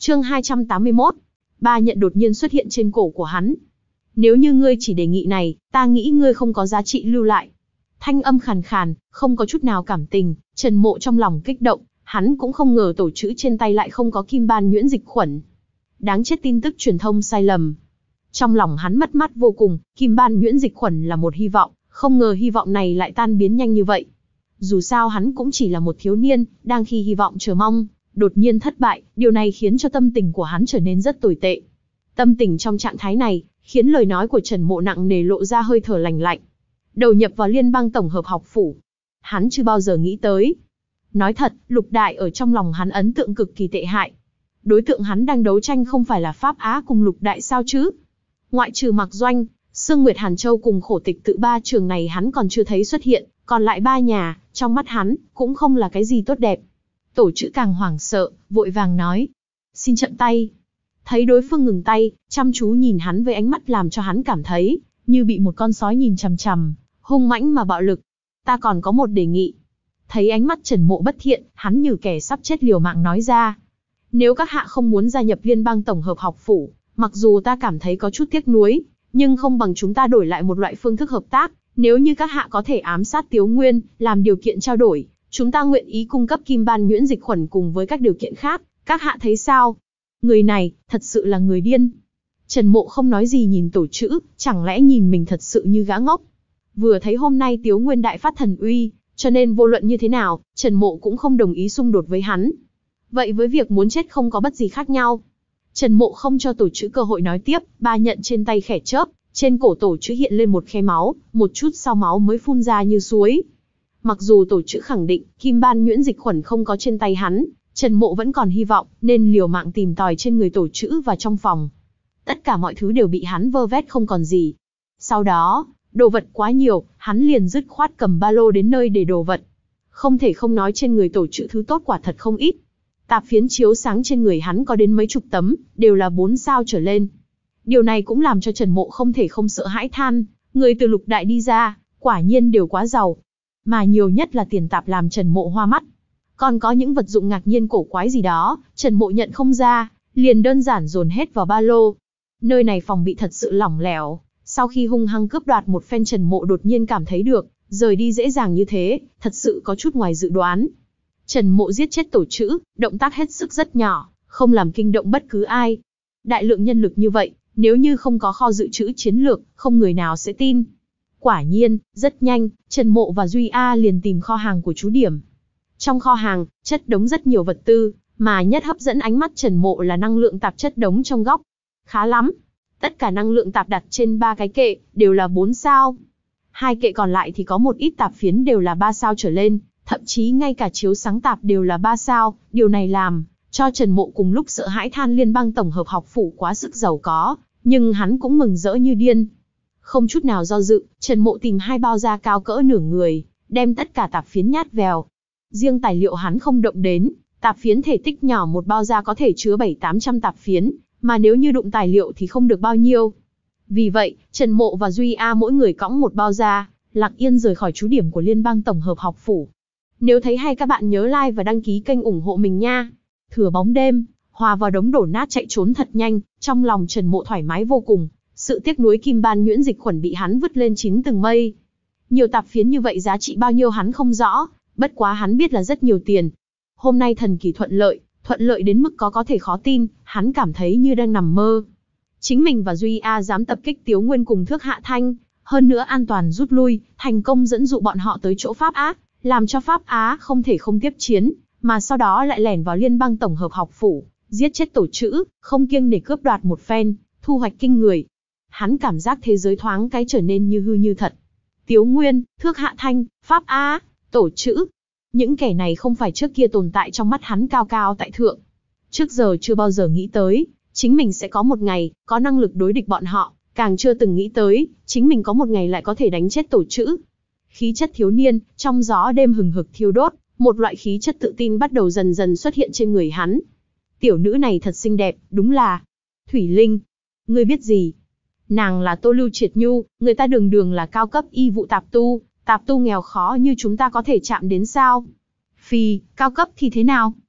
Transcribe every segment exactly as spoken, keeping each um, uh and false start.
Chương hai trăm tám mươi mốt. Ba nhận đột nhiên xuất hiện trên cổ của hắn. Nếu như ngươi chỉ đề nghị này, ta nghĩ ngươi không có giá trị lưu lại. Thanh âm khàn khàn, không có chút nào cảm tình, Trần Mộ trong lòng kích động, hắn cũng không ngờ tổ chữ trên tay lại không có kim ban nhuyễn dịch khuẩn. Đáng chết, tin tức truyền thông sai lầm. Trong lòng hắn mất mát vô cùng, kim ban nhuyễn dịch khuẩn là một hy vọng, không ngờ hy vọng này lại tan biến nhanh như vậy. Dù sao hắn cũng chỉ là một thiếu niên, đang khi hy vọng chờ mong, đột nhiên thất bại, điều này khiến cho tâm tình của hắn trở nên rất tồi tệ. Tâm tình trong trạng thái này, khiến lời nói của Trần Mộ nặng nề, lộ ra hơi thở lành lạnh. Đầu nhập vào Liên bang tổng hợp học phủ, hắn chưa bao giờ nghĩ tới. Nói thật, Lục Đại ở trong lòng hắn ấn tượng cực kỳ tệ hại. Đối tượng hắn đang đấu tranh không phải là Pháp Á cùng Lục Đại sao chứ? Ngoại trừ Mạc Doanh, Sương Nguyệt Hàn Châu cùng Khổ Tịch Tự, ba trường này hắn còn chưa thấy xuất hiện, còn lại ba nhà, trong mắt hắn, cũng không là cái gì tốt đẹp. Tổ chữ càng hoảng sợ, vội vàng nói. Xin chậm tay. Thấy đối phương ngừng tay, chăm chú nhìn hắn với ánh mắt làm cho hắn cảm thấy, như bị một con sói nhìn chằm chằm, hung mãnh mà bạo lực. Ta còn có một đề nghị. Thấy ánh mắt Trần Mộ bất thiện, hắn như kẻ sắp chết liều mạng nói ra. Nếu các hạ không muốn gia nhập Liên bang tổng hợp học phủ, mặc dù ta cảm thấy có chút tiếc nuối, nhưng không bằng chúng ta đổi lại một loại phương thức hợp tác. Nếu như các hạ có thể ám sát Tiếu Nguyên, làm điều kiện trao đổi, chúng ta nguyện ý cung cấp kim ban nhuyễn dịch khuẩn cùng với các điều kiện khác, các hạ thấy sao? Người này, thật sự là người điên. Trần Mộ không nói gì nhìn tổ chữ, chẳng lẽ nhìn mình thật sự như gã ngốc. Vừa thấy hôm nay Tiếu Nguyên đại phát thần uy, cho nên vô luận như thế nào, Trần Mộ cũng không đồng ý xung đột với hắn. Vậy với việc muốn chết không có bất gì khác nhau. Trần Mộ không cho tổ chữ cơ hội nói tiếp, ba nhận trên tay khẽ chớp, trên cổ tổ chữ hiện lên một khe máu, một chút sau máu mới phun ra như suối. Mặc dù tổ chữ khẳng định, kim ban nhuyễn dịch khuẩn không có trên tay hắn, Trần Mộ vẫn còn hy vọng, nên liều mạng tìm tòi trên người tổ chữ và trong phòng. Tất cả mọi thứ đều bị hắn vơ vét không còn gì. Sau đó, đồ vật quá nhiều, hắn liền dứt khoát cầm ba lô đến nơi để đồ vật. Không thể không nói trên người tổ chữ thứ tốt quả thật không ít. Tạp phiến chiếu sáng trên người hắn có đến mấy chục tấm, đều là bốn sao trở lên. Điều này cũng làm cho Trần Mộ không thể không sợ hãi than, người từ Lục Đại đi ra, quả nhiên đều quá giàu. Mà nhiều nhất là tiền tạp làm Trần Mộ hoa mắt. Còn có những vật dụng ngạc nhiên cổ quái gì đó, Trần Mộ nhận không ra, liền đơn giản dồn hết vào ba lô. Nơi này phòng bị thật sự lỏng lẻo, sau khi hung hăng cướp đoạt một phen, Trần Mộ đột nhiên cảm thấy được, rời đi dễ dàng như thế, thật sự có chút ngoài dự đoán. Trần Mộ giết chết tổ chữ, động tác hết sức rất nhỏ, không làm kinh động bất cứ ai. Đại lượng nhân lực như vậy, nếu như không có kho dự trữ chiến lược, không người nào sẽ tin. Quả nhiên, rất nhanh, Trần Mộ và Duy A liền tìm kho hàng của chú Điểm. Trong kho hàng, chất đống rất nhiều vật tư, mà nhất hấp dẫn ánh mắt Trần Mộ là năng lượng tạp chất đống trong góc. Khá lắm. Tất cả năng lượng tạp đặt trên ba cái kệ, đều là bốn sao. Hai kệ còn lại thì có một ít tạp phiến đều là ba sao trở lên, thậm chí ngay cả chiếu sáng tạp đều là ba sao. Điều này làm cho Trần Mộ cùng lúc sợ hãi than Liên bang tổng hợp học phủ quá sức giàu có, nhưng hắn cũng mừng rỡ như điên. Không chút nào do dự, Trần Mộ tìm hai bao da cao cỡ nửa người, đem tất cả tạp phiến nhát vào. Riêng tài liệu hắn không động đến, tạp phiến thể tích nhỏ một bao da có thể chứa bảy tám trăm tạp phiến, mà nếu như đụng tài liệu thì không được bao nhiêu. Vì vậy, Trần Mộ và Duy A mỗi người cõng một bao da, lặng yên rời khỏi trú điểm của Liên bang tổng hợp học phủ. Nếu thấy hay các bạn nhớ like và đăng ký kênh ủng hộ mình nha. Thừa bóng đêm, hòa vào đống đổ nát chạy trốn thật nhanh, trong lòng Trần Mộ thoải mái vô cùng. Sự tiếc nuối kim ban nhuyễn dịch khuẩn bị hắn vứt lên chín tầng mây. Nhiều tạp phiến như vậy giá trị bao nhiêu hắn không rõ, bất quá hắn biết là rất nhiều tiền. Hôm nay thần kỳ thuận lợi, thuận lợi đến mức có có thể khó tin, hắn cảm thấy như đang nằm mơ. Chính mình và Duy A dám tập kích Tiếu Nguyên cùng Thước Hạ Thanh, hơn nữa an toàn rút lui, thành công dẫn dụ bọn họ tới chỗ Pháp Á, làm cho Pháp Á không thể không tiếp chiến, mà sau đó lại lẻn vào Liên bang tổng hợp học phủ, giết chết tổ chữ, không kiêng để cướp đoạt một phen, thu hoạch kinh người. Hắn cảm giác thế giới thoáng cái trở nên như hư như thật. Tiếu Nguyên, Thước Hạ Thanh, Pháp Á, tổ chữ, những kẻ này không phải trước kia tồn tại trong mắt hắn cao cao tại thượng. Trước giờ chưa bao giờ nghĩ tới, chính mình sẽ có một ngày, có năng lực đối địch bọn họ, càng chưa từng nghĩ tới, chính mình có một ngày lại có thể đánh chết tổ chữ. Khí chất thiếu niên, trong gió đêm hừng hực thiêu đốt, một loại khí chất tự tin bắt đầu dần dần xuất hiện trên người hắn. Tiểu nữ này thật xinh đẹp, đúng là Thủy Linh. Ngươi biết gì? Nàng là Tô Lưu Triệt Nhu, người ta đường đường là cao cấp y vụ tạp tu, tạp tu nghèo khó như chúng ta có thể chạm đến sao? Phi, cao cấp thì thế nào?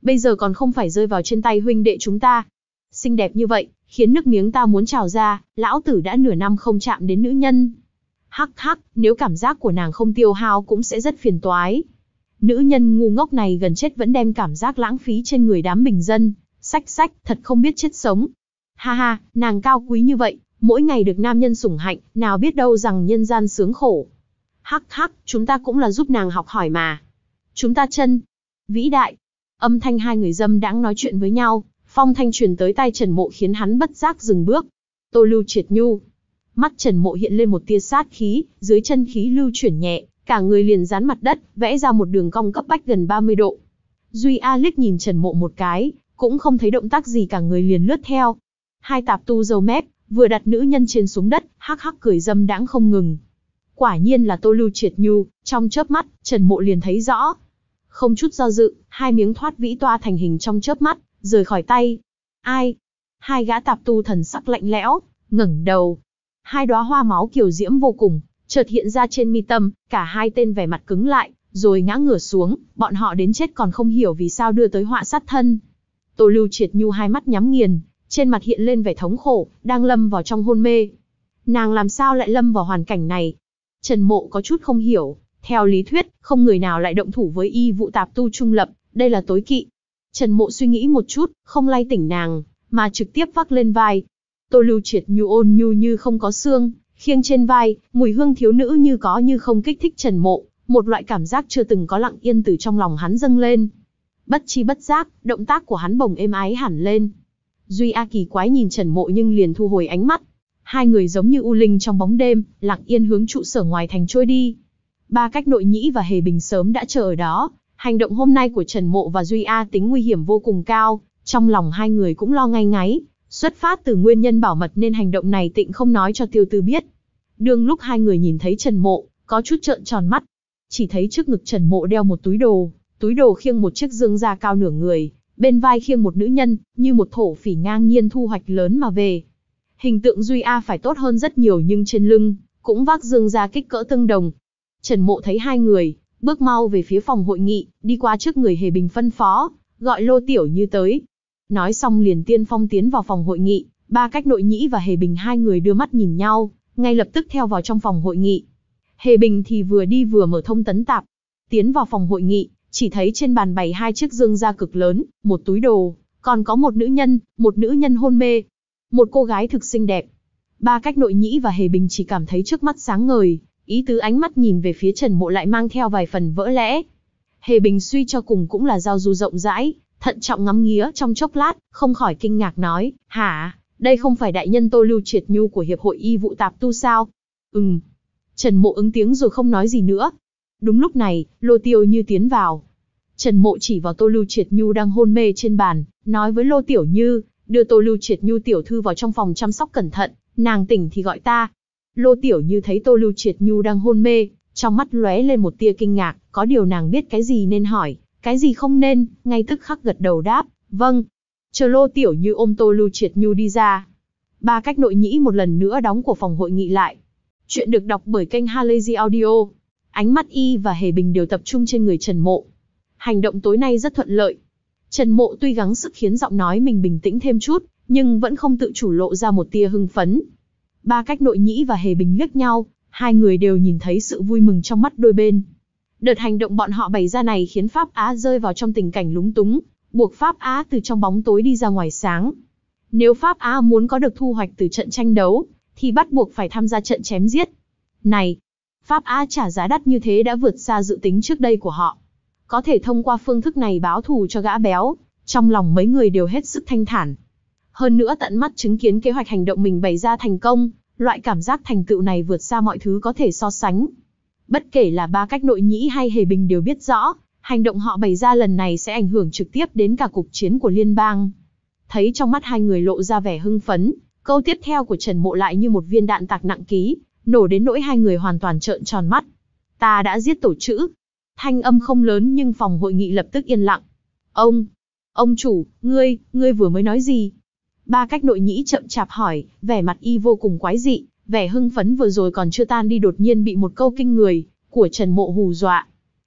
bây giờ còn không phải rơi vào trên tay huynh đệ chúng ta. Xinh đẹp như vậy, khiến nước miếng ta muốn trào ra, lão tử đã nửa năm không chạm đến nữ nhân. Hắc hắc, nếu cảm giác của nàng không tiêu hao cũng sẽ rất phiền toái. Nữ nhân ngu ngốc này gần chết vẫn đem cảm giác lãng phí trên người đám bình dân, xách xách, thật không biết chết sống. Ha ha, nàng cao quý như vậy, mỗi ngày được nam nhân sủng hạnh, nào biết đâu rằng nhân gian sướng khổ. Hắc hắc, chúng ta cũng là giúp nàng học hỏi mà. Chúng ta chân vĩ đại. Âm thanh hai người dâm đãng nói chuyện với nhau, phong thanh truyền tới tai Trần Mộ khiến hắn bất giác dừng bước. Tô Lưu Triệt Nhu. Mắt Trần Mộ hiện lên một tia sát khí, dưới chân khí lưu chuyển nhẹ, cả người liền dán mặt đất, vẽ ra một đường cong cấp bách gần ba mươi độ. Duy A liếc nhìn Trần Mộ một cái, cũng không thấy động tác gì, cả người liền lướt theo. Hai tạp tu râu mép, vừa đặt nữ nhân trên xuống đất, hắc hắc cười dâm đãng không ngừng. Quả nhiên là Tô Lưu Triệt Nhu, trong chớp mắt, Trần Mộ liền thấy rõ. Không chút do dự, hai miếng thoát vĩ toa thành hình trong chớp mắt, rời khỏi tay. Ai? Hai gã tạp tu thần sắc lạnh lẽo, ngẩng đầu. Hai đóa hoa máu kiều diễm vô cùng, chợt hiện ra trên mi tâm, cả hai tên vẻ mặt cứng lại, rồi ngã ngửa xuống, bọn họ đến chết còn không hiểu vì sao đưa tới họa sát thân. Tô Lưu Triệt Nhu hai mắt nhắm nghiền, trên mặt hiện lên vẻ thống khổ, đang lâm vào trong hôn mê. Nàng làm sao lại lâm vào hoàn cảnh này? Trần Mộ có chút không hiểu, theo lý thuyết, không người nào lại động thủ với y vụ tạp tu trung lập, đây là tối kỵ. Trần Mộ suy nghĩ một chút, không lay tỉnh nàng, mà trực tiếp vác lên vai. Tô Lưu Triệt Nhu ôn nhu như không có xương, khiêng trên vai, mùi hương thiếu nữ như có như không kích thích Trần Mộ, một loại cảm giác chưa từng có lặng yên từ trong lòng hắn dâng lên. Bất chi bất giác, động tác của hắn bồng êm ái hẳn lên. Duy A kỳ quái nhìn Trần Mộ nhưng liền thu hồi ánh mắt. Hai người giống như u linh trong bóng đêm, lặng yên hướng trụ sở ngoài thành trôi đi. Ba Cách Nội Nhĩ và Hề Bình sớm đã chờ ở đó. Hành động hôm nay của Trần Mộ và Duy A tính nguy hiểm vô cùng cao, trong lòng hai người cũng lo ngay ngáy. Xuất phát từ nguyên nhân bảo mật nên hành động này tịnh không nói cho Tiêu Tư biết. Đương lúc hai người nhìn thấy Trần Mộ, có chút trợn tròn mắt. Chỉ thấy trước ngực Trần Mộ đeo một túi đồ, túi đồ khiêng một chiếc dương da cao nửa người, bên vai khiêng một nữ nhân, như một thổ phỉ ngang nhiên thu hoạch lớn mà về. Hình tượng Duy A phải tốt hơn rất nhiều nhưng trên lưng, cũng vác dương da kích cỡ tương đồng. Trần Mộ thấy hai người, bước mau về phía phòng hội nghị, đi qua trước người Hề Bình phân phó, gọi Lô Tiểu Như tới. Nói xong liền tiên phong tiến vào phòng hội nghị, Ba Cách Nội Nhĩ và Hề Bình hai người đưa mắt nhìn nhau, ngay lập tức theo vào trong phòng hội nghị. Hề Bình thì vừa đi vừa mở thông tấn tạp. Tiến vào phòng hội nghị, chỉ thấy trên bàn bày hai chiếc dương da cực lớn, một túi đồ, còn có một nữ nhân, một nữ nhân hôn mê. Một cô gái thực xinh đẹp. Ba Cách Nội Nhĩ và Hề Bình chỉ cảm thấy trước mắt sáng ngời, ý tứ ánh mắt nhìn về phía Trần Mộ lại mang theo vài phần vỡ lẽ. Hề Bình suy cho cùng cũng là giao du rộng rãi, thận trọng ngắm nghía trong chốc lát, không khỏi kinh ngạc nói, hả, đây không phải đại nhân Tô Lưu Triệt Nhu của Hiệp hội Y vụ tạp tu sao? Ừm. Trần Mộ ứng tiếng rồi không nói gì nữa. Đúng lúc này, Lô Tiêu Như tiến vào. Trần Mộ chỉ vào Tô Lưu Triệt Nhu đang hôn mê trên bàn, nói với Lô Tiểu Như, đưa Tô Lưu Triệt Nhu tiểu thư vào trong phòng chăm sóc cẩn thận, nàng tỉnh thì gọi ta. Lô Tiểu Như thấy Tô Lưu Triệt Nhu đang hôn mê, trong mắt lóe lên một tia kinh ngạc, có điều nàng biết cái gì nên hỏi, cái gì không nên, ngay tức khắc gật đầu đáp, vâng. Chờ Lô Tiểu Như ôm Tô Lưu Triệt Nhu đi ra. Ba Cách Nội Nhĩ một lần nữa đóng của phòng hội nghị lại. Chuyện được đọc bởi kênh Halazy Audio. Ánh mắt y và Hề Bình đều tập trung trên người Trần Mộ. Hành động tối nay rất thuận lợi. Trần Mộ tuy gắng sức khiến giọng nói mình bình tĩnh thêm chút, nhưng vẫn không tự chủ lộ ra một tia hưng phấn. Ba Cách Nội Nhĩ và Hề Bình liếc nhau, hai người đều nhìn thấy sự vui mừng trong mắt đôi bên. Đợt hành động bọn họ bày ra này khiến Pháp Á rơi vào trong tình cảnh lúng túng, buộc Pháp Á từ trong bóng tối đi ra ngoài sáng. Nếu Pháp Á muốn có được thu hoạch từ trận tranh đấu, thì bắt buộc phải tham gia trận chém giết. Này, Pháp Á trả giá đắt như thế đã vượt xa dự tính trước đây của họ. Có thể thông qua phương thức này báo thù cho gã béo, trong lòng mấy người đều hết sức thanh thản. Hơn nữa tận mắt chứng kiến kế hoạch hành động mình bày ra thành công, loại cảm giác thành tựu này vượt xa mọi thứ có thể so sánh. Bất kể là Ba Cách Nội Nhĩ hay Hề Bình đều biết rõ, hành động họ bày ra lần này sẽ ảnh hưởng trực tiếp đến cả cuộc chiến của liên bang. Thấy trong mắt hai người lộ ra vẻ hưng phấn, câu tiếp theo của Trần Mộ lại như một viên đạn tạc nặng ký, nổ đến nỗi hai người hoàn toàn trợn tròn mắt. Ta đã giết tổ chữ. Thanh âm không lớn nhưng phòng hội nghị lập tức yên lặng. Ông, ông chủ, ngươi, ngươi vừa mới nói gì? Ba Cách Nội Nhĩ chậm chạp hỏi, vẻ mặt y vô cùng quái dị, vẻ hưng phấn vừa rồi còn chưa tan đi đột nhiên bị một câu kinh người của Trần Mộ hù dọa.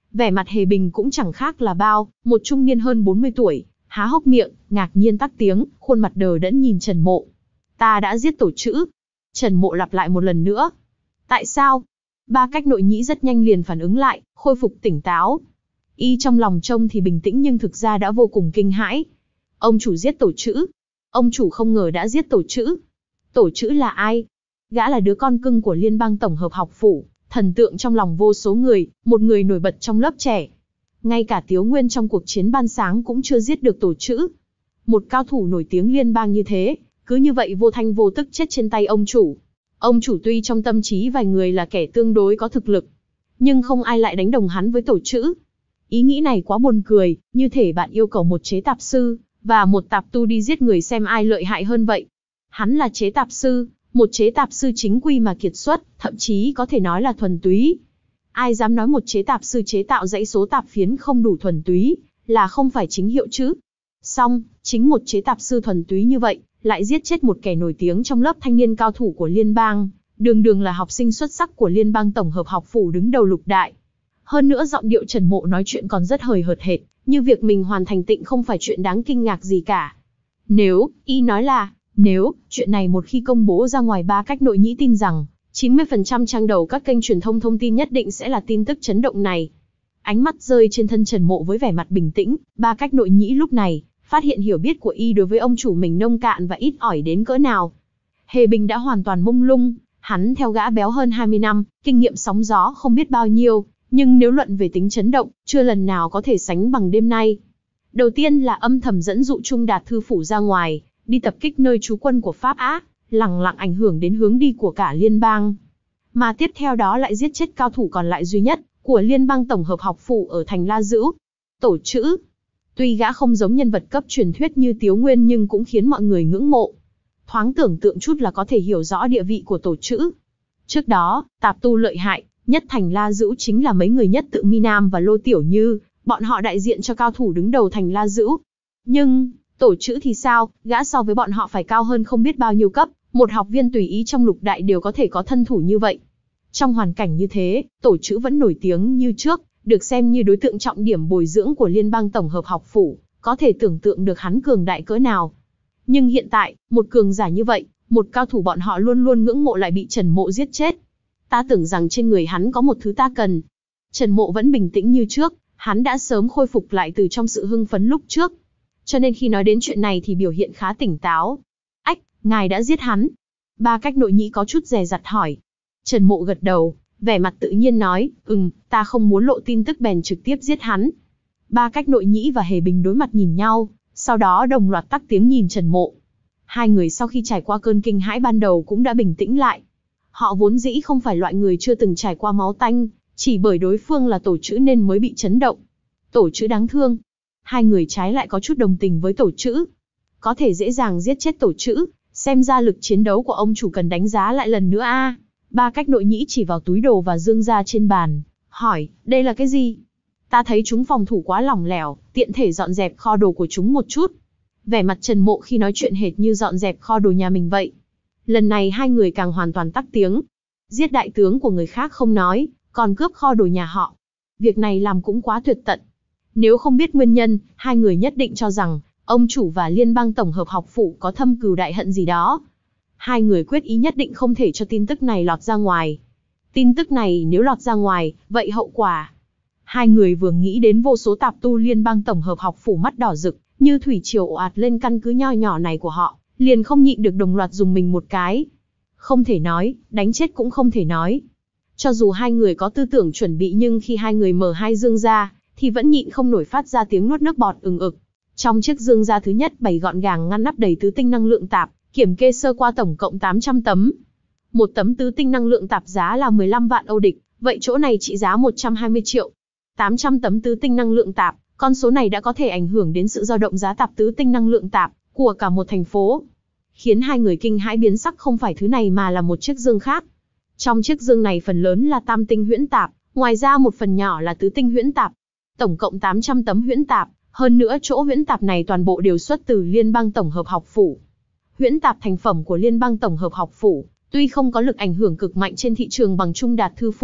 Vẻ mặt Hề Bình cũng chẳng khác là bao, một trung niên hơn bốn mươi tuổi, há hốc miệng, ngạc nhiên tắc tiếng, khuôn mặt đờ đẫn nhìn Trần Mộ. Ta đã giết Tổ Chữ. Trần Mộ lặp lại một lần nữa. Tại sao? Ba Cách Nội Nhĩ rất nhanh liền phản ứng lại, khôi phục tỉnh táo. Y trong lòng trông thì bình tĩnh nhưng thực ra đã vô cùng kinh hãi. Ông chủ giết Tổ Chữ. Ông chủ không ngờ đã giết Tổ Chữ. Tổ Chữ là ai? Gã là đứa con cưng của Liên bang Tổng hợp học phủ, thần tượng trong lòng vô số người, một người nổi bật trong lớp trẻ. Ngay cả Tiếu Nguyên trong cuộc chiến ban sáng cũng chưa giết được Tổ Chữ. Một cao thủ nổi tiếng liên bang như thế, cứ như vậy vô thanh vô tức chết trên tay ông chủ. Ông chủ tuy trong tâm trí vài người là kẻ tương đối có thực lực, nhưng không ai lại đánh đồng hắn với Tổ Chữ. Ý nghĩ này quá buồn cười, như thể bạn yêu cầu một chế tạp sư và một tạp tu đi giết người xem ai lợi hại hơn vậy. Hắn là chế tạp sư, một chế tạp sư chính quy mà kiệt xuất, thậm chí có thể nói là thuần túy. Ai dám nói một chế tạp sư chế tạo dãy số tạp phiến không đủ thuần túy, là không phải chính hiệu chứ? Song, chính một chế tạp sư thuần túy như vậy, lại giết chết một kẻ nổi tiếng trong lớp thanh niên cao thủ của liên bang, đường đường là học sinh xuất sắc của liên bang tổng hợp học phủ đứng đầu lục đại. Hơn nữa giọng điệu Trần Mộ nói chuyện còn rất hời hợt hệt, như việc mình hoàn thành tịnh không phải chuyện đáng kinh ngạc gì cả. Nếu, y nói là, nếu, chuyện này một khi công bố ra ngoài Ba Cách Nội Nhĩ tin rằng, chín mươi phần trăm trang đầu các kênh truyền thông thông tin nhất định sẽ là tin tức chấn động này. Ánh mắt rơi trên thân Trần Mộ với vẻ mặt bình tĩnh, Ba Cách Nội Nhĩ lúc này, phát hiện hiểu biết của y đối với ông chủ mình nông cạn và ít ỏi đến cỡ nào. Hề Bình đã hoàn toàn mông lung, hắn theo gã béo hơn hai mươi năm, kinh nghiệm sóng gió không biết bao nhiêu, nhưng nếu luận về tính chấn động, chưa lần nào có thể sánh bằng đêm nay. Đầu tiên là âm thầm dẫn dụ Trung Đạt thư phủ ra ngoài, đi tập kích nơi trú quân của Pháp Á, lẳng lặng ảnh hưởng đến hướng đi của cả liên bang. Mà tiếp theo đó lại giết chết cao thủ còn lại duy nhất của liên bang tổng hợp học phủ ở thành La Dữ. Tổ Chữ. Tuy gã không giống nhân vật cấp truyền thuyết như Tiếu Nguyên nhưng cũng khiến mọi người ngưỡng mộ. Thoáng tưởng tượng chút là có thể hiểu rõ địa vị của Tổ Chữ. Trước đó, tạp tu lợi hại nhất thành La Dữ chính là mấy người nhất tự Mi Nam và Lô Tiểu Như, bọn họ đại diện cho cao thủ đứng đầu thành La Dữ. Nhưng, Tổ Chữ thì sao, gã so với bọn họ phải cao hơn không biết bao nhiêu cấp, một học viên tùy ý trong lục đại đều có thể có thân thủ như vậy. Trong hoàn cảnh như thế, Tổ Chữ vẫn nổi tiếng như trước, được xem như đối tượng trọng điểm bồi dưỡng của liên bang tổng hợp học phủ, có thể tưởng tượng được hắn cường đại cỡ nào. Nhưng hiện tại, một cường giả như vậy, một cao thủ bọn họ luôn luôn ngưỡng mộ lại bị Trần Mộ giết chết. Ta tưởng rằng trên người hắn có một thứ ta cần. Trần Mộ vẫn bình tĩnh như trước, hắn đã sớm khôi phục lại từ trong sự hưng phấn lúc trước. Cho nên khi nói đến chuyện này thì biểu hiện khá tỉnh táo. Ách, ngài đã giết hắn. Ba Cách Nội Nhĩ có chút dè dặt hỏi. Trần Mộ gật đầu, vẻ mặt tự nhiên nói, ừm, ta không muốn lộ tin tức bèn trực tiếp giết hắn. Ba Cách Nội Nhĩ và Hề Bình đối mặt nhìn nhau, sau đó đồng loạt tắc tiếng nhìn Trần Mộ. Hai người sau khi trải qua cơn kinh hãi ban đầu cũng đã bình tĩnh lại. Họ vốn dĩ không phải loại người chưa từng trải qua máu tanh, chỉ bởi đối phương là Tổ Chữ nên mới bị chấn động. Tổ Chữ đáng thương. Hai người trái lại có chút đồng tình với Tổ Chữ. Có thể dễ dàng giết chết Tổ Chữ, xem ra lực chiến đấu của ông chủ cần đánh giá lại lần nữa a. À. Ba Cách Nội Nhĩ chỉ vào túi đồ và dương ra trên bàn, hỏi, đây là cái gì? Ta thấy chúng phòng thủ quá lỏng lẻo, tiện thể dọn dẹp kho đồ của chúng một chút. Vẻ mặt Trần Mộ khi nói chuyện hệt như dọn dẹp kho đồ nhà mình vậy. Lần này hai người càng hoàn toàn tắc tiếng. Giết đại tướng của người khác không nói, còn cướp kho đồ nhà họ. Việc này làm cũng quá tuyệt tận. Nếu không biết nguyên nhân, hai người nhất định cho rằng, ông chủ và liên bang tổng hợp học phủ có thâm cừu đại hận gì đó. Hai người quyết ý nhất định không thể cho tin tức này lọt ra ngoài. Tin tức này nếu lọt ra ngoài, vậy hậu quả. Hai người vừa nghĩ đến vô số tạp tu liên bang tổng hợp học phủ mắt đỏ rực, như thủy triều ồ ạt lên căn cứ nho nhỏ này của họ, liền không nhịn được đồng loạt dùng mình một cái. Không thể nói, đánh chết cũng không thể nói. Cho dù hai người có tư tưởng chuẩn bị nhưng khi hai người mở hai dương ra, thì vẫn nhịn không nổi phát ra tiếng nuốt nước bọt ừng ực. Trong chiếc dương ra thứ nhất bày gọn gàng ngăn nắp đầy tứ tinh năng lượng tạp, kiểm kê sơ qua tổng cộng tám trăm tấm. Một tấm tứ tinh năng lượng tạp giá là mười lăm vạn Âu địch, vậy chỗ này trị giá một trăm hai mươi triệu. tám trăm tấm tứ tinh năng lượng tạp, con số này đã có thể ảnh hưởng đến sự dao động giá tạp tứ tinh năng lượng tạp của cả một thành phố. Khiến hai người kinh hãi biến sắc không phải thứ này mà là một chiếc dương khác. Trong chiếc dương này phần lớn là tam tinh huyễn tạp, ngoài ra một phần nhỏ là tứ tinh huyễn tạp. Tổng cộng tám trăm tấm huyễn tạp, hơn nữa chỗ huyễn tạp này toàn bộ đều xuất từ liên bang tổng hợp học phủ. Huyễn tạp thành phẩm của liên bang tổng hợp học phủ, tuy không có lực ảnh hưởng cực mạnh trên thị trường bằng Trung Đạt thư phủ,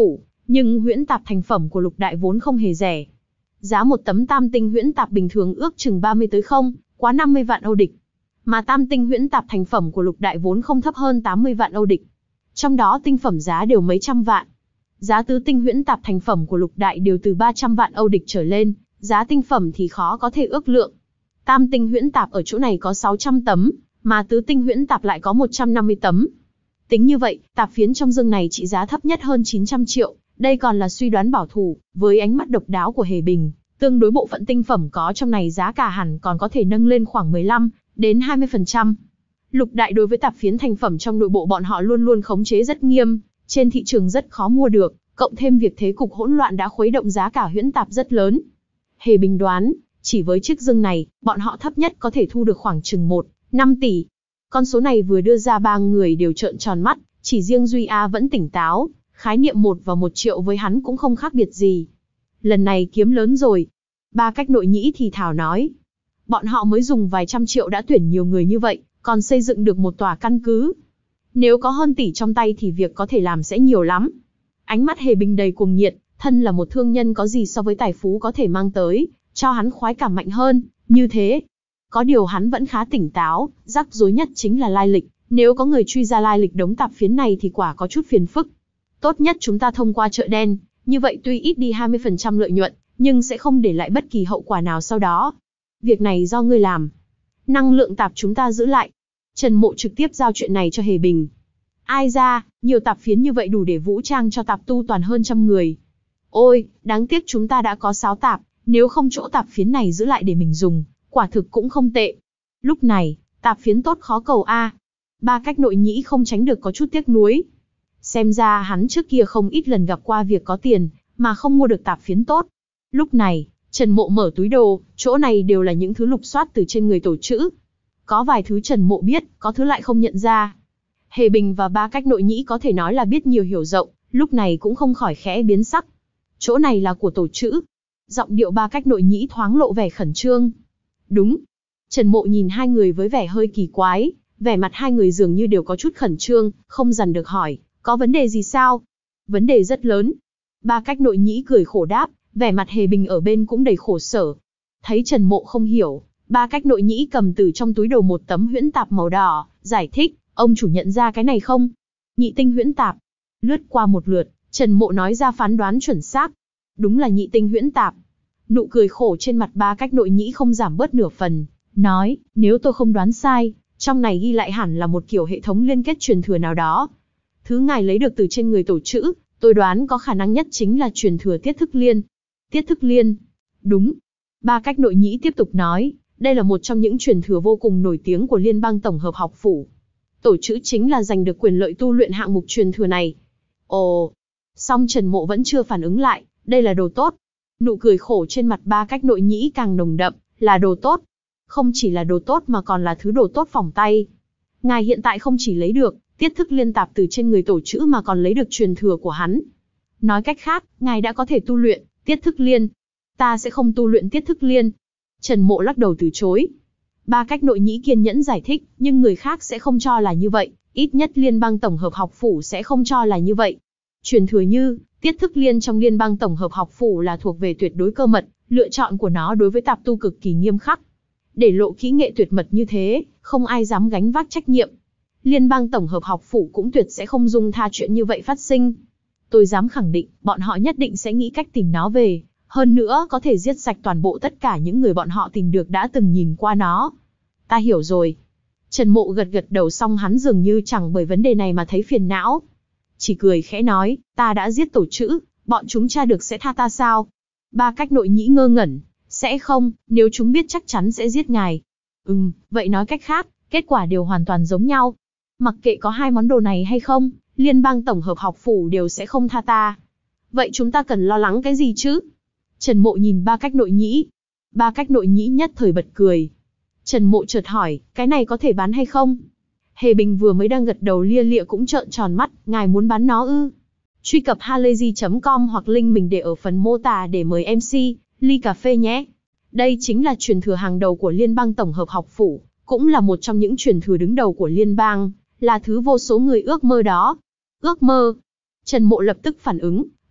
Nhưng huyễn tạp thành phẩm của Lục Đại vốn không hề rẻ. Giá một tấm tam tinh huyễn tạp bình thường ước chừng ba mươi tới không, quá năm mươi vạn Âu địch. Mà tam tinh huyễn tạp thành phẩm của Lục Đại vốn không thấp hơn tám mươi vạn Âu địch. Trong đó tinh phẩm giá đều mấy trăm vạn. Giá tứ tinh huyễn tạp thành phẩm của Lục Đại đều từ ba trăm vạn Âu địch trở lên, giá tinh phẩm thì khó có thể ước lượng. Tam tinh huyễn tạp ở chỗ này có sáu trăm tấm, mà tứ tinh huyễn tạp lại có một trăm năm mươi tấm. Tính như vậy, tạp phiến trong dương này trị giá thấp nhất hơn chín trăm triệu, đây còn là suy đoán bảo thủ, với ánh mắt độc đáo của Hề Bình, tương đối bộ phận tinh phẩm có trong này giá cả hẳn còn có thể nâng lên khoảng mười lăm đến hai mươi phần trăm. Lục Đại đối với tạp phiến thành phẩm trong nội bộ bọn họ luôn luôn khống chế rất nghiêm, trên thị trường rất khó mua được, cộng thêm việc thế cục hỗn loạn đã khuấy động giá cả huyễn tạp rất lớn. Hề Bình đoán, chỉ với chiếc dương này, bọn họ thấp nhất có thể thu được khoảng chừng một phẩy năm tỷ. Con số này vừa đưa ra ba người đều trợn tròn mắt, chỉ riêng Duy A vẫn tỉnh táo, khái niệm một và một triệu với hắn cũng không khác biệt gì. Lần này kiếm lớn rồi. Ba Cách Nội Nhĩ thì thào nói. Bọn họ mới dùng vài trăm triệu đã tuyển nhiều người như vậy, còn xây dựng được một tòa căn cứ. Nếu có hơn tỷ trong tay thì việc có thể làm sẽ nhiều lắm. Ánh mắt Hề Bình đầy cuồng nhiệt, thân là một thương nhân có gì so với tài phú có thể mang tới, cho hắn khoái cảm mạnh hơn, như thế. Có điều hắn vẫn khá tỉnh táo, rắc rối nhất chính là lai lịch, nếu có người truy ra lai lịch đống tạp phiến này thì quả có chút phiền phức. Tốt nhất chúng ta thông qua chợ đen, như vậy tuy ít đi hai mươi phần trăm lợi nhuận, nhưng sẽ không để lại bất kỳ hậu quả nào sau đó. Việc này do ngươi làm. Năng lượng tạp chúng ta giữ lại. Trần Mộ trực tiếp giao chuyện này cho Hề Bình. Ai ra, nhiều tạp phiến như vậy đủ để vũ trang cho tạp tu toàn hơn trăm người. Ôi, đáng tiếc chúng ta đã có sáu tạp, nếu không chỗ tạp phiến này giữ lại để mình dùng, quả thực cũng không tệ. Lúc này, tạp phiến tốt khó cầu a. Ba Cách Nội Nhĩ không tránh được có chút tiếc nuối. Xem ra hắn trước kia không ít lần gặp qua việc có tiền, mà không mua được tạp phiến tốt. Lúc này, Trần Mộ mở túi đồ, chỗ này đều là những thứ lục soát từ trên người tổ chữ. Có vài thứ Trần Mộ biết, có thứ lại không nhận ra. Hề Bình và Ba Cách Nội Nhĩ có thể nói là biết nhiều hiểu rộng, lúc này cũng không khỏi khẽ biến sắc. Chỗ này là của tổ chữ. Giọng điệu Ba Cách Nội Nhĩ thoáng lộ vẻ khẩn trương. Đúng. Trần Mộ nhìn hai người với vẻ hơi kỳ quái, vẻ mặt hai người dường như đều có chút khẩn trương, không dằn được hỏi, có vấn đề gì sao? Vấn đề rất lớn. Ba Cách Nội Nhĩ cười khổ đáp, vẻ mặt Hề Bình ở bên cũng đầy khổ sở. Thấy Trần Mộ không hiểu, Ba Cách Nội Nhĩ cầm từ trong túi đồ một tấm huyễn tạp màu đỏ, giải thích, ông chủ nhận ra cái này không? Nhị tinh huyễn tạp. Lướt qua một lượt, Trần Mộ nói ra phán đoán chuẩn xác. Đúng là nhị tinh huyễn tạp. Nụ cười khổ trên mặt Ba Cách Nội Nhĩ không giảm bớt nửa phần, nói, nếu tôi không đoán sai, trong này ghi lại hẳn là một kiểu hệ thống liên kết truyền thừa nào đó. Thứ ngài lấy được từ trên người tổ chữ, tôi đoán có khả năng nhất chính là truyền thừa tiết thức liên. Tiết thức liên. Đúng. Ba Cách Nội Nhĩ tiếp tục nói, đây là một trong những truyền thừa vô cùng nổi tiếng của Liên bang Tổng hợp học phủ. Tổ chữ chính là giành được quyền lợi tu luyện hạng mục truyền thừa này. Ồ. Song Trần Mộ vẫn chưa phản ứng lại, đây là đồ tốt. Nụ cười khổ trên mặt Ba Cách Nội Nhĩ càng nồng đậm, là đồ tốt. Không chỉ là đồ tốt mà còn là thứ đồ tốt phỏng tay. Ngài hiện tại không chỉ lấy được tiết thức liên tạp từ trên người tổ chữ mà còn lấy được truyền thừa của hắn. Nói cách khác, ngài đã có thể tu luyện tiết thức liên. Ta sẽ không tu luyện tiết thức liên. Trần Mộ lắc đầu từ chối. Ba Cách Nội Nhĩ kiên nhẫn giải thích, nhưng người khác sẽ không cho là như vậy, ít nhất Liên bang Tổng hợp học phủ sẽ không cho là như vậy. Truyền thừa như tiết thức liên trong Liên bang Tổng hợp học phủ là thuộc về tuyệt đối cơ mật, lựa chọn của nó đối với tạp tu cực kỳ nghiêm khắc. Để lộ kỹ nghệ tuyệt mật như thế, không ai dám gánh vác trách nhiệm. Liên bang Tổng hợp học phủ cũng tuyệt sẽ không dung tha chuyện như vậy phát sinh. Tôi dám khẳng định, bọn họ nhất định sẽ nghĩ cách tìm nó về, hơn nữa có thể giết sạch toàn bộ tất cả những người bọn họ tìm được đã từng nhìn qua nó. Ta hiểu rồi. Trần Mộ gật gật đầu, xong hắn dường như chẳng bởi vấn đề này mà thấy phiền não. Chỉ cười khẽ nói, ta đã giết tổ chữ, bọn chúng tra được sẽ tha ta sao? Ba Cách Nội Nhĩ ngơ ngẩn, sẽ không, nếu chúng biết chắc chắn sẽ giết ngài. Ừm, vậy nói cách khác, kết quả đều hoàn toàn giống nhau. Mặc kệ có hai món đồ này hay không, Liên bang Tổng hợp học phủ đều sẽ không tha ta. Vậy chúng ta cần lo lắng cái gì chứ? Trần Mộ nhìn Ba Cách Nội Nhĩ. Ba Cách Nội Nhĩ nhất thời bật cười. Trần Mộ chợt hỏi, cái này có thể bán hay không? Hề Bình vừa mới đang gật đầu lia lịa cũng trợn tròn mắt, ngài muốn bán nó ư? Truy cập halayzi chấm com hoặc link mình để ở phần mô tả để mời em xê, ly cà phê nhé. Đây chính là truyền thừa hàng đầu của Liên bang Tổng hợp học phủ, cũng là một trong những truyền thừa đứng đầu của liên bang, là thứ vô số người ước mơ đó. Ước mơ. Trần Mộ lập tức phản ứng,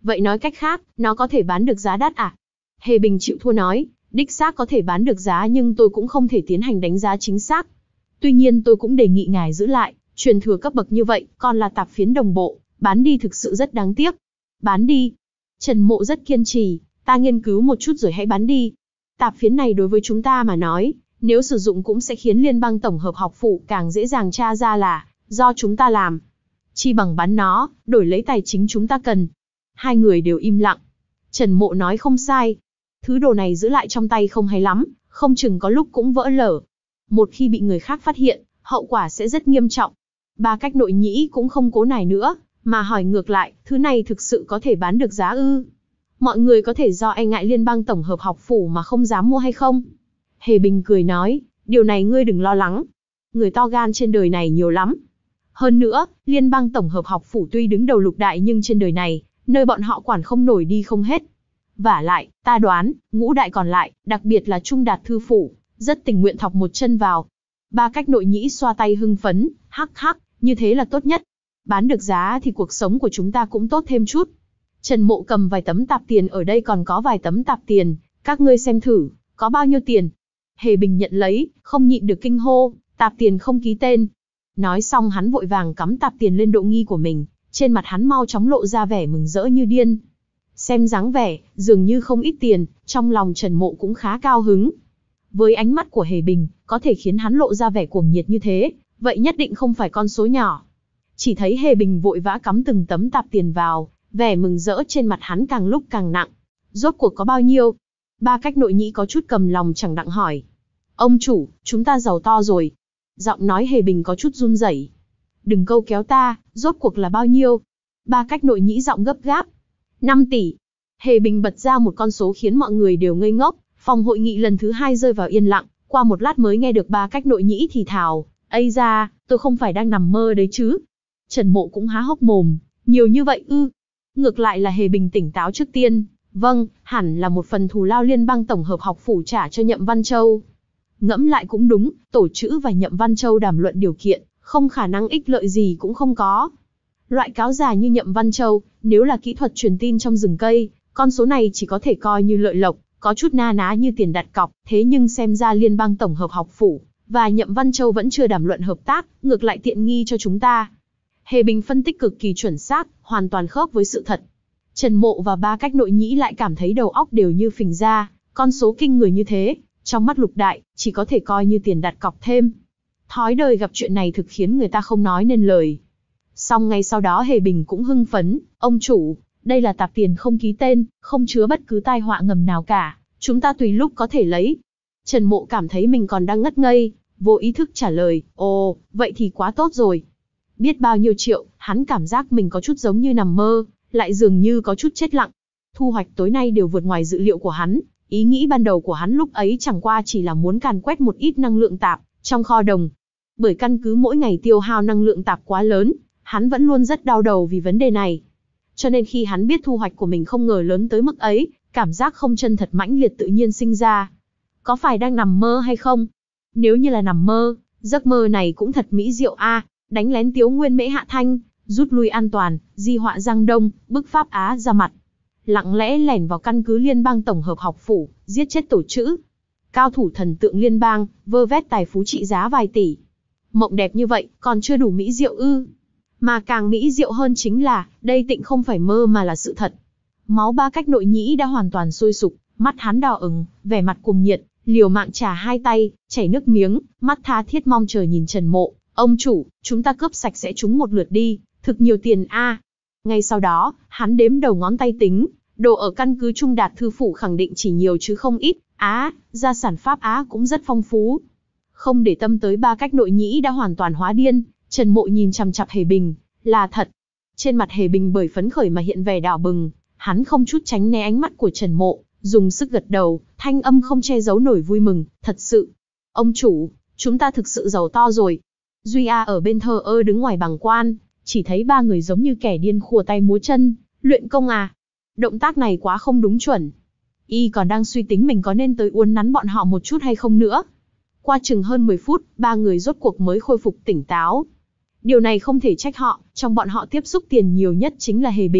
Vậy nói cách khác, nó có thể bán được giá đắt à? Hề Bình chịu thua nói, đích xác có thể bán được giá nhưng tôi cũng không thể tiến hành đánh giá chính xác. Tuy nhiên tôi cũng đề nghị ngài giữ lại, truyền thừa cấp bậc như vậy, còn là tạp phiến đồng bộ, bán đi thực sự rất đáng tiếc. Bán đi. Trần Mộ rất kiên trì, ta nghiên cứu một chút rồi hãy bán đi. Tạp phiến này đối với chúng ta mà nói, nếu sử dụng cũng sẽ khiến Liên bang tổng hợp học phủ càng dễ dàng tra ra là do chúng ta làm. Chi bằng bán nó, đổi lấy tài chính chúng ta cần. Hai người đều im lặng. Trần Mộ nói không sai. Thứ đồ này giữ lại trong tay không hay lắm, không chừng có lúc cũng vỡ lở. Một khi bị người khác phát hiện, hậu quả sẽ rất nghiêm trọng. Ba Cách Nội Nhĩ cũng không cố nài nữa, mà hỏi ngược lại, thứ này thực sự có thể bán được giá ư? Mọi người có thể do e ngại Liên bang tổng hợp học phủ mà không dám mua hay không? Hề Bình cười nói, điều này ngươi đừng lo lắng. Người to gan trên đời này nhiều lắm. Hơn nữa, Liên bang tổng hợp học phủ tuy đứng đầu lục đại nhưng trên đời này, nơi bọn họ quản không nổi đi không hết. Vả lại, ta đoán, ngũ đại còn lại, đặc biệt là Trung Đạt thư phủ, rất tình nguyện thọc một chân vào. Ba Cách Nội Nhĩ xoa tay hưng phấn, hắc hắc, như thế là tốt nhất. Bán được giá thì cuộc sống của chúng ta cũng tốt thêm chút. Trần Mộ cầm vài tấm tạp tiền, ở đây còn có vài tấm tạp tiền, các ngươi xem thử, có bao nhiêu tiền. Hề Bình nhận lấy, không nhịn được kinh hô, tạp tiền không ký tên. Nói xong hắn vội vàng cắm tạp tiền lên độ nghi của mình, trên mặt hắn mau chóng lộ ra vẻ mừng rỡ như điên. Xem dáng vẻ, dường như không ít tiền, trong lòng Trần Mộ cũng khá cao hứng. Với ánh mắt của Hề Bình, có thể khiến hắn lộ ra vẻ cuồng nhiệt như thế, vậy nhất định không phải con số nhỏ. Chỉ thấy Hề Bình vội vã cắm từng tấm tạp tiền vào, vẻ mừng rỡ trên mặt hắn càng lúc càng nặng. Rốt cuộc có bao nhiêu? Ba Cách Nội Nhĩ có chút cầm lòng chẳng đặng hỏi. Ông chủ, chúng ta giàu to rồi. Giọng nói Hề Bình có chút run rẩy. Đừng câu kéo ta, rốt cuộc là bao nhiêu? Ba Cách Nội Nhĩ giọng gấp gáp. năm tỷ. Hề Bình bật ra một con số khiến mọi người đều ngây ngốc. Phòng hội nghị lần thứ hai rơi vào yên lặng, qua một lát mới nghe được Ba Cách Nội Nhĩ thì thào. Ây da, tôi không phải đang nằm mơ đấy chứ. Trần Mộ cũng há hốc mồm, nhiều như vậy ư? Ngược lại là Hề Bình tỉnh táo trước tiên. Vâng, hẳn là một phần thù lao Liên bang tổng hợp học phủ trả cho Nhậm Văn Châu. Ngẫm lại cũng đúng, Tổ Chữ và Nhậm Văn Châu đàm luận điều kiện, không khả năng ích lợi gì cũng không có. Loại cáo già như Nhậm Văn Châu, nếu là kỹ thuật truyền tin trong rừng cây, con số này chỉ có thể coi như lợi lộc, có chút na ná như tiền đặt cọc, thế nhưng xem ra Liên bang tổng hợp học phủ và Nhậm Văn Châu vẫn chưa đàm luận hợp tác, ngược lại tiện nghi cho chúng ta. Hề Bình phân tích cực kỳ chuẩn xác, hoàn toàn khớp với sự thật. Trần Mộ và Ba Cách Nội Nhĩ lại cảm thấy đầu óc đều như phình ra, con số kinh người như thế, trong mắt lục đại, chỉ có thể coi như tiền đặt cọc thêm. Thói đời gặp chuyện này thực khiến người ta không nói nên lời. Xong ngay sau đó Hề Bình cũng hưng phấn, ông chủ, đây là tạp tiền không ký tên, không chứa bất cứ tai họa ngầm nào cả, chúng ta tùy lúc có thể lấy. Trần Mộ cảm thấy mình còn đang ngất ngây, vô ý thức trả lời, ồ, vậy thì quá tốt rồi. Biết bao nhiêu triệu, hắn cảm giác mình có chút giống như nằm mơ, lại dường như có chút chết lặng. Thu hoạch tối nay đều vượt ngoài dự liệu của hắn, ý nghĩ ban đầu của hắn lúc ấy chẳng qua chỉ là muốn càn quét một ít năng lượng tạp trong kho đồng. Bởi căn cứ mỗi ngày tiêu hao năng lượng tạp quá lớn, hắn vẫn luôn rất đau đầu vì vấn đề này. Cho nên khi hắn biết thu hoạch của mình không ngờ lớn tới mức ấy, cảm giác không chân thật mãnh liệt tự nhiên sinh ra. Có phải đang nằm mơ hay không? Nếu như là nằm mơ, giấc mơ này cũng thật mỹ diệu a. Đánh lén Tiếu Nguyên Mễ Hạ Thanh, rút lui an toàn, di họa Giang Đông, bức Pháp Á ra mặt. Lặng lẽ lẻn vào căn cứ Liên bang tổng hợp học phủ, giết chết Tổ Chữ. Cao thủ thần tượng liên bang, vơ vét tài phú trị giá vài tỷ. Mộng đẹp như vậy, còn chưa đủ mỹ diệu ư? Mà càng mỹ diệu hơn chính là, đây tịnh không phải mơ mà là sự thật. Máu Ba Cách Nội Nhĩ đã hoàn toàn sôi sục, mắt hắn đỏ ửng, vẻ mặt cuồng nhiệt, liều mạng trả hai tay, chảy nước miếng, mắt tha thiết mong chờ nhìn Trần Mộ. Ông chủ, chúng ta cướp sạch sẽ chúng một lượt đi, thực nhiều tiền a. Ngay sau đó, hắn đếm đầu ngón tay tính, đồ ở căn cứ Trung Đạt thư phủ khẳng định chỉ nhiều chứ không ít, Á, gia sản Pháp Á cũng rất phong phú. Không để tâm tới Ba Cách Nội Nhĩ đã hoàn toàn hóa điên, Trần Mộ nhìn chằm chằm Hề Bình, là thật. Trên mặt Hề Bình bởi phấn khởi mà hiện vẻ đỏ bừng, hắn không chút tránh né ánh mắt của Trần Mộ, dùng sức gật đầu, thanh âm không che giấu nổi vui mừng, thật sự. Ông chủ, chúng ta thực sự giàu to rồi. Duy A ở bên thờ ơ đứng ngoài bàng quan, chỉ thấy ba người giống như kẻ điên khua tay múa chân, luyện công à. Động tác này quá không đúng chuẩn. Y còn đang suy tính mình có nên tới uốn nắn bọn họ một chút hay không nữa. Qua chừng hơn mười phút, ba người rốt cuộc mới khôi phục tỉnh táo. Điều này không thể trách họ, trong bọn họ tiếp xúc tiền nhiều nhất chính là Hề Bình,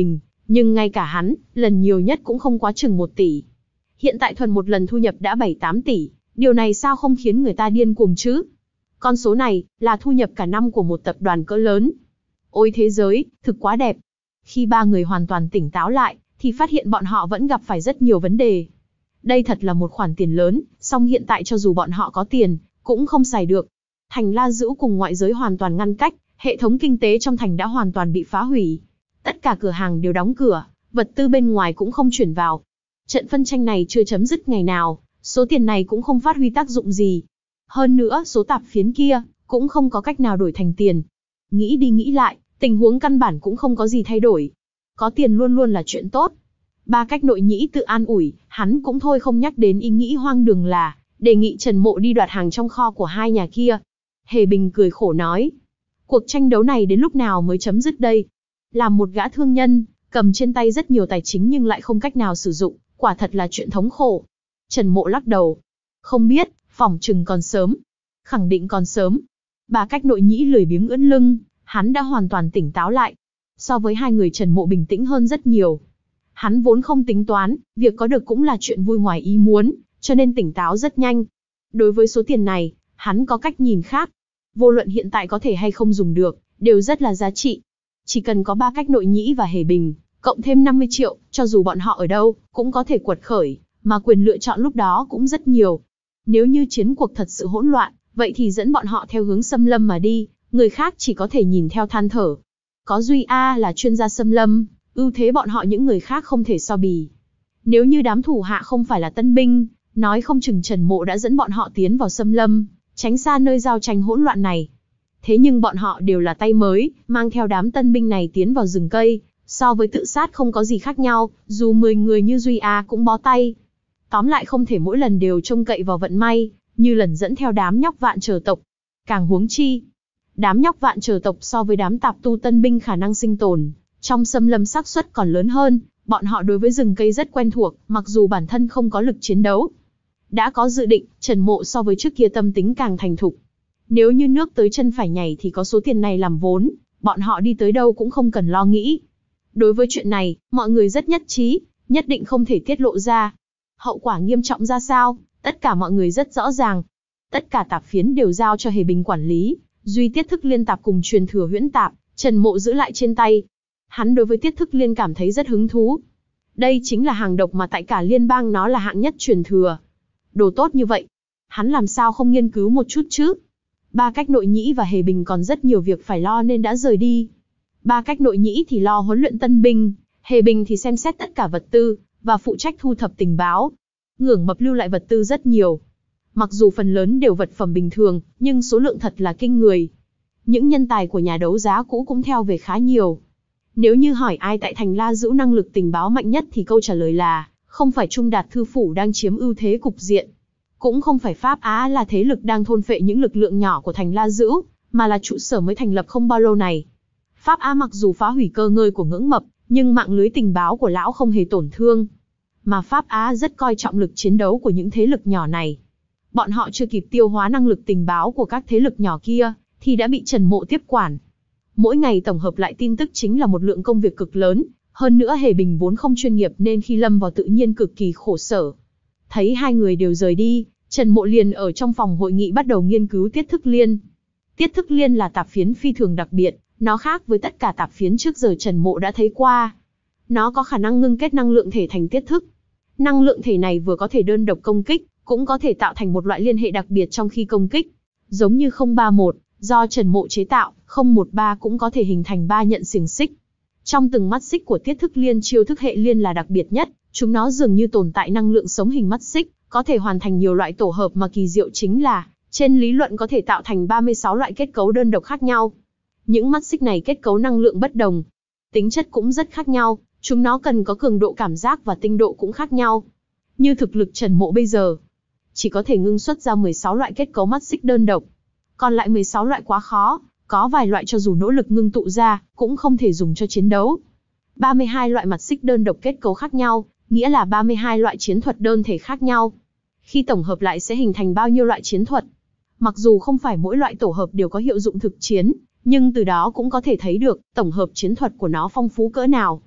Nhưng ngay cả hắn, lần nhiều nhất cũng không quá chừng một tỷ. Hiện tại thuần một lần thu nhập đã bảy tám tỷ, điều này sao không khiến người ta điên cuồng chứ? Con số này, là thu nhập cả năm của một tập đoàn cỡ lớn. Ôi thế giới, thực quá đẹp. Khi ba người hoàn toàn tỉnh táo lại, thì phát hiện bọn họ vẫn gặp phải rất nhiều vấn đề. Đây thật là một khoản tiền lớn, song hiện tại cho dù bọn họ có tiền, cũng không xài được. Thành La Dữu cùng ngoại giới hoàn toàn ngăn cách, hệ thống kinh tế trong thành đã hoàn toàn bị phá hủy. Tất cả cửa hàng đều đóng cửa, vật tư bên ngoài cũng không chuyển vào. Trận phân tranh này chưa chấm dứt ngày nào, số tiền này cũng không phát huy tác dụng gì. Hơn nữa, số tạp phiến kia, cũng không có cách nào đổi thành tiền. Nghĩ đi nghĩ lại, tình huống căn bản cũng không có gì thay đổi. Có tiền luôn luôn là chuyện tốt. Ba Cách Nội Nhĩ tự an ủi, hắn cũng thôi không nhắc đến ý nghĩ hoang đường là đề nghị Trần Mộ đi đoạt hàng trong kho của hai nhà kia. Hề Bình cười khổ nói, cuộc tranh đấu này đến lúc nào mới chấm dứt đây? Làm một gã thương nhân, cầm trên tay rất nhiều tài chính nhưng lại không cách nào sử dụng, quả thật là chuyện thống khổ. Trần Mộ lắc đầu, không biết, phỏng chừng còn sớm. Khẳng định còn sớm. Ba Cách Nội Nhĩ lười biếng ưỡn lưng, hắn đã hoàn toàn tỉnh táo lại. So với hai người Trần Mộ bình tĩnh hơn rất nhiều. Hắn vốn không tính toán, việc có được cũng là chuyện vui ngoài ý muốn, cho nên tỉnh táo rất nhanh. Đối với số tiền này, hắn có cách nhìn khác. Vô luận hiện tại có thể hay không dùng được, đều rất là giá trị. Chỉ cần có Ba Cách Nội Nhĩ và Hề Bình, cộng thêm năm mươi triệu, cho dù bọn họ ở đâu, cũng có thể quật khởi, mà quyền lựa chọn lúc đó cũng rất nhiều. Nếu như chiến cuộc thật sự hỗn loạn, vậy thì dẫn bọn họ theo hướng xâm lâm mà đi, người khác chỉ có thể nhìn theo than thở. Có Duy A là chuyên gia xâm lâm, ưu thế bọn họ những người khác không thể so bì. Nếu như đám thủ hạ không phải là tân binh, nói không chừng Trần Mộ đã dẫn bọn họ tiến vào xâm lâm, tránh xa nơi giao tranh hỗn loạn này. Thế nhưng bọn họ đều là tay mới, mang theo đám tân binh này tiến vào rừng cây, so với tự sát không có gì khác nhau, dù mười người như Duy A cũng bó tay. Tóm lại không thể mỗi lần đều trông cậy vào vận may, như lần dẫn theo đám nhóc Vạn Trở tộc. Càng huống chi, đám nhóc Vạn Trở tộc so với đám tạp tu tân binh khả năng sinh tồn trong xâm lâm xác suất còn lớn hơn, bọn họ đối với rừng cây rất quen thuộc, mặc dù bản thân không có lực chiến đấu. Đã có dự định, Trần Mộ so với trước kia tâm tính càng thành thục. Nếu như nước tới chân phải nhảy thì có số tiền này làm vốn, bọn họ đi tới đâu cũng không cần lo nghĩ. Đối với chuyện này, mọi người rất nhất trí, nhất định không thể tiết lộ ra. Hậu quả nghiêm trọng ra sao, tất cả mọi người rất rõ ràng. Tất cả tạp phiến đều giao cho Hề Bình quản lý, duy Tiết Thức Liên tạp cùng truyền thừa huyễn tạp, Trần Mộ giữ lại trên tay. Hắn đối với Tiết Thức Liên cảm thấy rất hứng thú. Đây chính là hàng độc mà tại cả liên bang nó là hạng nhất truyền thừa. Đồ tốt như vậy, hắn làm sao không nghiên cứu một chút chứ? Ba Cách Nội Nhĩ và Hề Bình còn rất nhiều việc phải lo nên đã rời đi. Ba Cách Nội Nhĩ thì lo huấn luyện tân binh, Hề Bình thì xem xét tất cả vật tư, và phụ trách thu thập tình báo. Ngưỡng Mập lưu lại vật tư rất nhiều. Mặc dù phần lớn đều vật phẩm bình thường, nhưng số lượng thật là kinh người. Những nhân tài của nhà đấu giá cũ cũng theo về khá nhiều. Nếu như hỏi ai tại thành La Dữu năng lực tình báo mạnh nhất thì câu trả lời là, không phải Trung Đạt Thư Phủ đang chiếm ưu thế cục diện. Cũng không phải Pháp Á là thế lực đang thôn phệ những lực lượng nhỏ của thành La Dữu, mà là trụ sở mới thành lập không bao lâu này. Pháp Á mặc dù phá hủy cơ ngơi của Ngưỡng Mập, nhưng mạng lưới tình báo của lão không hề tổn thương. Mà Pháp Á rất coi trọng lực chiến đấu của những thế lực nhỏ này. Bọn họ chưa kịp tiêu hóa năng lực tình báo của các thế lực nhỏ kia, thì đã bị Trần Mộ tiếp quản. Mỗi ngày tổng hợp lại tin tức chính là một lượng công việc cực lớn, hơn nữa Hề Bình vốn không chuyên nghiệp nên khi lâm vào tự nhiên cực kỳ khổ sở. Thấy hai người đều rời đi, Trần Mộ liền ở trong phòng hội nghị bắt đầu nghiên cứu Tiết Thức Liên. Tiết Thức Liên là tạp phiến phi thường đặc biệt, nó khác với tất cả tạp phiến trước giờ Trần Mộ đã thấy qua. Nó có khả năng ngưng kết năng lượng thể thành tiết thức. Năng lượng thể này vừa có thể đơn độc công kích, cũng có thể tạo thành một loại liên hệ đặc biệt trong khi công kích. Giống như không ba mốt, do Trần Mộ chế tạo, không một ba cũng có thể hình thành ba nhận xiềng xích. Trong từng mắt xích của Tiết Thức Liên, chiêu thức hệ liên là đặc biệt nhất, chúng nó dường như tồn tại năng lượng sống hình mắt xích, có thể hoàn thành nhiều loại tổ hợp mà kỳ diệu chính là, trên lý luận có thể tạo thành ba mươi sáu loại kết cấu đơn độc khác nhau. Những mắt xích này kết cấu năng lượng bất đồng, tính chất cũng rất khác nhau, chúng nó cần có cường độ cảm giác và tinh độ cũng khác nhau. Như thực lực Trần Mộ bây giờ, chỉ có thể ngưng xuất ra mười sáu loại kết cấu mắt xích đơn độc. Còn lại mười sáu loại quá khó, có vài loại cho dù nỗ lực ngưng tụ ra, cũng không thể dùng cho chiến đấu. ba mươi hai loại mặt xích đơn độc kết cấu khác nhau, nghĩa là ba mươi hai loại chiến thuật đơn thể khác nhau. Khi tổng hợp lại sẽ hình thành bao nhiêu loại chiến thuật? Mặc dù không phải mỗi loại tổ hợp đều có hiệu dụng thực chiến, nhưng từ đó cũng có thể thấy được tổng hợp chiến thuật của nó phong phú cỡ nào.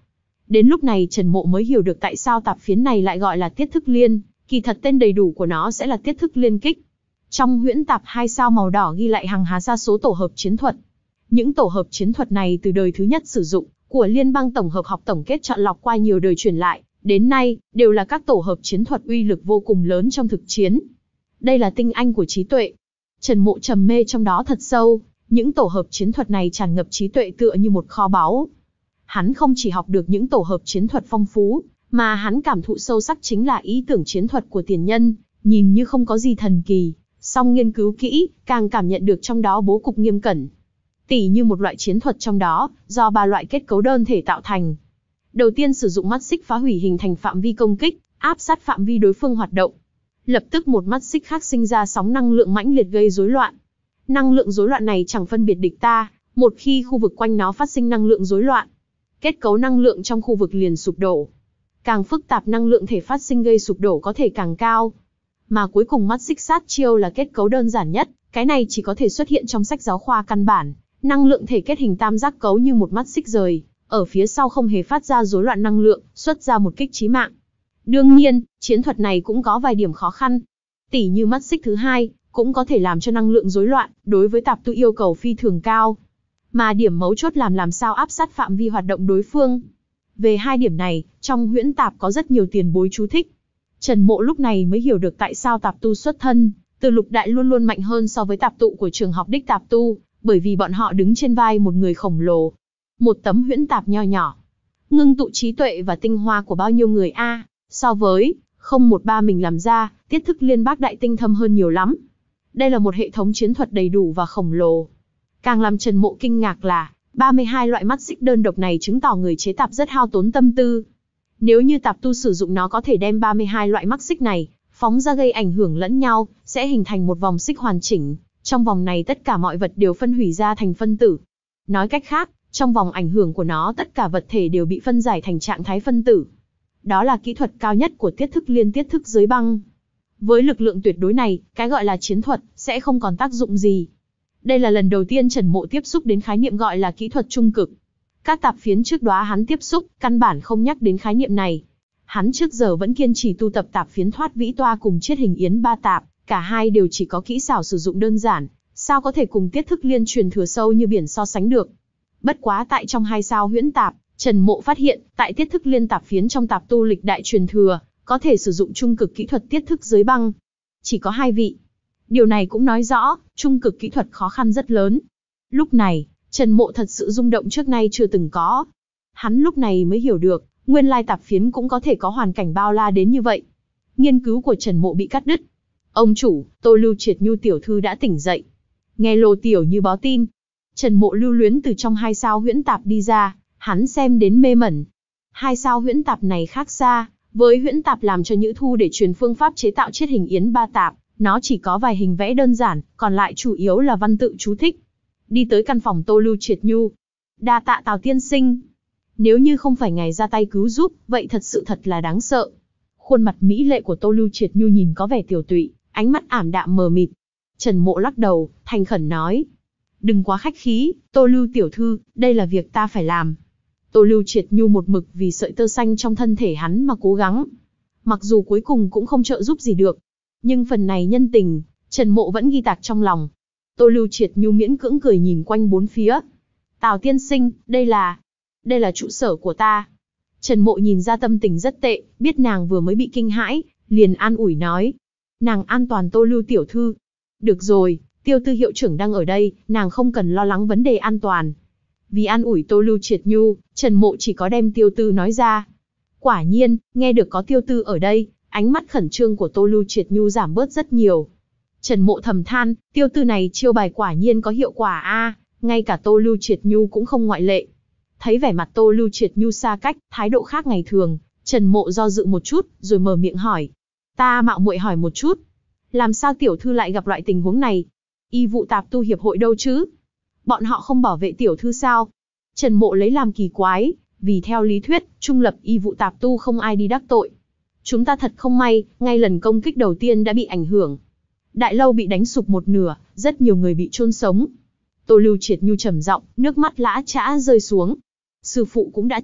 Đến lúc này Trần Mộ mới hiểu được tại sao tạp phiến này lại gọi là Tiết Thức Liên, kỳ thật tên đầy đủ của nó sẽ là Tiết Thức Liên Kích. Trong huyễn tạp hai sao màu đỏ ghi lại hằng hà sa số tổ hợp chiến thuật. Những tổ hợp chiến thuật này từ đời thứ nhất sử dụng, của Liên bang tổng hợp học tổng kết chọn lọc qua nhiều đời truyền lại, đến nay, đều là các tổ hợp chiến thuật uy lực vô cùng lớn trong thực chiến. Đây là tinh anh của trí tuệ. Trần Mộ trầm mê trong đó thật sâu, những tổ hợp chiến thuật này tràn ngập trí tuệ tựa như một kho báu. Hắn không chỉ học được những tổ hợp chiến thuật phong phú, mà hắn cảm thụ sâu sắc chính là ý tưởng chiến thuật của tiền nhân, nhìn như không có gì thần kỳ, song nghiên cứu kỹ, càng cảm nhận được trong đó bố cục nghiêm cẩn. Tỉ như một loại chiến thuật trong đó, do ba loại kết cấu đơn thể tạo thành. Đầu tiên sử dụng mắt xích phá hủy hình thành phạm vi công kích, áp sát phạm vi đối phương hoạt động. Lập tức một mắt xích khác sinh ra sóng năng lượng mãnh liệt gây rối loạn. Năng lượng rối loạn này chẳng phân biệt địch ta, một khi khu vực quanh nó phát sinh năng lượng rối loạn, kết cấu năng lượng trong khu vực liền sụp đổ. Càng phức tạp năng lượng thể phát sinh gây sụp đổ có thể càng cao. Mà cuối cùng mắt xích sát chiêu là kết cấu đơn giản nhất, cái này chỉ có thể xuất hiện trong sách giáo khoa căn bản. Năng lượng thể kết hình tam giác cấu như một mắt xích rời, ở phía sau không hề phát ra rối loạn năng lượng, xuất ra một kích chí mạng. Đương nhiên, chiến thuật này cũng có vài điểm khó khăn. Tỉ như mắt xích thứ hai, cũng có thể làm cho năng lượng rối loạn, đối với tạp tu yêu cầu phi thường cao. Mà điểm mấu chốt làm làm sao áp sát phạm vi hoạt động đối phương. Về hai điểm này, trong huyễn tạp có rất nhiều tiền bối chú thích. Trần Mộ lúc này mới hiểu được tại sao tạp tu xuất thân từ lục đại luôn luôn mạnh hơn so với tạp tụ của trường học đích tạp tu, bởi vì bọn họ đứng trên vai một người khổng lồ. Một tấm huyễn tạp nho nhỏ, ngưng tụ trí tuệ và tinh hoa của bao nhiêu người a, so với không một ba mình làm ra, Tiết Thức Liên bác đại tinh thâm hơn nhiều lắm. Đây là một hệ thống chiến thuật đầy đủ và khổng lồ. Càng làm Trần Mộ kinh ngạc là, ba mươi hai loại mắt xích đơn độc này chứng tỏ người chế tạp rất hao tốn tâm tư. Nếu như tạp tu sử dụng nó có thể đem ba mươi hai loại mắt xích này, phóng ra gây ảnh hưởng lẫn nhau, sẽ hình thành một vòng xích hoàn chỉnh. Trong vòng này tất cả mọi vật đều phân hủy ra thành phân tử. Nói cách khác, trong vòng ảnh hưởng của nó tất cả vật thể đều bị phân giải thành trạng thái phân tử. Đó là kỹ thuật cao nhất của Tiết Thức Liên Tiết Thức Giới Băng. Với lực lượng tuyệt đối này, cái gọi là chiến thuật, sẽ không còn tác dụng gì. Đây là lần đầu tiên Trần Mộ tiếp xúc đến khái niệm gọi là kỹ thuật trung cực. Các tạp phiến trước đó hắn tiếp xúc, căn bản không nhắc đến khái niệm này. Hắn trước giờ vẫn kiên trì tu tập tạp phiến thoát vĩ toa cùng chiết hình yến ba tạp, cả hai đều chỉ có kỹ xảo sử dụng đơn giản, sao có thể cùng Tiết Thức Liên truyền thừa sâu như biển so sánh được. Bất quá tại trong hai sao huyễn tạp, Trần Mộ phát hiện, tại Tiết Thức Liên tạp phiến trong tạp tu lịch đại truyền thừa, có thể sử dụng trung cực kỹ thuật Tiết Thức Giới Băng. Chỉ có hai vị. Điều này cũng nói rõ, trung cực kỹ thuật khó khăn rất lớn. Lúc này, Trần Mộ thật sự rung động trước nay chưa từng có. Hắn lúc này mới hiểu được, nguyên lai tạp phiến cũng có thể có hoàn cảnh bao la đến như vậy. Nghiên cứu của Trần Mộ bị cắt đứt. Ông chủ, Tô Lưu Triệt Nhu tiểu thư đã tỉnh dậy. Nghe Lô Tiểu Như báo tin. Trần Mộ lưu luyến từ trong hai sao huyễn tạp đi ra, hắn xem đến mê mẩn. Hai sao huyễn tạp này khác xa, với huyễn tạp làm cho Nhữ Thu để truyền phương pháp chế tạo chiết hình yến ba tạp, nó chỉ có vài hình vẽ đơn giản, còn lại chủ yếu là văn tự chú thích. Đi tới căn phòng Tô Lưu Triệt Nhu. Đa tạ Tào tiên sinh. Nếu như không phải ngài ra tay cứu giúp, vậy thật sự thật là đáng sợ. Khuôn mặt mỹ lệ của Tô Lưu Triệt Nhu nhìn có vẻ tiểu tụy, ánh mắt ảm đạm mờ mịt. Trần Mộ lắc đầu, thành khẩn nói. Đừng quá khách khí, Tô Lưu tiểu thư, đây là việc ta phải làm. Tô Lưu Triệt Nhu một mực vì sợi tơ xanh trong thân thể hắn mà cố gắng. Mặc dù cuối cùng cũng không trợ giúp gì được. Nhưng phần này nhân tình, Trần Mộ vẫn ghi tạc trong lòng. Tô Lưu Triệt Nhu miễn cưỡng cười nhìn quanh bốn phía. Tào tiên sinh, đây là... Đây là trụ sở của ta. Trần Mộ nhìn ra tâm tình rất tệ, biết nàng vừa mới bị kinh hãi, liền an ủi nói. Nàng an toàn Tô Lưu tiểu thư. Được rồi, Tiêu Tư hiệu trưởng đang ở đây, nàng không cần lo lắng vấn đề an toàn. Vì an ủi Tô Lưu Triệt Nhu, Trần Mộ chỉ có đem Tiêu Tư nói ra. Quả nhiên, nghe được có Tiêu Tư ở đây, ánh mắt khẩn trương của Tô Lưu Triệt Nhu giảm bớt rất nhiều. Trần Mộ thầm than, Tiêu Tư này chiêu bài quả nhiên có hiệu quả a, ngay cả Tô Lưu Triệt Nhu cũng không ngoại lệ. Thấy vẻ mặt Tô Lưu Triệt Nhu xa cách, thái độ khác ngày thường, Trần Mộ do dự một chút, rồi mở miệng hỏi. Ta mạo muội hỏi một chút. Làm sao tiểu thư lại gặp loại tình huống này? Y vụ tạp tu hiệp hội đâu chứ? Bọn họ không bảo vệ tiểu thư sao? Trần Mộ lấy làm kỳ quái, vì theo lý thuyết, trung lập y vụ tạp tu không ai đi đắc tội. Chúng ta thật không may, ngay lần công kích đầu tiên đã bị ảnh hưởng. Đại lâu bị đánh sụp một nửa, rất nhiều người bị chôn sống. Tô Lưu Triệt Nhu trầm giọng, nước mắt lã chã rơi xuống. Sư phụ cũng đã chết,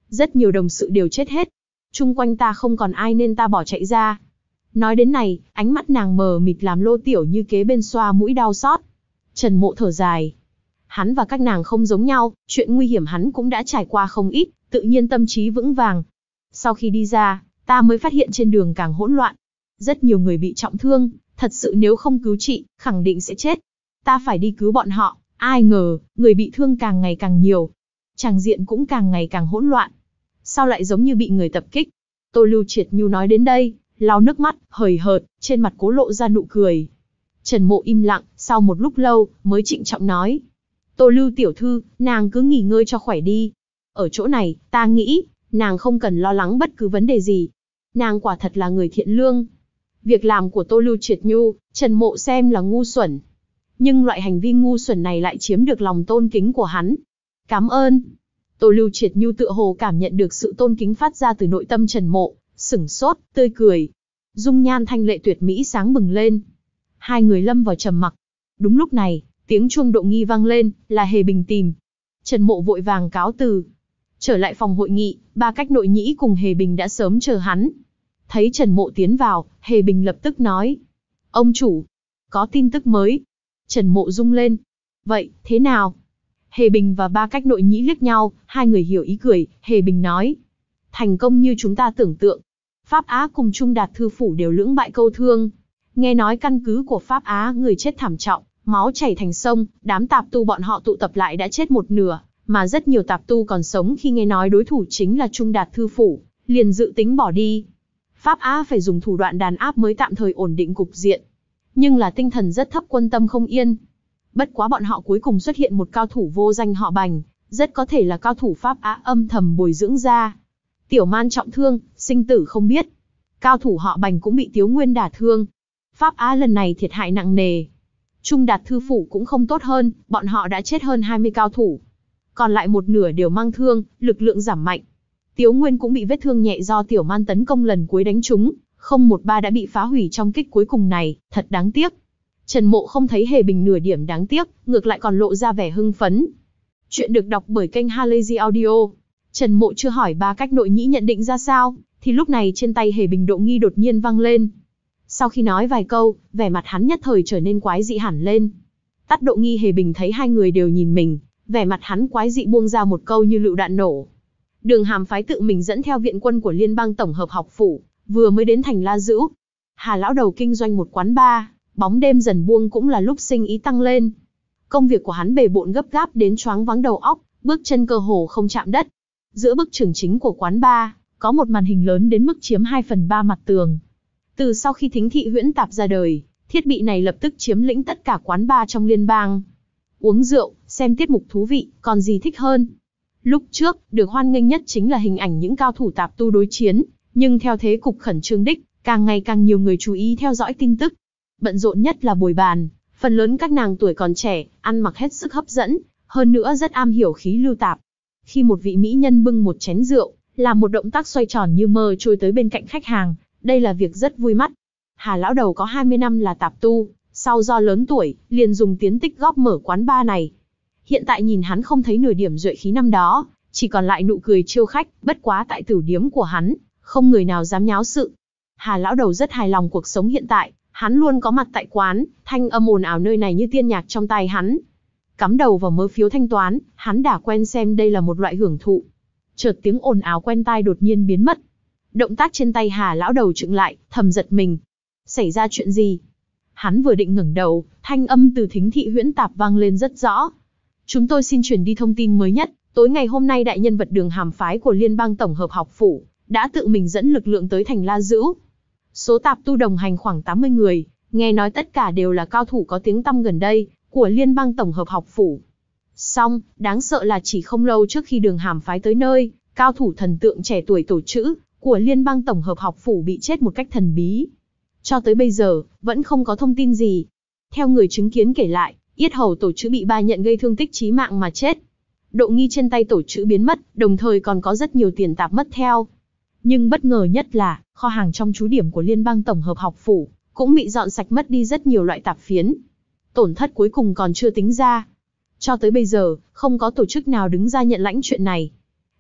Rất nhiều đồng sự đều chết hết. Chung quanh ta không còn ai nên ta bỏ chạy ra. Nói đến này, ánh mắt nàng mờ mịt làm Lô Tiểu Như kế bên xoa mũi đau xót. Trần Mộ thở dài. Hắn và các nàng không giống nhau, chuyện nguy hiểm hắn cũng đã trải qua không ít, tự nhiên tâm trí vững vàng. Sau khi đi ra, ta mới phát hiện trên đường càng hỗn loạn. Rất nhiều người bị trọng thương, thật sự nếu không cứu trị, khẳng định sẽ chết. Ta phải đi cứu bọn họ, ai ngờ, người bị thương càng ngày càng nhiều. Tràng diện cũng càng ngày càng hỗn loạn. Sao lại giống như bị người tập kích? Tô Lưu Triệt Nhu nói đến đây, lau nước mắt, hời hợt, trên mặt cố lộ ra nụ cười. Trần Mộ im lặng, sau một lúc lâu, mới trịnh trọng nói. Tô Lưu tiểu thư, nàng cứ nghỉ ngơi cho khỏe đi. Ở chỗ này, ta nghĩ, nàng không cần lo lắng bất cứ vấn đề gì. Nàng quả thật là người thiện lương. Việc làm của Tô Lưu Triệt Nhu, Trần Mộ xem là ngu xuẩn. Nhưng loại hành vi ngu xuẩn này lại chiếm được lòng tôn kính của hắn. Cảm ơn. Tô Lưu Triệt Nhu tựa hồ cảm nhận được sự tôn kính phát ra từ nội tâm Trần Mộ, sửng sốt, tươi cười. Dung nhan thanh lệ tuyệt mỹ sáng bừng lên. Hai người lâm vào trầm mặc. Đúng lúc này, tiếng chuông Độ Nghi vang lên, là Hề Bình tìm. Trần Mộ vội vàng cáo từ. Trở lại phòng hội nghị, ba cách nội nhĩ cùng Hề Bình đã sớm chờ hắn. Thấy Trần Mộ tiến vào, Hề Bình lập tức nói. Ông chủ, có tin tức mới. Trần Mộ rung lên. Vậy, thế nào? Hề Bình và ba cách nội nhĩ liếc nhau, hai người hiểu ý cười, Hề Bình nói. Thành công như chúng ta tưởng tượng. Pháp Á cùng Trung Đạt Thư Phủ đều lưỡng bại câu thương. Nghe nói căn cứ của Pháp Á người chết thảm trọng, máu chảy thành sông, đám tạp tu bọn họ tụ tập lại đã chết một nửa, mà rất nhiều tạp tu còn sống khi nghe nói đối thủ chính là Trung Đạt Thư Phủ, liền dự tính bỏ đi. Pháp Á phải dùng thủ đoạn đàn áp mới tạm thời ổn định cục diện. Nhưng là tinh thần rất thấp, quân tâm không yên. Bất quá bọn họ cuối cùng xuất hiện một cao thủ vô danh họ Bành, rất có thể là cao thủ Pháp Á âm thầm bồi dưỡng ra. Tiểu Man trọng thương, sinh tử không biết. Cao thủ họ Bành cũng bị Tiếu Nguyên đả thương. Pháp Á lần này thiệt hại nặng nề. Trung Đạt Thư Phủ cũng không tốt hơn, bọn họ đã chết hơn hai mươi cao thủ. Còn lại một nửa đều mang thương, lực lượng giảm mạnh. Tiếu Nguyên cũng bị vết thương nhẹ do Tiểu Man tấn công lần cuối đánh trúng, không một ba đã bị phá hủy trong kích cuối cùng này, thật đáng tiếc. Trần Mộ không thấy Hề Bình nửa điểm đáng tiếc, ngược lại còn lộ ra vẻ hưng phấn. Chuyện được đọc bởi kênh Halazy Audio. Trần Mộ chưa hỏi ba cách nội nhĩ nhận định ra sao, thì lúc này trên tay Hề Bình Độ Nghi đột nhiên vang lên. Sau khi nói vài câu, vẻ mặt hắn nhất thời trở nên quái dị hẳn lên. Tắt Độ Nghi, Hề Bình thấy hai người đều nhìn mình, vẻ mặt hắn quái dị buông ra một câu như lựu đạn nổ. Đường Hàm phái tự mình dẫn theo viện quân của Liên bang Tổng hợp học phủ, vừa mới đến thành La Dữ. Hà lão đầu kinh doanh một quán bar, bóng đêm dần buông cũng là lúc sinh ý tăng lên. Công việc của hắn bề bộn gấp gáp đến choáng váng đầu óc, bước chân cơ hồ không chạm đất. Giữa bức tường chính của quán bar, có một màn hình lớn đến mức chiếm hai phần ba mặt tường. Từ sau khi Thính Thị Huyễn Tạp ra đời, thiết bị này lập tức chiếm lĩnh tất cả quán bar trong liên bang. Uống rượu, xem tiết mục thú vị, còn gì thích hơn. Lúc trước, được hoan nghênh nhất chính là hình ảnh những cao thủ tạp tu đối chiến, nhưng theo thế cục khẩn trương đích, càng ngày càng nhiều người chú ý theo dõi tin tức. Bận rộn nhất là bồi bàn, phần lớn các nàng tuổi còn trẻ, ăn mặc hết sức hấp dẫn, hơn nữa rất am hiểu khí lưu tạp. Khi một vị mỹ nhân bưng một chén rượu, làm một động tác xoay tròn như mơ trôi tới bên cạnh khách hàng, đây là việc rất vui mắt. Hà lão đầu có hai mươi năm là tạp tu, sau do lớn tuổi, liền dùng tiến tích góp mở quán bar này. Hiện tại nhìn hắn không thấy nửa điểm duệ khí năm đó, chỉ còn lại nụ cười chiêu khách, bất quá tại tửu điếm của hắn, không người nào dám nháo sự. Hà lão đầu rất hài lòng cuộc sống hiện tại, hắn luôn có mặt tại quán, thanh âm ồn ào nơi này như tiên nhạc trong tai hắn. Cắm đầu vào mớ phiếu thanh toán, hắn đã quen xem đây là một loại hưởng thụ. Chợt tiếng ồn ào quen tai đột nhiên biến mất. Động tác trên tay Hà lão đầu chững lại, thầm giật mình. Xảy ra chuyện gì? Hắn vừa định ngẩng đầu, thanh âm từ Thính Thị Huyễn Tạp vang lên rất rõ. Chúng tôi xin truyền đi thông tin mới nhất, tối ngày hôm nay đại nhân vật Đường Hàm phái của Liên bang Tổng hợp học phủ đã tự mình dẫn lực lượng tới thành La Dữ. Số tạp tu đồng hành khoảng tám mươi người, nghe nói tất cả đều là cao thủ có tiếng tăm gần đây của Liên bang Tổng hợp học phủ. Song, đáng sợ là chỉ không lâu trước khi Đường Hàm phái tới nơi, cao thủ thần tượng trẻ tuổi tổ chữ của Liên bang Tổng hợp học phủ bị chết một cách thần bí. Cho tới bây giờ, vẫn không có thông tin gì. Theo người chứng kiến kể lại, yết hầu tổ chữ bị ba nhận gây thương tích chí mạng mà chết. Độ Nghi trên tay tổ chữ biến mất, đồng thời còn có rất nhiều tiền tạp mất theo. Nhưng bất ngờ nhất là, kho hàng trong trú điểm của Liên bang Tổng hợp học phủ cũng bị dọn sạch, mất đi rất nhiều loại tạp phiến. Tổn thất cuối cùng còn chưa tính ra. Cho tới bây giờ, không có tổ chức nào đứng ra nhận lãnh chuyện này.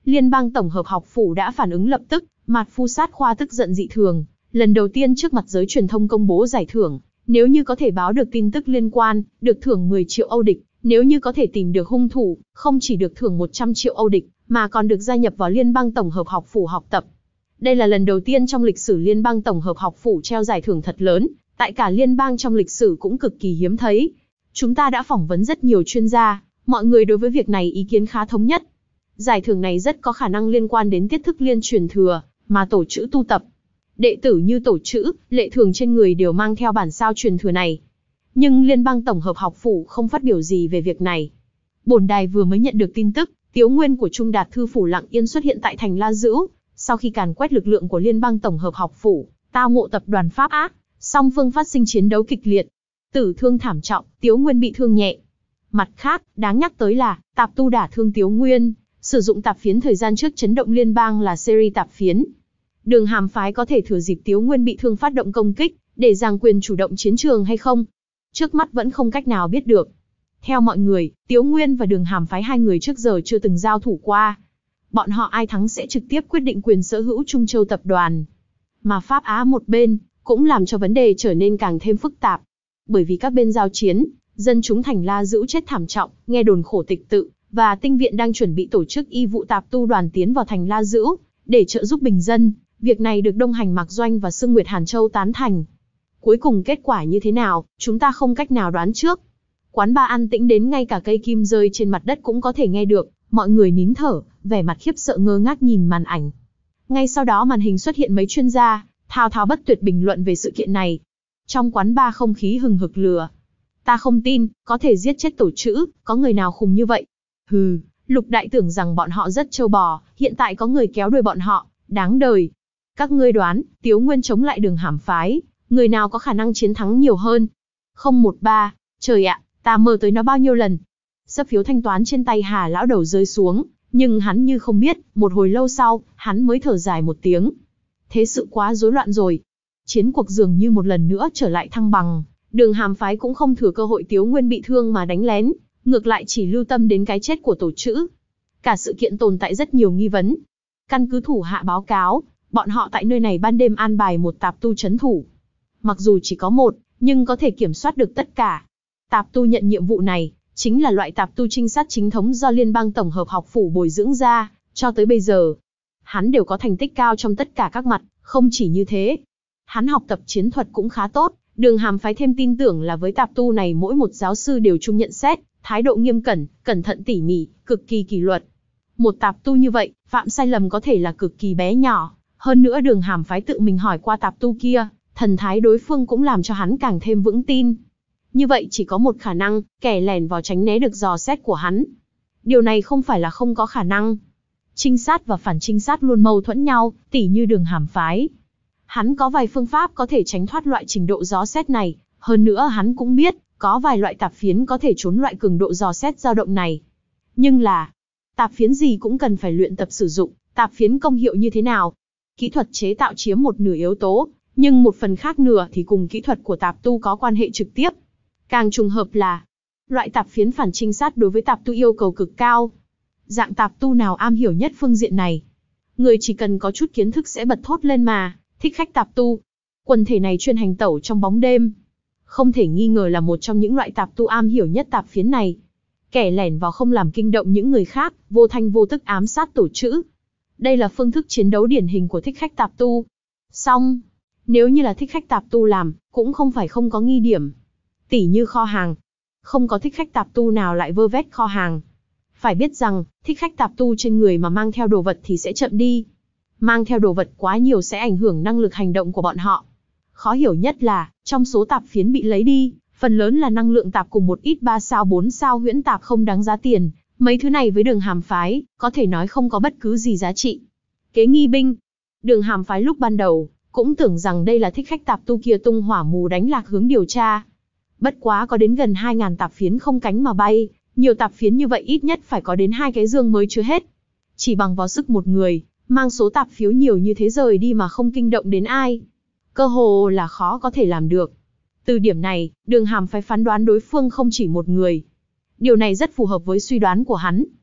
Liên bang tổng hợp học phủ đã phản ứng lập tức, Mạt Phu Sát khoa tức giận dị thường, lần đầu tiên trước mặt giới truyền thông công bố giải thưởng, nếu như có thể báo được tin tức liên quan, được thưởng mười triệu Âu địch, nếu như có thể tìm được hung thủ, không chỉ được thưởng một trăm triệu Âu địch, mà còn được gia nhập vào Liên bang tổng hợp học phủ học tập. Đây là lần đầu tiên trong lịch sử Liên bang tổng hợp học phủ treo giải thưởng thật lớn, tại cả liên bang trong lịch sử cũng cực kỳ hiếm thấy. Chúng ta đã phỏng vấn rất nhiều chuyên gia, mọi người đối với việc này ý kiến khá thống nhất. Giải thưởng này rất có khả năng liên quan đến tiết thức liên truyền thừa, mà Tổ Chữ tu tập. Đệ tử như Tổ Chữ, Lệ Thường trên người đều mang theo bản sao truyền thừa này. Nhưng Liên bang tổng hợp học phủ không phát biểu gì về việc này. Bổn đài vừa mới nhận được tin tức, Tiếu Nguyên của Trung Đạt Thư phủ lặng yên xuất hiện tại thành La Dữ, sau khi càn quét lực lượng của Liên bang tổng hợp học phủ, tao ngộ tập đoàn Pháp ác, song phương phát sinh chiến đấu kịch liệt. Tử thương thảm trọng, Tiếu Nguyên bị thương nhẹ. Mặt khác, đáng nhắc tới là, tạp tu đả thương Tiếu Nguyên, sử dụng tạp phiến thời gian trước chấn động liên bang là series tạp phiến. Đường Hàm phái có thể thừa dịp Tiếu Nguyên bị thương phát động công kích, để giành quyền chủ động chiến trường hay không? Trước mắt vẫn không cách nào biết được. Theo mọi người, Tiếu Nguyên và Đường Hàm phái hai người trước giờ chưa từng giao thủ qua. Bọn họ ai thắng sẽ trực tiếp quyết định quyền sở hữu Trung Châu tập đoàn. Mà Pháp Á một bên, cũng làm cho vấn đề trở nên càng thêm phức tạp. Bởi vì các bên giao chiến, dân chúng thành La Dữ chết thảm trọng, nghe đồn Khổ Tịch Tự và Tinh Viện đang chuẩn bị tổ chức y vụ tạp tu đoàn tiến vào thành La Dữ, để trợ giúp bình dân. Việc này được Đông Hành Mạc Doanh và Sương Nguyệt Hàn Châu tán thành. Cuối cùng kết quả như thế nào, chúng ta không cách nào đoán trước. Quán bar an tĩnh đến ngay cả cây kim rơi trên mặt đất cũng có thể nghe được, mọi người nín thở, vẻ mặt khiếp sợ ngơ ngác nhìn màn ảnh. Ngay sau đó màn hình xuất hiện mấy chuyên gia, thao thao bất tuyệt bình luận về sự kiện này. Trong quán bar không khí hừng hực lửa. Ta không tin, có thể giết chết Tổ Chữ, có người nào khùng như vậy? Hừ, Lục Đại tưởng rằng bọn họ rất trâu bò, hiện tại có người kéo đuôi bọn họ, đáng đời. Các ngươi đoán, Tiếu Nguyên chống lại Đường Hàm phái, người nào có khả năng chiến thắng nhiều hơn? Không một ba, trời ạ, ta mơ tới nó bao nhiêu lần. Sấp phiếu thanh toán trên tay Hà lão đầu rơi xuống, nhưng hắn như không biết, một hồi lâu sau, hắn mới thở dài một tiếng. Thế sự quá rối loạn rồi. Chiến cuộc dường như một lần nữa trở lại thăng bằng, Đường Hàm phái cũng không thừa cơ hội Tiếu Nguyên bị thương mà đánh lén, ngược lại chỉ lưu tâm đến cái chết của Tổ Chữ. Cả sự kiện tồn tại rất nhiều nghi vấn. Căn cứ thủ hạ báo cáo, bọn họ tại nơi này ban đêm an bài một tạp tu trấn thủ. Mặc dù chỉ có một, nhưng có thể kiểm soát được tất cả. Tạp tu nhận nhiệm vụ này, chính là loại tạp tu trinh sát chính thống do Liên bang tổng hợp học phủ bồi dưỡng ra, cho tới bây giờ. Hắn đều có thành tích cao trong tất cả các mặt, không chỉ như thế. Hắn học tập chiến thuật cũng khá tốt, Đường Hàm phái thêm tin tưởng là với tạp tu này mỗi một giáo sư đều chung nhận xét, thái độ nghiêm cẩn, cẩn thận tỉ mỉ, cực kỳ kỷ luật. Một tạp tu như vậy, phạm sai lầm có thể là cực kỳ bé nhỏ. Hơn nữa Đường Hàm phái tự mình hỏi qua tạp tu kia, thần thái đối phương cũng làm cho hắn càng thêm vững tin. Như vậy chỉ có một khả năng, kẻ lẻn vào tránh né được dò xét của hắn. Điều này không phải là không có khả năng. Trinh sát và phản trinh sát luôn mâu thuẫn nhau, tỉ như Đường Hàm phái. Hắn có vài phương pháp có thể tránh thoát loại trình độ dò xét này, hơn nữa hắn cũng biết, có vài loại tạp phiến có thể trốn loại cường độ dò xét dao động này. Nhưng là, tạp phiến gì cũng cần phải luyện tập sử dụng, tạp phiến công hiệu như thế nào? Kỹ thuật chế tạo chiếm một nửa yếu tố, nhưng một phần khác nửa thì cùng kỹ thuật của tạp tu có quan hệ trực tiếp. Càng trùng hợp là, loại tạp phiến phản trinh sát đối với tạp tu yêu cầu cực cao. Dạng tạp tu nào am hiểu nhất phương diện này? Người chỉ cần có chút kiến thức sẽ bật thốt lên mà, thích khách tạp tu. Quần thể này chuyên hành tẩu trong bóng đêm. Không thể nghi ngờ là một trong những loại tạp tu am hiểu nhất tạp phiến này. Kẻ lẻn vào không làm kinh động những người khác, vô thanh vô tức ám sát Tổ Chữ. Đây là phương thức chiến đấu điển hình của thích khách tạp tu. Song, nếu như là thích khách tạp tu làm, cũng không phải không có nghi điểm. Tỉ như kho hàng. Không có thích khách tạp tu nào lại vơ vét kho hàng. Phải biết rằng, thích khách tạp tu trên người mà mang theo đồ vật thì sẽ chậm đi. Mang theo đồ vật quá nhiều sẽ ảnh hưởng năng lực hành động của bọn họ. Khó hiểu nhất là, trong số tạp phiến bị lấy đi, phần lớn là năng lượng tạp cùng một ít ba sao bốn sao huyễn tạp không đáng giá tiền. Mấy thứ này với Đường Hàm phái, có thể nói không có bất cứ gì giá trị. Kế nghi binh. Đường Hàm phái lúc ban đầu, cũng tưởng rằng đây là thích khách tạp tu kia tung hỏa mù đánh lạc hướng điều tra. Bất quá có đến gần hai nghìn tạp phiến không cánh mà bay, nhiều tạp phiến như vậy ít nhất phải có đến hai cái dương mới chưa hết. Chỉ bằng vào sức một người, mang số tạp phiếu nhiều như thế rời đi mà không kinh động đến ai. Cơ hồ là khó có thể làm được. Từ điểm này, Đường Hàm phái phán đoán đối phương không chỉ một người. Điều này rất phù hợp với suy đoán của hắn.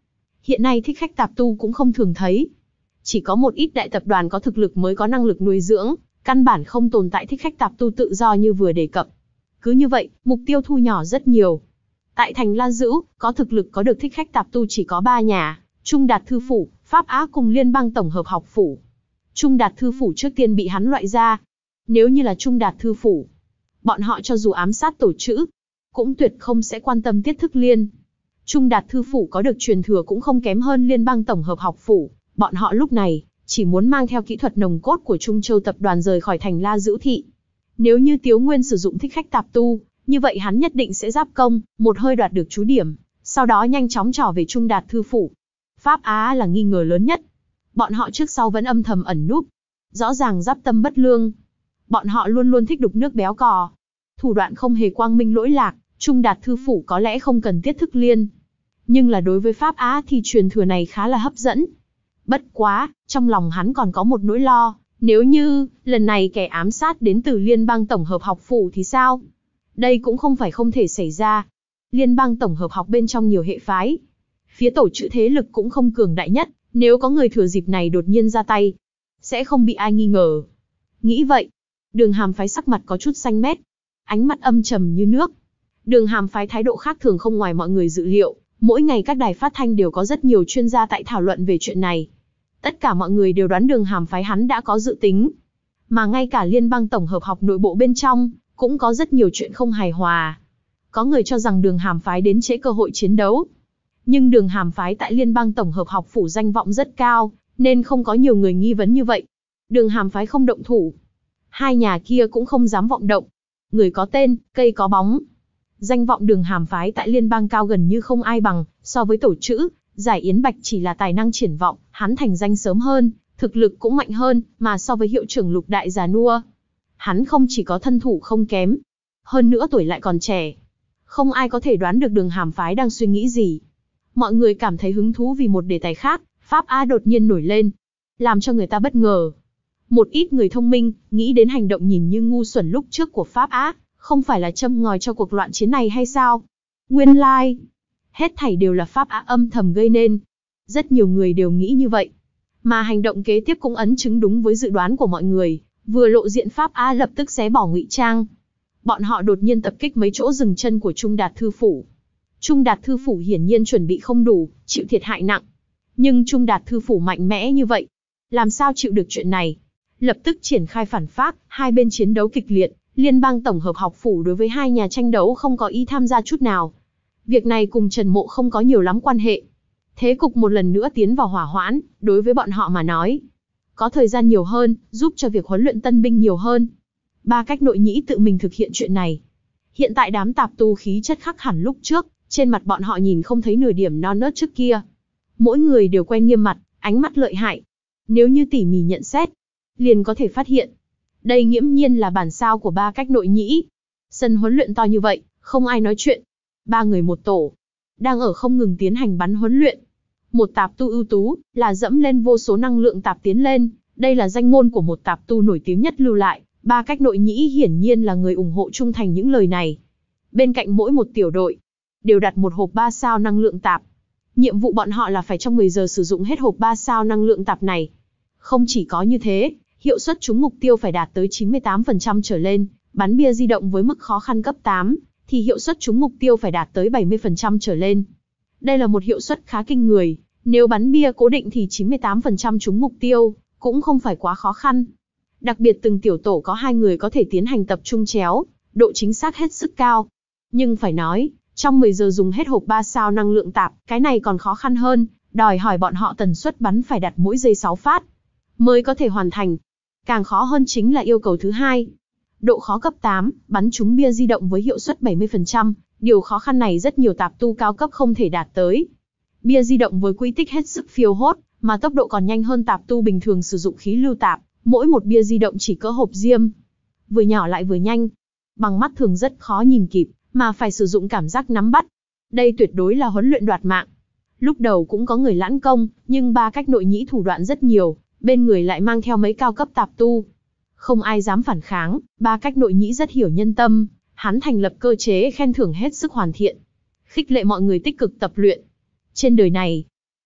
Hiện nay thích khách tạp tu cũng không thường thấy. Chỉ có một ít đại tập đoàn có thực lực mới có năng lực nuôi dưỡng, căn bản không tồn tại thích khách tạp tu tự do như vừa đề cập. Cứ như vậy, mục tiêu thu nhỏ rất nhiều. Tại thành La Dữ, có thực lực có được thích khách tạp tu chỉ có ba nhà, Trung Đạt Thư Phủ, Pháp Á cùng Liên bang Tổng hợp Học Phủ. Trung Đạt Thư Phủ trước tiên bị hắn loại ra. Nếu như là Trung Đạt Thư Phủ, bọn họ cho dù ám sát tổ chữ, cũng tuyệt không sẽ quan tâm Tiết Thức Liên. Trung Đạt Thư Phủ có được truyền thừa cũng không kém hơn Liên bang Tổng hợp Học Phủ, bọn họ lúc này chỉ muốn mang theo kỹ thuật nồng cốt của Trung Châu tập đoàn rời khỏi thành La Dữ thị. Nếu như Tiếu Nguyên sử dụng thích khách tạp tu, như vậy hắn nhất định sẽ giáp công, một hơi đoạt được chú điểm, sau đó nhanh chóng trỏ về Trung Đạt Thư Phủ. Pháp Á là nghi ngờ lớn nhất. Bọn họ trước sau vẫn âm thầm ẩn núp. Rõ ràng giáp tâm bất lương. Bọn họ luôn luôn thích đục nước béo cò. Thủ đoạn không hề quang minh lỗi lạc, Trung Đạt Thư Phủ có lẽ không cần Tiết Thức Liên. Nhưng là đối với Pháp Á thì truyền thừa này khá là hấp dẫn. Bất quá, trong lòng hắn còn có một nỗi lo, nếu như, lần này kẻ ám sát đến từ Liên bang Tổng hợp Học Phủ thì sao? Đây cũng không phải không thể xảy ra. Liên bang Tổng hợp Học bên trong nhiều hệ phái. Phía tổ chữ thế lực cũng không cường đại nhất, nếu có người thừa dịp này đột nhiên ra tay, sẽ không bị ai nghi ngờ. Nghĩ vậy, Đường Hàm phái sắc mặt có chút xanh mét, ánh mắt âm trầm như nước. Đường Hàm phái thái độ khác thường không ngoài mọi người dự liệu, mỗi ngày các đài phát thanh đều có rất nhiều chuyên gia tại thảo luận về chuyện này. Tất cả mọi người đều đoán Đường Hàm phái hắn đã có dự tính. Mà ngay cả Liên bang Tổng hợp Học nội bộ bên trong, cũng có rất nhiều chuyện không hài hòa. Có người cho rằng Đường Hàm phái đến trễ cơ hội chiến đấu. Nhưng Đường Hàm phái tại Liên bang Tổng hợp Học Phủ danh vọng rất cao, nên không có nhiều người nghi vấn như vậy. Đường Hàm phái không động thủ. Hai nhà kia cũng không dám vọng động. Người có tên, cây có bóng. Danh vọng Đường Hàm phái tại liên bang cao gần như không ai bằng, so với tổ chữ, Giải Yến Bạch chỉ là tài năng triển vọng, hắn thành danh sớm hơn, thực lực cũng mạnh hơn, mà so với hiệu trưởng Lục Đại già nua, hắn không chỉ có thân thủ không kém, hơn nữa tuổi lại còn trẻ. Không ai có thể đoán được Đường Hàm phái đang suy nghĩ gì. Mọi người cảm thấy hứng thú vì một đề tài khác, Pháp Á đột nhiên nổi lên, làm cho người ta bất ngờ. Một ít người thông minh, nghĩ đến hành động nhìn như ngu xuẩn lúc trước của Pháp Á, không phải là châm ngòi cho cuộc loạn chiến này hay sao? Nguyên lai, like, hết thảy đều là Pháp Á âm thầm gây nên. Rất nhiều người đều nghĩ như vậy. Mà hành động kế tiếp cũng ấn chứng đúng với dự đoán của mọi người, vừa lộ diện Pháp Á lập tức xé bỏ ngụy trang. Bọn họ đột nhiên tập kích mấy chỗ dừng chân của Trung Đạt Thư Phủ. Trung Đạt Thư Phủ hiển nhiên chuẩn bị không đủ, chịu thiệt hại nặng. Nhưng Trung Đạt Thư Phủ mạnh mẽ như vậy, làm sao chịu được chuyện này? Lập tức triển khai phản phác, hai bên chiến đấu kịch liệt, Liên bang Tổng hợp Học Phủ đối với hai nhà tranh đấu không có ý tham gia chút nào. Việc này cùng Trần Mộ không có nhiều lắm quan hệ. Thế cục một lần nữa tiến vào hỏa hoãn, đối với bọn họ mà nói, có thời gian nhiều hơn, giúp cho việc huấn luyện tân binh nhiều hơn. Ba Cách Nội Nhĩ tự mình thực hiện chuyện này. Hiện tại đám tạp tu khí chất khác hẳn lúc trước, trên mặt bọn họ nhìn không thấy nửa điểm non nớt trước kia. Mỗi người đều quen nghiêm mặt, ánh mắt lợi hại. Nếu như tỉ mỉ nhận xét, liền có thể phát hiện, đây nghiễm nhiên là bản sao của Ba Cách Nội Nhĩ. Sân huấn luyện to như vậy, không ai nói chuyện. Ba người một tổ, đang ở không ngừng tiến hành bắn huấn luyện. Một tạp tu ưu tú, là dẫm lên vô số năng lượng tạp tiến lên. Đây là danh ngôn của một tạp tu nổi tiếng nhất lưu lại. Ba Cách Nội Nhĩ hiển nhiên là người ủng hộ trung thành những lời này. Bên cạnh mỗi một tiểu đội, đều đặt một hộp ba sao năng lượng tạp. Nhiệm vụ bọn họ là phải trong mười giờ sử dụng hết hộp ba sao năng lượng tạp này. Không chỉ có như thế, hiệu suất trúng mục tiêu phải đạt tới chín mươi tám phần trăm trở lên, bắn bia di động với mức khó khăn cấp tám, thì hiệu suất trúng mục tiêu phải đạt tới bảy mươi phần trăm trở lên. Đây là một hiệu suất khá kinh người, nếu bắn bia cố định thì chín mươi tám phần trăm trúng mục tiêu, cũng không phải quá khó khăn. Đặc biệt từng tiểu tổ có hai người có thể tiến hành tập trung chéo, độ chính xác hết sức cao. Nhưng phải nói, trong mười giờ dùng hết hộp ba sao năng lượng tạp, cái này còn khó khăn hơn, đòi hỏi bọn họ tần suất bắn phải đạt mỗi giây sáu phát, mới có thể hoàn thành. Càng khó hơn chính là yêu cầu thứ hai. Độ khó cấp tám, bắn trúng bia di động với hiệu suất bảy mươi phần trăm, điều khó khăn này rất nhiều tạp tu cao cấp không thể đạt tới. Bia di động với quy tích hết sức phiêu hốt, mà tốc độ còn nhanh hơn tạp tu bình thường sử dụng khí lưu tạp, mỗi một bia di động chỉ cỡ hộp diêm. Vừa nhỏ lại vừa nhanh, bằng mắt thường rất khó nhìn kịp, mà phải sử dụng cảm giác nắm bắt. Đây tuyệt đối là huấn luyện đoạt mạng. Lúc đầu cũng có người lãn công, nhưng Ba Cách Nội Nhĩ thủ đoạn rất nhiều, bên người lại mang theo mấy cao cấp tạp tu. Không ai dám phản kháng, Ba Cách Nội Nhĩ rất hiểu nhân tâm, hắn thành lập cơ chế khen thưởng hết sức hoàn thiện, khích lệ mọi người tích cực tập luyện. Trên đời này,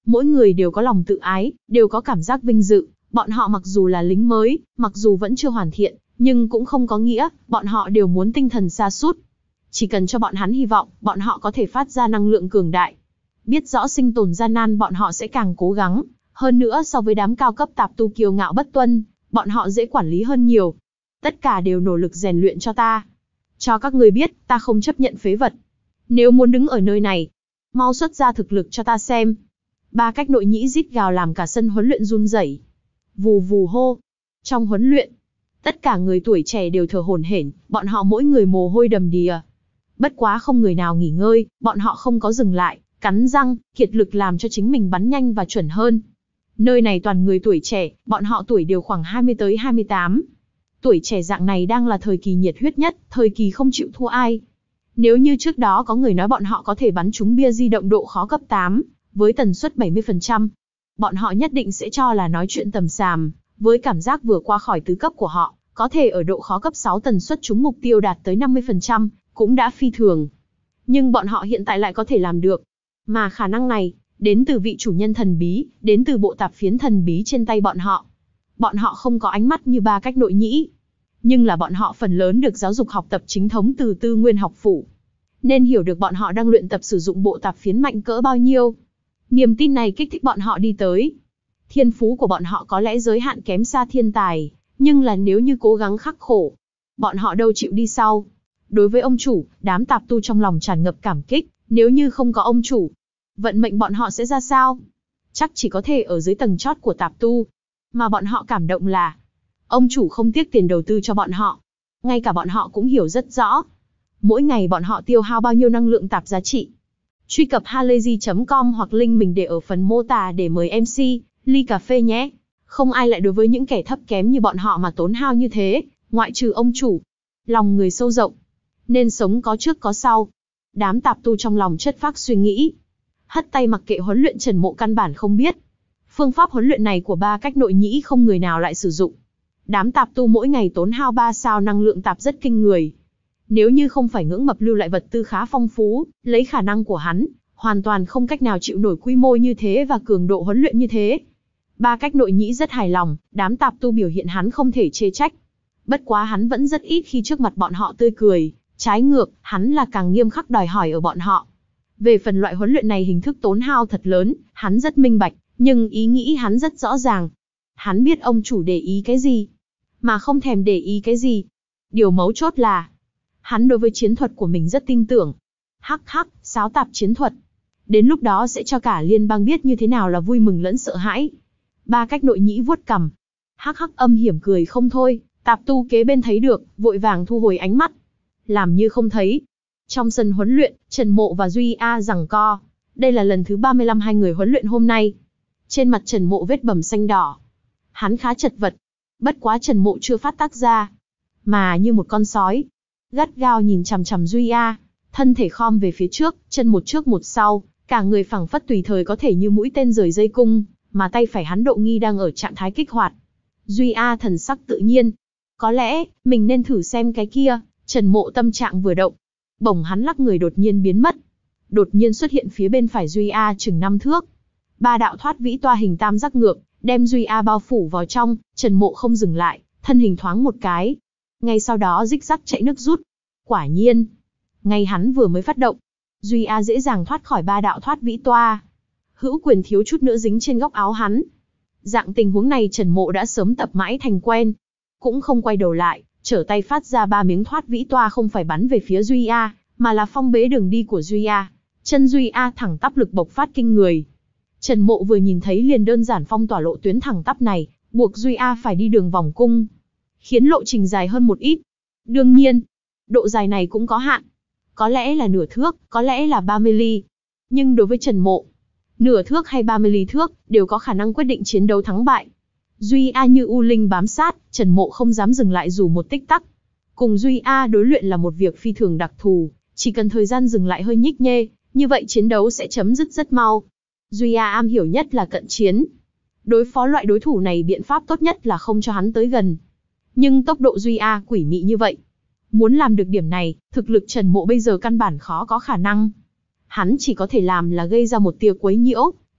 Mỗi người đều có lòng tự ái, đều có cảm giác vinh dự, bọn họ mặc dù là lính mới, mặc dù vẫn chưa hoàn thiện, nhưng cũng không có nghĩa, bọn họ đều muốn tinh thần sa sút. Chỉ cần cho bọn hắn hy vọng, bọn họ có thể phát ra năng lượng cường đại. Biết rõ sinh tồn gian nan bọn họ sẽ càng cố gắng, hơn nữa so với đám cao cấp tạp tu kiêu ngạo bất tuân, bọn họ dễ quản lý hơn nhiều. Tất cả đều nỗ lực rèn luyện cho ta. Cho các ngươi biết, ta không chấp nhận phế vật. Nếu muốn đứng ở nơi này, mau xuất ra thực lực cho ta xem. Ba cách nội nhĩ rít gào làm cả sân huấn luyện run rẩy. Vù vù hô. Trong huấn luyện, tất cả người tuổi trẻ đều thở hổn hển, bọn họ mỗi người mồ hôi đầm đìa. Bất quá không người nào nghỉ ngơi, bọn họ không có dừng lại, cắn răng, kiệt lực làm cho chính mình bắn nhanh và chuẩn hơn. Nơi này toàn người tuổi trẻ, bọn họ tuổi đều khoảng hai mươi tới hai mươi tám. Tuổi trẻ dạng này đang là thời kỳ nhiệt huyết nhất, thời kỳ không chịu thua ai. Nếu như trước đó có người nói bọn họ có thể bắn trúng bia di động độ khó cấp tám, với tần suất bảy mươi phần trăm, bọn họ nhất định sẽ cho là nói chuyện tầm xàm, với cảm giác vừa qua khỏi tứ cấp của họ, có thể ở độ khó cấp sáu tần suất trúng mục tiêu đạt tới năm mươi phần trăm, cũng đã phi thường. Nhưng bọn họ hiện tại lại có thể làm được. Mà khả năng này, đến từ vị chủ nhân thần bí, đến từ bộ tạp phiến thần bí trên tay bọn họ. Bọn họ không có ánh mắt như ba cách nội nhĩ, nhưng là bọn họ phần lớn được giáo dục học tập chính thống từ tư nguyên học phủ, nên hiểu được bọn họ đang luyện tập sử dụng bộ tạp phiến mạnh cỡ bao nhiêu. Niềm tin này kích thích bọn họ đi tới. Thiên phú của bọn họ có lẽ giới hạn kém xa thiên tài, nhưng là nếu như cố gắng khắc khổ, bọn họ đâu chịu đi sau. Đối với ông chủ, đám tạp tu trong lòng tràn ngập cảm kích, nếu như không có ông chủ, vận mệnh bọn họ sẽ ra sao? Chắc chỉ có thể ở dưới tầng chót của tạp tu. Mà bọn họ cảm động là, ông chủ không tiếc tiền đầu tư cho bọn họ. Ngay cả bọn họ cũng hiểu rất rõ, mỗi ngày bọn họ tiêu hao bao nhiêu năng lượng tạp giá trị. Truy cập halayzi chấm com hoặc link mình để ở phần mô tả để mời em xê, ly cà phê nhé. Không ai lại đối với những kẻ thấp kém như bọn họ mà tốn hao như thế, ngoại trừ ông chủ. Lòng người sâu rộng, nên sống có trước có sau. Đám tạp tu trong lòng chất phác suy nghĩ, hất tay mặc kệ huấn luyện Trần Mộ căn bản không biết. Phương pháp huấn luyện này của ba cách nội nhĩ không người nào lại sử dụng. Đám tạp tu mỗi ngày tốn hao ba sao năng lượng tạp rất kinh người. Nếu như không phải ngưỡng mập lưu lại vật tư khá phong phú, lấy khả năng của hắn, hoàn toàn không cách nào chịu nổi quy mô như thế và cường độ huấn luyện như thế. Ba cách nội nhĩ rất hài lòng, đám tạp tu biểu hiện hắn không thể chê trách. Bất quá hắn vẫn rất ít khi trước mặt bọn họ tươi cười, trái ngược, hắn là càng nghiêm khắc đòi hỏi ở bọn họ. Về phần loại huấn luyện này hình thức tốn hao thật lớn, hắn rất minh bạch, nhưng ý nghĩ hắn rất rõ ràng. Hắn biết ông chủ để ý cái gì, mà không thèm để ý cái gì. Điều mấu chốt là, hắn đối với chiến thuật của mình rất tin tưởng. Hắc hắc, sáo tạp chiến thuật. Đến lúc đó sẽ cho cả liên bang biết như thế nào là vui mừng lẫn sợ hãi. Ba cách nội nhĩ vuốt cằm. Hắc hắc âm hiểm cười không thôi, tạp tu kế bên thấy được, vội vàng thu hồi ánh mắt, làm như không thấy. Trong sân huấn luyện, Trần Mộ và Duy A giằng co. Đây là lần thứ ba mươi lăm hai người huấn luyện hôm nay. Trên mặt Trần Mộ vết bầm xanh đỏ. Hắn khá chật vật. Bất quá Trần Mộ chưa phát tác ra, mà như một con sói, gắt gao nhìn chằm chằm Duy A, thân thể khom về phía trước, chân một trước một sau, cả người phẳng phất tùy thời có thể như mũi tên rời dây cung, mà tay phải hắn độ nghi đang ở trạng thái kích hoạt. Duy A thần sắc tự nhiên. Có lẽ, mình nên thử xem cái kia. Trần Mộ tâm trạng vừa động, bổng hắn lắc người đột nhiên biến mất. Đột nhiên xuất hiện phía bên phải Duy A chừng năm thước. Ba đạo thoát vĩ toa hình tam giác ngược, đem Duy A bao phủ vào trong. Trần Mộ không dừng lại, thân hình thoáng một cái. Ngay sau đó rích rắc chạy nước rút. Quả nhiên, ngay hắn vừa mới phát động, Duy A dễ dàng thoát khỏi ba đạo thoát vĩ toa. Hữu quyền thiếu chút nữa dính trên góc áo hắn. Dạng tình huống này Trần Mộ đã sớm tập mãi thành quen. Cũng không quay đầu lại, trở tay phát ra ba miếng thoát vĩ toa không phải bắn về phía Duy A, mà là phong bế đường đi của Duy A. Chân Duy A thẳng tắp lực bộc phát kinh người. Trần Mộ vừa nhìn thấy liền đơn giản phong tỏa lộ tuyến thẳng tắp này, buộc Duy A phải đi đường vòng cung, khiến lộ trình dài hơn một ít. Đương nhiên, độ dài này cũng có hạn. Có lẽ là nửa thước, có lẽ là ba mươi ly. Nhưng đối với Trần Mộ, nửa thước hay ba mươi ly thước, đều có khả năng quyết định chiến đấu thắng bại. Duy A như u linh bám sát, Trần Mộ không dám dừng lại dù một tích tắc. Cùng Duy A đối luyện là một việc phi thường đặc thù, chỉ cần thời gian dừng lại hơi nhích nhê, như vậy chiến đấu sẽ chấm dứt rất mau. Duy A am hiểu nhất là cận chiến. Đối phó loại đối thủ này biện pháp tốt nhất là không cho hắn tới gần. Nhưng tốc độ Duy A quỷ mị như vậy, muốn làm được điểm này, thực lực Trần Mộ bây giờ căn bản khó có khả năng. Hắn chỉ có thể làm là gây ra một tia quấy nhiễu,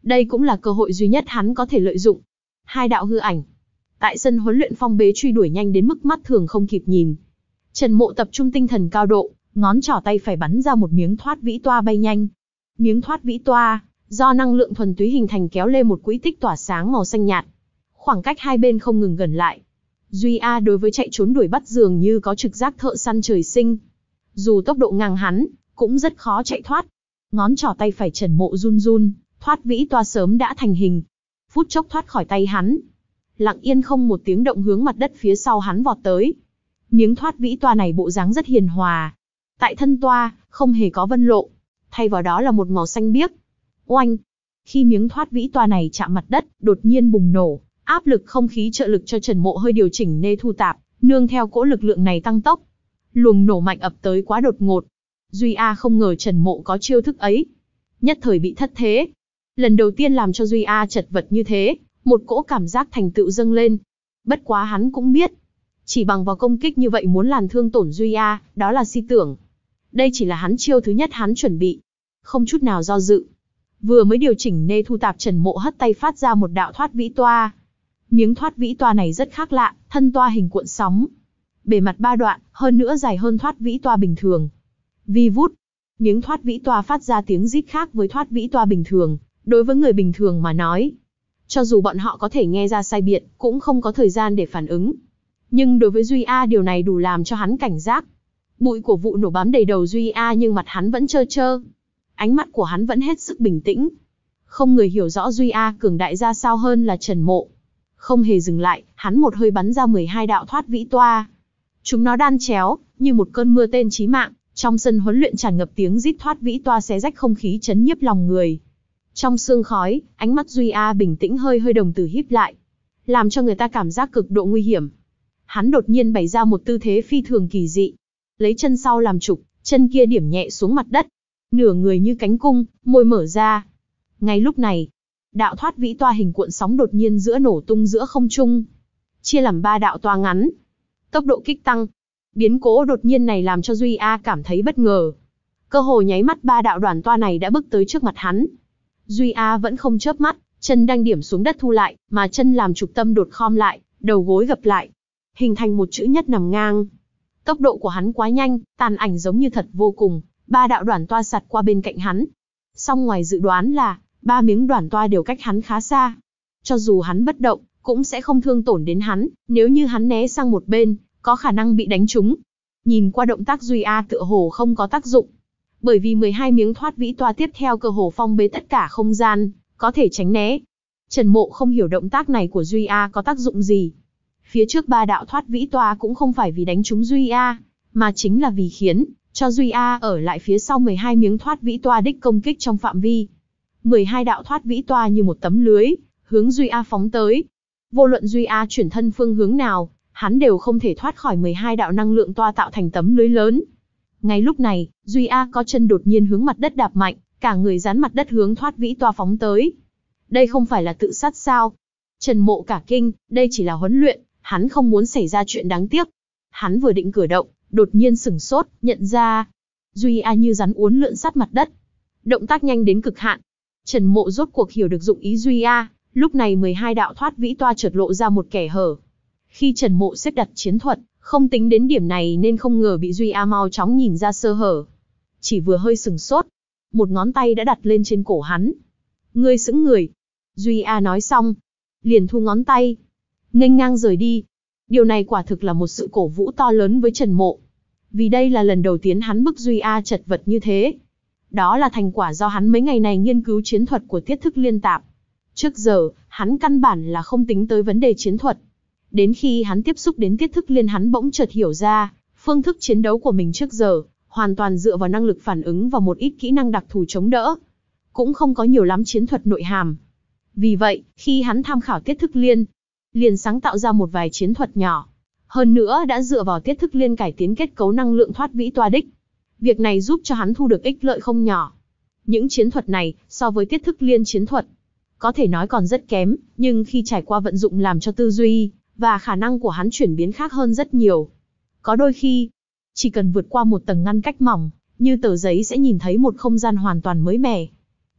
Đây cũng là cơ hội duy nhất hắn có thể lợi dụng. Hai đạo hư ảnh. Tại sân huấn luyện phong bế truy đuổi nhanh đến mức mắt thường không kịp nhìn. Trần Mộ tập trung tinh thần cao độ, ngón trỏ tay phải bắn ra một miếng thoát vĩ toa bay nhanh. Miếng thoát vĩ toa, do năng lượng thuần túy hình thành kéo lên một quỹ tích tỏa sáng màu xanh nhạt. Khoảng cách hai bên không ngừng gần lại. Duy A đối với chạy trốn đuổi bắt dường như có trực giác thợ săn trời sinh. Dù tốc độ ngang hắn, cũng rất khó chạy thoát. Ngón trỏ tay phải Trần Mộ run run, thoát vĩ toa sớm đã thành hình. Phút chốc thoát khỏi tay hắn. Lặng yên không một tiếng động hướng mặt đất phía sau hắn vọt tới. Miếng thoát vĩ toa này bộ dáng rất hiền hòa. Tại thân toa, không hề có vân lộ. Thay vào đó là một màu xanh biếc. Oanh! Khi miếng thoát vĩ toa này chạm mặt đất, đột nhiên bùng nổ. Áp lực không khí trợ lực cho Trần Mộ hơi điều chỉnh nê thu tạp, nương theo cỗ lực lượng này tăng tốc. Luồng nổ mạnh ập tới quá đột ngột. Duy A không ngờ Trần Mộ có chiêu thức ấy. Nhất thời bị thất thế. Lần đầu tiên làm cho Duy A chật vật như thế, một cỗ cảm giác thành tựu dâng lên. Bất quá hắn cũng biết, chỉ bằng vào công kích như vậy muốn làm thương tổn Duy A, đó là si tưởng. Đây chỉ là hắn chiêu thứ nhất hắn chuẩn bị. Không chút nào do dự. Vừa mới điều chỉnh nê thu tạp Trần Mộ hất tay phát ra một đạo thoát vĩ toa. Miếng thoát vĩ toa này rất khác lạ, thân toa hình cuộn sóng. Bề mặt ba đoạn, hơn nữa dài hơn thoát vĩ toa bình thường. Vi vút, miếng thoát vĩ toa phát ra tiếng rít khác với thoát vĩ toa bình thường. Đối với người bình thường mà nói, cho dù bọn họ có thể nghe ra sai biệt, cũng không có thời gian để phản ứng. Nhưng đối với Duy A điều này đủ làm cho hắn cảnh giác. Bụi của vụ nổ bám đầy đầu Duy A nhưng mặt hắn vẫn trơ trơ. Ánh mắt của hắn vẫn hết sức bình tĩnh. Không người hiểu rõ Duy A cường đại ra sao hơn là Trần Mộ. Không hề dừng lại, hắn một hơi bắn ra mười hai đạo thoát vĩ toa. Chúng nó đan chéo, như một cơn mưa tên chí mạng, trong sân huấn luyện tràn ngập tiếng rít thoát vĩ toa xé rách không khí chấn nhiếp lòng người. Trong sương khói, ánh mắt Duy A bình tĩnh hơi hơi đồng tử híp lại, làm cho người ta cảm giác cực độ nguy hiểm. Hắn đột nhiên bày ra một tư thế phi thường kỳ dị, lấy chân sau làm trục, chân kia điểm nhẹ xuống mặt đất, nửa người như cánh cung, môi mở ra. Ngay lúc này, đạo thoát vĩ toa hình cuộn sóng đột nhiên giữa nổ tung giữa không trung, chia làm ba đạo toa ngắn. Tốc độ kích tăng, biến cố đột nhiên này làm cho Duy A cảm thấy bất ngờ. Cơ hồ nháy mắt ba đạo đoàn toa này đã bước tới trước mặt hắn. Duy A vẫn không chớp mắt, chân đang điểm xuống đất thu lại, mà chân làm trục tâm đột khom lại, đầu gối gập lại, hình thành một chữ nhất nằm ngang. Tốc độ của hắn quá nhanh, tàn ảnh giống như thật vô cùng, ba đạo đoàn toa sạt qua bên cạnh hắn. Song ngoài dự đoán là, ba miếng đoàn toa đều cách hắn khá xa. Cho dù hắn bất động, cũng sẽ không thương tổn đến hắn, nếu như hắn né sang một bên, có khả năng bị đánh trúng. Nhìn qua động tác Duy A tựa hồ không có tác dụng. Bởi vì mười hai miếng thoát vĩ toa tiếp theo cơ hồ phong bế tất cả không gian, có thể tránh né. Trần Mộ không hiểu động tác này của Duy A có tác dụng gì. Phía trước ba đạo thoát vĩ toa cũng không phải vì đánh trúng Duy A, mà chính là vì khiến cho Duy A ở lại phía sau mười hai miếng thoát vĩ toa đích công kích trong phạm vi. mười hai đạo thoát vĩ toa như một tấm lưới, hướng Duy A phóng tới. Vô luận Duy A chuyển thân phương hướng nào, hắn đều không thể thoát khỏi mười hai đạo năng lượng toa tạo thành tấm lưới lớn. Ngay lúc này, Duy A có chân đột nhiên hướng mặt đất đạp mạnh, cả người dán mặt đất hướng thoát vĩ toa phóng tới. Đây không phải là tự sát sao? Trần Mộ cả kinh, đây chỉ là huấn luyện, hắn không muốn xảy ra chuyện đáng tiếc. Hắn vừa định cử động, đột nhiên sửng sốt, nhận ra Duy A như rắn uốn lượn sát mặt đất. Động tác nhanh đến cực hạn. Trần Mộ rốt cuộc hiểu được dụng ý Duy A, lúc này mười hai đạo thoát vĩ toa chợt lộ ra một kẻ hở. Khi Trần Mộ xếp đặt chiến thuật, không tính đến điểm này nên không ngờ bị Duy A mau chóng nhìn ra sơ hở. Chỉ vừa hơi sừng sốt, một ngón tay đã đặt lên trên cổ hắn. Ngươi sững người. Duy A nói xong, liền thu ngón tay, nghênh ngang rời đi. Điều này quả thực là một sự cổ vũ to lớn với Trần Mộ. Vì đây là lần đầu tiên hắn bức Duy A chật vật như thế. Đó là thành quả do hắn mấy ngày này nghiên cứu chiến thuật của tiết thức liên tạp. Trước giờ, hắn căn bản là không tính tới vấn đề chiến thuật. Đến khi hắn tiếp xúc đến tiết thức liên hắn bỗng chợt hiểu ra, phương thức chiến đấu của mình trước giờ, hoàn toàn dựa vào năng lực phản ứng và một ít kỹ năng đặc thù chống đỡ. Cũng không có nhiều lắm chiến thuật nội hàm. Vì vậy, khi hắn tham khảo tiết thức liên, liền sáng tạo ra một vài chiến thuật nhỏ. Hơn nữa đã dựa vào tiết thức liên cải tiến kết cấu năng lượng thoát vĩ toa đích. Việc này giúp cho hắn thu được ích lợi không nhỏ. Những chiến thuật này, so với tiết thức liên chiến thuật, có thể nói còn rất kém, nhưng khi trải qua vận dụng làm cho tư duy và khả năng của hắn chuyển biến khác hơn rất nhiều. Có đôi khi, chỉ cần vượt qua một tầng ngăn cách mỏng, như tờ giấy sẽ nhìn thấy một không gian hoàn toàn mới mẻ.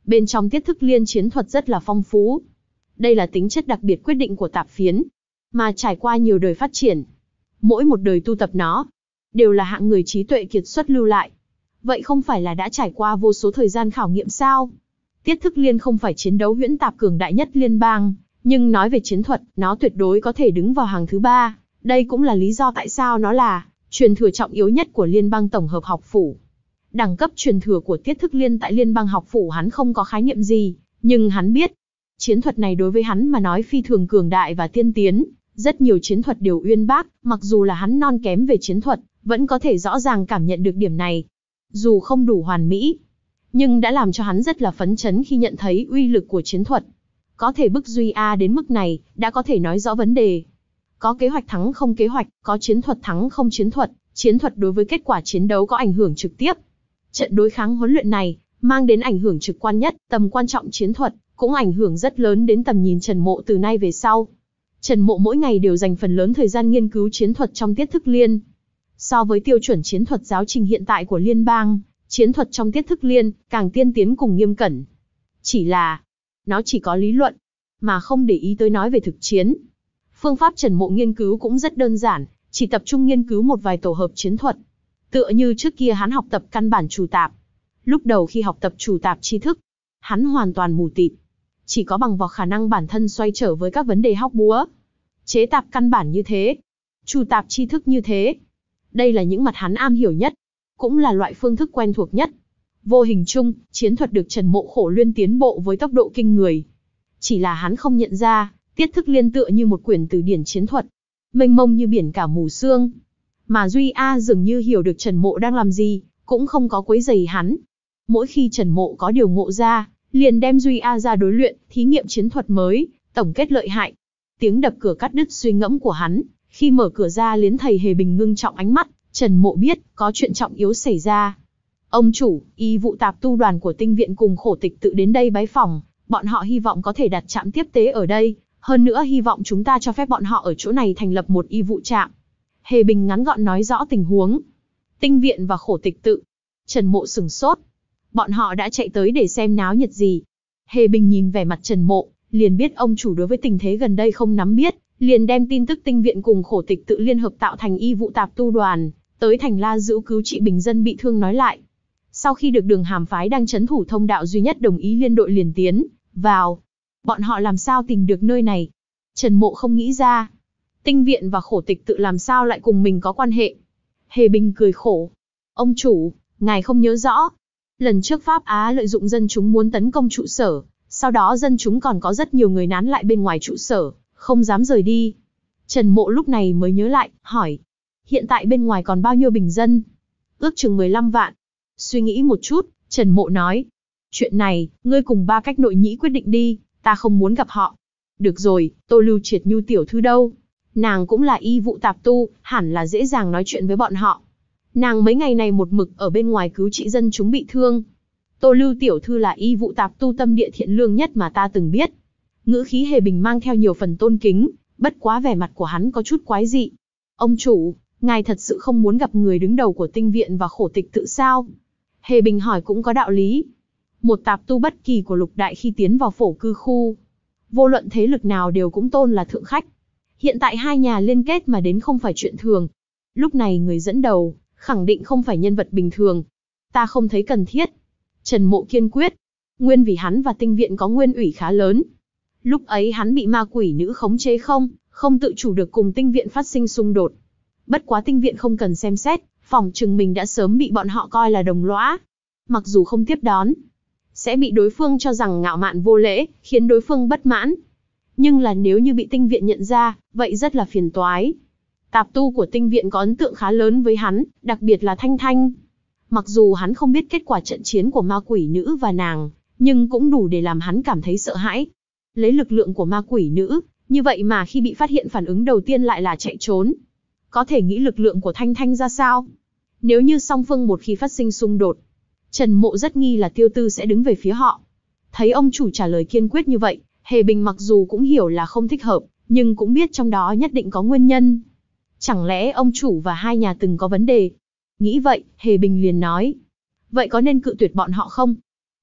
Bên trong tiết thức liên chiến thuật rất là phong phú. Đây là tính chất đặc biệt quyết định của tạp phiến, mà trải qua nhiều đời phát triển. Mỗi một đời tu tập nó, đều là hạng người trí tuệ kiệt xuất lưu lại. Vậy không phải là đã trải qua vô số thời gian khảo nghiệm sao? Tiết thức liên không phải chiến đấu huyễn tạp cường đại nhất liên bang, nhưng nói về chiến thuật, nó tuyệt đối có thể đứng vào hàng thứ ba. Đây cũng là lý do tại sao nó là truyền thừa trọng yếu nhất của liên bang tổng hợp học phủ. Đẳng cấp truyền thừa của tiết thức liên tại liên bang học phủ hắn không có khái niệm gì, nhưng hắn biết, chiến thuật này đối với hắn mà nói phi thường cường đại và tiên tiến. Rất nhiều chiến thuật đều uyên bác, mặc dù là hắn non kém về chiến thuật, vẫn có thể rõ ràng cảm nhận được điểm này. Dù không đủ hoàn mỹ, nhưng đã làm cho hắn rất là phấn chấn khi nhận thấy uy lực của chiến thuật. Có thể bức Duy A đến mức này, đã có thể nói rõ vấn đề. Có kế hoạch thắng không kế hoạch, có chiến thuật thắng không chiến thuật, chiến thuật đối với kết quả chiến đấu có ảnh hưởng trực tiếp. Trận đối kháng huấn luyện này, mang đến ảnh hưởng trực quan nhất, tầm quan trọng chiến thuật, cũng ảnh hưởng rất lớn đến tầm nhìn Trần Mộ từ nay về sau. Trần Mộ mỗi ngày đều dành phần lớn thời gian nghiên cứu chiến thuật trong tiết thức liên. So với tiêu chuẩn chiến thuật giáo trình hiện tại của liên bang, chiến thuật trong tiết thức liên càng tiên tiến cùng nghiêm cẩn. Chỉ là, nó chỉ có lý luận, mà không để ý tới nói về thực chiến. Phương pháp Trần Mộ nghiên cứu cũng rất đơn giản, chỉ tập trung nghiên cứu một vài tổ hợp chiến thuật. Tựa như trước kia hắn học tập căn bản chủ tạp. Lúc đầu khi học tập chủ tạp tri thức, hắn hoàn toàn mù tịt. Chỉ có bằng vào khả năng bản thân xoay trở với các vấn đề hóc búa. Chế tạp căn bản như thế, chủ tạp tri thức như thế. Đây là những mặt hắn am hiểu nhất, cũng là loại phương thức quen thuộc nhất. Vô hình chung, chiến thuật được Trần Mộ khổ luyện tiến bộ với tốc độ kinh người. Chỉ là hắn không nhận ra, tiết thức liên tựa như một quyển từ điển chiến thuật, mênh mông như biển cả mù sương. Mà Duy A dường như hiểu được Trần Mộ đang làm gì, cũng không có quấy rầy hắn. Mỗi khi Trần Mộ có điều ngộ ra, liền đem Duy A ra đối luyện, thí nghiệm chiến thuật mới, tổng kết lợi hại. Tiếng đập cửa cắt đứt suy ngẫm của hắn, khi mở cửa ra liến thầy Hề Bình ngưng trọng ánh mắt, Trần Mộ biết, có chuyện trọng yếu xảy ra. Ông chủ, y vụ tạp tu đoàn của tinh viện cùng khổ tịch tự đến đây bái phỏng, bọn họ hy vọng có thể đặt trạm tiếp tế ở đây, hơn nữa hy vọng chúng ta cho phép bọn họ ở chỗ này thành lập một y vụ trạm. Hề Bình ngắn gọn nói rõ tình huống. Tinh viện và khổ tịch tự. Trần Mộ sửng sốt. Bọn họ đã chạy tới để xem náo nhiệt gì. Hề Bình nhìn vẻ mặt Trần Mộ, liền biết ông chủ đối với tình thế gần đây không nắm biết, liền đem tin tức tinh viện cùng khổ tịch tự liên hợp tạo thành y vụ tạp tu đoàn, tới thành La Dữu cứu trị bình dân bị thương nói lại. Sau khi được Đường Hàm phái đang trấn thủ thông đạo duy nhất đồng ý liên đội liền tiến vào. Bọn họ làm sao tìm được nơi này? Trần Mộ không nghĩ ra. Tinh viện và khổ tịch tự làm sao lại cùng mình có quan hệ? Hề Bình cười khổ. Ông chủ, ngài không nhớ rõ. Lần trước Pháp Á lợi dụng dân chúng muốn tấn công trụ sở, sau đó dân chúng còn có rất nhiều người nán lại bên ngoài trụ sở, không dám rời đi. Trần Mộ lúc này mới nhớ lại, hỏi. Hiện tại bên ngoài còn bao nhiêu bình dân? Ước chừng mười lăm vạn. Suy nghĩ một chút, Trần Mộ nói. Chuyện này, ngươi cùng ba cách nội nhĩ quyết định đi, ta không muốn gặp họ. Được rồi, Tô Lưu Triệt Nhu tiểu thư đâu? Nàng cũng là y vụ tạp tu, hẳn là dễ dàng nói chuyện với bọn họ. Nàng mấy ngày này một mực ở bên ngoài cứu trị dân chúng bị thương. Tô Lưu tiểu thư là y vụ tạp tu tâm địa thiện lương nhất mà ta từng biết. Ngữ khí Hề Bình mang theo nhiều phần tôn kính, bất quá vẻ mặt của hắn có chút quái dị. Ông chủ, ngài thật sự không muốn gặp người đứng đầu của tinh viện và khổ tịch tự sao? Hề Bình hỏi cũng có đạo lý. Một tạp tu bất kỳ của lục đại khi tiến vào phổ cư khu, vô luận thế lực nào đều cũng tôn là thượng khách. Hiện tại hai nhà liên kết mà đến không phải chuyện thường. Lúc này người dẫn đầu, khẳng định không phải nhân vật bình thường. Ta không thấy cần thiết. Trần Mộ kiên quyết. Nguyên vì hắn và tinh viện có nguyên ủy khá lớn. Lúc ấy hắn bị ma quỷ nữ khống chế không, không tự chủ được cùng tinh viện phát sinh xung đột. Bất quá tinh viện không cần xem xét, phỏng chừng mình đã sớm bị bọn họ coi là đồng lõa. Mặc dù không tiếp đón, sẽ bị đối phương cho rằng ngạo mạn vô lễ, khiến đối phương bất mãn. Nhưng là nếu như bị tinh viện nhận ra, vậy rất là phiền toái. Tạp tu của tinh viện có ấn tượng khá lớn với hắn, đặc biệt là Thanh Thanh. Mặc dù hắn không biết kết quả trận chiến của ma quỷ nữ và nàng, nhưng cũng đủ để làm hắn cảm thấy sợ hãi. Lấy lực lượng của ma quỷ nữ, như vậy mà khi bị phát hiện phản ứng đầu tiên lại là chạy trốn. Có thể nghĩ lực lượng của Thanh Thanh ra sao? Nếu như song phương một khi phát sinh xung đột, Trần Mộ rất nghi là Tiêu Tư sẽ đứng về phía họ. Thấy ông chủ trả lời kiên quyết như vậy, Hề Bình mặc dù cũng hiểu là không thích hợp, nhưng cũng biết trong đó nhất định có nguyên nhân. Chẳng lẽ ông chủ và hai nhà từng có vấn đề? Nghĩ vậy, Hề Bình liền nói. Vậy có nên cự tuyệt bọn họ không?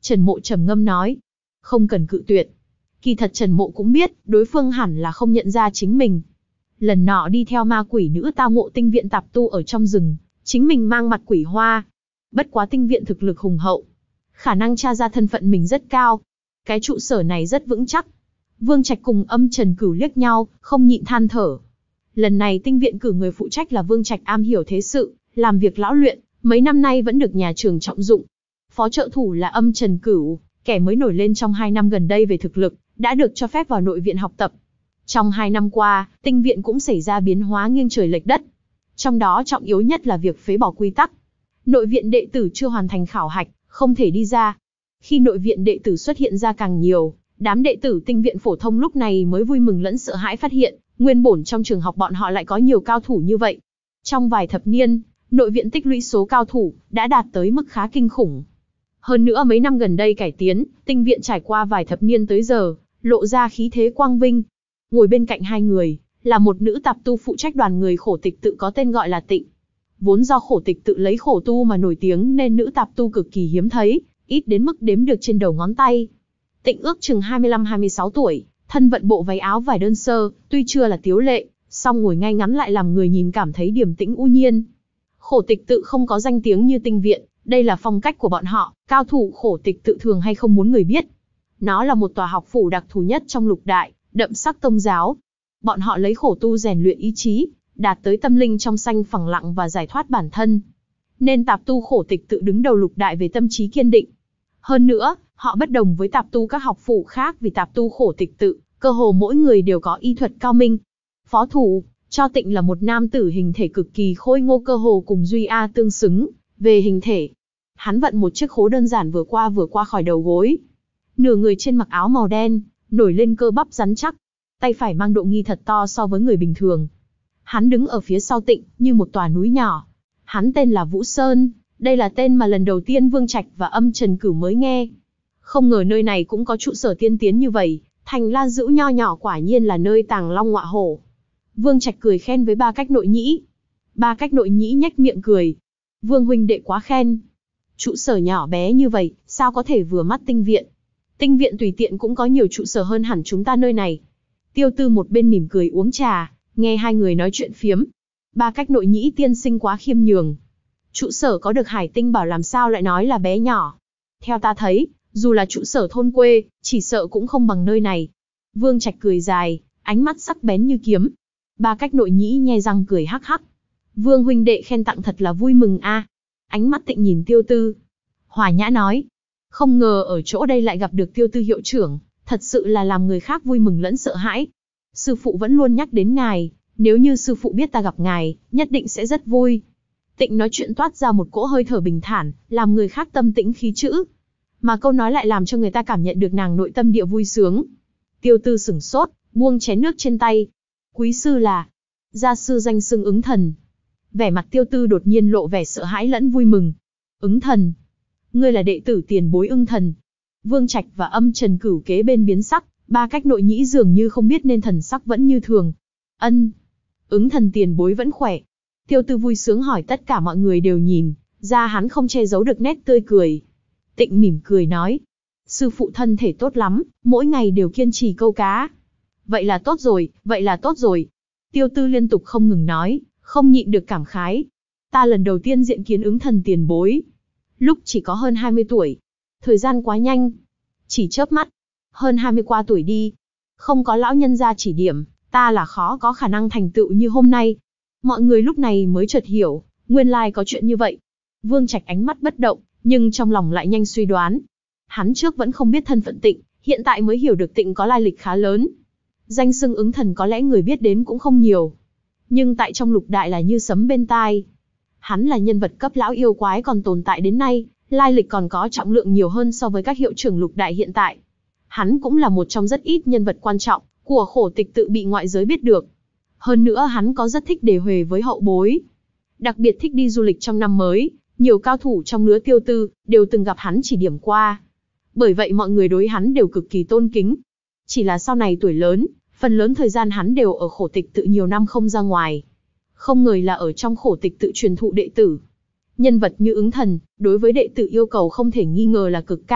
Trần Mộ trầm ngâm nói. Không cần cự tuyệt. Kỳ thật Trần Mộ cũng biết, đối phương hẳn là không nhận ra chính mình. Lần nọ đi theo ma quỷ nữ tao ngộ tinh viện tạp tu ở trong rừng, chính mình mang mặt quỷ hoa. Bất quá tinh viện thực lực hùng hậu, khả năng tra ra thân phận mình rất cao. Cái trụ sở này rất vững chắc. Vương Trạch cùng Âm Trần Cửu liếc nhau, không nhịn than thở. Lần này tinh viện cử người phụ trách là Vương Trạch am hiểu thế sự, làm việc lão luyện, mấy năm nay vẫn được nhà trường trọng dụng. Phó trợ thủ là Âm Trần Cửu, kẻ mới nổi lên trong hai năm gần đây về thực lực, đã được cho phép vào nội viện học tập. Trong hai năm qua, tinh viện cũng xảy ra biến hóa nghiêng trời lệch đất. Trong đó trọng yếu nhất là việc phế bỏ quy tắc. Nội viện đệ tử chưa hoàn thành khảo hạch, không thể đi ra. Khi nội viện đệ tử xuất hiện ra càng nhiều, đám đệ tử tinh viện phổ thông lúc này mới vui mừng lẫn sợ hãi phát hiện, nguyên bổn trong trường học bọn họ lại có nhiều cao thủ như vậy. Trong vài thập niên, nội viện tích lũy số cao thủ đã đạt tới mức khá kinh khủng. Hơn nữa mấy năm gần đây cải tiến, tinh viện trải qua vài thập niên tới giờ, lộ ra khí thế quang vinh. Ngồi bên cạnh hai người, là một nữ tạp tu phụ trách đoàn người khổ tịch tự có tên gọi là Tịnh. Vốn do khổ tịch tự lấy khổ tu mà nổi tiếng nên nữ tạp tu cực kỳ hiếm thấy, ít đến mức đếm được trên đầu ngón tay. Tịnh ước chừng hai mươi lăm hai mươi sáu tuổi, thân vận bộ váy áo vải đơn sơ, tuy chưa là tiếu lệ, song ngồi ngay ngắn lại làm người nhìn cảm thấy điềm tĩnh u nhiên. Khổ tịch tự không có danh tiếng như tinh viện, đây là phong cách của bọn họ, cao thủ khổ tịch tự thường hay không muốn người biết. Nó là một tòa học phủ đặc thù nhất trong lục đại, đậm sắc tông giáo. Bọn họ lấy khổ tu rèn luyện ý chí, đạt tới tâm linh trong xanh phẳng lặng và giải thoát bản thân. Nên tạp tu khổ tịch tự đứng đầu lục đại về tâm trí kiên định. Hơn nữa, họ bất đồng với tạp tu các học phủ khác vì tạp tu khổ tịch tự, cơ hồ mỗi người đều có y thuật cao minh. Phó thủ, cho Tịnh là một nam tử hình thể cực kỳ khôi ngô, cơ hồ cùng Duy A tương xứng, về hình thể. Hắn vận một chiếc khố đơn giản vừa qua vừa qua khỏi đầu gối. Nửa người trên mặc áo màu đen, nổi lên cơ bắp rắn chắc. Tay phải mang độ nghi thật to so với người bình thường. Hắn đứng ở phía sau Tịnh, như một tòa núi nhỏ. Hắn tên là Vũ Sơn, đây là tên mà lần đầu tiên Vương Trạch và Âm Trần Cửu mới nghe. Không ngờ nơi này cũng có trụ sở tiên tiến như vậy, thành La Dữ nho nhỏ quả nhiên là nơi tàng long ngọa hổ. Vương Trạch cười khen với Ba Cách Nội Nhĩ. Ba Cách Nội Nhĩ nhếch miệng cười. Vương huynh đệ quá khen. Trụ sở nhỏ bé như vậy, sao có thể vừa mắt tinh viện? Tinh viện tùy tiện cũng có nhiều trụ sở hơn hẳn chúng ta nơi này. Tiêu Tư một bên mỉm cười uống trà, nghe hai người nói chuyện phiếm. Ba Cách Nội Nhĩ tiên sinh quá khiêm nhường. Trụ sở có được Hải Tinh bảo làm sao lại nói là bé nhỏ. Theo ta thấy, dù là trụ sở thôn quê, chỉ sợ cũng không bằng nơi này. Vương Trạch cười dài, ánh mắt sắc bén như kiếm. Ba Cách Nội Nhĩ nhe răng cười hắc hắc. Vương huynh đệ khen tặng thật là vui mừng a. Ánh mắt Tịnh nhìn Tiêu Tư. Hòa nhã nói. Không ngờ ở chỗ đây lại gặp được Tiêu Tư hiệu trưởng, thật sự là làm người khác vui mừng lẫn sợ hãi. Sư phụ vẫn luôn nhắc đến ngài, nếu như sư phụ biết ta gặp ngài, nhất định sẽ rất vui. Tịnh nói chuyện toát ra một cỗ hơi thở bình thản, làm người khác tâm tĩnh khí chữ. Mà câu nói lại làm cho người ta cảm nhận được nàng nội tâm địa vui sướng. Tiêu Tư sửng sốt, buông chén nước trên tay. Quý sư là? Gia sư danh xưng Ứng Thần. Vẻ mặt Tiêu Tư đột nhiên lộ vẻ sợ hãi lẫn vui mừng. Ứng Thần? Ngươi là đệ tử tiền bối Ưng Thần? Vương Trạch và Âm Trần Cửu kế bên biến sắc, Ba Cách Nội Nhĩ dường như không biết nên thần sắc vẫn như thường. Ân. Ứng Thần tiền bối vẫn khỏe. Tiêu Tư vui sướng hỏi, tất cả mọi người đều nhìn ra hắn không che giấu được nét tươi cười. Tịnh mỉm cười nói. Sư phụ thân thể tốt lắm, mỗi ngày đều kiên trì câu cá. Vậy là tốt rồi, vậy là tốt rồi. Tiêu Tư liên tục không ngừng nói, không nhịn được cảm khái. Ta lần đầu tiên diện kiến Ứng Thần tiền bối, lúc chỉ có hơn hai mươi tuổi. Thời gian quá nhanh. Chỉ chớp mắt. Hơn hai mươi qua tuổi đi. Không có lão nhân gia chỉ điểm, ta là khó có khả năng thành tựu như hôm nay. Mọi người lúc này mới chợt hiểu, nguyên lai có chuyện như vậy. Vương Trạch ánh mắt bất động, nhưng trong lòng lại nhanh suy đoán. Hắn trước vẫn không biết thân phận Tịnh, hiện tại mới hiểu được Tịnh có lai lịch khá lớn. Danh xưng Ứng Thần có lẽ người biết đến cũng không nhiều, nhưng tại trong lục đại là như sấm bên tai. Hắn là nhân vật cấp lão yêu quái còn tồn tại đến nay, lai lịch còn có trọng lượng nhiều hơn so với các hiệu trưởng lục đại hiện tại. Hắn cũng là một trong rất ít nhân vật quan trọng của khổ tịch tự bị ngoại giới biết được. Hơn nữa hắn có rất thích đề huề với hậu bối. Đặc biệt thích đi du lịch trong năm mới, nhiều cao thủ trong lứa Tiêu Tư đều từng gặp hắn chỉ điểm qua. Bởi vậy mọi người đối hắn đều cực kỳ tôn kính. Chỉ là sau này tuổi lớn, phần lớn thời gian hắn đều ở khổ tịch tự nhiều năm không ra ngoài. Không ngờ là ở trong khổ tịch tự truyền thụ đệ tử. Nhân vật như Ứng Thần, đối với đệ tử yêu cầu không thể nghi ngờ là cực cao,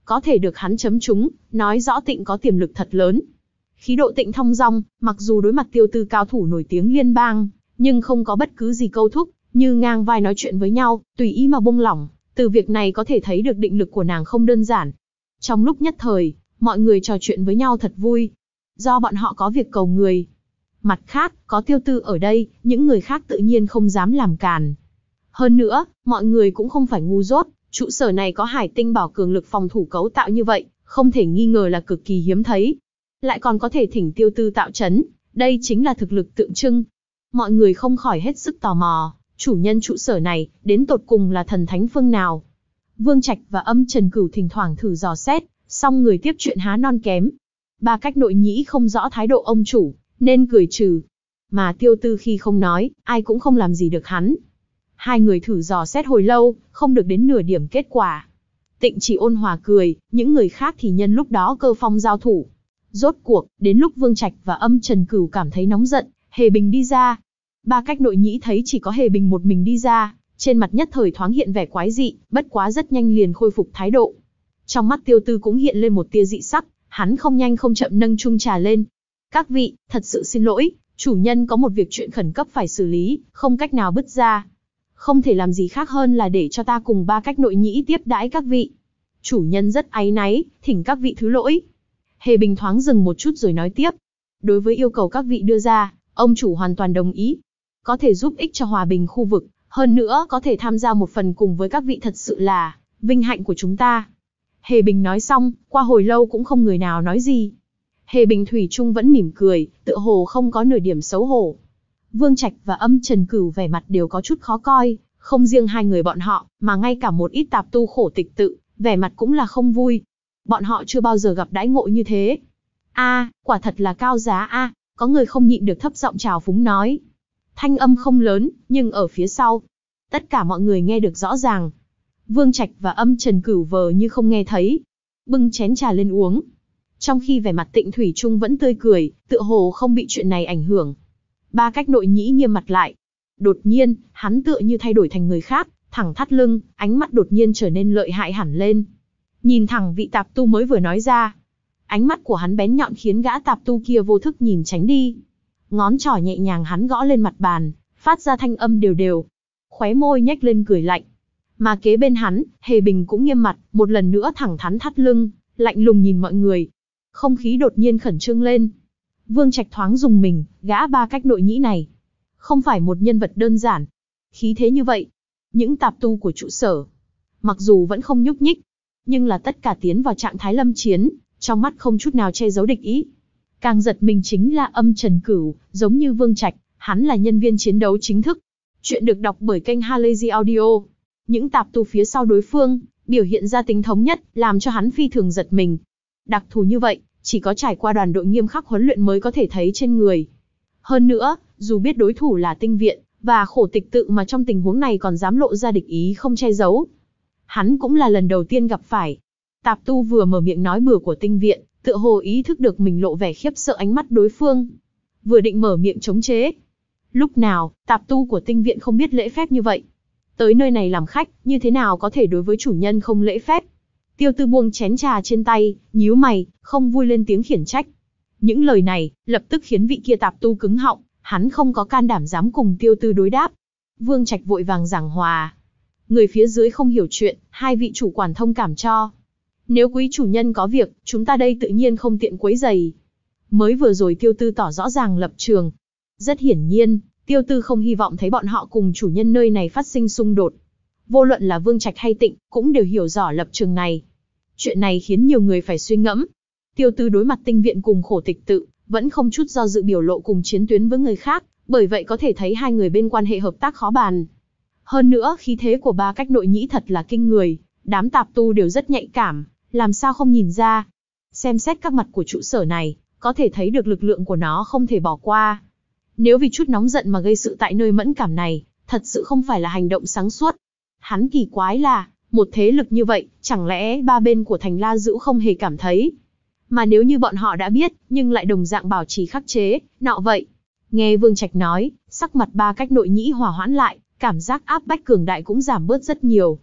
Có thể được hắn chấm trúng, nói rõ Tịnh có tiềm lực thật lớn. Khí độ Tịnh thong dong, mặc dù đối mặt Tiêu Tư cao thủ nổi tiếng liên bang, nhưng không có bất cứ gì câu thúc, như ngang vai nói chuyện với nhau, tùy ý mà buông lỏng. Từ việc này có thể thấy được định lực của nàng không đơn giản. Trong lúc nhất thời, mọi người trò chuyện với nhau thật vui. Do bọn họ có việc cầu người. Mặt khác, có Tiêu Tư ở đây, những người khác tự nhiên không dám làm càn. Hơn nữa, mọi người cũng không phải ngu dốt, trụ sở này có Hải Tinh Bảo cường lực phòng thủ cấu tạo như vậy, không thể nghi ngờ là cực kỳ hiếm thấy. Lại còn có thể thỉnh Tiêu Tư tạo trấn, đây chính là thực lực tượng trưng. Mọi người không khỏi hết sức tò mò, chủ nhân trụ sở này, đến tột cùng là thần thánh phương nào. Vương Trạch và Âm Trần Cửu thỉnh thoảng thử dò xét, song người tiếp chuyện há non kém. Ba Cách Nội Nhĩ không rõ thái độ ông chủ, nên cười trừ. Mà Tiêu Tư khi không nói, ai cũng không làm gì được hắn. Hai người thử dò xét hồi lâu, không được đến nửa điểm kết quả. Tịnh chỉ ôn hòa cười, những người khác thì nhân lúc đó cơ phong giao thủ. Rốt cuộc, đến lúc Vương Trạch và Âm Trần Cửu cảm thấy nóng giận, Hề Bình đi ra. Ba Cách Nội Nhĩ thấy chỉ có Hề Bình một mình đi ra, trên mặt nhất thời thoáng hiện vẻ quái dị, bất quá rất nhanh liền khôi phục thái độ. Trong mắt Tiêu Tư cũng hiện lên một tia dị sắc, hắn không nhanh không chậm nâng chung trà lên. Các vị, thật sự xin lỗi, chủ nhân có một việc chuyện khẩn cấp phải xử lý, không cách nào bứt ra. Không thể làm gì khác hơn là để cho ta cùng Ba Cách Nội Nhĩ tiếp đãi các vị. Chủ nhân rất áy náy, thỉnh các vị thứ lỗi. Hề Bình thoáng dừng một chút rồi nói tiếp. Đối với yêu cầu các vị đưa ra, ông chủ hoàn toàn đồng ý. Có thể giúp ích cho hòa bình khu vực, hơn nữa có thể tham gia một phần cùng với các vị thật sự là vinh hạnh của chúng ta. Hề Bình nói xong, qua hồi lâu cũng không người nào nói gì. Hề Bình thủy chung vẫn mỉm cười, tựa hồ không có nửa điểm xấu hổ. Vương Trạch và Âm Trần Cửu vẻ mặt đều có chút khó coi, không riêng hai người bọn họ, mà ngay cả một ít tạp tu khổ tịch tự, vẻ mặt cũng là không vui. Bọn họ chưa bao giờ gặp đãi ngộ như thế. A, quả thật là cao giá a, có người không nhịn được thấp giọng trào phúng nói. Thanh âm không lớn, nhưng ở phía sau, tất cả mọi người nghe được rõ ràng. Vương Trạch và Âm Trần Cửu vờ như không nghe thấy, bưng chén trà lên uống. Trong khi vẻ mặt Tịnh thủy chung vẫn tươi cười, tựa hồ không bị chuyện này ảnh hưởng. Ba Cách Nội Nhĩ nghiêm mặt lại. Đột nhiên, hắn tựa như thay đổi thành người khác, thẳng thắt lưng, ánh mắt đột nhiên trở nên lợi hại hẳn lên. Nhìn thẳng vị tạp tu mới vừa nói ra. Ánh mắt của hắn bén nhọn khiến gã tạp tu kia vô thức nhìn tránh đi. Ngón trỏ nhẹ nhàng hắn gõ lên mặt bàn, phát ra thanh âm đều đều. Khóe môi nhếch lên cười lạnh. Mà kế bên hắn, Hề Bình cũng nghiêm mặt, một lần nữa thẳng thắn thắt lưng, lạnh lùng nhìn mọi người. Không khí đột nhiên khẩn trương lên. Vương Trạch thoáng dùng mình, gã Ba Cách Nội Nhĩ này không phải một nhân vật đơn giản. Khí thế như vậy, những tạp tu của trụ sở, mặc dù vẫn không nhúc nhích, nhưng là tất cả tiến vào trạng thái lâm chiến, trong mắt không chút nào che giấu địch ý. Càng giật mình chính là Âm Trần Cửu, giống như Vương Trạch, hắn là nhân viên chiến đấu chính thức. Chuyện được đọc bởi kênh Halazy Audio. Những tạp tu phía sau đối phương, biểu hiện ra tính thống nhất, làm cho hắn phi thường giật mình. Đặc thù như vậy, chỉ có trải qua đoàn đội nghiêm khắc huấn luyện mới có thể thấy trên người. Hơn nữa, dù biết đối thủ là Tinh Viện, và khổ tịch tự mà trong tình huống này còn dám lộ ra địch ý không che giấu. Hắn cũng là lần đầu tiên gặp phải. Tạp tu vừa mở miệng nói bừa của Tinh Viện, tựa hồ ý thức được mình lộ vẻ khiếp sợ ánh mắt đối phương. Vừa định mở miệng chống chế. Lúc nào, tạp tu của Tinh Viện không biết lễ phép như vậy. Tới nơi này làm khách, như thế nào có thể đối với chủ nhân không lễ phép. Tiêu Tư buông chén trà trên tay, nhíu mày, không vui lên tiếng khiển trách. Những lời này, lập tức khiến vị kia tạp tu cứng họng, hắn không có can đảm dám cùng Tiêu Tư đối đáp. Vương Trạch vội vàng giảng hòa. Người phía dưới không hiểu chuyện, hai vị chủ quản thông cảm cho. Nếu quý chủ nhân có việc, chúng ta đây tự nhiên không tiện quấy rầy. Mới vừa rồi Tiêu Tư tỏ rõ ràng lập trường. Rất hiển nhiên, Tiêu Tư không hy vọng thấy bọn họ cùng chủ nhân nơi này phát sinh xung đột. Vô luận là Vương Trạch hay Tịnh, cũng đều hiểu rõ lập trường này. Chuyện này khiến nhiều người phải suy ngẫm. Tiêu Tư đối mặt Tinh Viện cùng khổ tịch tự, vẫn không chút do dự biểu lộ cùng chiến tuyến với người khác, bởi vậy có thể thấy hai người bên quan hệ hợp tác khó bàn. Hơn nữa, khí thế của Ba Cách Nội Nhĩ thật là kinh người, đám tạp tu đều rất nhạy cảm, làm sao không nhìn ra. Xem xét các mặt của trụ sở này, có thể thấy được lực lượng của nó không thể bỏ qua. Nếu vì chút nóng giận mà gây sự tại nơi mẫn cảm này, thật sự không phải là hành động sáng suốt. Hắn kỳ quái là, một thế lực như vậy, chẳng lẽ ba bên của thành La Dữu không hề cảm thấy. Mà nếu như bọn họ đã biết, nhưng lại đồng dạng bảo trì khắc chế, nọ vậy. Nghe Vương Trạch nói, sắc mặt Ba Cách Nội Nhĩ hòa hoãn lại, cảm giác áp bách cường đại cũng giảm bớt rất nhiều.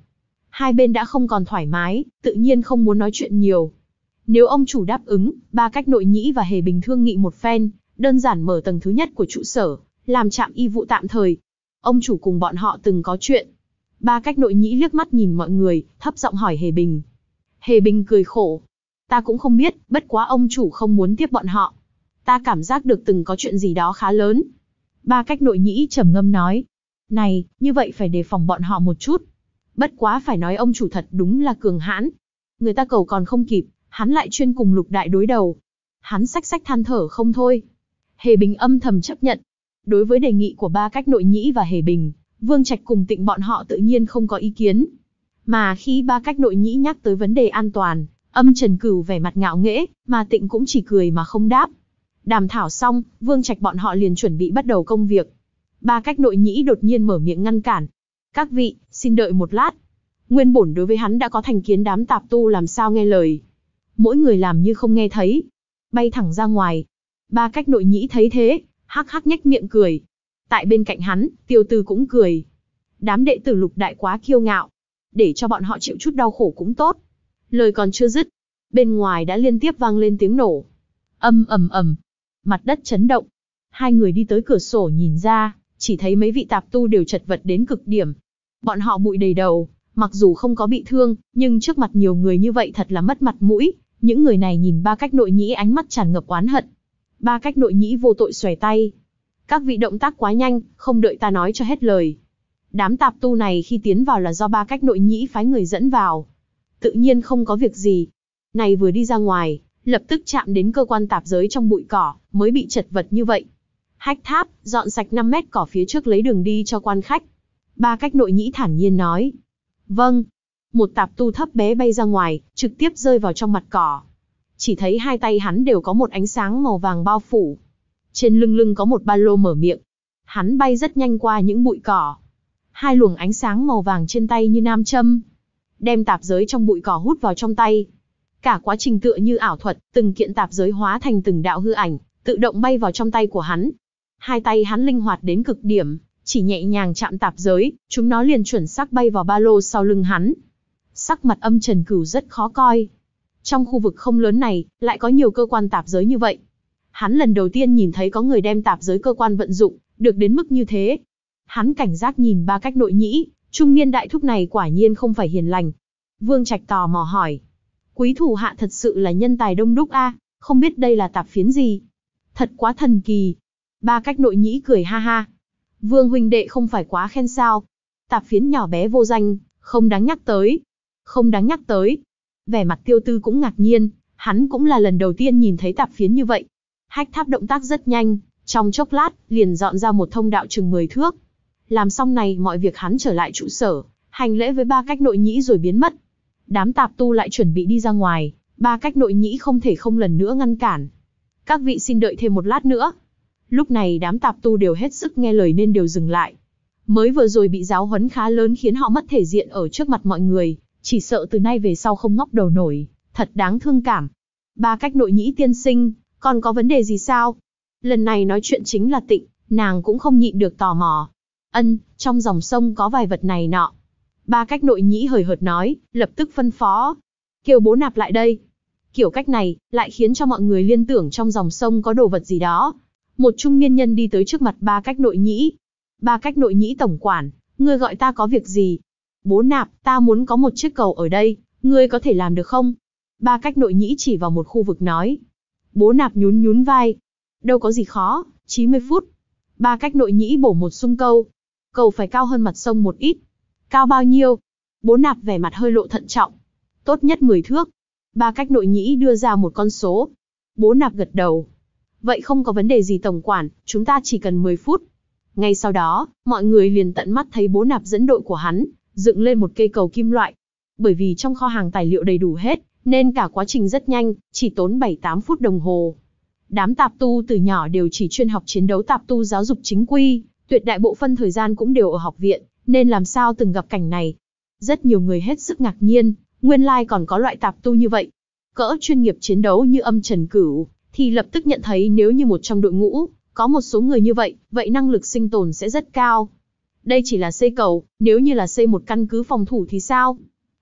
Hai bên đã không còn thoải mái, tự nhiên không muốn nói chuyện nhiều. Nếu ông chủ đáp ứng, Ba Cách Nội Nhĩ và Hề Bình thương nghị một phen, đơn giản mở tầng thứ nhất của trụ sở, làm trạm y vụ tạm thời. Ông chủ cùng bọn họ từng có chuyện. Ba Cách Nội Nhĩ liếc mắt nhìn mọi người, thấp giọng hỏi Hề Bình. Hề Bình cười khổ. Ta cũng không biết, bất quá ông chủ không muốn tiếp bọn họ. Ta cảm giác được từng có chuyện gì đó khá lớn. Ba Cách Nội Nhĩ trầm ngâm nói. Này, như vậy phải đề phòng bọn họ một chút. Bất quá phải nói ông chủ thật đúng là cường hãn. Người ta cầu còn không kịp, hắn lại chuyên cùng Lục Đại đối đầu. Hắn xách xách than thở không thôi. Hề Bình âm thầm chấp nhận. Đối với đề nghị của Ba Cách Nội Nhĩ và Hề Bình, Vương Trạch cùng Tịnh bọn họ tự nhiên không có ý kiến. Mà khi Ba Cách Nội Nhĩ nhắc tới vấn đề an toàn, Âm Trần Cửu vẻ mặt ngạo nghễ, mà Tịnh cũng chỉ cười mà không đáp. Đàm thảo xong, Vương Trạch bọn họ liền chuẩn bị bắt đầu công việc. Ba Cách Nội Nhĩ đột nhiên mở miệng ngăn cản. Các vị, xin đợi một lát. Nguyên bổn đối với hắn đã có thành kiến đám tạp tu làm sao nghe lời. Mỗi người làm như không nghe thấy. Bay thẳng ra ngoài. Ba Cách Nội Nhĩ thấy thế, hắc hắc nhếch miệng cười. Tại bên cạnh hắn, Tiêu Tư cũng cười. Đám đệ tử Lục Đại quá kiêu ngạo. Để cho bọn họ chịu chút đau khổ cũng tốt. Lời còn chưa dứt, bên ngoài đã liên tiếp vang lên tiếng nổ. Âm ầm ầm, mặt đất chấn động. Hai người đi tới cửa sổ nhìn ra, chỉ thấy mấy vị tạp tu đều chật vật đến cực điểm. Bọn họ bụi đầy đầu, mặc dù không có bị thương, nhưng trước mặt nhiều người như vậy thật là mất mặt mũi. Những người này nhìn Ba Cách Nội Nhĩ ánh mắt tràn ngập oán hận. Ba Cách Nội Nhĩ vô tội xòe tay. Các vị động tác quá nhanh, không đợi ta nói cho hết lời. Đám tạp tu này khi tiến vào là do Ba Cách Nội Nhĩ phái người dẫn vào. Tự nhiên không có việc gì. Này vừa đi ra ngoài, lập tức chạm đến cơ quan tạp giới trong bụi cỏ, mới bị chật vật như vậy. Hách Tháp, dọn sạch năm mét cỏ phía trước lấy đường đi cho quan khách. Ba Cách Nội Nhĩ thản nhiên nói. Vâng. Một tạp tu thấp bé bay ra ngoài, trực tiếp rơi vào trong mặt cỏ. Chỉ thấy hai tay hắn đều có một ánh sáng màu vàng bao phủ. Trên lưng lưng có một ba lô mở miệng. Hắn bay rất nhanh qua những bụi cỏ. Hai luồng ánh sáng màu vàng trên tay như nam châm. Đem tạp giới trong bụi cỏ hút vào trong tay. Cả quá trình tựa như ảo thuật, từng kiện tạp giới hóa thành từng đạo hư ảnh, tự động bay vào trong tay của hắn. Hai tay hắn linh hoạt đến cực điểm, chỉ nhẹ nhàng chạm tạp giới, chúng nó liền chuẩn xác bay vào ba lô sau lưng hắn. Sắc mặt Âm Trần Cửu rất khó coi. Trong khu vực không lớn này, lại có nhiều cơ quan tạp giới như vậy. Hắn lần đầu tiên nhìn thấy có người đem tạp giới cơ quan vận dụng, được đến mức như thế. Hắn cảnh giác nhìn Ba Cách Nội Nhĩ, trung niên đại thúc này quả nhiên không phải hiền lành. Vương Trạch tò mò hỏi. Quý thủ hạ thật sự là nhân tài đông đúc a, không biết đây là tạp phiến gì? Thật quá thần kỳ. Ba Cách Nội Nhĩ cười ha ha. Vương huynh đệ không phải quá khen sao? Tạp phiến nhỏ bé vô danh, không đáng nhắc tới. Không đáng nhắc tới. Vẻ mặt Tiêu Tư cũng ngạc nhiên, hắn cũng là lần đầu tiên nhìn thấy tạp phiến như vậy. Hách Tháp động tác rất nhanh, trong chốc lát, liền dọn ra một thông đạo chừng mười thước. Làm xong này mọi việc hắn trở lại trụ sở, hành lễ với Ba Cách Nội Nhĩ rồi biến mất. Đám tạp tu lại chuẩn bị đi ra ngoài, Ba Cách Nội Nhĩ không thể không lần nữa ngăn cản. Các vị xin đợi thêm một lát nữa. Lúc này đám tạp tu đều hết sức nghe lời nên đều dừng lại. Mới vừa rồi bị giáo huấn khá lớn khiến họ mất thể diện ở trước mặt mọi người, chỉ sợ từ nay về sau không ngóc đầu nổi, thật đáng thương cảm. Ba Cách Nội Nhĩ tiên sinh, còn có vấn đề gì sao? Lần này nói chuyện chính là Tịnh, nàng cũng không nhịn được tò mò. Ân, trong dòng sông có vài vật này nọ. Ba Cách Nội Nhĩ hời hợt nói, lập tức phân phó. Kêu Bố Nạp lại đây. Kiểu cách này, lại khiến cho mọi người liên tưởng trong dòng sông có đồ vật gì đó. Một trung niên nhân đi tới trước mặt Ba Cách Nội Nhĩ. Ba Cách Nội Nhĩ tổng quản, ngươi gọi ta có việc gì? Bố Nạp, ta muốn có một chiếc cầu ở đây, ngươi có thể làm được không? Ba Cách Nội Nhĩ chỉ vào một khu vực nói. Bố Nạp nhún nhún vai. Đâu có gì khó, chín mươi phút. Ba Cách Nội Nhĩ bổ một xung câu. Cầu phải cao hơn mặt sông một ít. Cao bao nhiêu? Bố Nạp vẻ mặt hơi lộ thận trọng. Tốt nhất mười thước. Ba Cách Nội Nhĩ đưa ra một con số. Bố Nạp gật đầu. Vậy không có vấn đề gì tổng quản, chúng ta chỉ cần mười phút. Ngay sau đó, mọi người liền tận mắt thấy Bố Nạp dẫn đội của hắn, dựng lên một cây cầu kim loại. Bởi vì trong kho hàng tài liệu đầy đủ hết, nên cả quá trình rất nhanh, chỉ tốn bảy tám phút đồng hồ. Đám tạp tu từ nhỏ đều chỉ chuyên học chiến đấu tạp tu giáo dục chính quy, tuyệt đại bộ phân thời gian cũng đều ở học viện, nên làm sao từng gặp cảnh này. Rất nhiều người hết sức ngạc nhiên, nguyên lai còn có loại tạp tu như vậy. Cỡ chuyên nghiệp chiến đấu như Âm Trần Cửu, thì lập tức nhận thấy nếu như một trong đội ngũ, có một số người như vậy, vậy năng lực sinh tồn sẽ rất cao. Đây chỉ là xây cầu, nếu như là xây một căn cứ phòng thủ thì sao?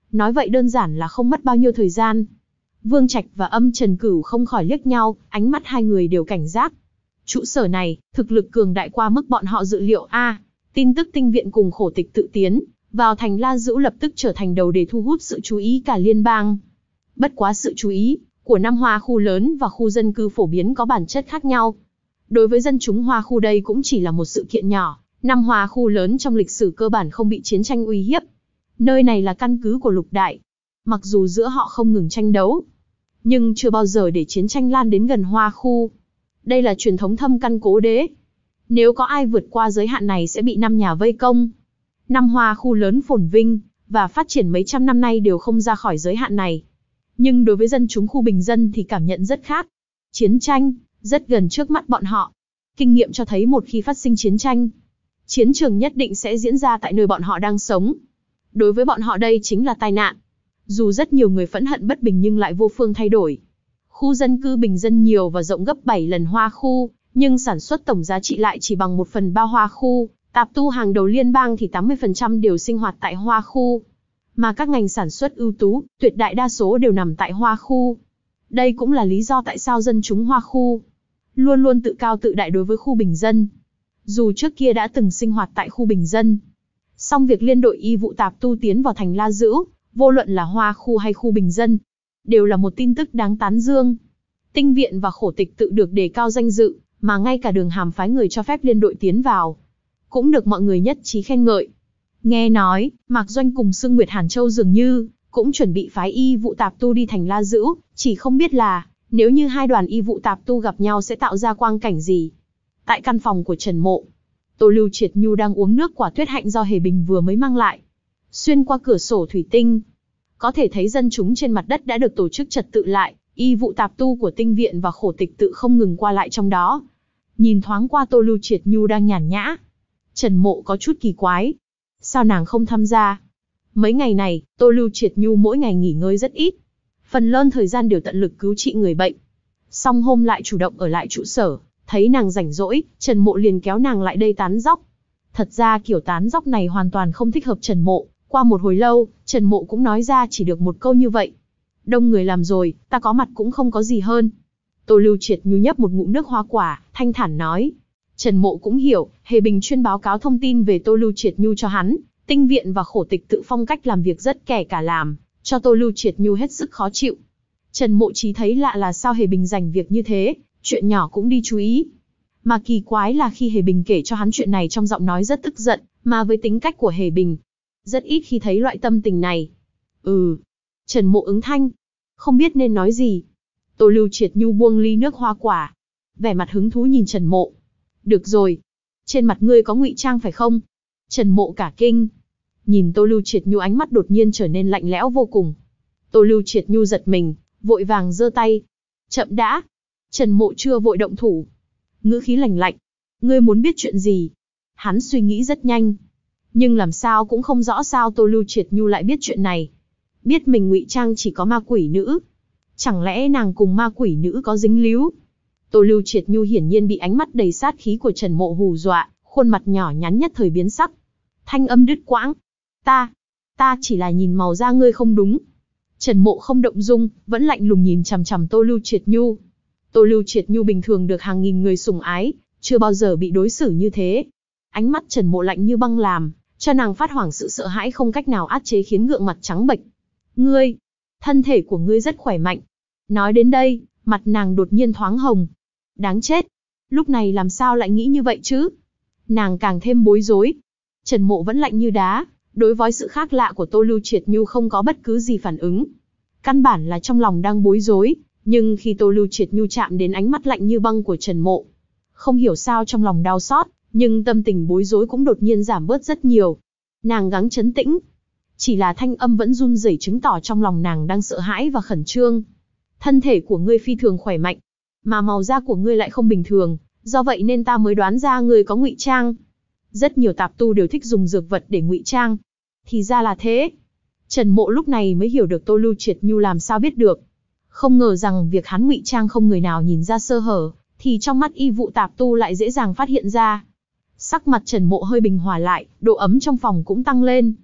Nói vậy đơn giản là không mất bao nhiêu thời gian. Vương Trạch và Âm Trần Cửu không khỏi liếc nhau, ánh mắt hai người đều cảnh giác. Trụ sở này, thực lực cường đại qua mức bọn họ dự liệu a. À, tin tức tinh viện cùng khổ tịch tự tiến vào thành La Dữu lập tức trở thành đầu để thu hút sự chú ý cả liên bang. Bất quá sự chú ý của năm Hoa khu lớn và khu dân cư phổ biến có bản chất khác nhau. Đối với dân chúng Hoa khu đây cũng chỉ là một sự kiện nhỏ, năm Hoa khu lớn trong lịch sử cơ bản không bị chiến tranh uy hiếp. Nơi này là căn cứ của lục đại. Mặc dù giữa họ không ngừng tranh đấu, nhưng chưa bao giờ để chiến tranh lan đến gần Hoa khu. Đây là truyền thống thâm căn cố đế. Nếu có ai vượt qua giới hạn này sẽ bị năm nhà vây công. Năm Hoa khu lớn phồn vinh và phát triển mấy trăm năm nay đều không ra khỏi giới hạn này. Nhưng đối với dân chúng khu bình dân thì cảm nhận rất khác. Chiến tranh rất gần trước mắt bọn họ. Kinh nghiệm cho thấy một khi phát sinh chiến tranh, chiến trường nhất định sẽ diễn ra tại nơi bọn họ đang sống. Đối với bọn họ đây chính là tai nạn. Dù rất nhiều người phẫn hận bất bình nhưng lại vô phương thay đổi. Khu dân cư bình dân nhiều và rộng gấp bảy lần Hoa khu, nhưng sản xuất tổng giá trị lại chỉ bằng một phần ba Hoa khu. Tạp tu hàng đầu liên bang thì tám mươi phần trăm đều sinh hoạt tại Hoa khu. Mà các ngành sản xuất ưu tú, tuyệt đại đa số đều nằm tại Hoa khu. Đây cũng là lý do tại sao dân chúng Hoa khu luôn luôn tự cao tự đại đối với khu bình dân. Dù trước kia đã từng sinh hoạt tại khu bình dân, song việc liên đội y vụ tạp tu tiến vào thành La Dữu, vô luận là Hoa khu hay khu bình dân, đều là một tin tức đáng tán dương. Tinh viện và khổ tịch tự được đề cao danh dự, mà ngay cả Đường Hàm phái người cho phép liên đội tiến vào, cũng được mọi người nhất trí khen ngợi. Nghe nói, Mạc Doanh cùng Sương Nguyệt Hàn Châu dường như cũng chuẩn bị phái y vụ tạp tu đi thành La Dữu, chỉ không biết là nếu như hai đoàn y vụ tạp tu gặp nhau sẽ tạo ra quang cảnh gì. Tại căn phòng của Trần Mộ, Tô Lưu Triệt Nhu đang uống nước quả tuyết hạnh do Hề Bình vừa mới mang lại. Xuyên qua cửa sổ thủy tinh, có thể thấy dân chúng trên mặt đất đã được tổ chức trật tự lại, y vụ tạp tu của tinh viện và khổ tịch tự không ngừng qua lại trong đó. Nhìn thoáng qua Tô Lưu Triệt Nhu đang nhàn nhã, Trần Mộ có chút kỳ quái. Sao nàng không tham gia? Mấy ngày này, Tô Lưu Triệt Nhu mỗi ngày nghỉ ngơi rất ít. Phần lớn thời gian đều tận lực cứu trị người bệnh. Song hôm lại chủ động ở lại trụ sở, thấy nàng rảnh rỗi, Trần Mộ liền kéo nàng lại đây tán dóc. Thật ra kiểu tán dóc này hoàn toàn không thích hợp Trần Mộ. Qua một hồi lâu, Trần Mộ cũng nói ra chỉ được một câu như vậy. Đông người làm rồi, ta có mặt cũng không có gì hơn. Tô Lưu Triệt Nhu nhấp một ngụm nước hoa quả, thanh thản nói. Trần Mộ cũng hiểu, Hề Bình chuyên báo cáo thông tin về Tô Lưu Triệt Nhu cho hắn. Tinh viện và khổ tịch tự phong cách làm việc rất kẻ cả làm, cho Tô Lưu Triệt Nhu hết sức khó chịu. Trần Mộ chỉ thấy lạ là sao Hề Bình dành việc như thế, chuyện nhỏ cũng đi chú ý. Mà kỳ quái là khi Hề Bình kể cho hắn chuyện này trong giọng nói rất tức giận, mà với tính cách của Hề Bình, rất ít khi thấy loại tâm tình này. Ừ. Trần Mộ ứng thanh. Không biết nên nói gì. Tô Lưu Triệt Nhu buông ly nước hoa quả, vẻ mặt hứng thú nhìn Trần Mộ. Được rồi. Trên mặt ngươi có ngụy trang phải không? Trần Mộ cả kinh. Nhìn Tô Lưu Triệt Nhu ánh mắt đột nhiên trở nên lạnh lẽo vô cùng. Tô Lưu Triệt Nhu giật mình, vội vàng giơ tay. Chậm đã. Trần Mộ chưa vội động thủ. Ngữ khí lạnh lạnh. Ngươi muốn biết chuyện gì? Hắn suy nghĩ rất nhanh, nhưng làm sao cũng không rõ sao Tô Lưu Triệt Nhu lại biết chuyện này. Biết mình ngụy trang chỉ có ma quỷ nữ. Chẳng lẽ nàng cùng ma quỷ nữ có dính líu? Tô Lưu Triệt Nhu hiển nhiên bị ánh mắt đầy sát khí của Trần Mộ hù dọa, khuôn mặt nhỏ nhắn nhất thời biến sắc. Thanh âm đứt quãng. Ta, ta chỉ là nhìn màu da ngươi không đúng. Trần Mộ không động dung, vẫn lạnh lùng nhìn chằm chằm Tô Lưu Triệt Nhu. Tô Lưu Triệt Nhu bình thường được hàng nghìn người sủng ái, chưa bao giờ bị đối xử như thế. Ánh mắt Trần Mộ lạnh như băng làm cho nàng phát hoảng sự sợ hãi không cách nào át chế khiến gượng mặt trắng bệch. Ngươi, thân thể của ngươi rất khỏe mạnh. Nói đến đây, mặt nàng đột nhiên thoáng hồng. Đáng chết, lúc này làm sao lại nghĩ như vậy chứ? Nàng càng thêm bối rối. Trần Mộ vẫn lạnh như đá, đối với sự khác lạ của Tô Lưu Triệt Nhu không có bất cứ gì phản ứng. Căn bản là trong lòng đang bối rối, nhưng khi Tô Lưu Triệt Nhu chạm đến ánh mắt lạnh như băng của Trần Mộ, không hiểu sao trong lòng đau xót, nhưng tâm tình bối rối cũng đột nhiên giảm bớt rất nhiều. Nàng gắng trấn tĩnh, chỉ là thanh âm vẫn run rẩy chứng tỏ trong lòng nàng đang sợ hãi và khẩn trương. Thân thể của ngươi phi thường khỏe mạnh, mà màu da của ngươi lại không bình thường, do vậy nên ta mới đoán ra ngươi có ngụy trang. Rất nhiều tạp tu đều thích dùng dược vật để ngụy trang. Thì ra là thế. Trần Mộ lúc này mới hiểu được Tô Lưu Triệt Nhu làm sao biết được. Không ngờ rằng việc hắn ngụy trang không người nào nhìn ra sơ hở, thì trong mắt y vụ tạp tu lại dễ dàng phát hiện ra. Sắc mặt Trần Mộ hơi bình hòa lại, độ ấm trong phòng cũng tăng lên.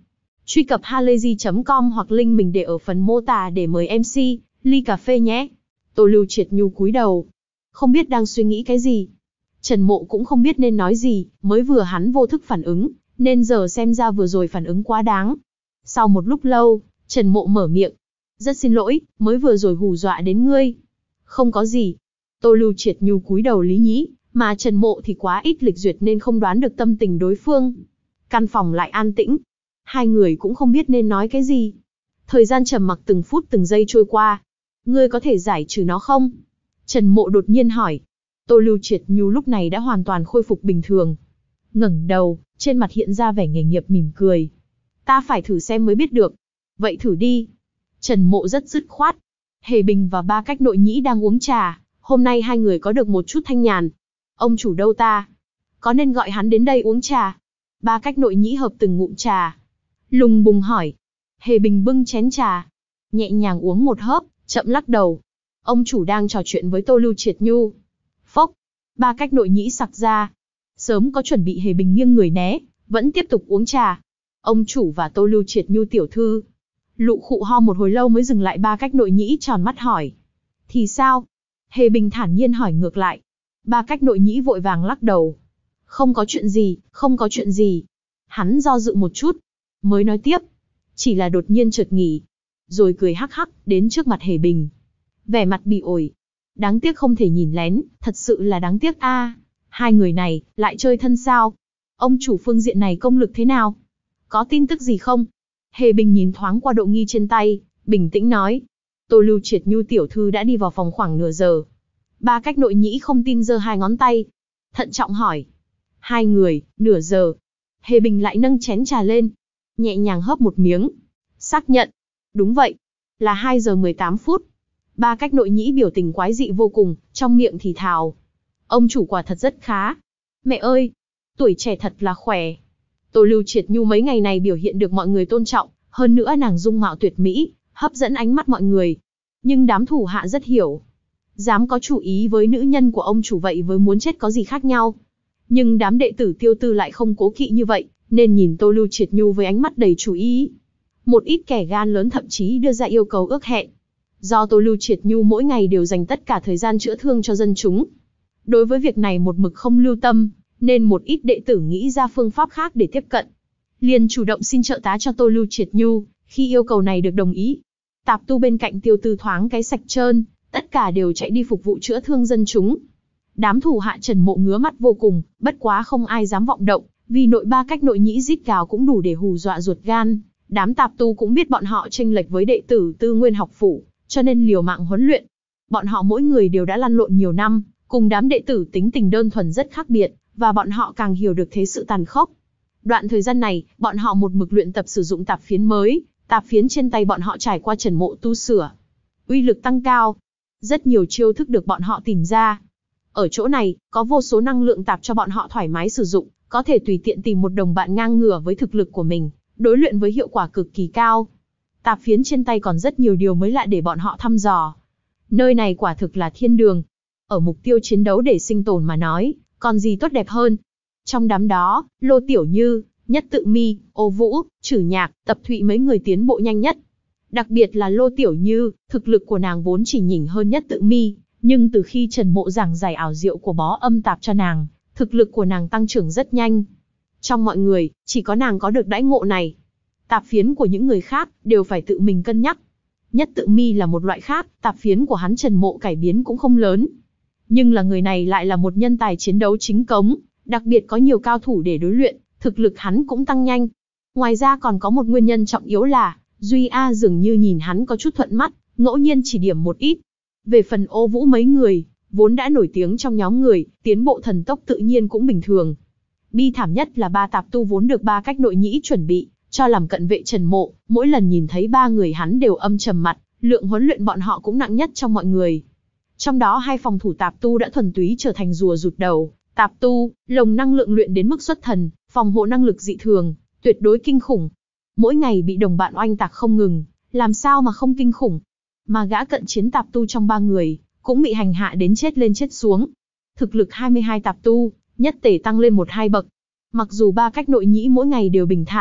Truy cập halayzi chấm com hoặc link mình để ở phần mô tả để mời em xê, ly cà phê nhé. Tô Lưu Triệt Nhu cúi đầu, không biết đang suy nghĩ cái gì. Trần Mộ cũng không biết nên nói gì, mới vừa hắn vô thức phản ứng, nên giờ xem ra vừa rồi phản ứng quá đáng. Sau một lúc lâu, Trần Mộ mở miệng. Rất xin lỗi, mới vừa rồi hù dọa đến ngươi. Không có gì. Tô Lưu Triệt Nhu cúi đầu lý nhí, mà Trần Mộ thì quá ít lịch duyệt nên không đoán được tâm tình đối phương. Căn phòng lại an tĩnh. Hai người cũng không biết nên nói cái gì. Thời gian trầm mặc từng phút từng giây trôi qua. Ngươi có thể giải trừ nó không? Trần Mộ đột nhiên hỏi. Tô Lưu Triệt Nhu lúc này đã hoàn toàn khôi phục bình thường. Ngẩng đầu, trên mặt hiện ra vẻ nghề nghiệp mỉm cười. Ta phải thử xem mới biết được. Vậy thử đi. Trần Mộ rất dứt khoát. Hề Bình và ba cách nội nhĩ đang uống trà. Hôm nay hai người có được một chút thanh nhàn. Ông chủ đâu ta? Có nên gọi hắn đến đây uống trà? Ba cách nội nhĩ hợp từng ngụm trà. Lùng bùng hỏi. Hề Bình bưng chén trà. Nhẹ nhàng uống một hớp, chậm lắc đầu. Ông chủ đang trò chuyện với Tô Lưu Triệt Nhu. Phốc. Ba cách nội nhĩ sặc ra. Sớm có chuẩn bị Hề Bình nghiêng người né, vẫn tiếp tục uống trà. Ông chủ và Tô Lưu Triệt Nhu tiểu thư. Lụ khụ ho một hồi lâu mới dừng lại. Ba cách nội nhĩ tròn mắt hỏi. Thì sao? Hề Bình thản nhiên hỏi ngược lại. Ba cách nội nhĩ vội vàng lắc đầu. Không có chuyện gì, không có chuyện gì. Hắn do dự một chút, mới nói tiếp. Chỉ là đột nhiên chợt nghỉ. Rồi cười hắc hắc, đến trước mặt Hề Bình. Vẻ mặt bị ổi. Đáng tiếc không thể nhìn lén, thật sự là đáng tiếc a. À, hai người này, lại chơi thân sao? Ông chủ phương diện này công lực thế nào? Có tin tức gì không? Hề Bình nhìn thoáng qua độ nghi trên tay, bình tĩnh nói. Tô Lưu Triệt Nhu tiểu thư đã đi vào phòng khoảng nửa giờ. Ba cách nội nhĩ không tin giơ hai ngón tay. Thận trọng hỏi. Hai người, nửa giờ. Hề Bình lại nâng chén trà lên. Nhẹ nhàng hớp một miếng. Xác nhận. Đúng vậy. Là hai giờ mười tám phút. Ba cách nội nhĩ biểu tình quái dị vô cùng, trong miệng thì thào. Ông chủ quả thật rất khá. Mẹ ơi, tuổi trẻ thật là khỏe. Tô Lưu Triệt Nhu mấy ngày này biểu hiện được mọi người tôn trọng, hơn nữa nàng dung mạo tuyệt mỹ, hấp dẫn ánh mắt mọi người. Nhưng đám thủ hạ rất hiểu. Dám có chủ ý với nữ nhân của ông chủ vậy với muốn chết có gì khác nhau. Nhưng đám đệ tử Tiêu Tư lại không cố kỵ như vậy, nên nhìn Tô Lưu Triệt Nhu với ánh mắt đầy chú ý. Một ít kẻ gan lớn thậm chí đưa ra yêu cầu ước hẹn. Do Tô Lưu Triệt Nhu mỗi ngày đều dành tất cả thời gian chữa thương cho dân chúng. Đối với việc này một mực không lưu tâm, nên một ít đệ tử nghĩ ra phương pháp khác để tiếp cận. Liền chủ động xin trợ tá cho Tô Lưu Triệt Nhu, khi yêu cầu này được đồng ý. Tạp tu bên cạnh Tiêu Tư thoáng cái sạch trơn, tất cả đều chạy đi phục vụ chữa thương dân chúng. Đám thủ hạ Trần Mộ ngứa mắt vô cùng, bất quá không ai dám vọng động, vì nội ba cách nội nhĩ rít gào cũng đủ để hù dọa ruột gan. Đám tạp tu cũng biết bọn họ chênh lệch với đệ tử Tư Nguyên học phủ, cho nên liều mạng huấn luyện. Bọn họ mỗi người đều đã lăn lộn nhiều năm, cùng đám đệ tử tính tình đơn thuần rất khác biệt, và bọn họ càng hiểu được thế sự tàn khốc. Đoạn thời gian này, bọn họ một mực luyện tập sử dụng tạp phiến mới, tạp phiến trên tay bọn họ trải qua Trần Mộ tu sửa. Uy lực tăng cao. Rất nhiều chiêu thức được bọn họ tìm ra. Ở chỗ này, có vô số năng lượng tạp cho bọn họ thoải mái sử dụng, có thể tùy tiện tìm một đồng bạn ngang ngửa với thực lực của mình, đối luyện với hiệu quả cực kỳ cao. Tạp phiến trên tay còn rất nhiều điều mới lạ để bọn họ thăm dò. Nơi này quả thực là thiên đường. Ở mục tiêu chiến đấu để sinh tồn mà nói, còn gì tốt đẹp hơn. Trong đám đó, Lô Tiểu Như, Nhất Tự Mi, Ô Vũ, Trử Nhạc, Tập Thụy mấy người tiến bộ nhanh nhất. Đặc biệt là Lô Tiểu Như, thực lực của nàng vốn chỉ nhỉnh hơn Nhất Tự Mi, nhưng từ khi Trần Mộ giảng giải ảo diệu của bó âm tạp cho nàng, thực lực của nàng tăng trưởng rất nhanh. Trong mọi người, chỉ có nàng có được đãi ngộ này. Tạp phiến của những người khác đều phải tự mình cân nhắc. Nhất Tự Mi là một loại khác, tạp phiến của hắn Trần Mộ cải biến cũng không lớn. Nhưng là người này lại là một nhân tài chiến đấu chính cống, đặc biệt có nhiều cao thủ để đối luyện, thực lực hắn cũng tăng nhanh. Ngoài ra còn có một nguyên nhân trọng yếu là, Duy A dường như nhìn hắn có chút thuận mắt, ngẫu nhiên chỉ điểm một ít. Về phần Ô Vũ mấy người, vốn đã nổi tiếng trong nhóm người, tiến bộ thần tốc tự nhiên cũng bình thường. Bi thảm nhất là ba tạp tu vốn được ba cách nội nhĩ chuẩn bị, cho làm cận vệ Trần Mộ, mỗi lần nhìn thấy ba người hắn đều âm trầm mặt, lượng huấn luyện bọn họ cũng nặng nhất trong mọi người. Trong đó hai phòng thủ tạp tu đã thuần túy trở thành rùa rụt đầu, tạp tu, lồng năng lượng luyện đến mức xuất thần, phòng hộ năng lực dị thường, tuyệt đối kinh khủng. Mỗi ngày bị đồng bạn oanh tạc không ngừng, làm sao mà không kinh khủng. Mà gã cận chiến tạp tu trong ba người, cũng bị hành hạ đến chết lên chết xuống. Thực lực hai mươi hai tạp tu, nhất tể tăng lên một hai bậc. Mặc dù ba cách nội nhĩ mỗi ngày đều bình thản,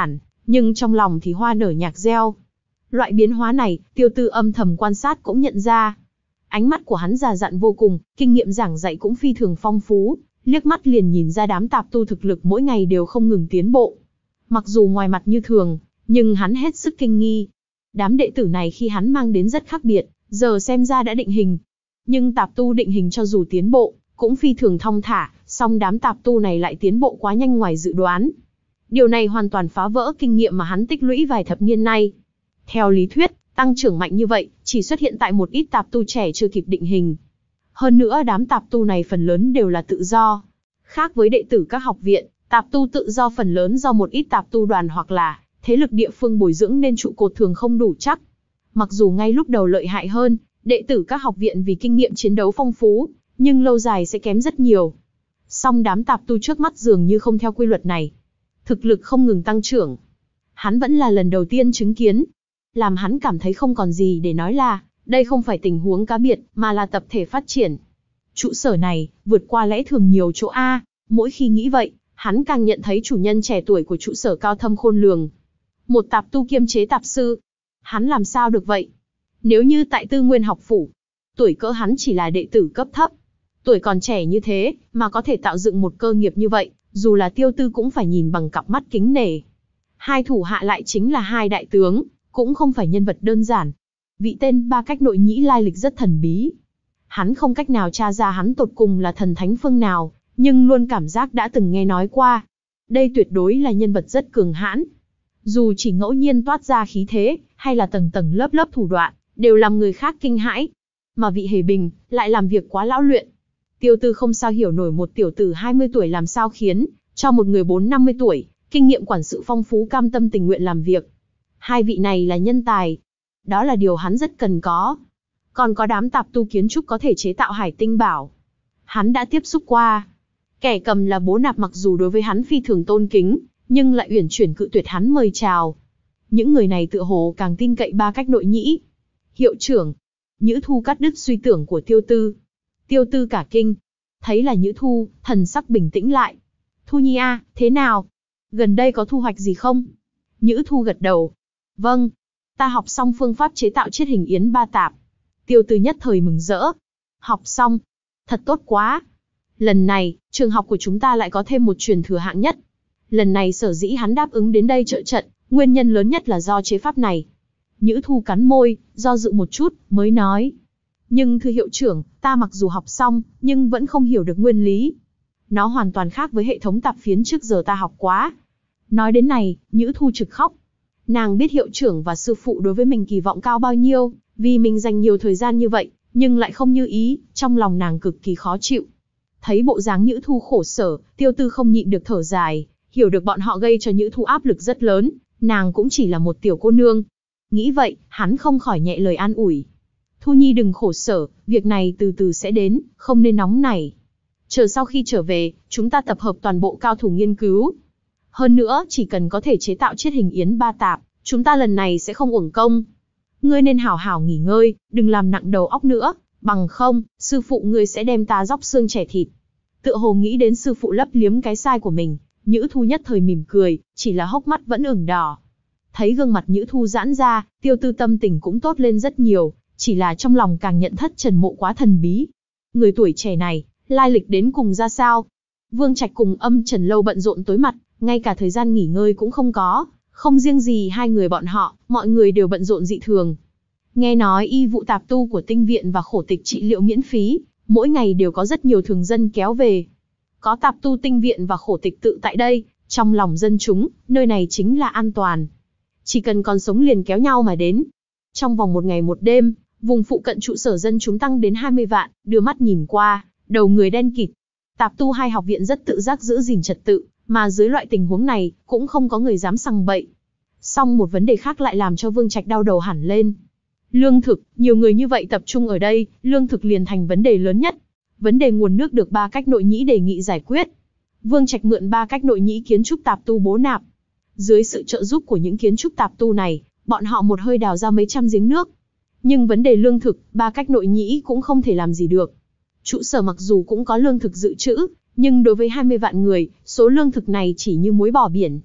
nhưng trong lòng thì hoa nở nhạc reo. Loại biến hóa này, Tiêu Tư âm thầm quan sát cũng nhận ra. Ánh mắt của hắn già dặn vô cùng, kinh nghiệm giảng dạy cũng phi thường phong phú, liếc mắt liền nhìn ra đám tạp tu thực lực mỗi ngày đều không ngừng tiến bộ. Mặc dù ngoài mặt như thường, nhưng hắn hết sức kinh nghi. Đám đệ tử này khi hắn mang đến rất khác biệt, giờ xem ra đã định hình. Nhưng tạp tu định hình cho dù tiến bộ, cũng phi thường thong thả, song đám tạp tu này lại tiến bộ quá nhanh ngoài dự đoán. Điều này hoàn toàn phá vỡ kinh nghiệm mà hắn tích lũy vài thập niên nay. Theo lý thuyết, tăng trưởng mạnh như vậy, chỉ xuất hiện tại một ít tạp tu trẻ chưa kịp định hình. Hơn nữa đám tạp tu này phần lớn đều là tự do. Khác với đệ tử các học viện, tạp tu tự do phần lớn do một ít tạp tu đoàn hoặc là thế lực địa phương bồi dưỡng nên trụ cột thường không đủ chắc. Mặc dù ngay lúc đầu lợi hại hơn, đệ tử các học viện vì kinh nghiệm chiến đấu phong phú, nhưng lâu dài sẽ kém rất nhiều. Song đám tạp tu trước mắt dường như không theo quy luật này. Thực lực không ngừng tăng trưởng. Hắn vẫn là lần đầu tiên chứng kiến. Làm hắn cảm thấy không còn gì để nói là, đây không phải tình huống cá biệt, mà là tập thể phát triển. Trụ sở này, vượt qua lẽ thường nhiều chỗ A, mỗi khi nghĩ vậy, hắn càng nhận thấy chủ nhân trẻ tuổi của trụ sở cao thâm khôn lường. Một tạp tu kiêm chế tạp sư. Hắn làm sao được vậy? Nếu như tại Tư Nguyên học phủ, tuổi cỡ hắn chỉ là đệ tử cấp thấp. Tuổi còn trẻ như thế, mà có thể tạo dựng một cơ nghiệp như vậy, dù là Tiêu Tư cũng phải nhìn bằng cặp mắt kính nể. Hai thủ hạ lại chính là hai đại tướng, cũng không phải nhân vật đơn giản. Vị tên Ba Cách Nội Nhĩ lai lịch rất thần bí. Hắn không cách nào tra ra hắn tột cùng là thần thánh phương nào, nhưng luôn cảm giác đã từng nghe nói qua. Đây tuyệt đối là nhân vật rất cường hãn. Dù chỉ ngẫu nhiên toát ra khí thế, hay là tầng tầng lớp lớp thủ đoạn, đều làm người khác kinh hãi. Mà vị Hề Bình, lại làm việc quá lão luyện. Tiêu Tư không sao hiểu nổi một tiểu tử hai mươi tuổi làm sao khiến, cho một người bốn năm mươi tuổi, kinh nghiệm quản sự phong phú cam tâm tình nguyện làm việc. Hai vị này là nhân tài. Đó là điều hắn rất cần có. Còn có đám tạp tu kiến trúc có thể chế tạo hải tinh bảo. Hắn đã tiếp xúc qua. Kẻ cầm là Bố Nạp mặc dù đối với hắn phi thường tôn kính, nhưng lại uyển chuyển cự tuyệt hắn mời chào. Những người này tựa hồ càng tin cậy Ba Cách Nội Nhĩ. Hiệu trưởng. Nhữ Thu cắt đứt suy tưởng của Tiêu Tư. Tiêu Tư cả kinh. Thấy là Nhữ Thu, thần sắc bình tĩnh lại. Thu Nhi a, thế nào? Gần đây có thu hoạch gì không? Nhữ Thu gật đầu. Vâng. Ta học xong phương pháp chế tạo chiết hình yến ba tạp. Tiêu Tư nhất thời mừng rỡ. Học xong. Thật tốt quá. Lần này, trường học của chúng ta lại có thêm một truyền thừa hạng nhất. Lần này sở dĩ hắn đáp ứng đến đây trợ trận, nguyên nhân lớn nhất là do chế pháp này. Nhữ Thu cắn môi, do dự một chút, mới nói. Nhưng thưa hiệu trưởng, ta mặc dù học xong, nhưng vẫn không hiểu được nguyên lý. Nó hoàn toàn khác với hệ thống tạp phiến trước giờ ta học quá. Nói đến này, Nhữ Thu trực khóc. Nàng biết hiệu trưởng và sư phụ đối với mình kỳ vọng cao bao nhiêu, vì mình dành nhiều thời gian như vậy, nhưng lại không như ý, trong lòng nàng cực kỳ khó chịu. Thấy bộ dáng Nhữ Thu khổ sở, Tiêu Tư không nhịn được thở dài, hiểu được bọn họ gây cho Nhữ Thu áp lực rất lớn, nàng cũng chỉ là một tiểu cô nương. Nghĩ vậy, hắn không khỏi nhẹ lời an ủi. Thu Nhi đừng khổ sở, việc này từ từ sẽ đến, không nên nóng nảy. Chờ sau khi trở về, chúng ta tập hợp toàn bộ cao thủ nghiên cứu. Hơn nữa, chỉ cần có thể chế tạo chiết hình yến ba tạp, chúng ta lần này sẽ không uổng công. Ngươi nên hảo hảo nghỉ ngơi, đừng làm nặng đầu óc nữa, bằng không, sư phụ ngươi sẽ đem ta róc xương chẻ thịt. Tựa hồ nghĩ đến sư phụ lấp liếm cái sai của mình, Nhữ Thu nhất thời mỉm cười, chỉ là hốc mắt vẫn ửng đỏ. Thấy gương mặt Nhữ Thu giãn ra, Tiêu Tư tâm tình cũng tốt lên rất nhiều, chỉ là trong lòng càng nhận thất Trần Mộ quá thần bí. Người tuổi trẻ này, lai lịch đến cùng ra sao? Vương Trạch cùng Âm Trần lâu bận rộn tối mặt, ngay cả thời gian nghỉ ngơi cũng không có, không riêng gì hai người bọn họ, mọi người đều bận rộn dị thường. Nghe nói y vụ tạp tu của tinh viện và khổ tịch trị liệu miễn phí, mỗi ngày đều có rất nhiều thường dân kéo về. Có tạp tu tinh viện và khổ tịch tự tại đây, trong lòng dân chúng, nơi này chính là an toàn. Chỉ cần còn sống liền kéo nhau mà đến. Trong vòng một ngày một đêm, vùng phụ cận trụ sở dân chúng tăng đến hai mươi vạn, đưa mắt nhìn qua, đầu người đen kịt. Tạp tu hai học viện rất tự giác giữ gìn trật tự, mà dưới loại tình huống này, cũng không có người dám sằng bậy. Song một vấn đề khác lại làm cho Vương Trạch đau đầu hẳn lên. Lương thực, nhiều người như vậy tập trung ở đây, lương thực liền thành vấn đề lớn nhất. Vấn đề nguồn nước được Ba Cách Nội Nhĩ đề nghị giải quyết. Vương Trạch mượn Ba Cách Nội Nhĩ kiến trúc tạp tu Bố Nạp. Dưới sự trợ giúp của những kiến trúc tạp tu này, bọn họ một hơi đào ra mấy trăm giếng nước. Nhưng vấn đề lương thực, Ba Cách Nội Nhĩ cũng không thể làm gì được. Trụ sở mặc dù cũng có lương thực dự trữ, nhưng đối với hai mươi vạn người, số lương thực này chỉ như muối bỏ biển.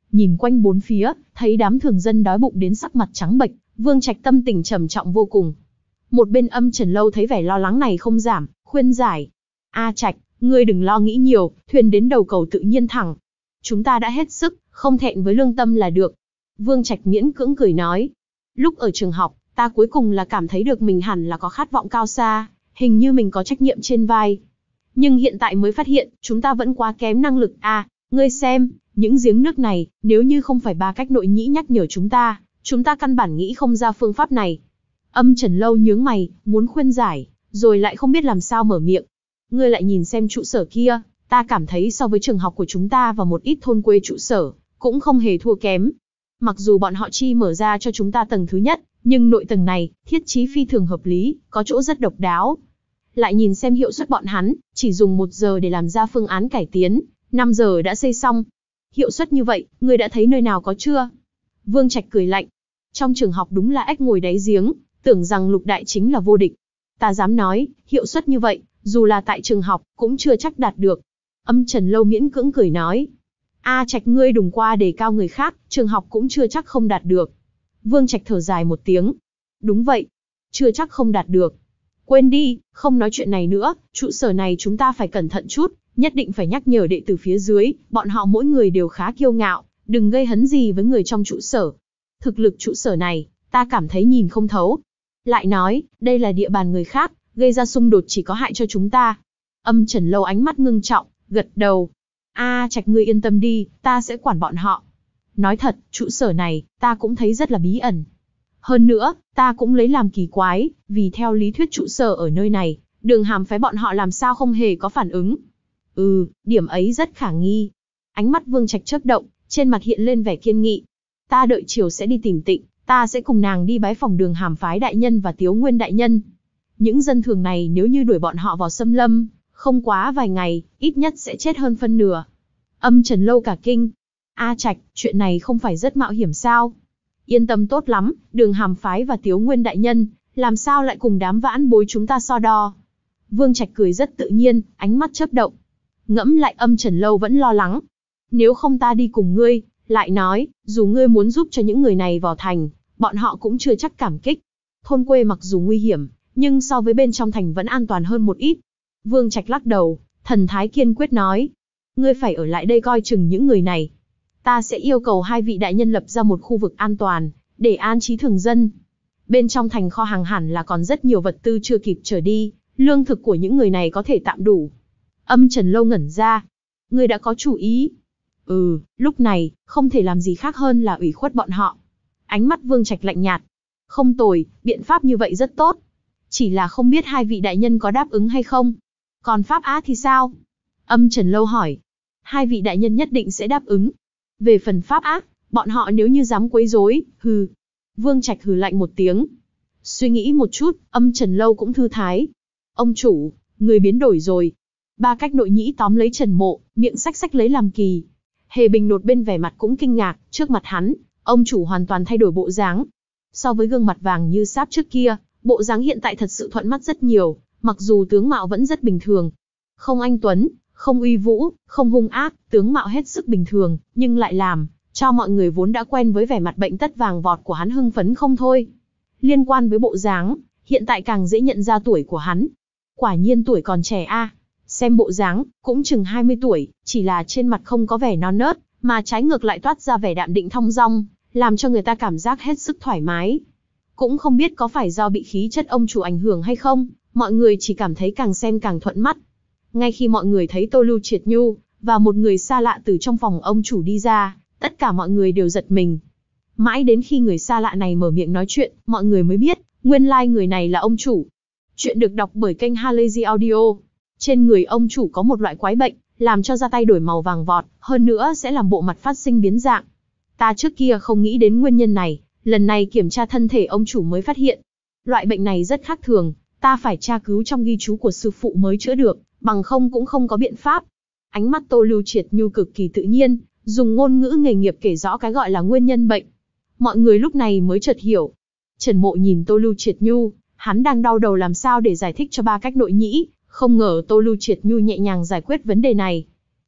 Nhìn quanh bốn phía, thấy đám thường dân đói bụng đến sắc mặt trắng bệch, Vương Trạch tâm tình trầm trọng vô cùng. Một bên Âm Trần Lâu thấy vẻ lo lắng này không giảm, khuyên giải. A Trạch, ngươi đừng lo nghĩ nhiều, thuyền đến đầu cầu tự nhiên thẳng. Chúng ta đã hết sức, không thẹn với lương tâm là được. Vương Trạch miễn cưỡng cười nói. Lúc ở trường học, ta cuối cùng là cảm thấy được mình hẳn là có khát vọng cao xa, hình như mình có trách nhiệm trên vai. Nhưng hiện tại mới phát hiện, chúng ta vẫn quá kém năng lực. À, ngươi xem, những giếng nước này, nếu như không phải ba cách nội nhĩ nhắc nhở chúng ta, chúng ta căn bản nghĩ không ra phương pháp này. Âm Trần Lâu nhướng mày, muốn khuyên giải, rồi lại không biết làm sao mở miệng. Ngươi lại nhìn xem trụ sở kia, ta cảm thấy so với trường học của chúng ta và một ít thôn quê trụ sở, cũng không hề thua kém. Mặc dù bọn họ chi mở ra cho chúng ta tầng thứ nhất, nhưng nội tầng này, thiết trí phi thường hợp lý, có chỗ rất độc đáo. Lại nhìn xem hiệu suất bọn hắn, chỉ dùng một giờ để làm ra phương án cải tiến, năm giờ đã xây xong. Hiệu suất như vậy, ngươi đã thấy nơi nào có chưa? Vương Trạch cười lạnh. Trong trường học đúng là ếch ngồi đáy giếng, tưởng rằng Lục Đại chính là vô địch. Ta dám nói, hiệu suất như vậy, dù là tại trường học, cũng chưa chắc đạt được. Âm Trần Lâu miễn cưỡng cười nói. A Trạch ngươi đừng qua đề cao người khác, trường học cũng chưa chắc không đạt được. Vương Trạch thở dài một tiếng. Đúng vậy, chưa chắc không đạt được. Quên đi, không nói chuyện này nữa, trụ sở này chúng ta phải cẩn thận chút, nhất định phải nhắc nhở đệ tử phía dưới, bọn họ mỗi người đều khá kiêu ngạo, đừng gây hấn gì với người trong trụ sở. Thực lực trụ sở này, ta cảm thấy nhìn không thấu. Lại nói, đây là địa bàn người khác, gây ra xung đột chỉ có hại cho chúng ta. Âm Trần Lâu ánh mắt ngưng trọng, gật đầu. A Trạch ngươi yên tâm đi, ta sẽ quản bọn họ. Nói thật, trụ sở này, ta cũng thấy rất là bí ẩn. Hơn nữa, ta cũng lấy làm kỳ quái, vì theo lý thuyết trụ sở ở nơi này, Đường Hàm phái bọn họ làm sao không hề có phản ứng. Ừ, điểm ấy rất khả nghi. Ánh mắt Vương Trạch chớp động, trên mặt hiện lên vẻ kiên nghị. Ta đợi chiều sẽ đi tìm Tịnh, ta sẽ cùng nàng đi bái phòng Đường Hàm phái đại nhân và Tiếu Nguyên đại nhân. Những dân thường này nếu như đuổi bọn họ vào xâm lâm, không quá vài ngày, ít nhất sẽ chết hơn phân nửa. Âm Trần Lâu cả kinh. A Trạch, chuyện này không phải rất mạo hiểm sao? Yên tâm tốt lắm, Đường Hàm phái và Tiếu Nguyên đại nhân, làm sao lại cùng đám vãn bối chúng ta so đo? Vương Trạch cười rất tự nhiên, ánh mắt chớp động. Ngẫm lại Âm Trần Lâu vẫn lo lắng. Nếu không ta đi cùng ngươi, lại nói, dù ngươi muốn giúp cho những người này vào thành, bọn họ cũng chưa chắc cảm kích. Thôn quê mặc dù nguy hiểm, nhưng so với bên trong thành vẫn an toàn hơn một ít. Vương Trạch lắc đầu, thần thái kiên quyết nói. Ngươi phải ở lại đây coi chừng những người này. Ta sẽ yêu cầu hai vị đại nhân lập ra một khu vực an toàn, để an trí thường dân. Bên trong thành kho hàng hẳn là còn rất nhiều vật tư chưa kịp trở đi, lương thực của những người này có thể tạm đủ. Âm Trần Lâu ngẩn ra. Ngươi đã có chủ ý. Ừ, lúc này, không thể làm gì khác hơn là ủy khuất bọn họ. Ánh mắt Vương Trạch lạnh nhạt. Không tồi, biện pháp như vậy rất tốt. Chỉ là không biết hai vị đại nhân có đáp ứng hay không. Còn Pháp Á thì sao? Âm Trần Lâu hỏi. Hai vị đại nhân nhất định sẽ đáp ứng. Về phần Pháp Á, bọn họ nếu như dám quấy rối, hừ. Vương Trạch hừ lạnh một tiếng. Suy nghĩ một chút, Âm Trần Lâu cũng thư thái. Ông chủ, người biến đổi rồi. Ba cách nội nhĩ tóm lấy Trần Mộ, miệng xách xách lấy làm kỳ. Hề Bình nột bên vẻ mặt cũng kinh ngạc, trước mặt hắn, ông chủ hoàn toàn thay đổi bộ dáng. So với gương mặt vàng như sáp trước kia, bộ dáng hiện tại thật sự thuận mắt rất nhiều, mặc dù tướng mạo vẫn rất bình thường. Không anh tuấn, không uy vũ, không hung ác, tướng mạo hết sức bình thường, nhưng lại làm cho mọi người vốn đã quen với vẻ mặt bệnh tất vàng vọt của hắn hưng phấn không thôi. Liên quan với bộ dáng, hiện tại càng dễ nhận ra tuổi của hắn. Quả nhiên tuổi còn trẻ a. À. Xem bộ dáng, cũng chừng hai mươi tuổi, chỉ là trên mặt không có vẻ non nớt, mà trái ngược lại toát ra vẻ đạm định thong dong, làm cho người ta cảm giác hết sức thoải mái. Cũng không biết có phải do bị khí chất ông chủ ảnh hưởng hay không, mọi người chỉ cảm thấy càng xem càng thuận mắt. Ngay khi mọi người thấy Tô Lưu Triệt Nhu và một người xa lạ từ trong phòng ông chủ đi ra, tất cả mọi người đều giật mình. Mãi đến khi người xa lạ này mở miệng nói chuyện, mọi người mới biết, nguyên lai like người này là ông chủ. Chuyện được đọc bởi kênh Halazy Audio. Trên người ông chủ có một loại quái bệnh, làm cho da tay đổi màu vàng vọt, hơn nữa sẽ làm bộ mặt phát sinh biến dạng. Ta trước kia không nghĩ đến nguyên nhân này, lần này kiểm tra thân thể ông chủ mới phát hiện. Loại bệnh này rất khác thường, ta phải tra cứu trong ghi chú của sư phụ mới chữa được, bằng không cũng không có biện pháp. Ánh mắt Tô Lưu Triệt Nhu cực kỳ tự nhiên, dùng ngôn ngữ nghề nghiệp kể rõ cái gọi là nguyên nhân bệnh. Mọi người lúc này mới chợt hiểu. Trần Mộ nhìn Tô Lưu Triệt Nhu, hắn đang đau đầu làm sao để giải thích cho ba cách nội nhĩ, không ngờ Tô Lưu Triệt Nhu nhẹ nhàng giải quyết vấn đề này.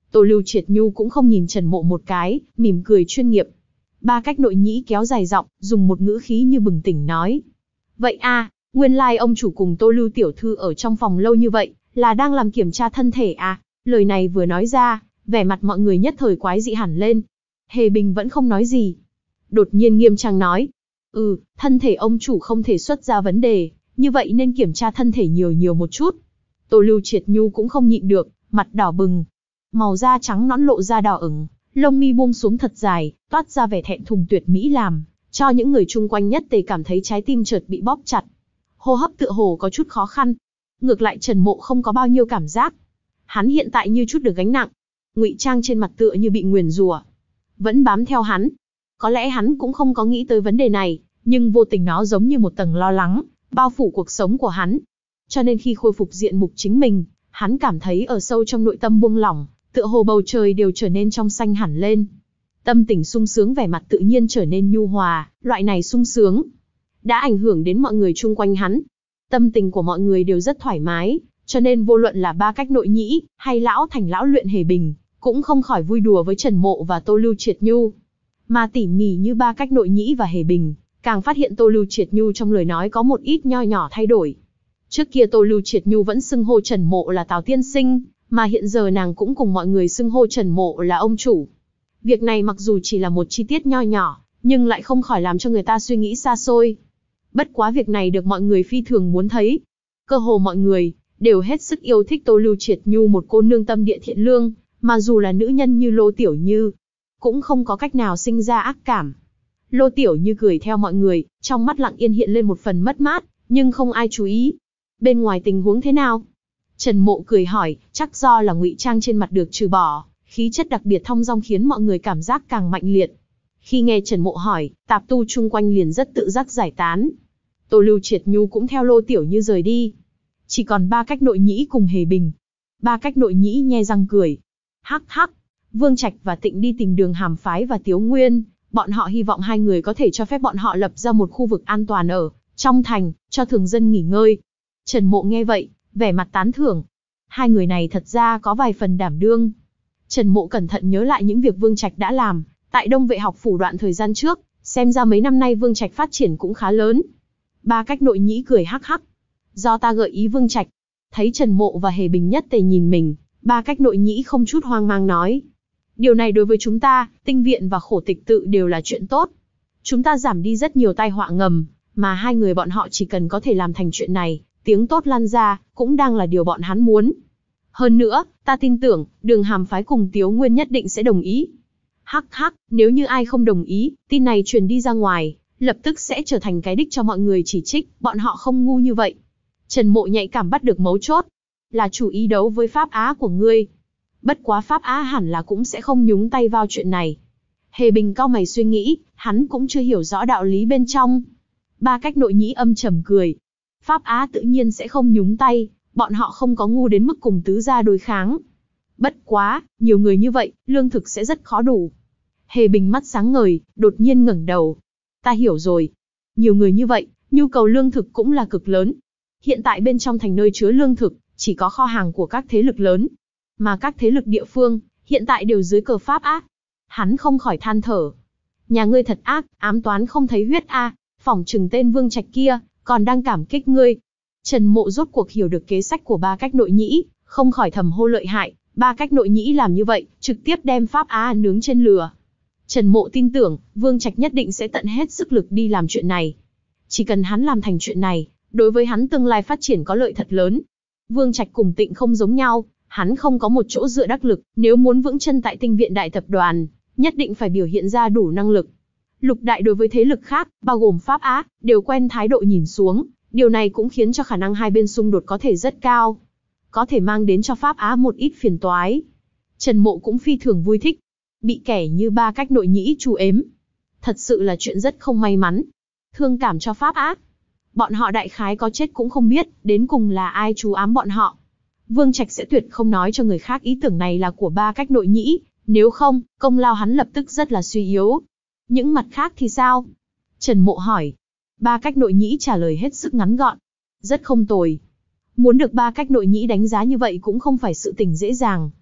Tô Lưu Triệt Nhu cũng không nhìn Trần Mộ một cái, mỉm cười chuyên nghiệp. Ba Cách Nội Nhĩ kéo dài giọng, dùng một ngữ khí như bừng tỉnh nói. Vậy a, nguyên lai ông chủ cùng Tô Lưu tiểu thư ở trong phòng lâu như vậy, là đang làm kiểm tra thân thể à? Lời này vừa nói ra, vẻ mặt mọi người nhất thời quái dị hẳn lên. Hề Bình vẫn không nói gì. Đột nhiên nghiêm trang nói. Ừ, thân thể ông chủ không thể xuất ra vấn đề, như vậy nên kiểm tra thân thể nhiều nhiều một chút. Tô Lưu Triệt Nhu cũng không nhịn được, mặt đỏ bừng. Màu da trắng nõn lộ ra đỏ ửng, lông mi buông xuống thật dài, toát ra vẻ thẹn thùng tuyệt mỹ làm cho những người chung quanh nhất tề cảm thấy trái tim chợt bị bóp chặt. Hô hấp tựa hồ có chút khó khăn. Ngược lại Trần Mộ không có bao nhiêu cảm giác. Hắn hiện tại như chút được gánh nặng. Ngụy trang trên mặt tựa như bị nguyền rủa, vẫn bám theo hắn. Có lẽ hắn cũng không có nghĩ tới vấn đề này, nhưng vô tình nó giống như một tầng lo lắng, bao phủ cuộc sống của hắn. Cho nên khi khôi phục diện mục chính mình, hắn cảm thấy ở sâu trong nội tâm buông lỏng, tựa hồ bầu trời đều trở nên trong xanh hẳn lên. Tâm tình sung sướng, vẻ mặt tự nhiên trở nên nhu hòa, loại này sung sướng đã ảnh hưởng đến mọi người chung quanh hắn. Tâm tình của mọi người đều rất thoải mái, cho nên vô luận là Ba Cách Nội Nhĩ, hay lão thành lão luyện Hề Bình, cũng không khỏi vui đùa với Trần Mộ và Tô Lưu Triệt Nhu. Mà tỉ mỉ như Ba Cách Nội Nhĩ và Hề Bình, càng phát hiện Tô Lưu Triệt Nhu trong lời nói có một ít nho nhỏ thay đổi. Trước kia Tô Lưu Triệt Nhu vẫn xưng hô Trần Mộ là Tào tiên sinh, mà hiện giờ nàng cũng cùng mọi người xưng hô Trần Mộ là ông chủ. Việc này mặc dù chỉ là một chi tiết nho nhỏ, nhưng lại không khỏi làm cho người ta suy nghĩ xa xôi. Bất quá việc này được mọi người phi thường muốn thấy. Cơ hồ mọi người đều hết sức yêu thích Tô Lưu Triệt Nhu, một cô nương tâm địa thiện lương, mà dù là nữ nhân như Lô Tiểu Như, cũng không có cách nào sinh ra ác cảm. Lô Tiểu Như cười theo mọi người, trong mắt lặng yên hiện lên một phần mất mát, nhưng không ai chú ý. Bên ngoài tình huống thế nào? Trần Mộ cười hỏi, chắc do là ngụy trang trên mặt được trừ bỏ, khí chất đặc biệt thong dong khiến mọi người cảm giác càng mạnh liệt. Khi nghe Trần Mộ hỏi, tạp tu chung quanh liền rất tự giác giải tán. Tô Lưu Triệt Nhu cũng theo Lô Tiểu Như rời đi. Chỉ còn Ba Cách Nội Nhĩ cùng Hề Bình. Ba Cách Nội Nhĩ nhe răng cười. Hắc hắc, Vương Trạch và Tịnh đi tìm Đường Hàm Phái và Tiếu Nguyên, bọn họ hy vọng hai người có thể cho phép bọn họ lập ra một khu vực an toàn ở trong thành, cho thường dân nghỉ ngơi. Trần Mộ nghe vậy, vẻ mặt tán thưởng. Hai người này thật ra có vài phần đảm đương. Trần Mộ cẩn thận nhớ lại những việc Vương Trạch đã làm tại Đông Vệ học phủ đoạn thời gian trước, xem ra mấy năm nay Vương Trạch phát triển cũng khá lớn. Ba Cách Nội Nhĩ cười hắc hắc. Do ta gợi ý Vương Trạch. Thấy Trần Mộ và Hề Bình nhất tề nhìn mình, Ba Cách Nội Nhĩ không chút hoang mang nói. Điều này đối với chúng ta, Tinh Viện và Khổ Tịch Tự đều là chuyện tốt. Chúng ta giảm đi rất nhiều tai họa ngầm, mà hai người bọn họ chỉ cần có thể làm thành chuyện này, tiếng tốt lan ra, cũng đang là điều bọn hắn muốn. Hơn nữa, ta tin tưởng, Đường Hàm Phái cùng Tiếu Nguyên nhất định sẽ đồng ý. Hắc hắc, nếu như ai không đồng ý, tin này truyền đi ra ngoài, lập tức sẽ trở thành cái đích cho mọi người chỉ trích, bọn họ không ngu như vậy. Trần Mộ nhạy cảm bắt được mấu chốt, là chủ ý đấu với Pháp Á của ngươi. Bất quá Pháp Á hẳn là cũng sẽ không nhúng tay vào chuyện này. Hề Bình cau mày suy nghĩ, hắn cũng chưa hiểu rõ đạo lý bên trong. Ba Cách Nội Nhĩ âm trầm cười. Pháp Á tự nhiên sẽ không nhúng tay, bọn họ không có ngu đến mức cùng tứ gia đối kháng. Bất quá, nhiều người như vậy, lương thực sẽ rất khó đủ. Hề Bình mắt sáng ngời, đột nhiên ngẩng đầu. Ta hiểu rồi. Nhiều người như vậy, nhu cầu lương thực cũng là cực lớn. Hiện tại bên trong thành nơi chứa lương thực, chỉ có kho hàng của các thế lực lớn. Mà các thế lực địa phương, hiện tại đều dưới cờ Pháp Á. Hắn không khỏi than thở. Nhà ngươi thật ác, ám toán không thấy huyết a, phỏng chừng tên Vương Trạch kia, còn đang cảm kích ngươi. Trần Mộ rốt cuộc hiểu được kế sách của Ba Cách Nội Nhĩ, không khỏi thầm hô lợi hại. Ba Cách Nội Nhĩ làm như vậy, trực tiếp đem Pháp Á nướng trên lửa. Trần Mộ tin tưởng, Vương Trạch nhất định sẽ tận hết sức lực đi làm chuyện này. Chỉ cần hắn làm thành chuyện này, đối với hắn tương lai phát triển có lợi thật lớn. Vương Trạch cùng Tịnh không giống nhau, hắn không có một chỗ dựa đắc lực, nếu muốn vững chân tại Tinh Viện Đại Tập đoàn, nhất định phải biểu hiện ra đủ năng lực. Lục Đại đối với thế lực khác, bao gồm Pháp Á, đều quen thái độ nhìn xuống, điều này cũng khiến cho khả năng hai bên xung đột có thể rất cao. Có thể mang đến cho Pháp Á một ít phiền toái. Trần Mộ cũng phi thường vui thích. Bị kẻ như Ba Cách Nội Nhĩ trù ếm. Thật sự là chuyện rất không may mắn. Thương cảm cho Pháp Á. Bọn họ đại khái có chết cũng không biết, đến cùng là ai trú ám bọn họ. Vương Trạch sẽ tuyệt không nói cho người khác ý tưởng này là của Ba Cách Nội Nhĩ, nếu không, công lao hắn lập tức rất là suy yếu. Những mặt khác thì sao? Trần Mộ hỏi. Ba Cách Nội Nhĩ trả lời hết sức ngắn gọn. Rất không tồi. Muốn được Ba Cách Nội Nhĩ đánh giá như vậy cũng không phải sự tình dễ dàng.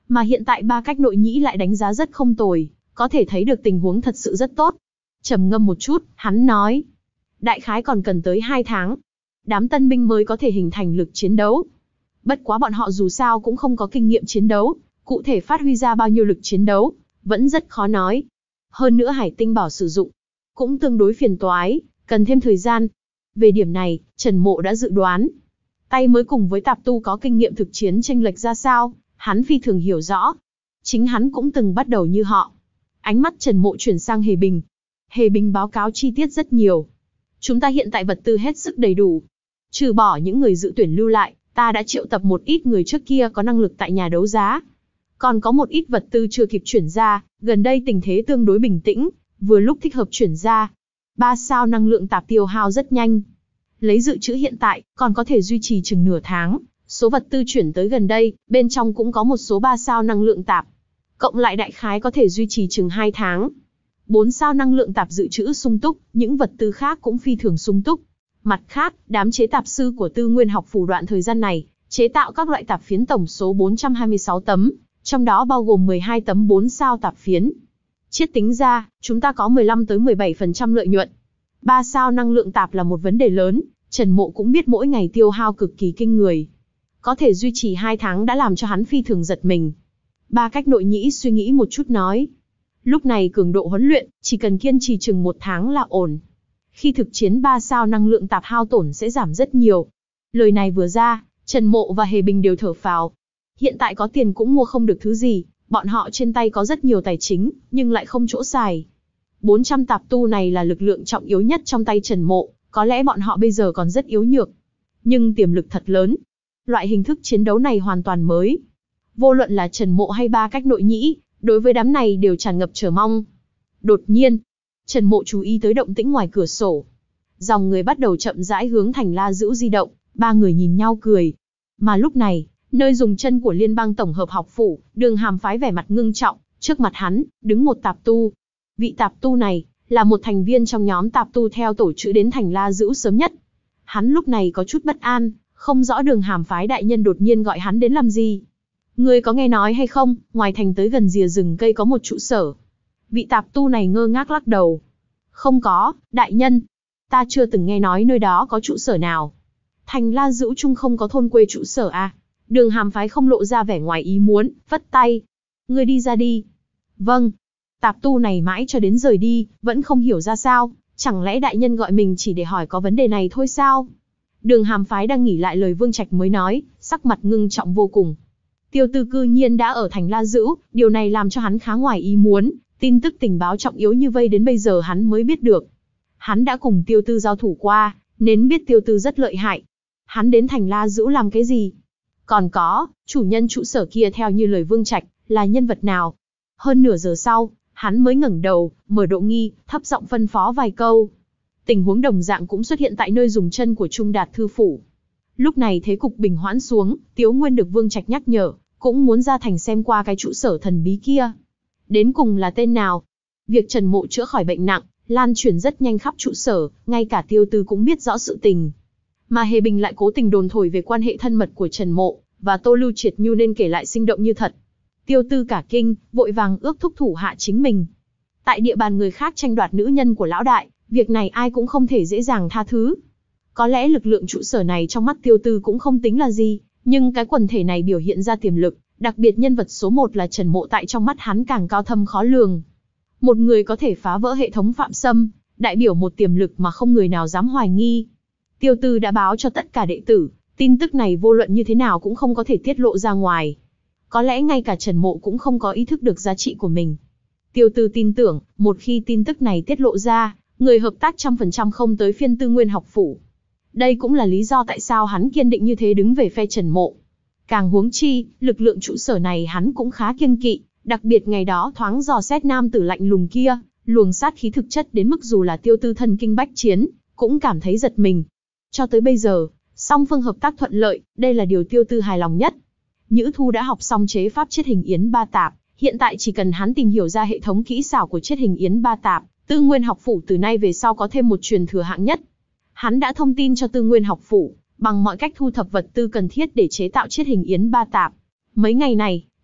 Mà hiện tại ba cách nội nhĩ lại đánh giá rất không tồi, có thể thấy được tình huống thật sự rất tốt. Trầm ngâm một chút, hắn nói. Đại khái còn cần tới hai tháng. Đám tân binh mới có thể hình thành lực chiến đấu. Bất quá bọn họ dù sao cũng không có kinh nghiệm chiến đấu, cụ thể phát huy ra bao nhiêu lực chiến đấu, vẫn rất khó nói. Hơn nữa hải tinh bảo sử dụng, cũng tương đối phiền toái, cần thêm thời gian. Về điểm này, Trần Mộ đã dự đoán. Tay mới cùng với tạp tu có kinh nghiệm thực chiến chênh lệch ra sao, hắn phi thường hiểu rõ. Chính hắn cũng từng bắt đầu như họ. Ánh mắt Trần Mộ chuyển sang Hề Bình. Hề Bình báo cáo chi tiết rất nhiều. Chúng ta hiện tại vật tư hết sức đầy đủ. Trừ bỏ những người dự tuyển lưu lại, ta đã triệu tập một ít người trước kia có năng lực tại nhà đấu giá. Còn có một ít vật tư chưa kịp chuyển ra, gần đây tình thế tương đối bình tĩnh, vừa lúc thích hợp chuyển ra. Ba sao năng lượng tạp tiêu hao rất nhanh. Lấy dự trữ hiện tại, còn có thể duy trì chừng nửa tháng. Số vật tư chuyển tới gần đây, bên trong cũng có một số ba sao năng lượng tạp. Cộng lại đại khái có thể duy trì chừng hai tháng. Bốn sao năng lượng tạp dự trữ sung túc, những vật tư khác cũng phi thường sung túc. Mặt khác, đám chế tạp sư của Tư Nguyên học phủ đoạn thời gian này, chế tạo các loại tạp phiến tổng số bốn trăm hai mươi sáu tấm, trong đó bao gồm mười hai tấm bốn sao tạp phiến. Chiết tính ra, chúng ta có mười lăm tới mười bảy phần trăm lợi nhuận. Ba sao năng lượng tạp là một vấn đề lớn, Trần Mộ cũng biết mỗi ngày tiêu hao cực kỳ kinh người. Có thể duy trì hai tháng đã làm cho hắn phi thường giật mình. Ba cách nội nhĩ suy nghĩ một chút nói. Lúc này cường độ huấn luyện, chỉ cần kiên trì chừng một tháng là ổn. Khi thực chiến ba sao năng lượng tạp hao tổn sẽ giảm rất nhiều. Lời này vừa ra, Trần Mộ và Hề Bình đều thở phào. Hiện tại có tiền cũng mua không được thứ gì, bọn họ trên tay có rất nhiều tài chính, nhưng lại không chỗ xài. bốn trăm tạp tu này là lực lượng trọng yếu nhất trong tay Trần Mộ, có lẽ bọn họ bây giờ còn rất yếu nhược. Nhưng tiềm lực thật lớn. Loại hình thức chiến đấu này hoàn toàn mới. Vô luận là Trần Mộ hay ba cách nội nhĩ, đối với đám này đều tràn ngập chờ mong. Đột nhiên, Trần Mộ chú ý tới động tĩnh ngoài cửa sổ. Dòng người bắt đầu chậm rãi hướng thành La Dữu di động, ba người nhìn nhau cười. Mà lúc này, nơi dùng chân của Liên bang tổng hợp học phủ, Đường Hàm phái vẻ mặt ngưng trọng, trước mặt hắn, đứng một tạp tu. Vị tạp tu này, là một thành viên trong nhóm tạp tu theo tổ chữ đến thành La Dữu sớm nhất. Hắn lúc này có chút bất an, không rõ Đường Hàm phái đại nhân đột nhiên gọi hắn đến làm gì. Ngươi có nghe nói hay không, ngoài thành tới gần rìa rừng cây có một trụ sở. Vị tạp tu này ngơ ngác lắc đầu. Không có, đại nhân. Ta chưa từng nghe nói nơi đó có trụ sở nào. Thành La Dữu chung không có thôn quê trụ sở à? Đường Hàm phái không lộ ra vẻ ngoài ý muốn, vất tay. Ngươi đi ra đi. Vâng. Tạp tu này mãi cho đến rời đi, vẫn không hiểu ra sao. Chẳng lẽ đại nhân gọi mình chỉ để hỏi có vấn đề này thôi sao? Đường Hàm phái đang nghỉ lại lời Vương Trạch mới nói, sắc mặt ngưng trọng vô cùng. Tiêu Tư cư nhiên đã ở thành La Dữu, điều này làm cho hắn khá ngoài ý muốn. Tin tức tình báo trọng yếu như vây đến bây giờ hắn mới biết được. Hắn đã cùng Tiêu Tư giao thủ qua, nên biết Tiêu Tư rất lợi hại. Hắn đến thành La Dữu làm cái gì? Còn có, chủ nhân trụ sở kia theo như lời Vương Trạch, là nhân vật nào? Hơn nửa giờ sau, hắn mới ngẩng đầu, mở độ nghi, thấp giọng phân phó vài câu. Tình huống đồng dạng cũng xuất hiện tại nơi dùng chân của Trung Đạt thư phủ. Lúc này thế cục bình hoãn xuống, Tiếu Nguyên được Vương Trạch nhắc nhở, cũng muốn ra thành xem qua cái trụ sở thần bí kia. Đến cùng là tên nào? Việc Trần Mộ chữa khỏi bệnh nặng, lan truyền rất nhanh khắp trụ sở, ngay cả Tiêu Tư cũng biết rõ sự tình. Mà Hề Bình lại cố tình đồn thổi về quan hệ thân mật của Trần Mộ và Tô Lưu Triệt Nhu nên kể lại sinh động như thật. Tiêu Tư cả kinh, vội vàng ước thúc thủ hạ chính mình. Tại địa bàn người khác tranh đoạt nữ nhân của lão đại, việc này ai cũng không thể dễ dàng tha thứ. Có lẽ lực lượng trụ sở này trong mắt Tiêu Tư cũng không tính là gì, nhưng cái quần thể này biểu hiện ra tiềm lực, đặc biệt nhân vật số một là Trần Mộ tại trong mắt hắn càng cao thâm khó lường. Một người có thể phá vỡ hệ thống phạm xâm, đại biểu một tiềm lực mà không người nào dám hoài nghi. Tiêu Tư đã báo cho tất cả đệ tử, tin tức này vô luận như thế nào cũng không có thể tiết lộ ra ngoài. Có lẽ ngay cả Trần Mộ cũng không có ý thức được giá trị của mình. Tiêu Tư tin tưởng, một khi tin tức này tiết lộ ra, người hợp tác trăm phần trăm không tới phiên Tư Nguyên học phủ. Đây cũng là lý do tại sao hắn kiên định như thế đứng về phe Trần Mộ. Càng huống chi, lực lượng trụ sở này hắn cũng khá kiêng kỵ, đặc biệt ngày đó thoáng dò xét nam tử lạnh lùng kia, luồng sát khí thực chất đến mức dù là Tiêu Tư thân kinh bách chiến, cũng cảm thấy giật mình. Cho tới bây giờ, song phương hợp tác thuận lợi, đây là điều Tiêu Tư hài lòng nhất. Nhữ Thu đã học xong chế pháp chiết hình yến ba tạp, hiện tại chỉ cần hắn tìm hiểu ra hệ thống kỹ xảo của chiết hình yến ba tạp, Tư Nguyên học phủ từ nay về sau có thêm một truyền thừa hạng nhất. Hắn đã thông tin cho Tư Nguyên học phủ, bằng mọi cách thu thập vật tư cần thiết để chế tạo chiết hình yến ba tạp. Mấy ngày này,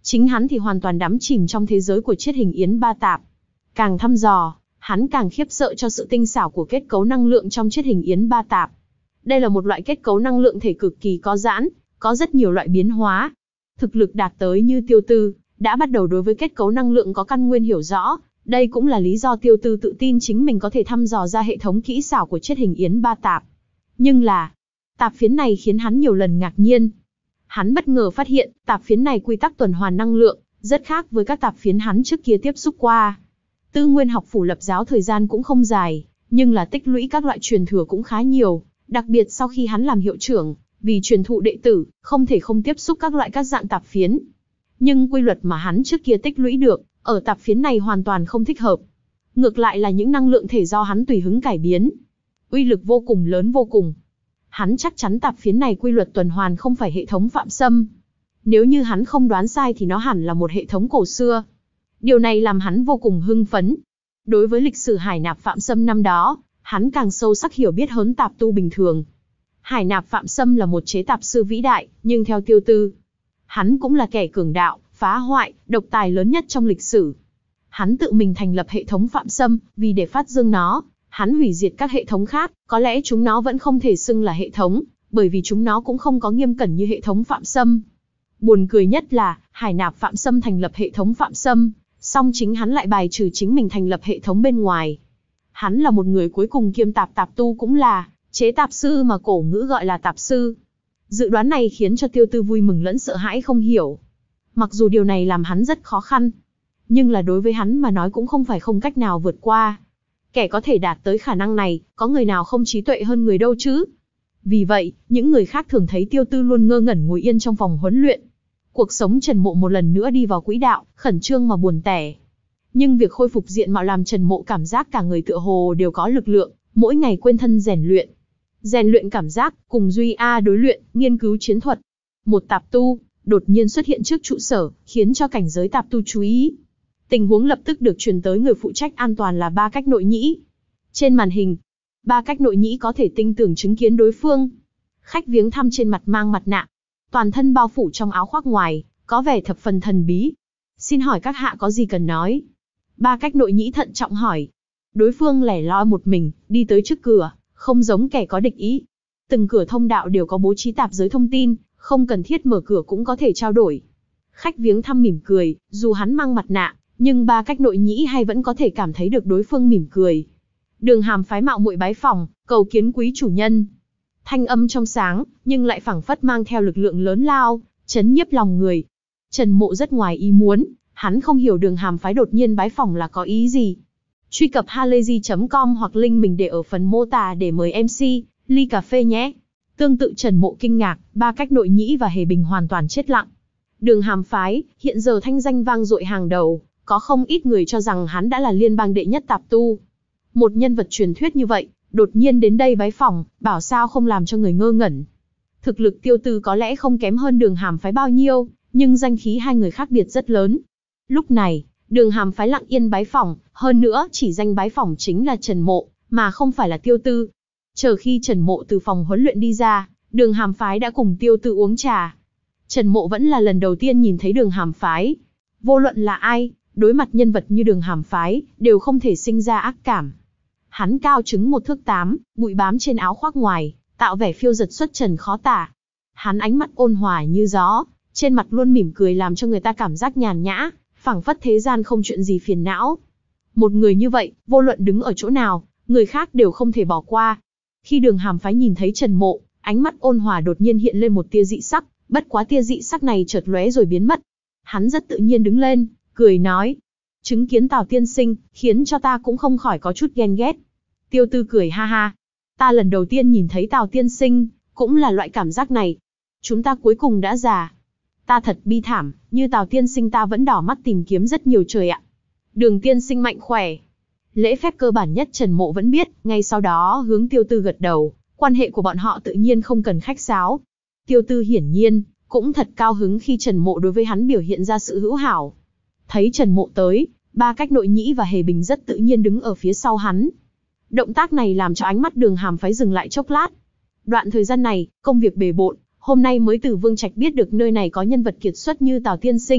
Chính hắn thì hoàn toàn đắm chìm trong thế giới của Chiết Hình Yến Ba Tạp. Càng thăm dò, hắn càng khiếp sợ cho sự tinh xảo của kết cấu năng lượng trong Chiết Hình Yến Ba Tạp. Đây là một loại kết cấu năng lượng thể cực kỳ có giãn, có rất nhiều loại biến hóa. Thực lực đạt tới như Tiêu Tư, đã bắt đầu đối với kết cấu năng lượng có căn nguyên hiểu rõ. Đây cũng là lý do Tiêu Tư tự tin chính mình có thể thăm dò ra hệ thống kỹ xảo của Chiết Hình Yến Ba Tạp. Nhưng là, tạp phiến này khiến hắn nhiều lần ngạc nhiên. Hắn bất ngờ phát hiện, tạp phiến này quy tắc tuần hoàn năng lượng, rất khác với các tạp phiến hắn trước kia tiếp xúc qua. Tư Nguyên học phủ lập giáo thời gian cũng không dài, nhưng là tích lũy các loại truyền thừa cũng khá nhiều, đặc biệt sau khi hắn làm hiệu trưởng, vì truyền thụ đệ tử, không thể không tiếp xúc các loại các dạng tạp phiến. Nhưng quy luật mà hắn trước kia tích lũy được, ở tạp phiến này hoàn toàn không thích hợp. Ngược lại là những năng lượng thể do hắn tùy hứng cải biến. Uy lực vô cùng lớn vô cùng. Hắn chắc chắn tạp phiến này quy luật tuần hoàn không phải hệ thống Phạm Sâm. Nếu như hắn không đoán sai thì nó hẳn là một hệ thống cổ xưa. Điều này làm hắn vô cùng hưng phấn. Đối với lịch sử Hải Nạp Phạm Sâm năm đó, hắn càng sâu sắc hiểu biết hơn tạp tu bình thường. Hải Nạp Phạm Sâm là một chế tạp sư vĩ đại, nhưng theo Tiêu Tư, hắn cũng là kẻ cường đạo, phá hoại, độc tài lớn nhất trong lịch sử. Hắn tự mình thành lập hệ thống Phạm Sâm, vì để phát dương nó, hắn hủy diệt các hệ thống khác, có lẽ chúng nó vẫn không thể xưng là hệ thống, bởi vì chúng nó cũng không có nghiêm cẩn như hệ thống Phạm Sâm. Buồn cười nhất là, Hải Nạp Phạm Sâm thành lập hệ thống Phạm Sâm, song chính hắn lại bài trừ chính mình thành lập hệ thống bên ngoài. Hắn là một người cuối cùng kiêm tạp tạp tu cũng là chế tạp sư mà cổ ngữ gọi là tạp sư. Dự đoán này khiến cho Tiêu Tư vui mừng lẫn sợ hãi không hiểu. Mặc dù điều này làm hắn rất khó khăn, nhưng là đối với hắn mà nói cũng không phải không cách nào vượt qua. Kẻ có thể đạt tới khả năng này, có người nào không trí tuệ hơn người đâu chứ? Vì vậy, những người khác thường thấy Tiêu Tư luôn ngơ ngẩn ngồi yên trong phòng huấn luyện. Cuộc sống Trần Mộ một lần nữa đi vào quỹ đạo, khẩn trương mà buồn tẻ. Nhưng việc khôi phục diện mạo làm Trần Mộ cảm giác cả người tựa hồ đều có lực lượng, mỗi ngày quên thân rèn luyện. Rèn luyện cảm giác, cùng Duy A đối luyện, nghiên cứu chiến thuật. Một tạp tu, đột nhiên xuất hiện trước trụ sở, khiến cho cảnh giới tạp tu chú ý. Tình huống lập tức được truyền tới người phụ trách an toàn là Ba Cách Nội Nhĩ. Trên màn hình, Ba Cách Nội Nhĩ có thể tinh tường chứng kiến đối phương. Khách viếng thăm trên mặt mang mặt nạ, toàn thân bao phủ trong áo khoác ngoài, có vẻ thập phần thần bí. Xin hỏi các hạ có gì cần nói? Ba Cách Nội Nhĩ thận trọng hỏi. Đối phương lẻ loi một mình, đi tới trước cửa, không giống kẻ có địch ý. Từng cửa thông đạo đều có bố trí tạp giới thông tin, không cần thiết mở cửa cũng có thể trao đổi. Khách viếng thăm mỉm cười, dù hắn mang mặt nạ, nhưng Ba Cách Nội Nhĩ hay vẫn có thể cảm thấy được đối phương mỉm cười. Đường Hàm phái mạo muội bái phòng, cầu kiến quý chủ nhân. Thanh âm trong sáng, nhưng lại phảng phất mang theo lực lượng lớn lao, chấn nhiếp lòng người. Trần Mộ rất ngoài ý muốn, hắn không hiểu Đường Hàm phái đột nhiên bái phòng là có ý gì. Truy cập halayzi chấm com hoặc link mình để ở phần mô tả để mời em xê, ly cà phê nhé. Tương tự Trần Mộ kinh ngạc, Ba Cách Nội Nhĩ và Hề Bình hoàn toàn chết lặng. Đường Hàm phái, hiện giờ thanh danh vang dội hàng đầu, có không ít người cho rằng hắn đã là liên bang đệ nhất tạp tu. Một nhân vật truyền thuyết như vậy, đột nhiên đến đây bái phỏng, bảo sao không làm cho người ngơ ngẩn. Thực lực Tiêu Tư có lẽ không kém hơn Đường Hàm phái bao nhiêu, nhưng danh khí hai người khác biệt rất lớn. Lúc này, Đường Hàm phái lặng yên bái phỏng, hơn nữa chỉ danh bái phỏng chính là Trần Mộ, mà không phải là Tiêu Tư. Chờ khi Trần Mộ từ phòng huấn luyện đi ra, Đường Hàm phái đã cùng Tiêu Tư uống trà. Trần Mộ vẫn là lần đầu tiên nhìn thấy Đường Hàm phái. Vô luận là ai, đối mặt nhân vật như Đường Hàm phái, đều không thể sinh ra ác cảm. Hắn cao chừng một thước tám, bụi bám trên áo khoác ngoài, tạo vẻ phiêu dật xuất trần khó tả. Hắn ánh mắt ôn hòa như gió, trên mặt luôn mỉm cười làm cho người ta cảm giác nhàn nhã, phảng phất thế gian không chuyện gì phiền não. Một người như vậy, vô luận đứng ở chỗ nào, người khác đều không thể bỏ qua. Khi Đường Hàm phái nhìn thấy Trần Mộ, ánh mắt ôn hòa đột nhiên hiện lên một tia dị sắc, bất quá tia dị sắc này chợt lóe rồi biến mất. Hắn rất tự nhiên đứng lên, cười nói: chứng kiến Tào tiên sinh, khiến cho ta cũng không khỏi có chút ghen ghét. Tiêu Tư cười ha ha. Ta lần đầu tiên nhìn thấy Tào tiên sinh, cũng là loại cảm giác này. Chúng ta cuối cùng đã già. Ta thật bi thảm, như Tào tiên sinh ta vẫn đỏ mắt tìm kiếm rất nhiều trời ạ. Đường tiên sinh mạnh khỏe. Lễ phép cơ bản nhất Trần Mộ vẫn biết, ngay sau đó hướng Tiêu Tư gật đầu, quan hệ của bọn họ tự nhiên không cần khách sáo. Tiêu Tư hiển nhiên, cũng thật cao hứng khi Trần Mộ đối với hắn biểu hiện ra sự hữu hảo. Thấy Trần Mộ tới, Ba Cách Nội Nhĩ và Hề Bình rất tự nhiên đứng ở phía sau hắn. Động tác này làm cho ánh mắt Đường Hàm phái dừng lại chốc lát. Đoạn thời gian này, công việc bề bộn, hôm nay mới từ Vương Trạch biết được nơi này có nhân vật kiệt xuất như Tào tiên sinh,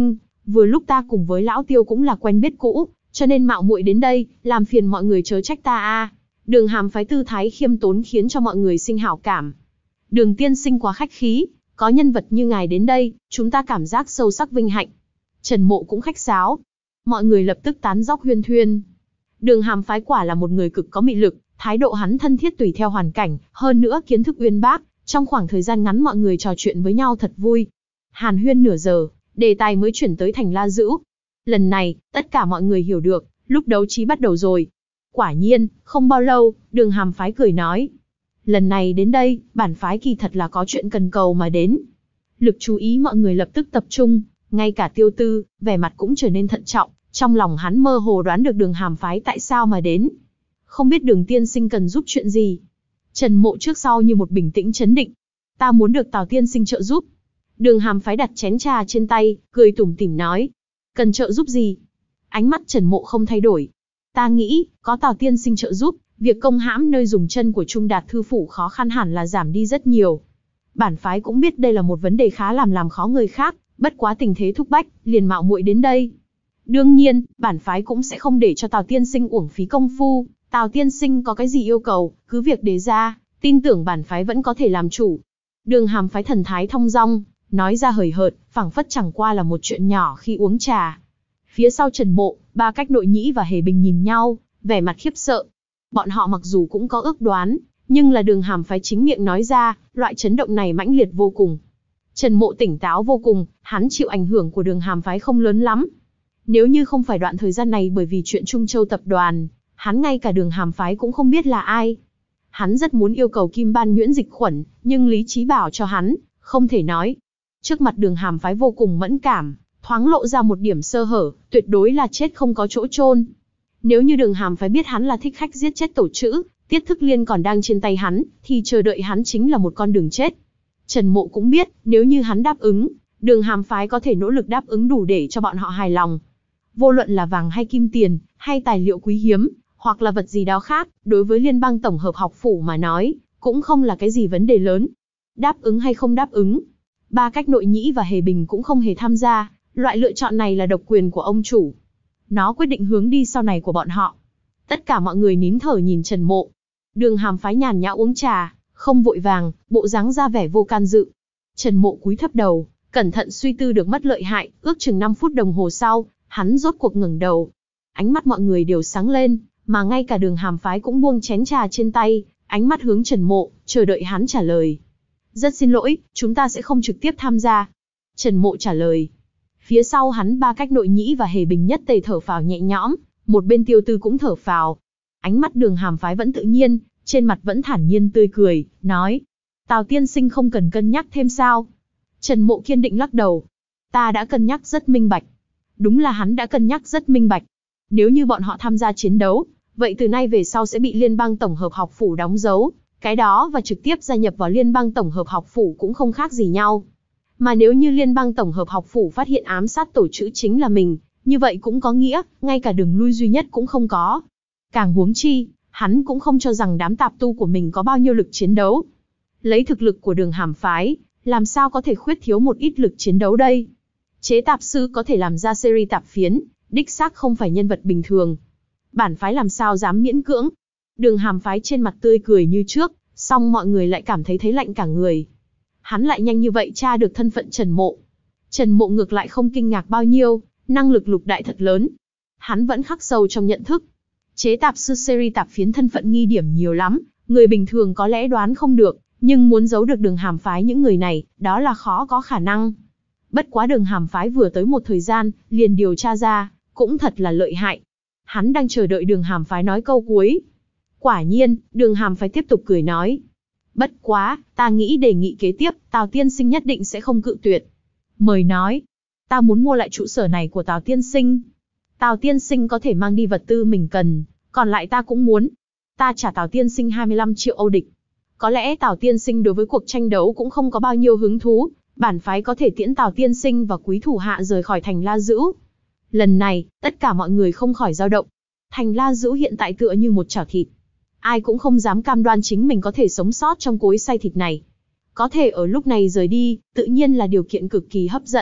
Vừa lúc ta cùng với lão Tiêu cũng là quen biết cũ, cho nên mạo muội đến đây, làm phiền mọi người chớ trách ta a. Đường Hàm phái tư thái khiêm tốn khiến cho mọi người sinh hảo cảm. Đường tiên sinh quá khách khí, có nhân vật như ngài đến đây, chúng ta cảm giác sâu sắc vinh hạnh. Trần Mộ cũng khách sáo. Mọi người lập tức tán dóc huyên thuyên. Đường Hàm phái quả là một người cực có mị lực, thái độ hắn thân thiết tùy theo hoàn cảnh, hơn nữa kiến thức uyên bác, trong khoảng thời gian ngắn mọi người trò chuyện với nhau thật vui. Hàn huyên nửa giờ, đề tài mới chuyển tới thành La Dữ. Lần này, tất cả mọi người hiểu được, lúc đấu trí bắt đầu rồi. Quả nhiên, không bao lâu, Đường Hàm phái cười nói. Lần này đến đây, bản phái kỳ thật là có chuyện cần cầu mà đến. Lực chú ý mọi người lập tức tập trung, ngay cả Tiêu Tư, vẻ mặt cũng trở nên thận trọng, trong lòng hắn mơ hồ đoán được Đường Hàm phái tại sao mà đến. Không biết Đường tiên sinh cần giúp chuyện gì. Trần Mộ trước sau như một bình tĩnh chấn định. Ta muốn được Tào tiên sinh trợ giúp. Đường Hàm phái đặt chén trà trên tay, cười tủm tỉm nói. Cần trợ giúp gì? Ánh mắt Trần Mộ không thay đổi. Ta nghĩ, có Tào tiên sinh trợ giúp, việc công hãm nơi dùng chân của Trung Đạt thư phủ khó khăn hẳn là giảm đi rất nhiều. Bản phái cũng biết đây là một vấn đề khá làm làm khó người khác, bất quá tình thế thúc bách, liền mạo muội đến đây. Đương nhiên, bản phái cũng sẽ không để cho Tào tiên sinh uổng phí công phu. Tào tiên sinh có cái gì yêu cầu, cứ việc đề ra, tin tưởng bản phái vẫn có thể làm chủ. Đường Hàm phái thần thái thong dong, nói ra hời hợt, phảng phất chẳng qua là một chuyện nhỏ khi uống trà. Phía sau Trần Mộ, Ba Cách Nội Nhĩ và Hề Bình nhìn nhau, vẻ mặt khiếp sợ. Bọn họ mặc dù cũng có ước đoán, nhưng là Đường Hàm phái chính miệng nói ra, loại chấn động này mãnh liệt vô cùng. Trần Mộ tỉnh táo vô cùng, hắn chịu ảnh hưởng của Đường Hàm phái không lớn lắm. Nếu như không phải đoạn thời gian này bởi vì chuyện Trung Châu tập đoàn, hắn ngay cả Đường Hàm phái cũng không biết là ai. Hắn rất muốn yêu cầu Kim Ban Nhuyễn dịch khuẩn, nhưng lý trí bảo cho hắn, không thể nói. Trước mặt Đường Hàm phái vô cùng mẫn cảm, thoáng lộ ra một điểm sơ hở, tuyệt đối là chết không có chỗ chôn. Nếu như Đường Hàm phái biết hắn là thích khách giết chết tổ chữ, Tiết Thức Liên còn đang trên tay hắn, thì chờ đợi hắn chính là một con đường chết. Trần Mộ cũng biết, nếu như hắn đáp ứng, Đường Hàm phái có thể nỗ lực đáp ứng đủ để cho bọn họ hài lòng. Vô luận là vàng hay kim tiền, hay tài liệu quý hiếm, hoặc là vật gì đó khác, đối với Liên bang tổng hợp học phủ mà nói, cũng không là cái gì vấn đề lớn. Đáp ứng hay không đáp ứng, Ba Cách Nội Nhĩ và Hề Bình cũng không hề tham gia, loại lựa chọn này là độc quyền của ông chủ. Nó quyết định hướng đi sau này của bọn họ. Tất cả mọi người nín thở nhìn Trần Mộ. Đường Hàm phái nhàn nhã uống trà, không vội vàng, bộ dáng ra vẻ vô can dự. Trần Mộ cúi thấp đầu, cẩn thận suy tư được mất lợi hại, ước chừng năm phút đồng hồ sau, hắn rốt cuộc ngẩng đầu. Ánh mắt mọi người đều sáng lên, mà ngay cả Đường Hàm phái cũng buông chén trà trên tay, ánh mắt hướng Trần Mộ, chờ đợi hắn trả lời. Rất xin lỗi, chúng ta sẽ không trực tiếp tham gia. Trần Mộ trả lời. Phía sau hắn Ba Cách Nội Nhĩ và Hề Bình nhất tề thở phào nhẹ nhõm, một bên Tiêu Tư cũng thở phào. Ánh mắt Đường Hàm phái vẫn tự nhiên, trên mặt vẫn thản nhiên tươi cười, nói. Tào tiên sinh không cần cân nhắc thêm sao? Trần Mộ kiên định lắc đầu. Ta đã cân nhắc rất minh bạch. Đúng là hắn đã cân nhắc rất minh bạch. Nếu như bọn họ tham gia chiến đấu, vậy từ nay về sau sẽ bị Liên bang tổng hợp học phủ đóng dấu. Cái đó và trực tiếp gia nhập vào Liên bang tổng hợp học phủ cũng không khác gì nhau. Mà nếu như Liên bang tổng hợp học phủ phát hiện ám sát tổ chữ chính là mình, như vậy cũng có nghĩa, ngay cả đường lui duy nhất cũng không có. Càng huống chi, hắn cũng không cho rằng đám tạp tu của mình có bao nhiêu lực chiến đấu. Lấy thực lực của Đường Hàm phái, làm sao có thể khuyết thiếu một ít lực chiến đấu đây? Chế tạp sư có thể làm ra series tạp phiến, đích xác không phải nhân vật bình thường. Bản phái làm sao dám miễn cưỡng? Đường Hàm phái trên mặt tươi cười như trước, song mọi người lại cảm thấy thấy lạnh cả người. Hắn lại nhanh như vậy tra được thân phận Trần Mộ. Trần Mộ ngược lại không kinh ngạc bao nhiêu, năng lực lục đại thật lớn. Hắn vẫn khắc sâu trong nhận thức. Chế tạp sư series tạp phiến thân phận nghi điểm nhiều lắm, người bình thường có lẽ đoán không được, nhưng muốn giấu được Đường Hàm phái những người này, đó là khó có khả năng. Bất quá Đường Hàm phái vừa tới một thời gian, liền điều tra ra, cũng thật là lợi hại. Hắn đang chờ đợi Đường Hàm phái nói câu cuối. Quả nhiên, Đường Hàm phái tiếp tục cười nói. Bất quá, ta nghĩ đề nghị kế tiếp, Tào tiên sinh nhất định sẽ không cự tuyệt. Mời nói, ta muốn mua lại trụ sở này của Tào tiên sinh. Tào tiên sinh có thể mang đi vật tư mình cần, còn lại ta cũng muốn. Ta trả Tào tiên sinh hai mươi lăm triệu Âu địch. Có lẽ Tào tiên sinh đối với cuộc tranh đấu cũng không có bao nhiêu hứng thú, bản phái có thể tiễn Tào tiên sinh và quý thủ hạ rời khỏi thành La Dữ. Lần này, tất cả mọi người không khỏi dao động. Thành La Dữ hiện tại tựa như một chảo thịt. Ai cũng không dám cam đoan chính mình có thể sống sót trong cối xay thịt này. Có thể ở lúc này rời đi, tự nhiên là điều kiện cực kỳ hấp dẫn,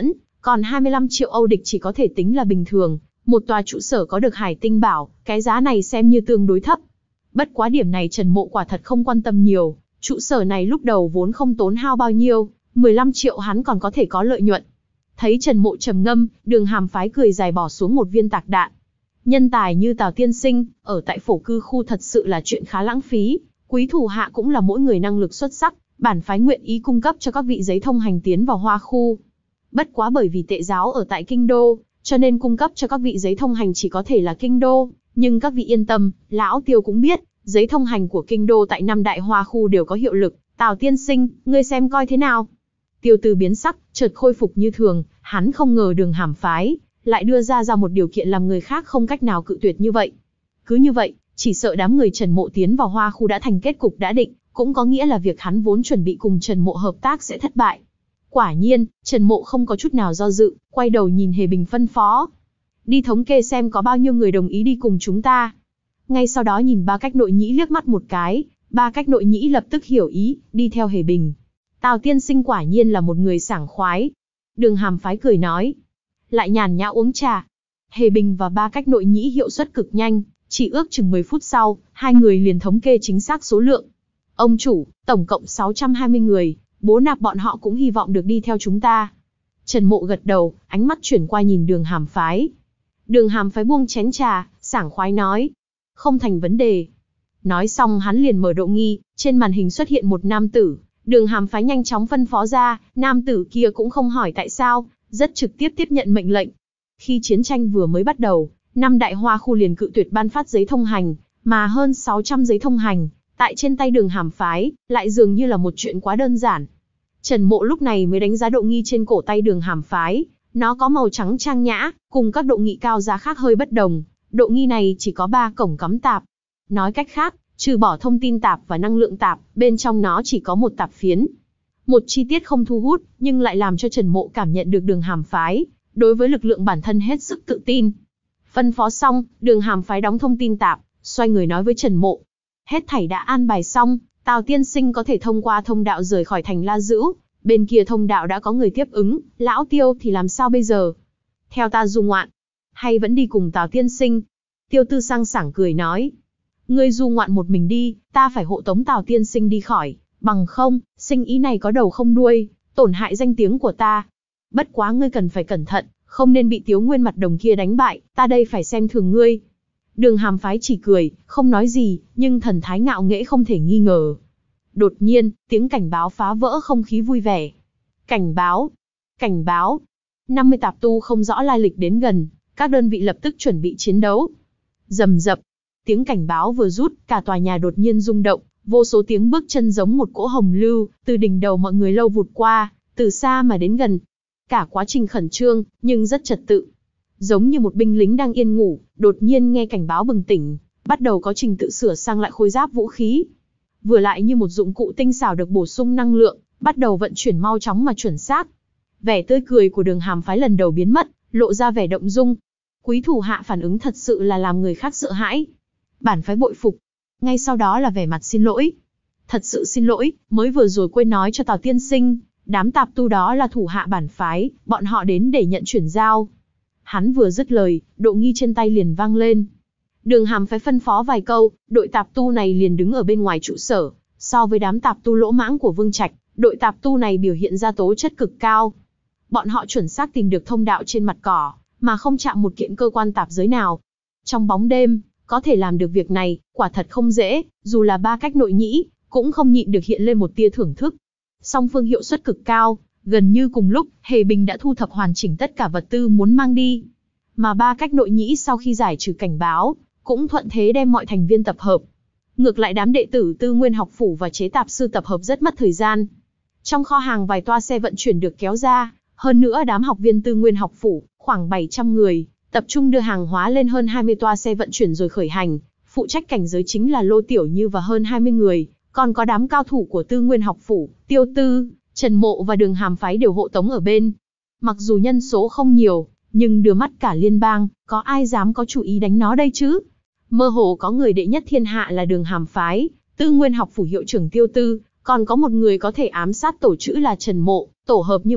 Còn hai mươi lăm triệu Âu địch chỉ có thể tính là bình thường, một tòa trụ sở có được Hải Tinh Bảo, cái giá này xem như tương đối thấp. Bất quá điểm này Trần Mộ quả thật không quan tâm nhiều, trụ sở này lúc đầu vốn không tốn hao bao nhiêu, mười lăm triệu hắn còn có thể có lợi nhuận. Thấy Trần Mộ trầm ngâm, Đường Hàm phái cười dài bỏ xuống một viên tạc đạn. Nhân tài như Tào tiên sinh, ở tại phổ cư khu thật sự là chuyện khá lãng phí, quý thủ hạ cũng là mỗi người năng lực xuất sắc, bản phái nguyện ý cung cấp cho các vị giấy thông hành tiến vào Hoa khu. Bất quá bởi vì tệ giáo ở tại Kinh Đô, cho nên cung cấp cho các vị giấy thông hành chỉ có thể là Kinh Đô, nhưng các vị yên tâm, lão Tiêu cũng biết, giấy thông hành của Kinh Đô tại năm đại Hoa khu đều có hiệu lực, Tào tiên sinh, ngươi xem coi thế nào. Tiêu Tư biến sắc, chợt khôi phục như thường, hắn không ngờ Đường Hàm phái lại đưa ra ra một điều kiện làm người khác không cách nào cự tuyệt như vậy. Cứ như vậy, chỉ sợ đám người Trần Mộ tiến vào Hoa khu đã thành kết cục đã định, cũng có nghĩa là việc hắn vốn chuẩn bị cùng Trần Mộ hợp tác sẽ thất bại. Quả nhiên, Trần Mộ không có chút nào do dự, quay đầu nhìn Hề Bình phân phó. Đi thống kê xem có bao nhiêu người đồng ý đi cùng chúng ta. Ngay sau đó nhìn Ba Cách Nội Nhĩ liếc mắt một cái, Ba Cách Nội Nhĩ lập tức hiểu ý, đi theo Hề Bình. Tào tiên sinh quả nhiên là một người sảng khoái. Đường Hàm phái cười nói. Lại nhàn nhã uống trà. Hề Bình và Ba Cách Nội Nhĩ hiệu suất cực nhanh, chỉ ước chừng mười phút sau, hai người liền thống kê chính xác số lượng. Ông chủ, tổng cộng sáu trăm hai mươi người, bố nạp bọn họ cũng hy vọng được đi theo chúng ta. Trần Mộ gật đầu, ánh mắt chuyển qua nhìn Đường Hàm phái. Đường Hàm phái buông chén trà, sảng khoái nói. Không thành vấn đề. Nói xong hắn liền mở độ nghi, trên màn hình xuất hiện một nam tử. Đường Hàm phái nhanh chóng phân phó ra, nam tử kia cũng không hỏi tại sao, rất trực tiếp tiếp nhận mệnh lệnh. Khi chiến tranh vừa mới bắt đầu, năm đại Hoa khu liền cự tuyệt ban phát giấy thông hành, mà hơn sáu trăm giấy thông hành, tại trên tay Đường Hàm phái, lại dường như là một chuyện quá đơn giản. Trần Mộ lúc này mới đánh giá độ nghi trên cổ tay Đường Hàm phái, nó có màu trắng trang nhã, cùng các độ nghi cao giá khác hơi bất đồng, độ nghi này chỉ có ba cổng cắm tạp. Nói cách khác, trừ bỏ thông tin tạp và năng lượng tạp, bên trong nó chỉ có một tạp phiến. Một chi tiết không thu hút, nhưng lại làm cho Trần Mộ cảm nhận được Đường Hàm phái đối với lực lượng bản thân hết sức tự tin. Phân phó xong, Đường Hàm phái đóng thông tin tạp, xoay người nói với Trần Mộ. Hết thảy đã an bài xong, Tào tiên sinh có thể thông qua thông đạo rời khỏi thành La Dữ, bên kia thông đạo đã có người tiếp ứng, lão Tiêu thì làm sao bây giờ? Theo ta du ngoạn, hay vẫn đi cùng Tào tiên sinh? Tiêu Tư sang sảng cười nói. Ngươi du ngoạn một mình đi, ta phải hộ tống Tào tiên sinh đi khỏi, bằng không, sinh ý này có đầu không đuôi, tổn hại danh tiếng của ta. Bất quá ngươi cần phải cẩn thận, không nên bị Tiếu Nguyên Mặt Đồng kia đánh bại, ta đây phải xem thường ngươi. Đường Hàm phái chỉ cười, không nói gì, nhưng thần thái ngạo nghễ không thể nghi ngờ. Đột nhiên, tiếng cảnh báo phá vỡ không khí vui vẻ. Cảnh báo! Cảnh báo! năm mươi tạp tu không rõ lai lịch đến gần, các đơn vị lập tức chuẩn bị chiến đấu. Rầm rập! Tiếng cảnh báo vừa rút, cả tòa nhà đột nhiên rung động, vô số tiếng bước chân giống một cỗ hồng lưu, từ đỉnh đầu mọi người lâu vụt qua, từ xa mà đến gần. Cả quá trình khẩn trương, nhưng rất trật tự. Giống như một binh lính đang yên ngủ, đột nhiên nghe cảnh báo bừng tỉnh, bắt đầu có trình tự sửa sang lại khôi giáp vũ khí. Vừa lại như một dụng cụ tinh xảo được bổ sung năng lượng, bắt đầu vận chuyển mau chóng mà chuẩn xác. Vẻ tươi cười của Đường Hàm phái lần đầu biến mất, lộ ra vẻ động dung. Quý thủ hạ phản ứng thật sự là làm người khác sợ hãi. Bản phái bội phục. Ngay sau đó là vẻ mặt xin lỗi. Thật sự xin lỗi, mới vừa rồi quên nói cho Tào tiên sinh, đám tạp tu đó là thủ hạ bản phái, bọn họ đến để nhận chuyển giao. Hắn vừa dứt lời, độ nghi trên tay liền vang lên. Đường Hàm phái phân phó vài câu, đội tạp tu này liền đứng ở bên ngoài trụ sở. So với đám tạp tu lỗ mãng của Vương Trạch, đội tạp tu này biểu hiện ra tố chất cực cao. Bọn họ chuẩn xác tìm được thông đạo trên mặt cỏ, mà không chạm một kiện cơ quan tạp giới nào. Trong bóng đêm, có thể làm được việc này, quả thật không dễ, dù là Ba Cách Nội Nhĩ, cũng không nhịn được hiện lên một tia thưởng thức. Song phương hiệu suất cực cao, gần như cùng lúc, Hề Bình đã thu thập hoàn chỉnh tất cả vật tư muốn mang đi. Mà Ba Cách Nội Nhĩ sau khi giải trừ cảnh báo, cũng thuận thế đem mọi thành viên tập hợp. Ngược lại đám đệ tử Tư Nguyên học phủ và chế tạp sư tập hợp rất mất thời gian. Trong kho hàng vài toa xe vận chuyển được kéo ra, hơn nữa đám học viên Tư Nguyên học phủ, khoảng bảy trăm người, tập trung đưa hàng hóa lên hơn hai mươi toa xe vận chuyển rồi khởi hành. Phụ trách cảnh giới chính là Lô Tiểu Như và hơn hai mươi người, còn có đám cao thủ của Tư Nguyên học phủ, Tiêu Tư, Trần Mộ và Đường Hàm phái đều hộ tống ở bên. Mặc dù nhân số không nhiều, nhưng đưa mắt cả liên bang, có ai dám có chủ ý đánh nó đây chứ? Mơ hồ có người đệ nhất thiên hạ là Đường Hàm phái, Tư Nguyên học phủ hiệu trưởng Tiêu Tư, còn có một người có thể ám sát tổ chữ là Trần Mộ, tổ hợp như vậy,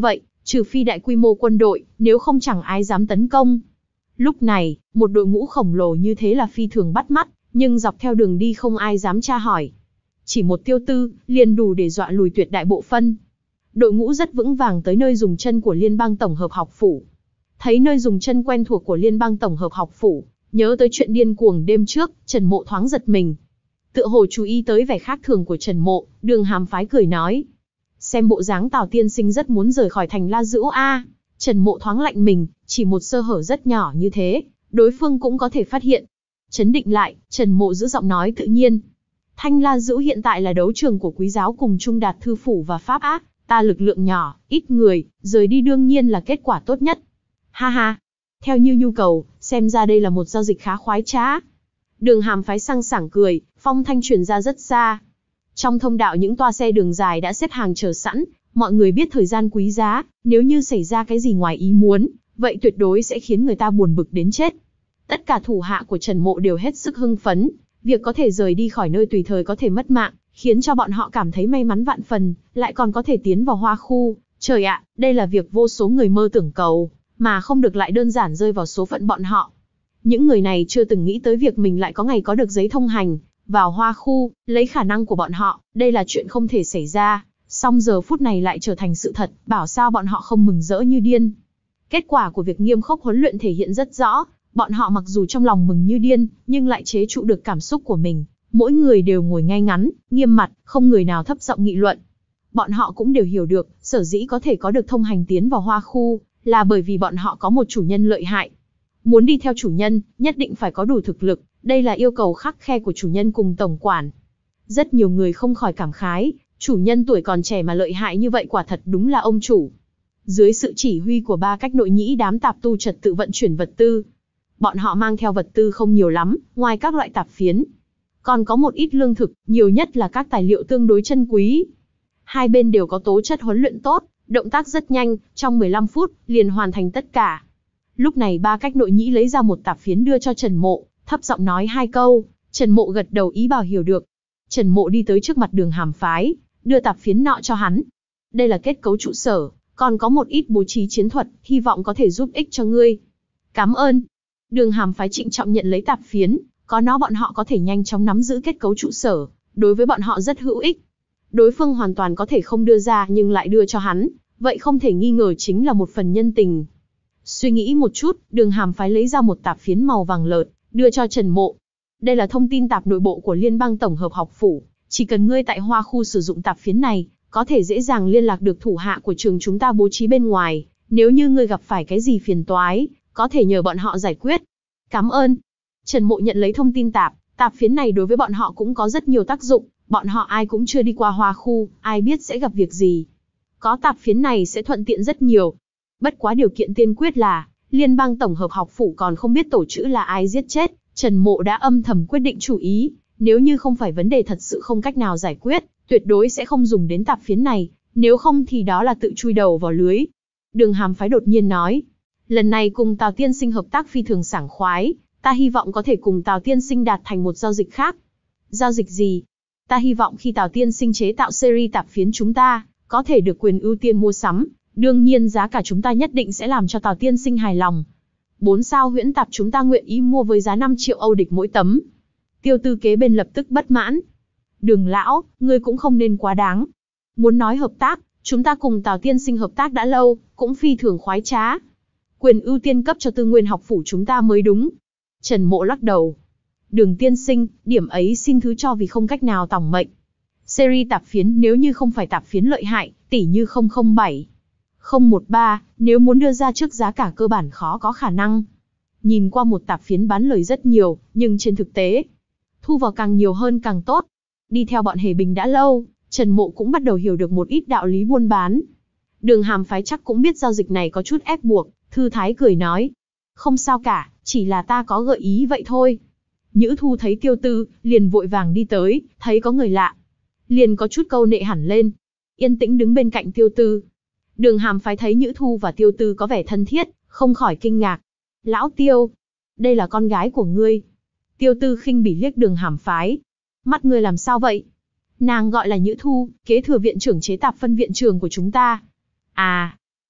trừ phi đại quy mô quân đội, nếu không chẳng ai dám tấn công. Lúc này, một đội ngũ khổng lồ như thế là phi thường bắt mắt, nhưng dọc theo đường đi không ai dám tra hỏi. Chỉ một Tiêu Tư, liền đủ để dọa lùi tuyệt đại bộ phân. Đội ngũ rất vững vàng tới nơi dùng chân của Liên bang Tổng hợp học phủ. Thấy nơi dùng chân quen thuộc của Liên bang Tổng hợp học phủ, nhớ tới chuyện điên cuồng đêm trước, Trần Mộ thoáng giật mình. Tựa hồ chú ý tới vẻ khác thường của Trần Mộ, Đường Hàm Phái cười nói. Xem bộ dáng Tào tiên sinh rất muốn rời khỏi thành La Dữu a. Trần Mộ thoáng lạnh mình, chỉ một sơ hở rất nhỏ như thế, đối phương cũng có thể phát hiện. Chấn định lại, Trần Mộ giữ giọng nói tự nhiên. Thanh La Dữu hiện tại là đấu trường của Quý giáo cùng Trung Đạt Thư Phủ và Pháp Ác, ta lực lượng nhỏ, ít người, rời đi đương nhiên là kết quả tốt nhất. Ha ha, theo như nhu cầu, xem ra đây là một giao dịch khá khoái trá. Đường Hàm Phái sang sảng cười, phong thanh truyền ra rất xa. Trong thông đạo những toa xe đường dài đã xếp hàng chờ sẵn, mọi người biết thời gian quý giá, nếu như xảy ra cái gì ngoài ý muốn, vậy tuyệt đối sẽ khiến người ta buồn bực đến chết. Tất cả thủ hạ của Trần Mộ đều hết sức hưng phấn, việc có thể rời đi khỏi nơi tùy thời có thể mất mạng, khiến cho bọn họ cảm thấy may mắn vạn phần, lại còn có thể tiến vào Hoa Khu. Trời ạ, đây là việc vô số người mơ tưởng cầu, mà không được lại đơn giản rơi vào số phận bọn họ. Những người này chưa từng nghĩ tới việc mình lại có ngày có được giấy thông hành vào Hoa Khu, lấy khả năng của bọn họ, đây là chuyện không thể xảy ra, song giờ phút này lại trở thành sự thật, bảo sao bọn họ không mừng rỡ như điên. Kết quả của việc nghiêm khốc huấn luyện thể hiện rất rõ, bọn họ mặc dù trong lòng mừng như điên, nhưng lại chế trụ được cảm xúc của mình, mỗi người đều ngồi ngay ngắn, nghiêm mặt, không người nào thấp giọng nghị luận. Bọn họ cũng đều hiểu được, sở dĩ có thể có được thông hành tiến vào Hoa Khu, là bởi vì bọn họ có một chủ nhân lợi hại. Muốn đi theo chủ nhân, nhất định phải có đủ thực lực, đây là yêu cầu khắt khe của chủ nhân cùng tổng quản. Rất nhiều người không khỏi cảm khái, chủ nhân tuổi còn trẻ mà lợi hại như vậy quả thật đúng là ông chủ. Dưới sự chỉ huy của ba cách nội nhĩ đám tạp tu trật tự vận chuyển vật tư. Bọn họ mang theo vật tư không nhiều lắm, ngoài các loại tạp phiến. Còn có một ít lương thực, nhiều nhất là các tài liệu tương đối chân quý. Hai bên đều có tố chất huấn luyện tốt, động tác rất nhanh, trong mười lăm phút, liền hoàn thành tất cả. Lúc này ba cách nội nhĩ lấy ra một tạp phiến đưa cho Trần Mộ, thấp giọng nói hai câu, Trần Mộ gật đầu ý bảo hiểu được. Trần Mộ đi tới trước mặt Đường Hàm Phái, đưa tạp phiến nọ cho hắn. Đây là kết cấu trụ sở, còn có một ít bố trí chiến thuật, hy vọng có thể giúp ích cho ngươi. Cảm ơn. Đường Hàm Phái trịnh trọng nhận lấy tạp phiến, có nó bọn họ có thể nhanh chóng nắm giữ kết cấu trụ sở, đối với bọn họ rất hữu ích. Đối phương hoàn toàn có thể không đưa ra nhưng lại đưa cho hắn, vậy không thể nghi ngờ chính là một phần nhân tình. Suy nghĩ một chút, Đường Hàm Phái lấy ra một tạp phiến màu vàng lợt, đưa cho Trần Mộ. Đây là thông tin tạp nội bộ của Liên bang Tổng hợp học phủ, chỉ cần ngươi tại Hoa Khu sử dụng tạp phiến này, có thể dễ dàng liên lạc được thủ hạ của trường chúng ta bố trí bên ngoài, nếu như ngươi gặp phải cái gì phiền toái, có thể nhờ bọn họ giải quyết. Cảm ơn. Trần Mộ nhận lấy thông tin tạp, tạp phiến này đối với bọn họ cũng có rất nhiều tác dụng, bọn họ ai cũng chưa đi qua Hoa Khu, ai biết sẽ gặp việc gì. Có tạp phiến này sẽ thuận tiện rất nhiều. Bất quá điều kiện tiên quyết là, Liên bang Tổng hợp học phủ còn không biết tổ chữ là ai giết chết, Trần Mộ đã âm thầm quyết định chủ ý, nếu như không phải vấn đề thật sự không cách nào giải quyết, tuyệt đối sẽ không dùng đến tạp phiến này, nếu không thì đó là tự chui đầu vào lưới. Đường Hàm Phái đột nhiên nói, lần này cùng Tào tiên sinh hợp tác phi thường sảng khoái, ta hy vọng có thể cùng Tào tiên sinh đạt thành một giao dịch khác. Giao dịch gì? Ta hy vọng khi Tào tiên sinh chế tạo series tạp phiến chúng ta, có thể được quyền ưu tiên mua sắm, đương nhiên giá cả chúng ta nhất định sẽ làm cho Tào tiên sinh hài lòng. Bốn sao huyễn tạp chúng ta nguyện ý mua với giá năm triệu Âu địch mỗi tấm. Tiêu Tư kế bên lập tức bất mãn. Đường lão, ngươi cũng không nên quá đáng. Muốn nói hợp tác, chúng ta cùng Tào tiên sinh hợp tác đã lâu, cũng phi thường khoái trá. Quyền ưu tiên cấp cho Tư Nguyên học phủ chúng ta mới đúng. Trần Mộ lắc đầu. Đường tiên sinh, điểm ấy xin thứ cho vì không cách nào tòng mệnh. Series tạp phiến nếu như không phải tạp phiến lợi hại, tỷ như không không bảy, không một ba, nếu muốn đưa ra trước giá cả cơ bản khó có khả năng. Nhìn qua một tạp phiến bán lời rất nhiều, nhưng trên thực tế, thu vào càng nhiều hơn càng tốt. Đi theo bọn Hề Bình đã lâu, Trần Mộ cũng bắt đầu hiểu được một ít đạo lý buôn bán. Đường Hàm Phái chắc cũng biết giao dịch này có chút ép buộc, thư thái cười nói. Không sao cả, chỉ là ta có gợi ý vậy thôi. Nhữ Thu thấy Tiêu Tư, liền vội vàng đi tới, thấy có người lạ, liền có chút câu nệ hẳn lên. Yên tĩnh đứng bên cạnh Tiêu Tư. Đường Hàm Phái thấy Nhữ Thu và Tiêu Tư có vẻ thân thiết, không khỏi kinh ngạc. Lão Tiêu, đây là con gái của ngươi. Tiêu Tư khinh bỉ liếc Đường Hàm Phái. Mắt ngươi làm sao vậy? Nàng gọi là Nhữ Thu, kế thừa viện trưởng chế tạp phân viện trường của chúng ta. À,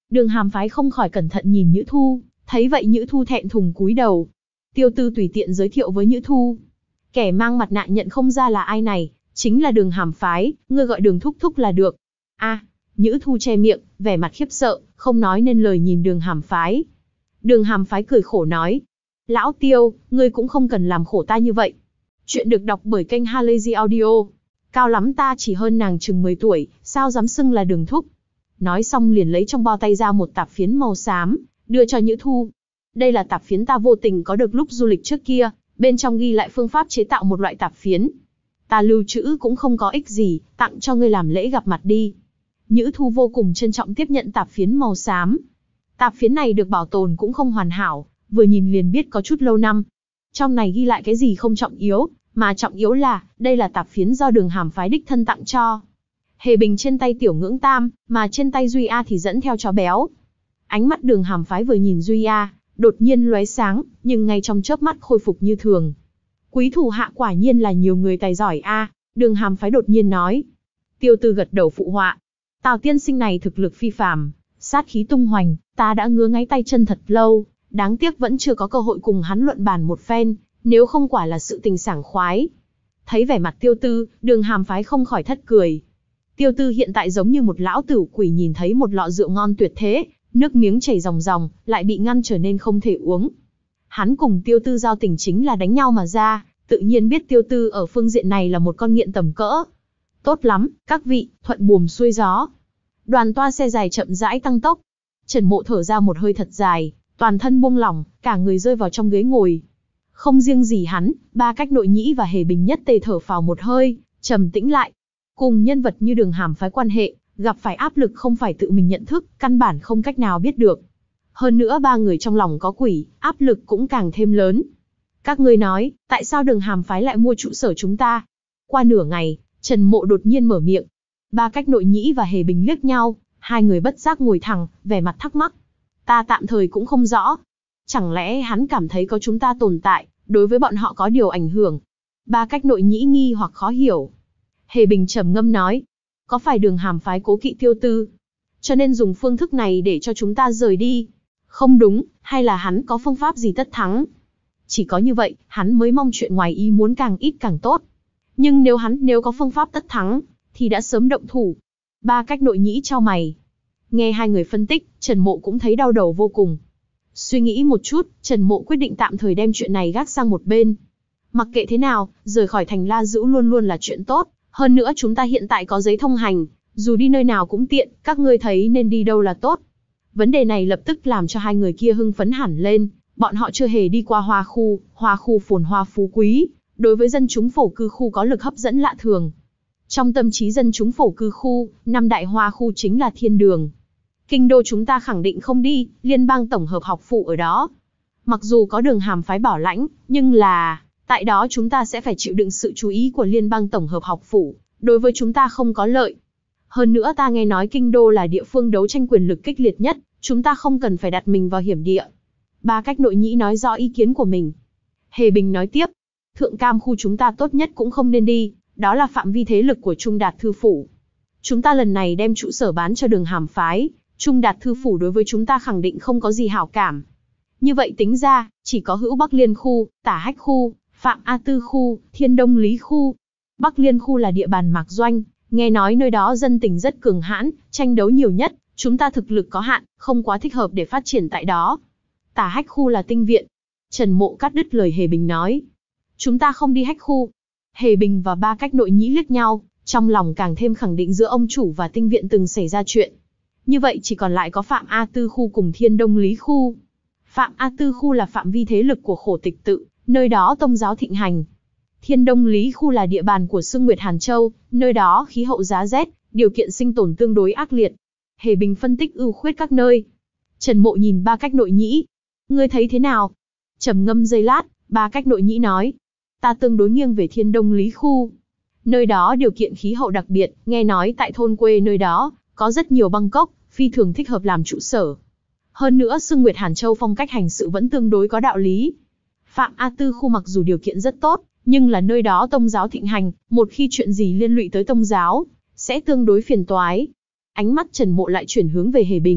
Đường Hàm phái không khỏi cẩn thận nhìn Nhữ Thu, thấy vậy Nhữ Thu thẹn thùng cúi đầu. Tiêu Tư tùy tiện giới thiệu với Nhữ Thu. Kẻ mang mặt nạ nhận không ra là ai này, chính là Đường Hàm phái, ngươi gọi Đường thúc thúc là được. A, à, Nhữ Thu che miệng, vẻ mặt khiếp sợ, không nói nên lời nhìn Đường Hàm phái. Đường Hàm phái cười khổ nói, lão Tiêu, ngươi cũng không cần làm khổ ta như vậy. Chuyện được đọc bởi kênh Halazy Audio. Cao lắm ta chỉ hơn nàng chừng mười tuổi, sao dám xưng là Đường thúc. Nói xong liền lấy trong bao tay ra một tạp phiến màu xám, đưa cho Nhữ Thu. Đây là tạp phiến ta vô tình có được lúc du lịch trước kia, bên trong ghi lại phương pháp chế tạo một loại tạp phiến. Ta lưu trữ cũng không có ích gì, tặng cho ngươi làm lễ gặp mặt đi. Nhữ Thu vô cùng trân trọng tiếp nhận tạp phiến màu xám. Tạp phiến này được bảo tồn cũng không hoàn hảo, vừa nhìn liền biết có chút lâu năm. Trong này ghi lại cái gì không trọng yếu, mà trọng yếu là, đây là tạp phiến do Đường Hàm phái đích thân tặng cho. Hề Bình trên tay Tiểu Ngưỡng Tam, mà trên tay Duy A thì dẫn theo chó béo. Ánh mắt Đường Hàm phái vừa nhìn Duy A, đột nhiên lóe sáng, nhưng ngay trong chớp mắt khôi phục như thường. Quý thủ hạ quả nhiên là nhiều người tài giỏi a, à, Đường Hàm phái đột nhiên nói. Tiêu Tư gật đầu phụ họa. Tào tiên sinh này thực lực phi phàm, sát khí tung hoành, ta đã ngứa ngáy tay chân thật lâu, đáng tiếc vẫn chưa có cơ hội cùng hắn luận bàn một phen, nếu không quả là sự tình sảng khoái. Thấy vẻ mặt Tiêu Tư, Đường Hàm phái không khỏi thất cười. Tiêu Tư hiện tại giống như một lão tử quỷ nhìn thấy một lọ rượu ngon tuyệt thế, nước miếng chảy ròng ròng, lại bị ngăn trở nên không thể uống. Hắn cùng Tiêu Tư giao tình chính là đánh nhau mà ra, tự nhiên biết Tiêu Tư ở phương diện này là một con nghiện tầm cỡ. Tốt lắm, các vị, thuận buồm xuôi gió. Đoàn toa xe dài chậm rãi tăng tốc. Trần Mộ thở ra một hơi thật dài, toàn thân buông lỏng, cả người rơi vào trong ghế ngồi. Không riêng gì hắn, Ba Cách Nội Nhĩ và Hề Bình nhất tề thở phào một hơi, trầm tĩnh lại. Cùng nhân vật như Đường Hàm phái quan hệ, gặp phải áp lực không phải tự mình nhận thức, căn bản không cách nào biết được. Hơn nữa ba người trong lòng có quỷ, áp lực cũng càng thêm lớn. Các ngươi nói, tại sao Đường Hàm phái lại mua trụ sở chúng ta? Qua nửa ngày, Trần Mộ đột nhiên mở miệng. Ba Cách Nội Nhĩ và Hề Bình liếc nhau, hai người bất giác ngồi thẳng, vẻ mặt thắc mắc. Ta tạm thời cũng không rõ. Chẳng lẽ hắn cảm thấy có chúng ta tồn tại, đối với bọn họ có điều ảnh hưởng? Ba Cách Nội Nhĩ nghi hoặc khó hiểu. Hề Bình trầm ngâm nói. Có phải Đường Hàm phái cố kỵ Tiêu Tư, cho nên dùng phương thức này để cho chúng ta rời đi? Không đúng, hay là hắn có phương pháp gì tất thắng? Chỉ có như vậy, hắn mới mong chuyện ngoài ý muốn càng ít càng tốt. Nhưng nếu hắn nếu có phương pháp tất thắng, thì đã sớm động thủ. Ba Cách Nội Nhĩ chau mày. Nghe hai người phân tích, Trần Mộ cũng thấy đau đầu vô cùng. Suy nghĩ một chút, Trần Mộ quyết định tạm thời đem chuyện này gác sang một bên. Mặc kệ thế nào, rời khỏi thành La Dữ luôn luôn là chuyện tốt. Hơn nữa chúng ta hiện tại có giấy thông hành, dù đi nơi nào cũng tiện, các ngươi thấy nên đi đâu là tốt. Vấn đề này lập tức làm cho hai người kia hưng phấn hẳn lên, bọn họ chưa hề đi qua Hoa Khu, Hoa Khu phồn hoa phú quý, đối với dân chúng phổ cư khu có lực hấp dẫn lạ thường. Trong tâm trí dân chúng phổ cư khu, năm đại Hoa Khu chính là thiên đường. Kinh đô chúng ta khẳng định không đi, liên bang tổng hợp học phụ ở đó. Mặc dù có Đường Hàm phái bảo lãnh, nhưng là... tại đó chúng ta sẽ phải chịu đựng sự chú ý của liên bang tổng hợp học phủ, đối với chúng ta không có lợi. Hơn nữa ta nghe nói kinh đô là địa phương đấu tranh quyền lực kích liệt nhất, chúng ta không cần phải đặt mình vào hiểm địa. Ba Cách Nội Nhĩ nói rõ ý kiến của mình. Hề Bình nói tiếp, Thượng Cam khu chúng ta tốt nhất cũng không nên đi, đó là phạm vi thế lực của Trung Đạt Thư Phủ. Chúng ta lần này đem trụ sở bán cho Đường Hàm phái, Trung Đạt Thư Phủ đối với chúng ta khẳng định không có gì hảo cảm. Như vậy tính ra, chỉ có Hữu Bắc Liên khu, Tả Hách khu, Phạm A Tư khu, Thiên Đông Lý khu. Bắc Liên khu là địa bàn mạc doanh, nghe nói nơi đó dân tình rất cường hãn, tranh đấu nhiều nhất, chúng ta thực lực có hạn, không quá thích hợp để phát triển tại đó. Tả Hách khu là tinh viện. Trần Mộ cắt đứt lời Hề Bình nói. Chúng ta không đi Hách khu. Hề Bình và Ba Cách Nội Nhĩ liếc nhau, trong lòng càng thêm khẳng định giữa ông chủ và tinh viện từng xảy ra chuyện. Như vậy chỉ còn lại có Phạm A Tư khu cùng Thiên Đông Lý khu. Phạm A Tư khu là phạm vi thế lực của Khổ Tịch Tự, nơi đó tông giáo thịnh hành. Thiên Đông Lý khu là địa bàn của Sương Nguyệt Hàn Châu, nơi đó khí hậu giá rét, điều kiện sinh tồn tương đối ác liệt. Hề Bình phân tích ưu khuyết các nơi. Trần Mộ nhìn Ba Cách Nội Nhĩ. Ngươi thấy thế nào? Trầm ngâm giây lát, Ba Cách Nội Nhĩ nói. Ta tương đối nghiêng về Thiên Đông Lý khu. Nơi đó điều kiện khí hậu đặc biệt, nghe nói tại thôn quê nơi đó, có rất nhiều băng cốc, phi thường thích hợp làm trụ sở. Hơn nữa Sương Nguyệt Hàn Châu phong cách hành sự vẫn tương đối có đạo lý. Phạm A Tư khu mặc dù điều kiện rất tốt, nhưng là nơi đó tông giáo thịnh hành, một khi chuyện gì liên lụy tới tông giáo, sẽ tương đối phiền toái. Ánh mắt Trần Mộ lại chuyển hướng về Hề Bình.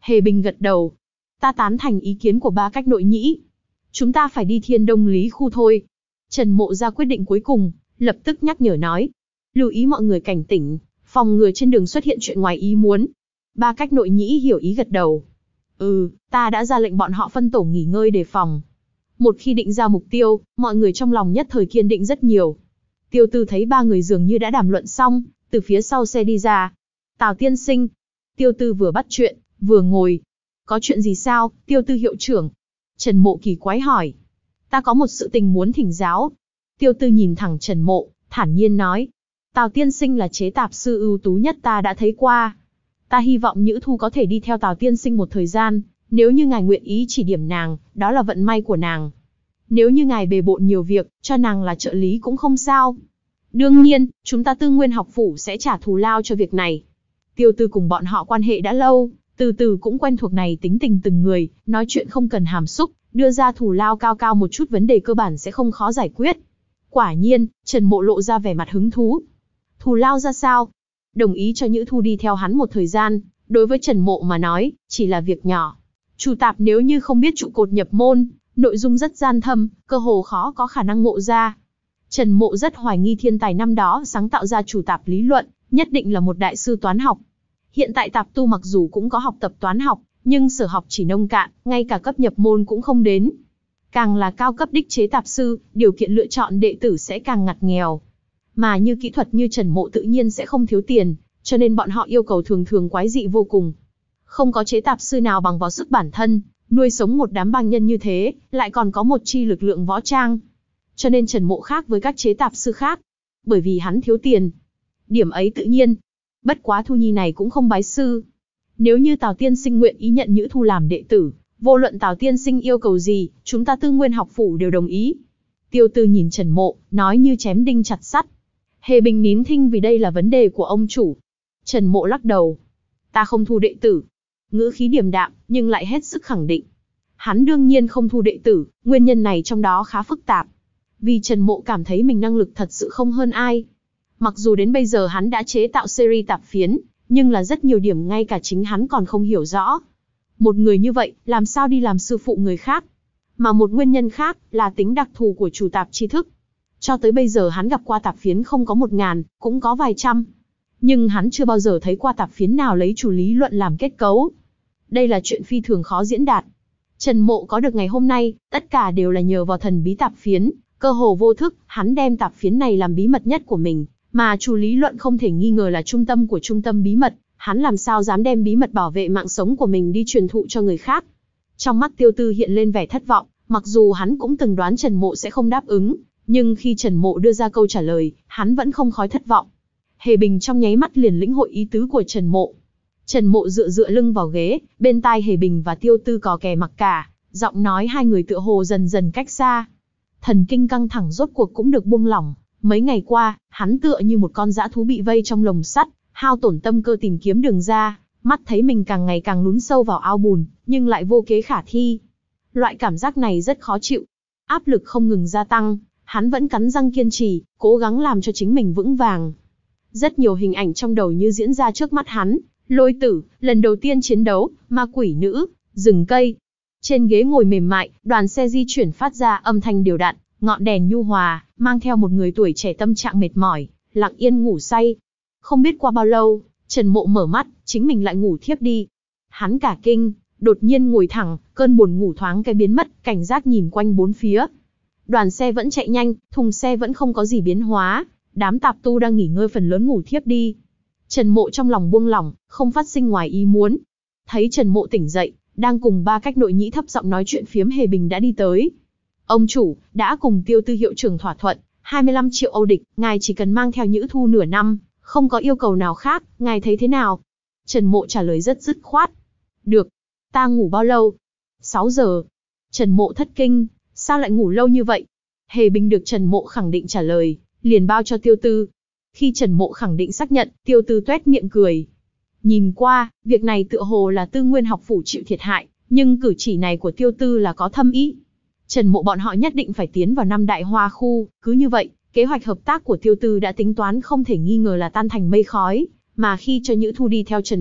Hề Bình gật đầu. Ta tán thành ý kiến của ba cách nội nhĩ. Chúng ta phải đi Thiên Đông Lý khu thôi. Trần Mộ ra quyết định cuối cùng, lập tức nhắc nhở nói. Lưu ý mọi người cảnh tỉnh, phòng ngừa trên đường xuất hiện chuyện ngoài ý muốn. Ba cách nội nhĩ hiểu ý gật đầu. Ừ, ta đã ra lệnh bọn họ phân tổ nghỉ ngơi đề phòng. Một khi định ra mục tiêu, mọi người trong lòng nhất thời kiên định rất nhiều. Tiêu Tư thấy ba người dường như đã đàm luận xong, từ phía sau xe đi ra. Tào tiên sinh. Tiêu Tư vừa bắt chuyện, vừa ngồi. Có chuyện gì sao, Tiêu Tư hiệu trưởng? Trần Mộ kỳ quái hỏi. Ta có một sự tình muốn thỉnh giáo. Tiêu Tư nhìn thẳng Trần Mộ, thản nhiên nói. Tào tiên sinh là chế tạp sư ưu tú nhất ta đã thấy qua. Ta hy vọng Nhữ Thu có thể đi theo Tào tiên sinh một thời gian, nếu như ngài nguyện ý chỉ điểm nàng, đó là vận may của nàng. Nếu như ngài bề bộn nhiều việc, cho nàng là trợ lý cũng không sao. Đương nhiên, chúng ta Tư Nguyên học phủ sẽ trả thù lao cho việc này. Tiêu Tư cùng bọn họ quan hệ đã lâu, từ từ cũng quen thuộc này tính tình từng người, nói chuyện không cần hàm xúc, đưa ra thù lao cao cao một chút vấn đề cơ bản sẽ không khó giải quyết. Quả nhiên, Trần Mộ lộ ra vẻ mặt hứng thú. Thù lao ra sao? Đồng ý cho Nhữ Thu đi theo hắn một thời gian, đối với Trần Mộ mà nói, chỉ là việc nhỏ. Chủ tạp nếu như không biết trụ cột nhập môn, nội dung rất gian thâm, cơ hồ khó có khả năng ngộ ra. Trần Mộ rất hoài nghi thiên tài năm đó sáng tạo ra chủ tạp lý luận, nhất định là một đại sư toán học. Hiện tại tạp tu mặc dù cũng có học tập toán học, nhưng sở học chỉ nông cạn, ngay cả cấp nhập môn cũng không đến. Càng là cao cấp đích chế tạp sư, điều kiện lựa chọn đệ tử sẽ càng ngặt nghèo. Mà như kỹ thuật như Trần Mộ tự nhiên sẽ không thiếu tiền, cho nên bọn họ yêu cầu thường thường quái dị vô cùng. Không có chế tạp sư nào bằng vào sức bản thân, nuôi sống một đám bang nhân như thế, lại còn có một chi lực lượng võ trang. Cho nên Trần Mộ khác với các chế tạp sư khác, bởi vì hắn thiếu tiền. Điểm ấy tự nhiên. Bất quá Thu Nhi này cũng không bái sư. Nếu như Tào tiên sinh nguyện ý nhận Nhữ Thu làm đệ tử, vô luận Tào tiên sinh yêu cầu gì, chúng ta Tư Nguyên học phủ đều đồng ý. Tiêu Tư nhìn Trần Mộ, nói như chém đinh chặt sắt. Hề Bình nín thinh vì đây là vấn đề của ông chủ. Trần Mộ lắc đầu. Ta không thu đệ tử. Ngữ khí điềm đạm, nhưng lại hết sức khẳng định. Hắn đương nhiên không thu đệ tử, nguyên nhân này trong đó khá phức tạp. Vì Trần Mộ cảm thấy mình năng lực thật sự không hơn ai. Mặc dù đến bây giờ hắn đã chế tạo series tạp phiến, nhưng là rất nhiều điểm ngay cả chính hắn còn không hiểu rõ. Một người như vậy, làm sao đi làm sư phụ người khác? Mà một nguyên nhân khác, là tính đặc thù của chủ tạp tri thức. Cho tới bây giờ hắn gặp qua tạp phiến không có một ngàn, cũng có vài trăm. Nhưng hắn chưa bao giờ thấy qua tạp phiến nào lấy chủ lý luận làm kết cấu. Đây là chuyện phi thường khó diễn đạt. Trần Mộ có được ngày hôm nay, tất cả đều là nhờ vào thần bí tạp phiến. Cơ hồ vô thức, hắn đem tạp phiến này làm bí mật nhất của mình. Mà chủ lý luận không thể nghi ngờ là trung tâm của trung tâm bí mật. Hắn làm sao dám đem bí mật bảo vệ mạng sống của mình đi truyền thụ cho người khác. Trong mắt Tiêu Tư hiện lên vẻ thất vọng. Mặc dù hắn cũng từng đoán Trần Mộ sẽ không đáp ứng. Nhưng khi Trần Mộ đưa ra câu trả lời, hắn vẫn không khói thất vọng. Hề Bình trong nháy mắt liền lĩnh hội ý tứ của Trần Mộ. Trần Mộ dựa dựa lưng vào ghế, bên tai Hề Bình và Tiêu Tư cò kè mặc cả, giọng nói hai người tựa hồ dần dần cách xa. Thần kinh căng thẳng rốt cuộc cũng được buông lỏng. Mấy ngày qua, hắn tựa như một con dã thú bị vây trong lồng sắt, hao tổn tâm cơ tìm kiếm đường ra, mắt thấy mình càng ngày càng lún sâu vào ao bùn, nhưng lại vô kế khả thi. Loại cảm giác này rất khó chịu, áp lực không ngừng gia tăng, hắn vẫn cắn răng kiên trì, cố gắng làm cho chính mình vững vàng. Rất nhiều hình ảnh trong đầu như diễn ra trước mắt hắn, Lôi Tử, lần đầu tiên chiến đấu, ma quỷ nữ, rừng cây. Trên ghế ngồi mềm mại, đoàn xe di chuyển phát ra âm thanh đều đặn, ngọn đèn nhu hòa, mang theo một người tuổi trẻ tâm trạng mệt mỏi, lặng yên ngủ say. Không biết qua bao lâu, Trần Mộ mở mắt, chính mình lại ngủ thiếp đi. Hắn cả kinh, đột nhiên ngồi thẳng, cơn buồn ngủ thoáng cái biến mất, cảnh giác nhìn quanh bốn phía. Đoàn xe vẫn chạy nhanh, thùng xe vẫn không có gì biến hóa, đám tạp tu đang nghỉ ngơi phần lớn ngủ thiếp đi. Trần Mộ trong lòng buông lỏng, không phát sinh ngoài ý muốn. Thấy Trần Mộ tỉnh dậy, đang cùng ba cách nội nhĩ thấp giọng nói chuyện phiếm Hề Bình đã đi tới. Ông chủ, đã cùng Tiêu Tư hiệu trưởng thỏa thuận, hai mươi lăm triệu Âu địch, ngài chỉ cần mang theo Nhữ Thu nửa năm, không có yêu cầu nào khác, ngài thấy thế nào? Trần Mộ trả lời rất dứt khoát. Được. Ta ngủ bao lâu? sáu giờ. Trần Mộ thất kinh, sao lại ngủ lâu như vậy? Hề Bình được Trần Mộ khẳng định trả lời, liền bao cho Tiêu Tư. Khi Trần Mộ khẳng định xác nhận, Tiêu Tư tuét miệng cười. Nhìn qua, việc này tựa hồ là Tư Nguyên học phủ chịu thiệt hại, nhưng cử chỉ này của Tiêu Tư là có thâm ý. Trần Mộ bọn họ nhất định phải tiến vào năm đại hoa khu, cứ như vậy, kế hoạch hợp tác của Tiêu Tư đã tính toán không thể nghi ngờ là tan thành mây khói, mà khi cho Nhữ Thu đi theo Trần Mộ,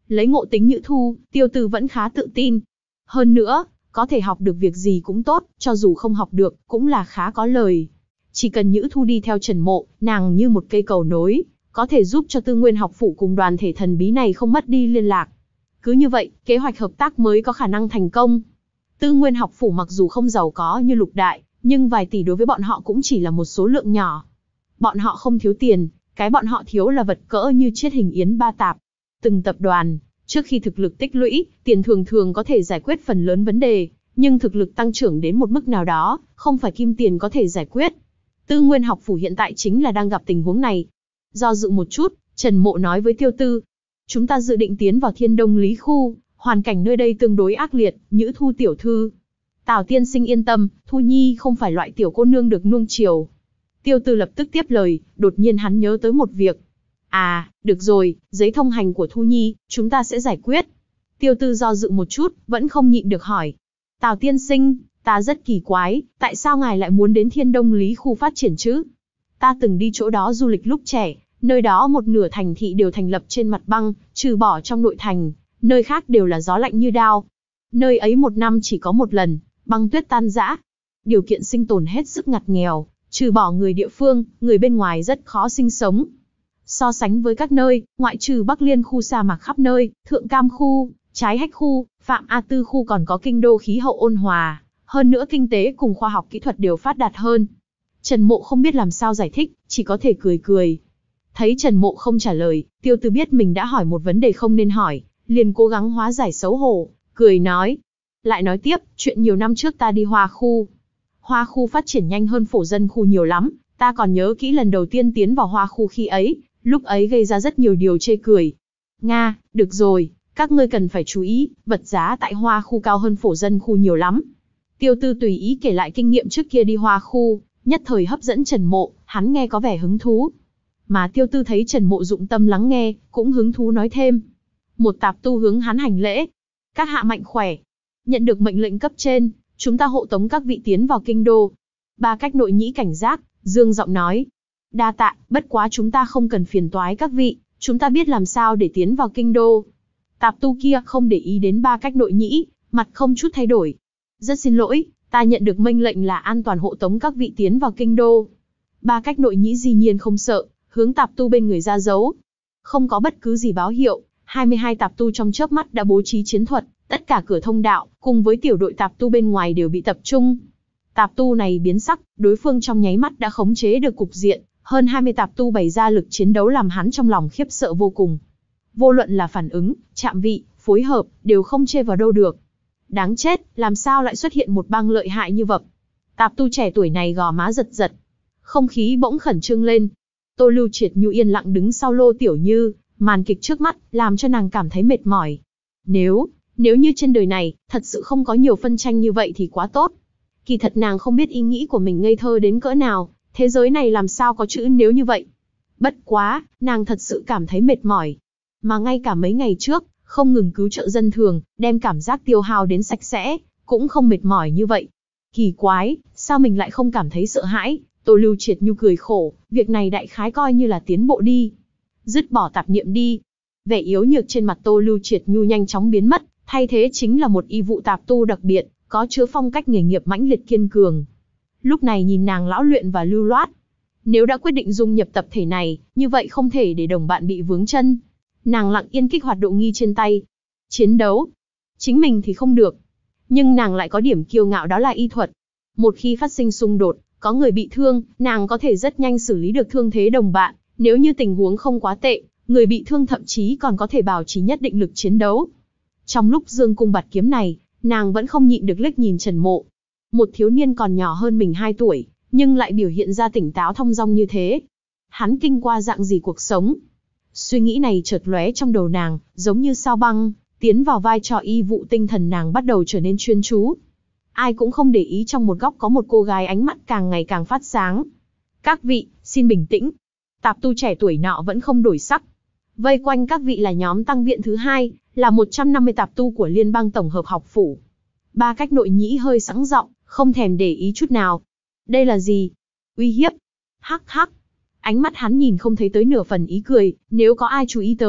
Lấy ngộ tính Nhữ Thu, Tiêu Tư vẫn khá tự tin. Hơn nữa, có thể học được việc gì cũng tốt, cho dù không học được, cũng là khá có lời. Chỉ cần Nhữ Thu đi theo Trần Mộ, nàng như một cây cầu nối, có thể giúp cho Tư Nguyên học phủ cùng đoàn thể thần bí này không mất đi liên lạc. Cứ như vậy, kế hoạch hợp tác mới có khả năng thành công. Tư Nguyên học phủ mặc dù không giàu có như Lục Đại, nhưng vài tỷ đối với bọn họ cũng chỉ là một số lượng nhỏ. Bọn họ không thiếu tiền, cái bọn họ thiếu là vật cỡ như chiết hình yến ba tạp. Từng tập đoàn, trước khi thực lực tích lũy, tiền thường thường có thể giải quyết phần lớn vấn đề, nhưng thực lực tăng trưởng đến một mức nào đó, không phải kim tiền có thể giải quyết. Tư Nguyên học phủ hiện tại chính là đang gặp tình huống này. Do dự một chút, Trần Mộ nói với Tiêu Tư, chúng ta dự định tiến vào Thiên Đông Lý khu, hoàn cảnh nơi đây tương đối ác liệt, Nhữ Thu tiểu thư. Tào tiên sinh yên tâm, Thu Nhi không phải loại tiểu cô nương được nuông chiều. Tiêu Tư lập tức tiếp lời, đột nhiên hắn nhớ tới một việc. À, được rồi, giấy thông hành của Thu Nhi, chúng ta sẽ giải quyết. Tiêu Tư do dự một chút, vẫn không nhịn được hỏi. Tào tiên sinh, ta rất kỳ quái, tại sao ngài lại muốn đến Thiên Đông Lý khu phát triển chứ? Ta từng đi chỗ đó du lịch lúc trẻ, nơi đó một nửa thành thị đều thành lập trên mặt băng, trừ bỏ trong nội thành, nơi khác đều là gió lạnh như đao. Nơi ấy một năm chỉ có một lần, băng tuyết tan rã. Điều kiện sinh tồn hết sức ngặt nghèo, trừ bỏ người địa phương, người bên ngoài rất khó sinh sống. So sánh với các nơi, ngoại trừ Bắc Liên khu sa mạc khắp nơi, Thượng Cam khu, Trái Hách khu, Phạm A Tư khu còn có kinh đô khí hậu ôn hòa, hơn nữa kinh tế cùng khoa học kỹ thuật đều phát đạt hơn. Trần Mộ không biết làm sao giải thích, chỉ có thể cười cười. Thấy Trần Mộ không trả lời, Tiêu Tư biết mình đã hỏi một vấn đề không nên hỏi, liền cố gắng hóa giải xấu hổ, cười nói. Lại nói tiếp, chuyện nhiều năm trước ta đi Hoa khu. Hoa khu phát triển nhanh hơn Phổ Dân khu nhiều lắm, ta còn nhớ kỹ lần đầu tiên tiến vào Hoa khu khi ấy, lúc ấy gây ra rất nhiều điều chê cười. Nga, được rồi, các ngươi cần phải chú ý, vật giá tại Hoa khu cao hơn Phổ Dân khu nhiều lắm. Tiêu Tư tùy ý kể lại kinh nghiệm trước kia đi Hoa khu, nhất thời hấp dẫn Trần Mộ, hắn nghe có vẻ hứng thú. Mà Tiêu Tư thấy Trần Mộ dụng tâm lắng nghe, cũng hứng thú nói thêm. Một tạp tu hướng hắn hành lễ. Các hạ mạnh khỏe. Nhận được mệnh lệnh cấp trên, chúng ta hộ tống các vị tiến vào kinh đô. Ba cách nội nhĩ cảnh giác, dương giọng nói. Đa tạ, bất quá chúng ta không cần phiền toái các vị, chúng ta biết làm sao để tiến vào kinh đô. Tạp tu kia không để ý đến ba cách nội nhĩ, mặt không chút thay đổi. Rất xin lỗi, ta nhận được mệnh lệnh là an toàn hộ tống các vị tiến vào kinh đô. Ba cách nội nhĩ dĩ nhiên không sợ, hướng tạp tu bên người ra dấu. Không có bất cứ gì báo hiệu, hai mươi hai tạp tu trong chớp mắt đã bố trí chiến thuật, tất cả cửa thông đạo, cùng với tiểu đội tạp tu bên ngoài đều bị tập trung. Tạp tu này biến sắc, đối phương trong nháy mắt đã khống chế được cục diện, hơn hai mươi tạp tu bày ra lực chiến đấu làm hắn trong lòng khiếp sợ vô cùng. Vô luận là phản ứng, chạm vị, phối hợp, đều không chê vào đâu được. Đáng chết, làm sao lại xuất hiện một bang lợi hại như vậy? Tạp tu trẻ tuổi này gò má giật giật. Không khí bỗng khẩn trương lên. Tô Lưu Triệt Nhu yên lặng đứng sau Lô Tiểu Như, màn kịch trước mắt, làm cho nàng cảm thấy mệt mỏi. Nếu, nếu như trên đời này, thật sự không có nhiều phân tranh như vậy thì quá tốt. Kỳ thật nàng không biết ý nghĩ của mình ngây thơ đến cỡ nào, thế giới này làm sao có chữ nếu như vậy. Bất quá, nàng thật sự cảm thấy mệt mỏi. Mà ngay cả mấy ngày trước, không ngừng cứu trợ dân thường, đem cảm giác tiêu hao đến sạch sẽ, cũng không mệt mỏi như vậy. Kỳ quái, sao mình lại không cảm thấy sợ hãi? Tô Lưu Triệt Nhu cười khổ, việc này đại khái coi như là tiến bộ đi. Dứt bỏ tạp niệm đi. Vẻ yếu nhược trên mặt Tô Lưu Triệt Nhu nhanh chóng biến mất, thay thế chính là một y vụ tạp tu đặc biệt, có chứa phong cách nghề nghiệp mãnh liệt kiên cường. Lúc này nhìn nàng lão luyện và lưu loát. Nếu đã quyết định dung nhập tập thể này, như vậy không thể để đồng bạn bị vướng chân. Nàng lặng yên kích hoạt độ nghi trên tay. Chiến đấu. Chính mình thì không được. Nhưng nàng lại có điểm kiêu ngạo đó là y thuật. Một khi phát sinh xung đột, có người bị thương, nàng có thể rất nhanh xử lý được thương thế đồng bạn. Nếu như tình huống không quá tệ, người bị thương thậm chí còn có thể bảo trì nhất định lực chiến đấu. Trong lúc dương cung bạt kiếm này, nàng vẫn không nhịn được liếc nhìn Trần Mộ. Một thiếu niên còn nhỏ hơn mình hai tuổi, nhưng lại biểu hiện ra tỉnh táo thong dong như thế. Hắn kinh qua dạng gì cuộc sống? Suy nghĩ này chợt lóe trong đầu nàng, giống như sao băng, tiến vào vai trò y vụ tinh thần nàng bắt đầu trở nên chuyên chú. Ai cũng không để ý trong một góc có một cô gái ánh mắt càng ngày càng phát sáng. Các vị, xin bình tĩnh. Tạp tu trẻ tuổi nọ vẫn không đổi sắc. Vây quanh các vị là nhóm tăng viện thứ hai, là một trăm năm mươi tạp tu của Liên bang tổng hợp học phủ. Ba cách nội nhĩ hơi sẵn giọng, không thèm để ý chút nào. Đây là gì? Uy hiếp. Hắc hắc. Ánh mắt hắn nhìn không thấy tới nửa phần ý cười, nếu có ai chú ý tới,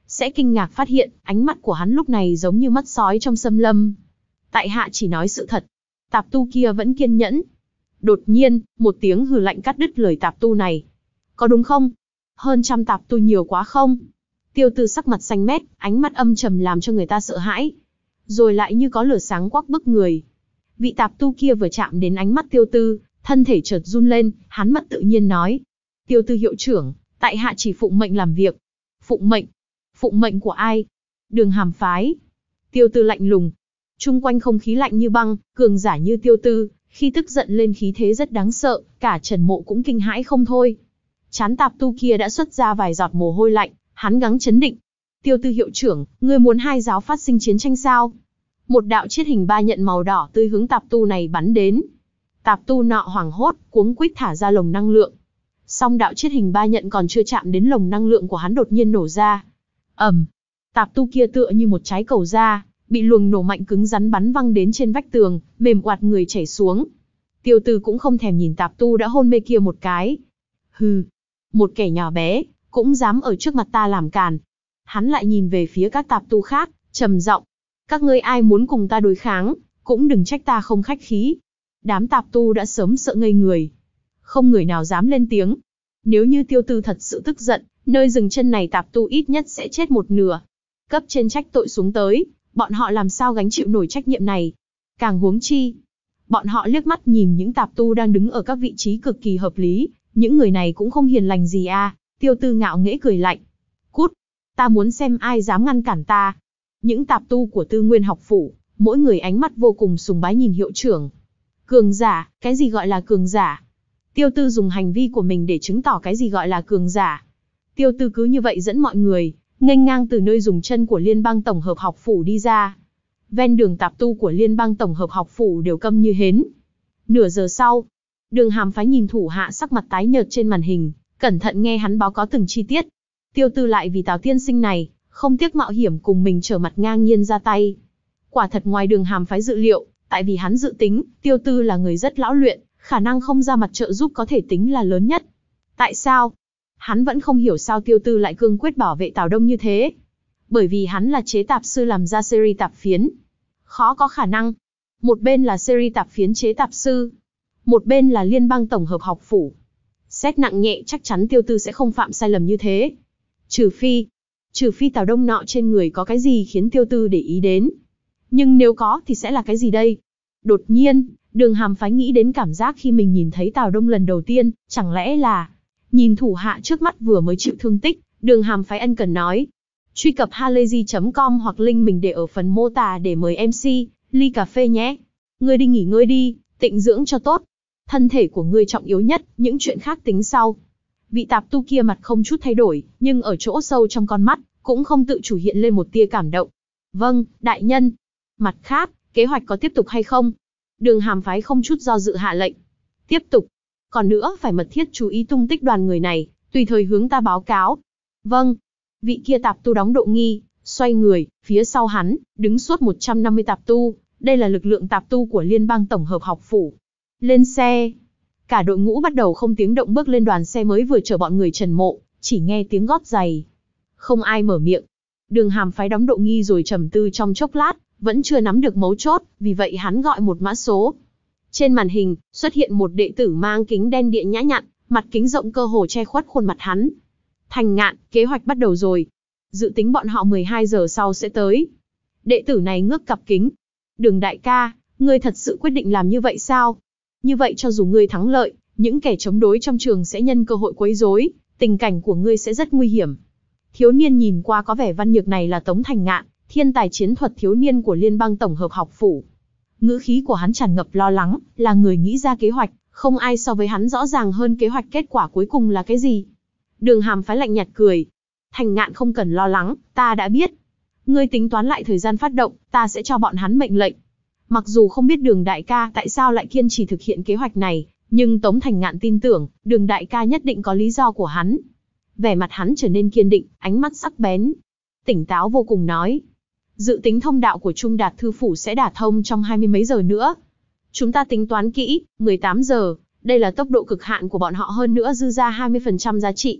sẽ kinh ngạc phát hiện, ánh mắt của hắn lúc này giống như mắt sói trong xâm lâm. Tại hạ chỉ nói sự thật. Tạp tu kia vẫn kiên nhẫn. Đột nhiên, một tiếng hừ lạnh cắt đứt lời tạp tu này. Có đúng không? Hơn trăm tạp tu nhiều quá không? Tiêu Tư sắc mặt xanh mét, ánh mắt âm trầm làm cho người ta sợ hãi. Rồi lại như có lửa sáng quắc bức người. Vị tạp tu kia vừa chạm đến ánh mắt Tiêu Tư, thân thể chợt run lên, hắn mất tự nhiên nói. Tiêu Tư hiệu trưởng, tại hạ chỉ phụng mệnh làm việc. Phụng mệnh? Phụng mệnh của ai? Đường Hàm phái. Tiêu Tư lạnh lùng. Chung quanh không khí lạnh như băng, cường giả như Tiêu Tư, khi tức giận lên khí thế rất đáng sợ, cả Trần Mộ cũng kinh hãi không thôi. Chán tạp tu kia đã xuất ra vài giọt mồ hôi lạnh, hắn gắng chấn định. Tiêu Tư hiệu trưởng, ngươi muốn hai giáo phát sinh chiến tranh sao? Một đạo chiết hình ba nhận màu đỏ tươi hướng tạp tu này bắn đến. Tạp tu nọ hoảng hốt, cuống quýt thả ra lồng năng lượng. Song đạo chiết hình ba nhận còn chưa chạm đến lồng năng lượng của hắn đột nhiên nổ ra. Ầm, tạp tu kia tựa như một trái cầu da, bị luồng nổ mạnh cứng rắn bắn văng đến trên vách tường, mềm oạt người chảy xuống. Tiêu Tư cũng không thèm nhìn tạp tu đã hôn mê kia một cái. Hừ, một kẻ nhỏ bé, cũng dám ở trước mặt ta làm càn. Hắn lại nhìn về phía các tạp tu khác, trầm giọng. Các ngươi ai muốn cùng ta đối kháng, cũng đừng trách ta không khách khí. Đám tạp tu đã sớm sợ ngây người. Không người nào dám lên tiếng. Nếu như Tiêu Tư thật sự tức giận, nơi dừng chân này tạp tu ít nhất sẽ chết một nửa. Cấp trên trách tội xuống tới, bọn họ làm sao gánh chịu nổi trách nhiệm này. Càng huống chi, bọn họ liếc mắt nhìn những tạp tu đang đứng ở các vị trí cực kỳ hợp lý, những người này cũng không hiền lành gì à. Tiêu Tư ngạo nghễ cười lạnh. Cút, ta muốn xem ai dám ngăn cản ta. Những tạp tu của Tư Nguyên học phủ, mỗi người ánh mắt vô cùng sùng bái nhìn hiệu trưởng. Cường giả, cái gì gọi là cường giả? Tiêu Tư dùng hành vi của mình để chứng tỏ cái gì gọi là cường giả. Tiêu Tư cứ như vậy dẫn mọi người, nghênh ngang từ nơi dùng chân của Liên bang Tổng hợp học phủ đi ra. Ven đường tạp tu của Liên bang Tổng hợp học phủ đều câm như hến. Nửa giờ sau, Đường Hàm phái nhìn thủ hạ sắc mặt tái nhợt trên màn hình, cẩn thận nghe hắn báo cáo từng chi tiết. Tiêu Tư lại vì Tào tiên sinh này, không tiếc mạo hiểm cùng mình trở mặt ngang nhiên ra tay. Quả thật ngoài Đường Hàm phái dự liệu, tại vì hắn dự tính, Tiêu Tư là người rất lão luyện, khả năng không ra mặt trợ giúp có thể tính là lớn nhất. Tại sao? Hắn vẫn không hiểu sao Tiêu Tư lại cương quyết bảo vệ Tào Đông như thế. Bởi vì hắn là chế tạp sư làm ra series tạp phiến. Khó có khả năng. Một bên là series tạp phiến chế tạp sư, một bên là Liên bang Tổng hợp học phủ. Xét nặng nhẹ chắc chắn Tiêu Tư sẽ không phạm sai lầm như thế. Trừ phi, trừ phi Tào Đông nọ trên người có cái gì khiến Tiêu Tư để ý đến. Nhưng nếu có thì sẽ là cái gì đây? Đột nhiên, Đường Hàm phái nghĩ đến cảm giác khi mình nhìn thấy Tào Đông lần đầu tiên, chẳng lẽ là... Nhìn thủ hạ trước mắt vừa mới chịu thương tích, Đường Hàm phái ân cần nói. Truy cập halayzi chấm com hoặc link mình để ở phần mô tả để mời em xê, ly cà phê nhé. Ngươi đi nghỉ ngơi đi, tịnh dưỡng cho tốt. Thân thể của ngươi trọng yếu nhất, những chuyện khác tính sau. Vị tạp tu kia mặt không chút thay đổi, nhưng ở chỗ sâu trong con mắt, cũng không tự chủ hiện lên một tia cảm động. Vâng, đại nhân. Mặt khác, kế hoạch có tiếp tục hay không? Đường Hàm phái không chút do dự hạ lệnh. Tiếp tục. Còn nữa phải mật thiết chú ý tung tích đoàn người này, tùy thời hướng ta báo cáo. Vâng. Vị kia tạp tu đóng độ nghi, xoay người, phía sau hắn, đứng suốt một trăm năm mươi tạp tu, đây là lực lượng tạp tu của Liên bang Tổng hợp học phủ. Lên xe. Cả đội ngũ bắt đầu không tiếng động bước lên đoàn xe mới vừa chở bọn người Trần Mộ, chỉ nghe tiếng gót giày. Không ai mở miệng. Đường Hàm phái đóng độ nghi rồi trầm tư trong chốc lát, vẫn chưa nắm được mấu chốt, vì vậy hắn gọi một mã số. Trên màn hình, xuất hiện một đệ tử mang kính đen địa nhã nhặn, mặt kính rộng cơ hồ che khuất khuôn mặt hắn. Thành Ngạn, kế hoạch bắt đầu rồi. Dự tính bọn họ mười hai giờ sau sẽ tới. Đệ tử này ngước cặp kính. Đường đại ca, ngươi thật sự quyết định làm như vậy sao? Như vậy cho dù ngươi thắng lợi, những kẻ chống đối trong trường sẽ nhân cơ hội quấy rối, tình cảnh của ngươi sẽ rất nguy hiểm. Thiếu niên nhìn qua có vẻ văn nhược này là Tống Thành Ngạn, thiên tài chiến thuật thiếu niên của Liên bang Tổng hợp học phủ. Ngữ khí của hắn tràn ngập lo lắng, là người nghĩ ra kế hoạch, không ai so với hắn rõ ràng hơn kế hoạch kết quả cuối cùng là cái gì. Đường Hàm phái lạnh nhạt cười. Thành Ngạn không cần lo lắng, ta đã biết. Ngươi tính toán lại thời gian phát động, ta sẽ cho bọn hắn mệnh lệnh. Mặc dù không biết Đường đại ca tại sao lại kiên trì thực hiện kế hoạch này, nhưng Tống Thành Ngạn tin tưởng, Đường đại ca nhất định có lý do của hắn. Vẻ mặt hắn trở nên kiên định, ánh mắt sắc bén, tỉnh táo vô cùng nói. Dự tính thông đạo của Trung Đạt Thư Phủ sẽ đả thông trong hai mươi mấy giờ nữa. Chúng ta tính toán kỹ, mười tám giờ, đây là tốc độ cực hạn của bọn họ hơn nữa dư ra hai mươi phần trăm giá trị.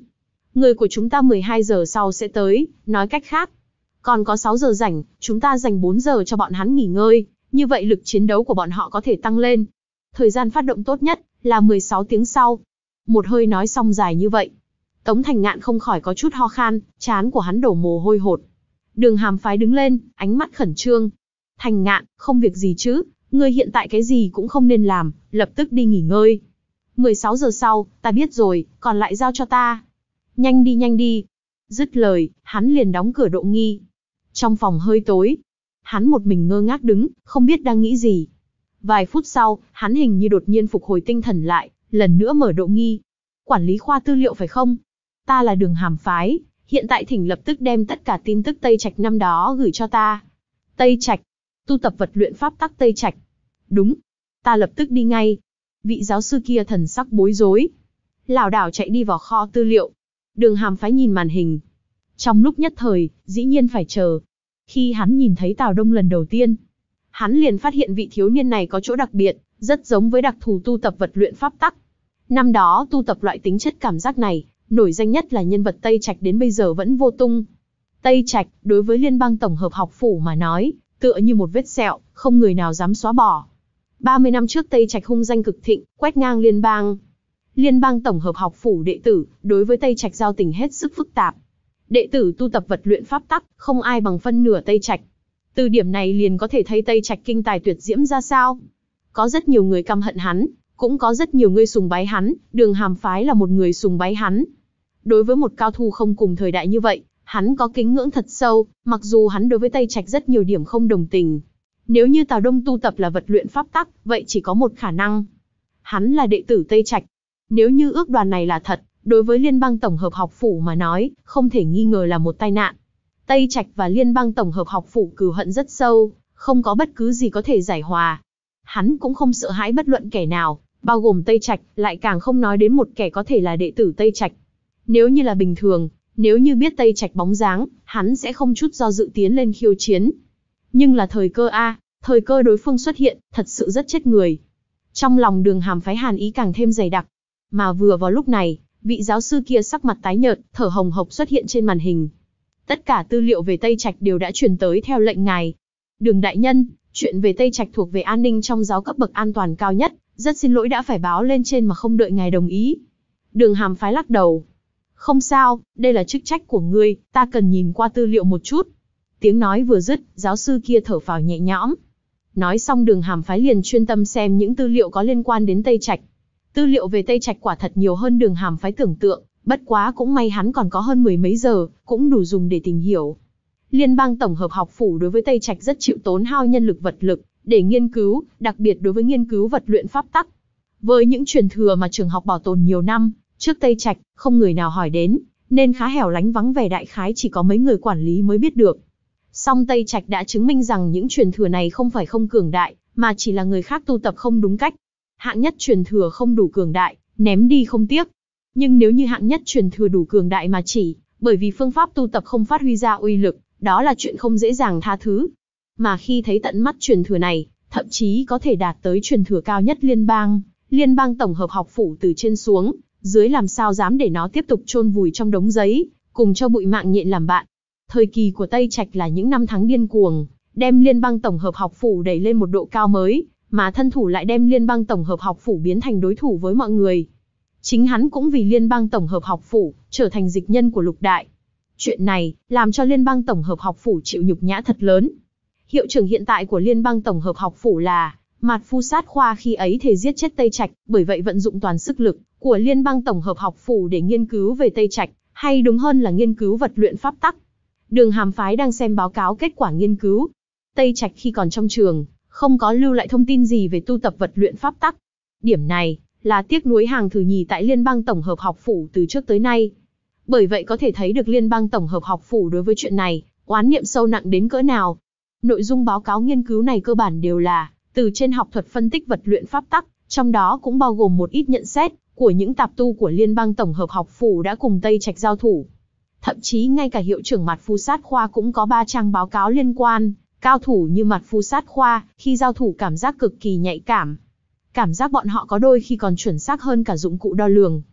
Người của chúng ta mười hai giờ sau sẽ tới, nói cách khác. Còn có sáu giờ rảnh, chúng ta dành bốn giờ cho bọn hắn nghỉ ngơi, như vậy lực chiến đấu của bọn họ có thể tăng lên. Thời gian phát động tốt nhất là mười sáu tiếng sau. Một hơi nói xong dài như vậy. Tống Thành Ngạn không khỏi có chút ho khan, trán của hắn đổ mồ hôi hột. Đường Hàm Phái đứng lên, ánh mắt khẩn trương. Thành Ngạn, không việc gì chứ, ngươi hiện tại cái gì cũng không nên làm, lập tức đi nghỉ ngơi. mười sáu giờ sau, ta biết rồi, còn lại giao cho ta. Nhanh đi nhanh đi. Dứt lời, hắn liền đóng cửa Độ Nghi. Trong phòng hơi tối, hắn một mình ngơ ngác đứng, không biết đang nghĩ gì. Vài phút sau, hắn hình như đột nhiên phục hồi tinh thần lại, lần nữa mở Độ Nghi. Quản lý khoa tư liệu phải không? Ta là Đường Hàm Phái, hiện tại thỉnh lập tức đem tất cả tin tức Tây Trạch năm đó gửi cho ta. Tây Trạch, tu tập vật luyện pháp tắc Tây Trạch. Đúng, ta lập tức đi ngay. Vị giáo sư kia thần sắc bối rối, lảo đảo chạy đi vào kho tư liệu. Đường Hàm Phái nhìn màn hình. Trong lúc nhất thời, dĩ nhiên phải chờ. Khi hắn nhìn thấy Tào Đông lần đầu tiên, hắn liền phát hiện vị thiếu niên này có chỗ đặc biệt, rất giống với đặc thù tu tập vật luyện pháp tắc. Năm đó tu tập loại tính chất cảm giác này, nổi danh nhất là nhân vật Tây Trạch đến bây giờ vẫn vô tung. Tây Trạch, đối với Liên bang tổng hợp học phủ mà nói, tựa như một vết sẹo, không người nào dám xóa bỏ. ba mươi năm trước Tây Trạch hung danh cực thịnh, quét ngang liên bang. Liên bang tổng hợp học phủ đệ tử, đối với Tây Trạch giao tình hết sức phức tạp. Đệ tử tu tập vật luyện pháp tắc, không ai bằng phân nửa Tây Trạch. Từ điểm này liền có thể thấy Tây Trạch kinh tài tuyệt diễm ra sao. Có rất nhiều người căm hận hắn, cũng có rất nhiều người sùng bái hắn, Đường Hàm Phái là một người sùng bái hắn. Đối với một cao thủ không cùng thời đại như vậy, hắn có kính ngưỡng thật sâu, mặc dù hắn đối với Tây Trạch rất nhiều điểm không đồng tình. Nếu như Tào Đông tu tập là vật luyện pháp tắc, vậy chỉ có một khả năng. Hắn là đệ tử Tây Trạch. Nếu như ước đoàn này là thật, đối với Liên bang tổng hợp học phủ mà nói, không thể nghi ngờ là một tai nạn. Tây Trạch và Liên bang tổng hợp học phủ cừu hận rất sâu, không có bất cứ gì có thể giải hòa. Hắn cũng không sợ hãi bất luận kẻ nào, bao gồm Tây Trạch, lại càng không nói đến một kẻ có thể là đệ tử Tây Trạch. Nếu như là bình thường, nếu như biết Tây Trạch bóng dáng, hắn sẽ không chút do dự tiến lên khiêu chiến. Nhưng là thời cơ a, thời cơ đối phương xuất hiện, thật sự rất chết người. Trong lòng Đường Hàm Phái hàn ý càng thêm dày đặc. Mà vừa vào lúc này, vị giáo sư kia sắc mặt tái nhợt, thở hồng hộc xuất hiện trên màn hình. Tất cả tư liệu về Tây Trạch đều đã truyền tới theo lệnh ngài. Đường đại nhân, chuyện về Tây Trạch thuộc về an ninh trong giáo cấp bậc an toàn cao nhất, rất xin lỗi đã phải báo lên trên mà không đợi ngài đồng ý. Đường Hàm Phái lắc đầu. Không sao, đây là chức trách của ngươi, ta cần nhìn qua tư liệu một chút. Tiếng nói vừa dứt, giáo sư kia thở phào nhẹ nhõm. Nói xong Đường Hàm Phái liền chuyên tâm xem những tư liệu có liên quan đến Tây Trạch. Tư liệu về Tây Trạch quả thật nhiều hơn Đường Hàm Phái tưởng tượng, bất quá cũng may hắn còn có hơn mười mấy giờ, cũng đủ dùng để tìm hiểu. Liên bang tổng hợp học phủ đối với Tây Trạch rất chịu tốn hao nhân lực vật lực để nghiên cứu, đặc biệt đối với nghiên cứu vật luyện pháp tắc. Với những truyền thừa mà trường học bảo tồn nhiều năm, trước Tây Trạch không người nào hỏi đến, nên khá hẻo lánh vắng vẻ, đại khái chỉ có mấy người quản lý mới biết được. Song Tây Trạch đã chứng minh rằng những truyền thừa này không phải không cường đại, mà chỉ là người khác tu tập không đúng cách. Hạng nhất truyền thừa không đủ cường đại, ném đi không tiếc. Nhưng nếu như hạng nhất truyền thừa đủ cường đại mà chỉ, bởi vì phương pháp tu tập không phát huy ra uy lực, đó là chuyện không dễ dàng tha thứ. Mà khi thấy tận mắt truyền thừa này, thậm chí có thể đạt tới truyền thừa cao nhất liên bang, liên bang tổng hợp học phủ từ trên xuống, dưới làm sao dám để nó tiếp tục chôn vùi trong đống giấy, cùng cho bụi mạng nhện làm bạn. Thời kỳ của Tây Trạch là những năm tháng điên cuồng, đem liên bang tổng hợp học phủ đẩy lên một độ cao mới, mà thân thủ lại đem liên bang tổng hợp học phủ biến thành đối thủ với mọi người. Chính hắn cũng vì liên bang tổng hợp học phủ, trở thành dịch nhân của lục đại. Chuyện này, làm cho liên bang tổng hợp học phủ chịu nhục nhã thật lớn. Hiệu trưởng hiện tại của liên bang tổng hợp học phủ là Mạt Phu Sát Khoa, khi ấy thể giết chết Tây Trạch, bởi vậy vận dụng toàn sức lực của liên bang tổng hợp học phủ để nghiên cứu về Tây Trạch, hay đúng hơn là nghiên cứu vật luyện pháp tắc. Đường Hàm Phái đang xem báo cáo kết quả nghiên cứu. Tây Trạch khi còn trong trường, không có lưu lại thông tin gì về tu tập vật luyện pháp tắc. Điểm này là tiếc nuối hàng thử nhì tại liên bang tổng hợp học phủ từ trước tới nay. Bởi vậy có thể thấy được liên bang tổng hợp học phủ đối với chuyện này, oán niệm sâu nặng đến cỡ nào. Nội dung báo cáo nghiên cứu này cơ bản đều là từ trên học thuật phân tích vật luyện pháp tắc, trong đó cũng bao gồm một ít nhận xét của những tạp tu của liên bang tổng hợp học phủ đã cùng Tây Trạch giao thủ. Thậm chí ngay cả hiệu trưởng Mạt Phu Sát Khoa cũng có ba trang báo cáo liên quan. Cao thủ như Mạt Phu Sát Khoa, khi giao thủ cảm giác cực kỳ nhạy cảm. Cảm giác bọn họ có đôi khi còn chuẩn xác hơn cả dụng cụ đo lường.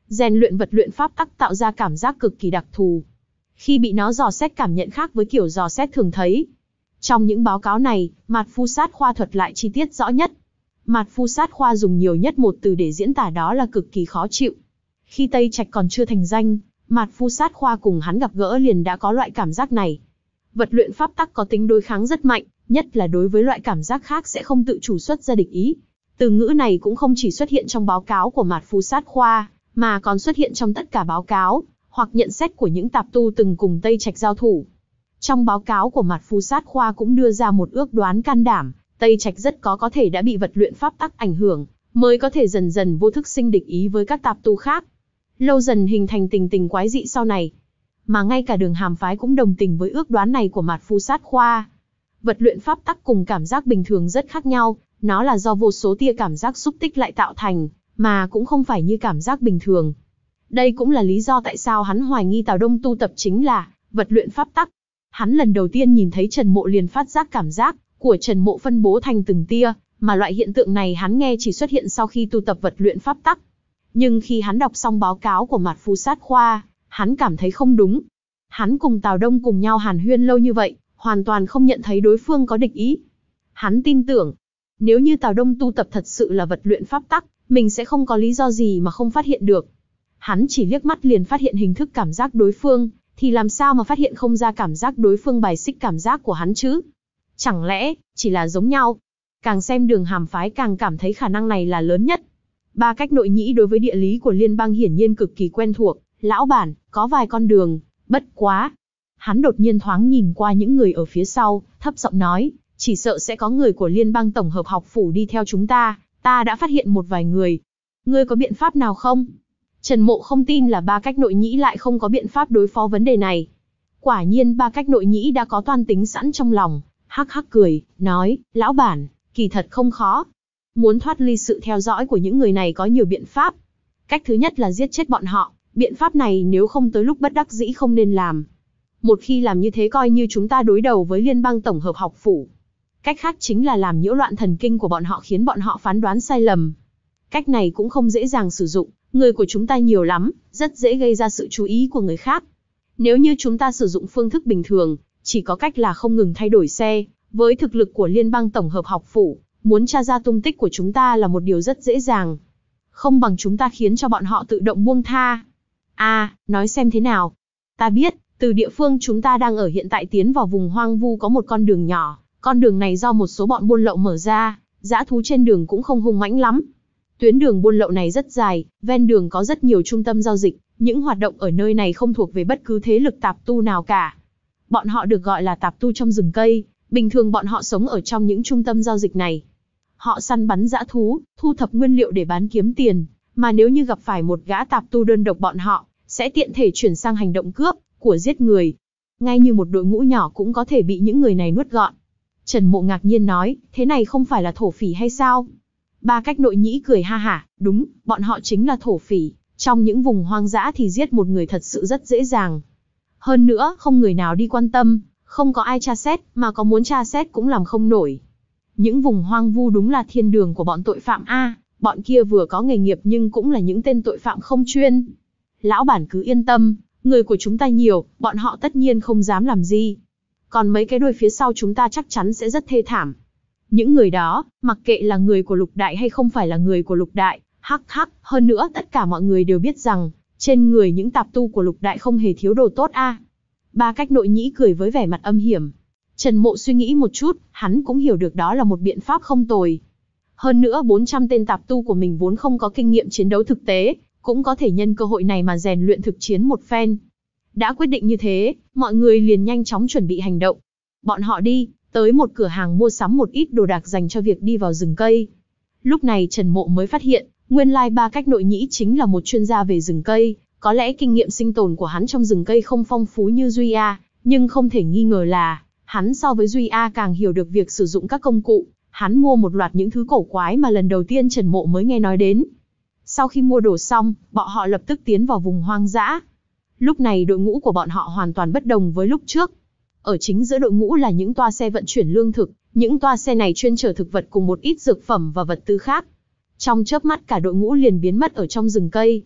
Rèn luyện vật luyện pháp tắc tạo ra cảm giác cực kỳ đặc thù. Khi bị nó dò xét cảm nhận khác với kiểu dò xét thường thấy. Trong những báo cáo này, Mạt Phu Sát Khoa thuật lại chi tiết rõ nhất. Mạt Phu Sát Khoa dùng nhiều nhất một từ để diễn tả, đó là cực kỳ khó chịu. Khi Tây Trạch còn chưa thành danh, Mạt Phu Sát Khoa cùng hắn gặp gỡ liền đã có loại cảm giác này. Vật luyện pháp tắc có tính đối kháng rất mạnh, nhất là đối với loại cảm giác khác sẽ không tự chủ xuất ra địch ý. Từ ngữ này cũng không chỉ xuất hiện trong báo cáo của Mạt Phu Sát Khoa, mà còn xuất hiện trong tất cả báo cáo hoặc nhận xét của những tạp tu từng cùng Tây Trạch giao thủ. Trong báo cáo của Mạt Phu Sát Khoa cũng đưa ra một ước đoán can đảm, Tây Trạch rất có có thể đã bị vật luyện pháp tắc ảnh hưởng, mới có thể dần dần vô thức sinh địch ý với các tạp tu khác. Lâu dần hình thành tình tình quái dị sau này. Mà ngay cả Đường Hàm phái cũng đồng tình với ước đoán này của Mạt Phu Sát Khoa. Vật luyện pháp tắc cùng cảm giác bình thường rất khác nhau, nó là do vô số tia cảm giác xúc tích lại tạo thành, mà cũng không phải như cảm giác bình thường. Đây cũng là lý do tại sao hắn hoài nghi Tào Đông tu tập chính là vật luyện pháp tắc. Hắn lần đầu tiên nhìn thấy Trần Mộ liền phát giác cảm giác của Trần Mộ phân bố thành từng tia, mà loại hiện tượng này hắn nghe chỉ xuất hiện sau khi tu tập vật luyện pháp tắc. Nhưng khi hắn đọc xong báo cáo của Mạt Phu Sát Khoa, hắn cảm thấy không đúng. Hắn cùng Tào Đông cùng nhau hàn huyên lâu như vậy, hoàn toàn không nhận thấy đối phương có địch ý. Hắn tin tưởng, nếu như Tào Đông tu tập thật sự là vật luyện pháp tắc, mình sẽ không có lý do gì mà không phát hiện được. Hắn chỉ liếc mắt liền phát hiện hình thức cảm giác đối phương, thì làm sao mà phát hiện không ra cảm giác đối phương bài xích cảm giác của hắn chứ? Chẳng lẽ, chỉ là giống nhau? Càng xem Đường Hàm phái càng cảm thấy khả năng này là lớn nhất. Ba Cách Nội Nhĩ đối với địa lý của liên bang hiển nhiên cực kỳ quen thuộc. Lão bản, có vài con đường, bất quá. Hắn đột nhiên thoáng nhìn qua những người ở phía sau, thấp giọng nói, chỉ sợ sẽ có người của liên bang tổng hợp học phủ đi theo chúng ta, ta đã phát hiện một vài người. Ngươi có biện pháp nào không? Trần Mộ không tin là Ba Cách Nội Nhĩ lại không có biện pháp đối phó vấn đề này. Quả nhiên Ba Cách Nội Nhĩ đã có toan tính sẵn trong lòng, hắc hắc cười, nói, lão bản, kỳ thật không khó. Muốn thoát ly sự theo dõi của những người này có nhiều biện pháp. Cách thứ nhất là giết chết bọn họ, biện pháp này nếu không tới lúc bất đắc dĩ không nên làm. Một khi làm như thế coi như chúng ta đối đầu với liên bang tổng hợp học phủ. Cách khác chính là làm nhiễu loạn thần kinh của bọn họ khiến bọn họ phán đoán sai lầm. Cách này cũng không dễ dàng sử dụng, người của chúng ta nhiều lắm, rất dễ gây ra sự chú ý của người khác. Nếu như chúng ta sử dụng phương thức bình thường, chỉ có cách là không ngừng thay đổi xe, với thực lực của liên bang tổng hợp học phủ, muốn tra ra tung tích của chúng ta là một điều rất dễ dàng. Không bằng chúng ta khiến cho bọn họ tự động buông tha. À, nói xem thế nào. Ta biết, từ địa phương chúng ta đang ở hiện tại tiến vào vùng hoang vu có một con đường nhỏ, con đường này do một số bọn buôn lậu mở ra, dã thú trên đường cũng không hung mãnh lắm. Tuyến đường buôn lậu này rất dài, ven đường có rất nhiều trung tâm giao dịch, những hoạt động ở nơi này không thuộc về bất cứ thế lực tạp tu nào cả. Bọn họ được gọi là tạp tu trong rừng cây, bình thường bọn họ sống ở trong những trung tâm giao dịch này. Họ săn bắn dã thú, thu thập nguyên liệu để bán kiếm tiền, mà nếu như gặp phải một gã tạp tu đơn độc bọn họ, sẽ tiện thể chuyển sang hành động cướp, của giết người. Ngay như một đội ngũ nhỏ cũng có thể bị những người này nuốt gọn. Trần Mộ ngạc nhiên nói, thế này không phải là thổ phỉ hay sao? Ba Cách Nội Nhĩ cười ha hả, đúng, bọn họ chính là thổ phỉ, trong những vùng hoang dã thì giết một người thật sự rất dễ dàng. Hơn nữa, không người nào đi quan tâm, không có ai tra xét, mà có muốn tra xét cũng làm không nổi. Những vùng hoang vu đúng là thiên đường của bọn tội phạm a, bọn kia vừa có nghề nghiệp nhưng cũng là những tên tội phạm không chuyên. Lão bản cứ yên tâm, người của chúng ta nhiều, bọn họ tất nhiên không dám làm gì. Còn mấy cái đuôi phía sau chúng ta chắc chắn sẽ rất thê thảm. Những người đó, mặc kệ là người của Lục Đại hay không phải là người của Lục Đại, hắc hắc, hơn nữa tất cả mọi người đều biết rằng, trên người những tạp tu của Lục Đại không hề thiếu đồ tốt a. Ba Cách Nội Nhĩ cười với vẻ mặt âm hiểm. Trần Mộ suy nghĩ một chút, hắn cũng hiểu được đó là một biện pháp không tồi. Hơn nữa bốn trăm tên tạp tu của mình vốn không có kinh nghiệm chiến đấu thực tế, cũng có thể nhân cơ hội này mà rèn luyện thực chiến một phen. Đã quyết định như thế, mọi người liền nhanh chóng chuẩn bị hành động. Bọn họ đi tới một cửa hàng mua sắm một ít đồ đạc dành cho việc đi vào rừng cây. Lúc này Trần Mộ mới phát hiện, nguyên lai Ba Cách Nội Nhĩ chính là một chuyên gia về rừng cây, có lẽ kinh nghiệm sinh tồn của hắn trong rừng cây không phong phú như Duy A, nhưng không thể nghi ngờ là hắn so với Duy A càng hiểu được việc sử dụng các công cụ. Hắn mua một loạt những thứ cổ quái mà lần đầu tiên Trần Mộ mới nghe nói đến. Sau khi mua đồ xong, bọn họ lập tức tiến vào vùng hoang dã. Lúc này đội ngũ của bọn họ hoàn toàn bất đồng với lúc trước. Ở chính giữa đội ngũ là những toa xe vận chuyển lương thực, những toa xe này chuyên chở thực vật cùng một ít dược phẩm và vật tư khác. Trong chớp mắt cả đội ngũ liền biến mất ở trong rừng cây.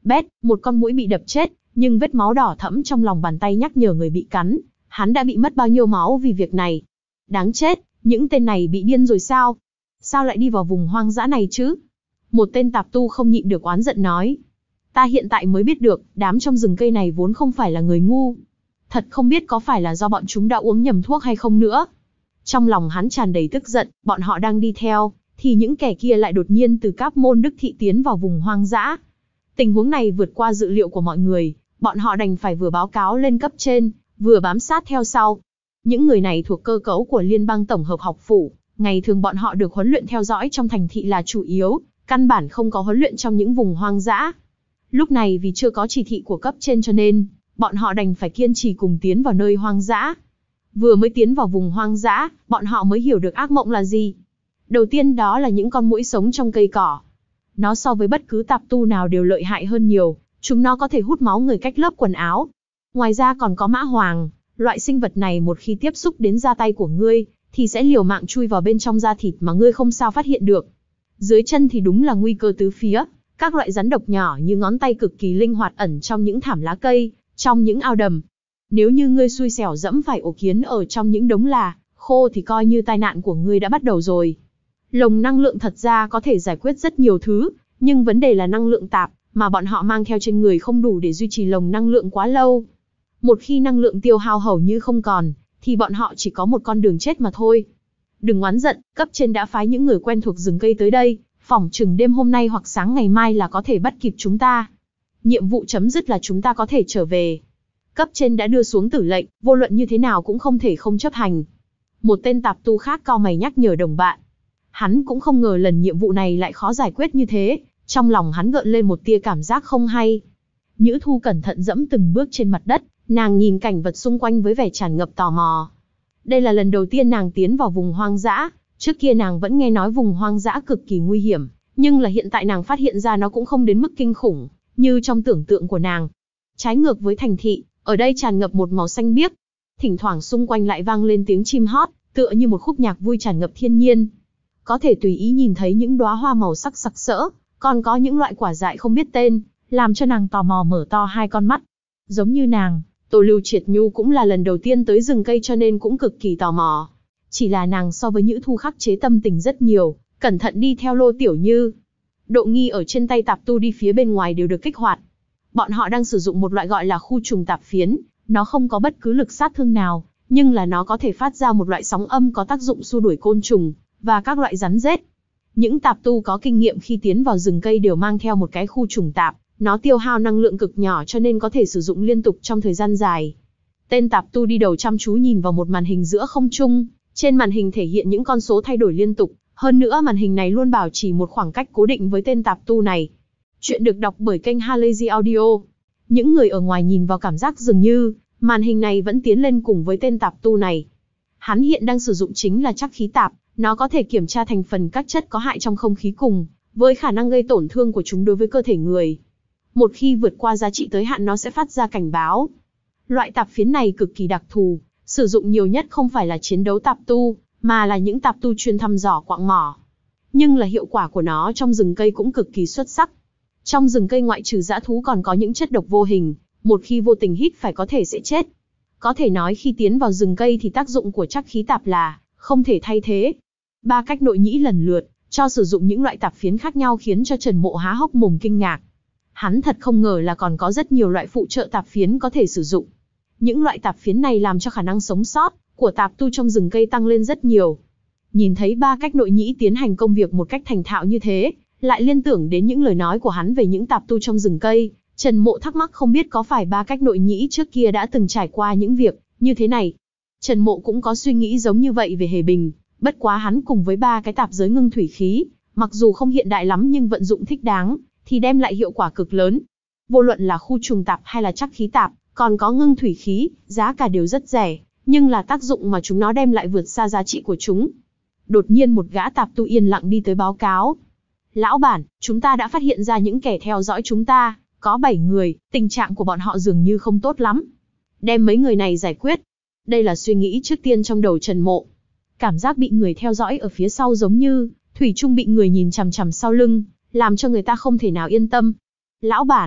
Bét, một con muỗi bị đập chết, nhưng vết máu đỏ thẫm trong lòng bàn tay nhắc nhở người bị cắn, hắn đã bị mất bao nhiêu máu vì việc này. Đáng chết, những tên này bị điên rồi sao? Sao lại đi vào vùng hoang dã này chứ? Một tên tạp tu không nhịn được oán giận nói. Ta hiện tại mới biết được, đám trong rừng cây này vốn không phải là người ngu. Thật không biết có phải là do bọn chúng đã uống nhầm thuốc hay không nữa. Trong lòng hắn tràn đầy tức giận, bọn họ đang đi theo, thì những kẻ kia lại đột nhiên từ Cáp Môn Đức Thị tiến vào vùng hoang dã. Tình huống này vượt qua dự liệu của mọi người, bọn họ đành phải vừa báo cáo lên cấp trên, vừa bám sát theo sau. Những người này thuộc cơ cấu của Liên bang Tổng hợp học phủ, ngày thường bọn họ được huấn luyện theo dõi trong thành thị là chủ yếu, căn bản không có huấn luyện trong những vùng hoang dã. Lúc này vì chưa có chỉ thị của cấp trên cho nên, bọn họ đành phải kiên trì cùng tiến vào nơi hoang dã. Vừa mới tiến vào vùng hoang dã, bọn họ mới hiểu được ác mộng là gì. Đầu tiên đó là những con muỗi sống trong cây cỏ. Nó so với bất cứ tạp tu nào đều lợi hại hơn nhiều, chúng nó có thể hút máu người cách lớp quần áo. Ngoài ra còn có mã hoàng, loại sinh vật này một khi tiếp xúc đến da tay của ngươi, thì sẽ liều mạng chui vào bên trong da thịt mà ngươi không sao phát hiện được. Dưới chân thì đúng là nguy cơ tứ phía, các loại rắn độc nhỏ như ngón tay cực kỳ linh hoạt ẩn trong những thảm lá cây, trong những ao đầm. Nếu như ngươi xui xẻo dẫm phải ổ kiến ở trong những đống là khô thì coi như tai nạn của ngươi đã bắt đầu rồi. Lồng năng lượng thật ra có thể giải quyết rất nhiều thứ, nhưng vấn đề là năng lượng tạp mà bọn họ mang theo trên người không đủ để duy trì lồng năng lượng quá lâu. Một khi năng lượng tiêu hao hầu như không còn, thì bọn họ chỉ có một con đường chết mà thôi. Đừng oán giận, cấp trên đã phái những người quen thuộc rừng cây tới đây, phỏng chừng đêm hôm nay hoặc sáng ngày mai là có thể bắt kịp chúng ta. Nhiệm vụ chấm dứt là chúng ta có thể trở về. Cấp trên đã đưa xuống tử lệnh, vô luận như thế nào cũng không thể không chấp hành. Một tên tạp tu khác cau mày nhắc nhở đồng bạn. Hắn cũng không ngờ lần nhiệm vụ này lại khó giải quyết như thế, trong lòng hắn gợn lên một tia cảm giác không hay. Nhữ Thu cẩn thận dẫm từng bước trên mặt đất, nàng nhìn cảnh vật xung quanh với vẻ tràn ngập tò mò. Đây là lần đầu tiên nàng tiến vào vùng hoang dã, trước kia nàng vẫn nghe nói vùng hoang dã cực kỳ nguy hiểm, nhưng là hiện tại nàng phát hiện ra nó cũng không đến mức kinh khủng, như trong tưởng tượng của nàng. Trái ngược với thành thị, ở đây tràn ngập một màu xanh biếc. Thỉnh thoảng xung quanh lại vang lên tiếng chim hót, tựa như một khúc nhạc vui tràn ngập thiên nhiên. Có thể tùy ý nhìn thấy những đóa hoa màu sắc sặc sỡ, còn có những loại quả dại không biết tên, làm cho nàng tò mò mở to hai con mắt. Giống như nàng, Tô Lưu Triệt Nhu cũng là lần đầu tiên tới rừng cây cho nên cũng cực kỳ tò mò. Chỉ là nàng so với Nhữ Thu khắc chế tâm tình rất nhiều, cẩn thận đi theo Lô Tiểu Như. Độ nghi ở trên tay tạp tu đi phía bên ngoài đều được kích hoạt. Bọn họ đang sử dụng một loại gọi là khu trùng tạp phiến, nó không có bất cứ lực sát thương nào, nhưng là nó có thể phát ra một loại sóng âm có tác dụng xua đuổi côn trùng và các loại rắn rết. Những tạp tu có kinh nghiệm khi tiến vào rừng cây đều mang theo một cái khu trùng tạp, nó tiêu hao năng lượng cực nhỏ cho nên có thể sử dụng liên tục trong thời gian dài. Tên tạp tu đi đầu chăm chú nhìn vào một màn hình giữa không trung, trên màn hình thể hiện những con số thay đổi liên tục, hơn nữa màn hình này luôn bảo trì một khoảng cách cố định với tên tạp tu này. Chuyện được đọc bởi kênh Halazy Audio. Những người ở ngoài nhìn vào cảm giác dường như màn hình này vẫn tiến lên cùng với tên tạp tu này. Hắn hiện đang sử dụng chính là trắc khí tạp, nó có thể kiểm tra thành phần các chất có hại trong không khí cùng với khả năng gây tổn thương của chúng đối với cơ thể người. Một khi vượt qua giá trị tới hạn nó sẽ phát ra cảnh báo. Loại tạp phiến này cực kỳ đặc thù, sử dụng nhiều nhất không phải là chiến đấu tạp tu, mà là những tạp tu chuyên thăm dò quạng mỏ. Nhưng là hiệu quả của nó trong rừng cây cũng cực kỳ xuất sắc. Trong rừng cây ngoại trừ dã thú còn có những chất độc vô hình, một khi vô tình hít phải có thể sẽ chết. Có thể nói khi tiến vào rừng cây thì tác dụng của trắc khí tạp là không thể thay thế. Ba cách nội nhĩ lần lượt cho sử dụng những loại tạp phiến khác nhau khiến cho Trần Mộ há hốc mồm kinh ngạc. Hắn thật không ngờ là còn có rất nhiều loại phụ trợ tạp phiến có thể sử dụng. Những loại tạp phiến này làm cho khả năng sống sót của tạp tu trong rừng cây tăng lên rất nhiều. Nhìn thấy ba cách nội nhĩ tiến hành công việc một cách thành thạo như thế, lại liên tưởng đến những lời nói của hắn về những tạp tu trong rừng cây, Trần Mộ thắc mắc không biết có phải ba cách nội nhĩ trước kia đã từng trải qua những việc như thế này. Trần Mộ cũng có suy nghĩ giống như vậy về Hề Bình, bất quá hắn cùng với ba cái tạp giới ngưng thủy khí, mặc dù không hiện đại lắm nhưng vận dụng thích đáng, thì đem lại hiệu quả cực lớn. Vô luận là khu trùng tạp hay là trắc khí tạp, còn có ngưng thủy khí, giá cả đều rất rẻ, nhưng là tác dụng mà chúng nó đem lại vượt xa giá trị của chúng. Đột nhiên một gã tạp tu yên lặng đi tới báo cáo. Lão bản, chúng ta đã phát hiện ra những kẻ theo dõi chúng ta, có bảy người, tình trạng của bọn họ dường như không tốt lắm. Đem mấy người này giải quyết. Đây là suy nghĩ trước tiên trong đầu Trần Mộ. Cảm giác bị người theo dõi ở phía sau giống như thủy chung bị người nhìn chằm chằm sau lưng, làm cho người ta không thể nào yên tâm. Lão bản,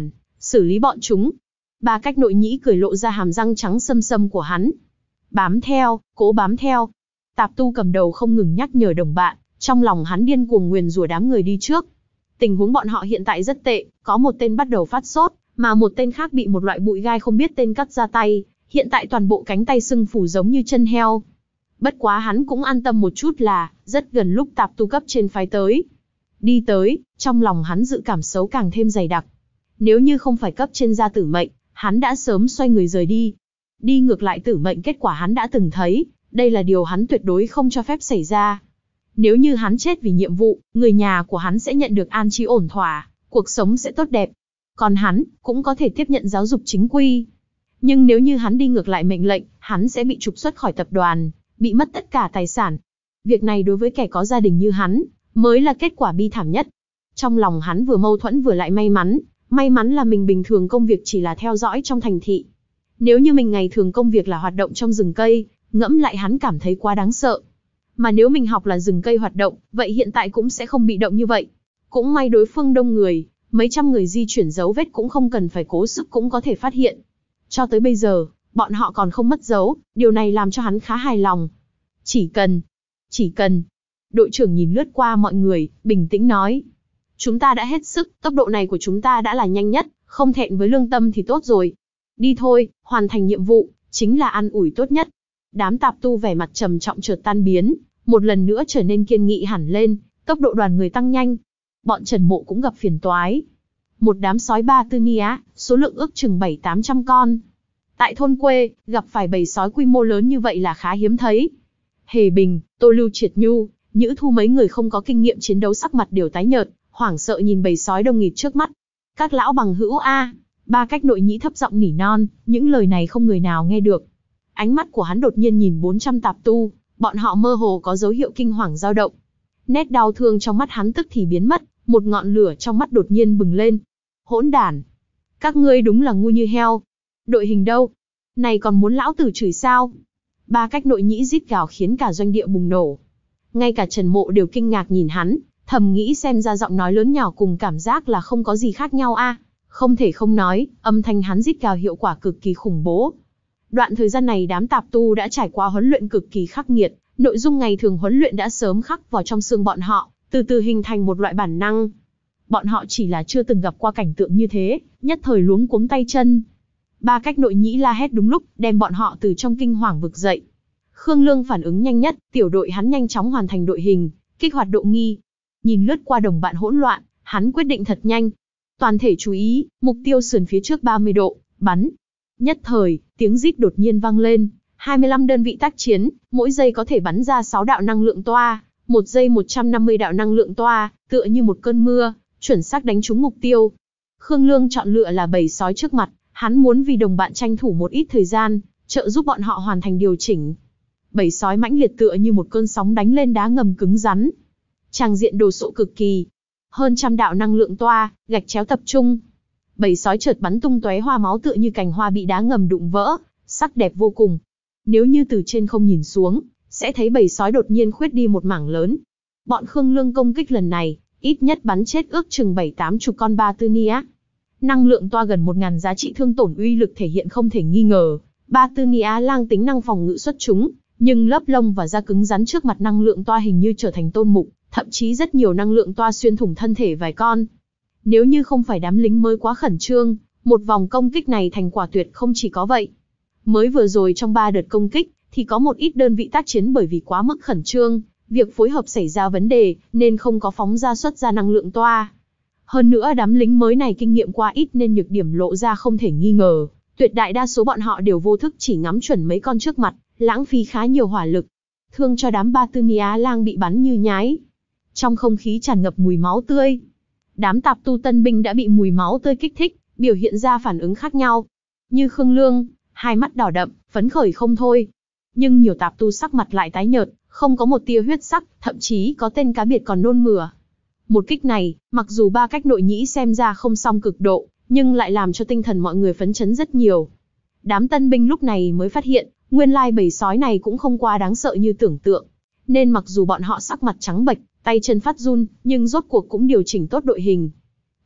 xử lý bọn chúng. Ba cách nội nhĩ cười lộ ra hàm răng trắng sâm sâm của hắn. Bám theo, cố bám theo. Tạp tu cầm đầu không ngừng nhắc nhở đồng bạn, trong lòng hắn điên cuồng nguyền rủa đám người đi trước. Tình huống bọn họ hiện tại rất tệ, có một tên bắt đầu phát sốt, mà một tên khác bị một loại bụi gai không biết tên cắt ra tay, hiện tại toàn bộ cánh tay sưng phù giống như chân heo. Bất quá hắn cũng an tâm một chút là, rất gần lúc tạp tu cấp trên phái tới. Đi tới, trong lòng hắn dự cảm xấu càng thêm dày đặc. Nếu như không phải cấp trên ra tử mệnh, hắn đã sớm xoay người rời đi. Đi ngược lại tử mệnh kết quả hắn đã từng thấy, đây là điều hắn tuyệt đối không cho phép xảy ra. Nếu như hắn chết vì nhiệm vụ, người nhà của hắn sẽ nhận được an trí ổn thỏa, cuộc sống sẽ tốt đẹp. Còn hắn, cũng có thể tiếp nhận giáo dục chính quy. Nhưng nếu như hắn đi ngược lại mệnh lệnh, hắn sẽ bị trục xuất khỏi tập đoàn, bị mất tất cả tài sản. Việc này đối với kẻ có gia đình như hắn, mới là kết quả bi thảm nhất. Trong lòng hắn vừa mâu thuẫn vừa lại may mắn, may mắn là mình bình thường công việc chỉ là theo dõi trong thành thị. Nếu như mình ngày thường công việc là hoạt động trong rừng cây, ngẫm lại hắn cảm thấy quá đáng sợ. Mà nếu mình học là rừng cây hoạt động, vậy hiện tại cũng sẽ không bị động như vậy. Cũng may đối phương đông người, mấy trăm người di chuyển dấu vết cũng không cần phải cố sức cũng có thể phát hiện. Cho tới bây giờ, bọn họ còn không mất dấu, điều này làm cho hắn khá hài lòng. Chỉ cần, chỉ cần. Đội trưởng nhìn lướt qua mọi người, bình tĩnh nói. Chúng ta đã hết sức, tốc độ này của chúng ta đã là nhanh nhất, không thẹn với lương tâm thì tốt rồi. Đi thôi, hoàn thành nhiệm vụ, chính là an ủi tốt nhất. Đám tạp tu vẻ mặt trầm trọng chợt tan biến, một lần nữa trở nên kiên nghị hẳn lên, tốc độ đoàn người tăng nhanh. Bọn Trần Mộ cũng gặp phiền toái. Một đám sói Ba Tư Nia, số lượng ước chừng bảy tám trăm con. Tại thôn quê, gặp phải bầy sói quy mô lớn như vậy là khá hiếm thấy. Hề Bình, Tô Lưu Triệt Nhu, Nhữ Thu mấy người không có kinh nghiệm chiến đấu sắc mặt đều tái nhợt, hoảng sợ nhìn bầy sói đông nghịt trước mắt. Các lão bằng hữu a, ba cách nội nhĩ thấp giọng nỉ non, những lời này không người nào nghe được. Ánh mắt của hắn đột nhiên nhìn bốn trăm tạp tu, bọn họ mơ hồ có dấu hiệu kinh hoàng dao động. Nét đau thương trong mắt hắn tức thì biến mất, một ngọn lửa trong mắt đột nhiên bừng lên. Hỗn đản! Các ngươi đúng là ngu như heo. Đội hình đâu? Này còn muốn lão tử chửi sao? Ba cách nội nhĩ rít gào khiến cả doanh địa bùng nổ. Ngay cả Trần Mộ đều kinh ngạc nhìn hắn, thầm nghĩ xem ra giọng nói lớn nhỏ cùng cảm giác là không có gì khác nhau a. Không thể không nói, âm thanh hắn rít gào hiệu quả cực kỳ khủng bố. Đoạn thời gian này đám tạp tu đã trải qua huấn luyện cực kỳ khắc nghiệt, nội dung ngày thường huấn luyện đã sớm khắc vào trong xương bọn họ, từ từ hình thành một loại bản năng. Bọn họ chỉ là chưa từng gặp qua cảnh tượng như thế, nhất thời luống cuống tay chân. Ba cách nội nhĩ la hét đúng lúc, đem bọn họ từ trong kinh hoàng vực dậy. Khương Lương phản ứng nhanh nhất, tiểu đội hắn nhanh chóng hoàn thành đội hình, kích hoạt độ nghi. Nhìn lướt qua đồng bạn hỗn loạn, hắn quyết định thật nhanh. Toàn thể chú ý, mục tiêu sườn phía trước ba mươi độ, bắn. Nhất thời, tiếng rít đột nhiên vang lên, hai mươi lăm đơn vị tác chiến, mỗi giây có thể bắn ra sáu đạo năng lượng toa, một giây một trăm năm mươi đạo năng lượng toa, tựa như một cơn mưa, chuẩn xác đánh trúng mục tiêu. Khương Lương chọn lựa là bầy sói trước mặt, hắn muốn vì đồng bạn tranh thủ một ít thời gian, trợ giúp bọn họ hoàn thành điều chỉnh. Bầy sói mãnh liệt tựa như một cơn sóng đánh lên đá ngầm cứng rắn. Tràng diện đồ sộ cực kỳ. Hơn trăm đạo năng lượng toa, gạch chéo tập trung. Bầy sói chợt bắn tung tóe hoa máu tựa như cành hoa bị đá ngầm đụng vỡ, sắc đẹp vô cùng. Nếu như từ trên không nhìn xuống, sẽ thấy bầy sói đột nhiên khuyết đi một mảng lớn. Bọn Khương Lương công kích lần này, ít nhất bắn chết ước chừng bảy tám chục con Ba Tư Nia. Năng lượng toa gần một nghìn giá trị thương tổn uy lực thể hiện không thể nghi ngờ. Ba Tư Nia lang tính năng phòng ngự xuất chúng, nhưng lớp lông và da cứng rắn trước mặt năng lượng toa hình như trở thành tôn mục, thậm chí rất nhiều năng lượng toa xuyên thủng thân thể vài con. Nếu như không phải đám lính mới quá khẩn trương, một vòng công kích này thành quả tuyệt không chỉ có vậy. Mới vừa rồi trong ba đợt công kích, thì có một ít đơn vị tác chiến bởi vì quá mức khẩn trương, việc phối hợp xảy ra vấn đề, nên không có phóng ra xuất ra năng lượng toa. Hơn nữa đám lính mới này kinh nghiệm quá ít nên nhược điểm lộ ra không thể nghi ngờ, tuyệt đại đa số bọn họ đều vô thức chỉ ngắm chuẩn mấy con trước mặt, lãng phí khá nhiều hỏa lực. Thương cho đám Ba Tư Nia lang bị bắn như nhái. Trong không khí tràn ngập mùi máu tươi. Đám tạp tu tân binh đã bị mùi máu tươi kích thích, biểu hiện ra phản ứng khác nhau. Như Khương Lương, hai mắt đỏ đậm, phấn khởi không thôi. Nhưng nhiều tạp tu sắc mặt lại tái nhợt, không có một tia huyết sắc, thậm chí có tên cá biệt còn nôn mửa. Một kích này, mặc dù ba cách nội nhĩ xem ra không song cực độ, nhưng lại làm cho tinh thần mọi người phấn chấn rất nhiều. Đám tân binh lúc này mới phát hiện, nguyên lai bầy sói này cũng không quá đáng sợ như tưởng tượng. Nên mặc dù bọn họ sắc mặt trắng bệch, tay chân phát run, nhưng rốt cuộc cũng điều chỉnh tốt đội hình.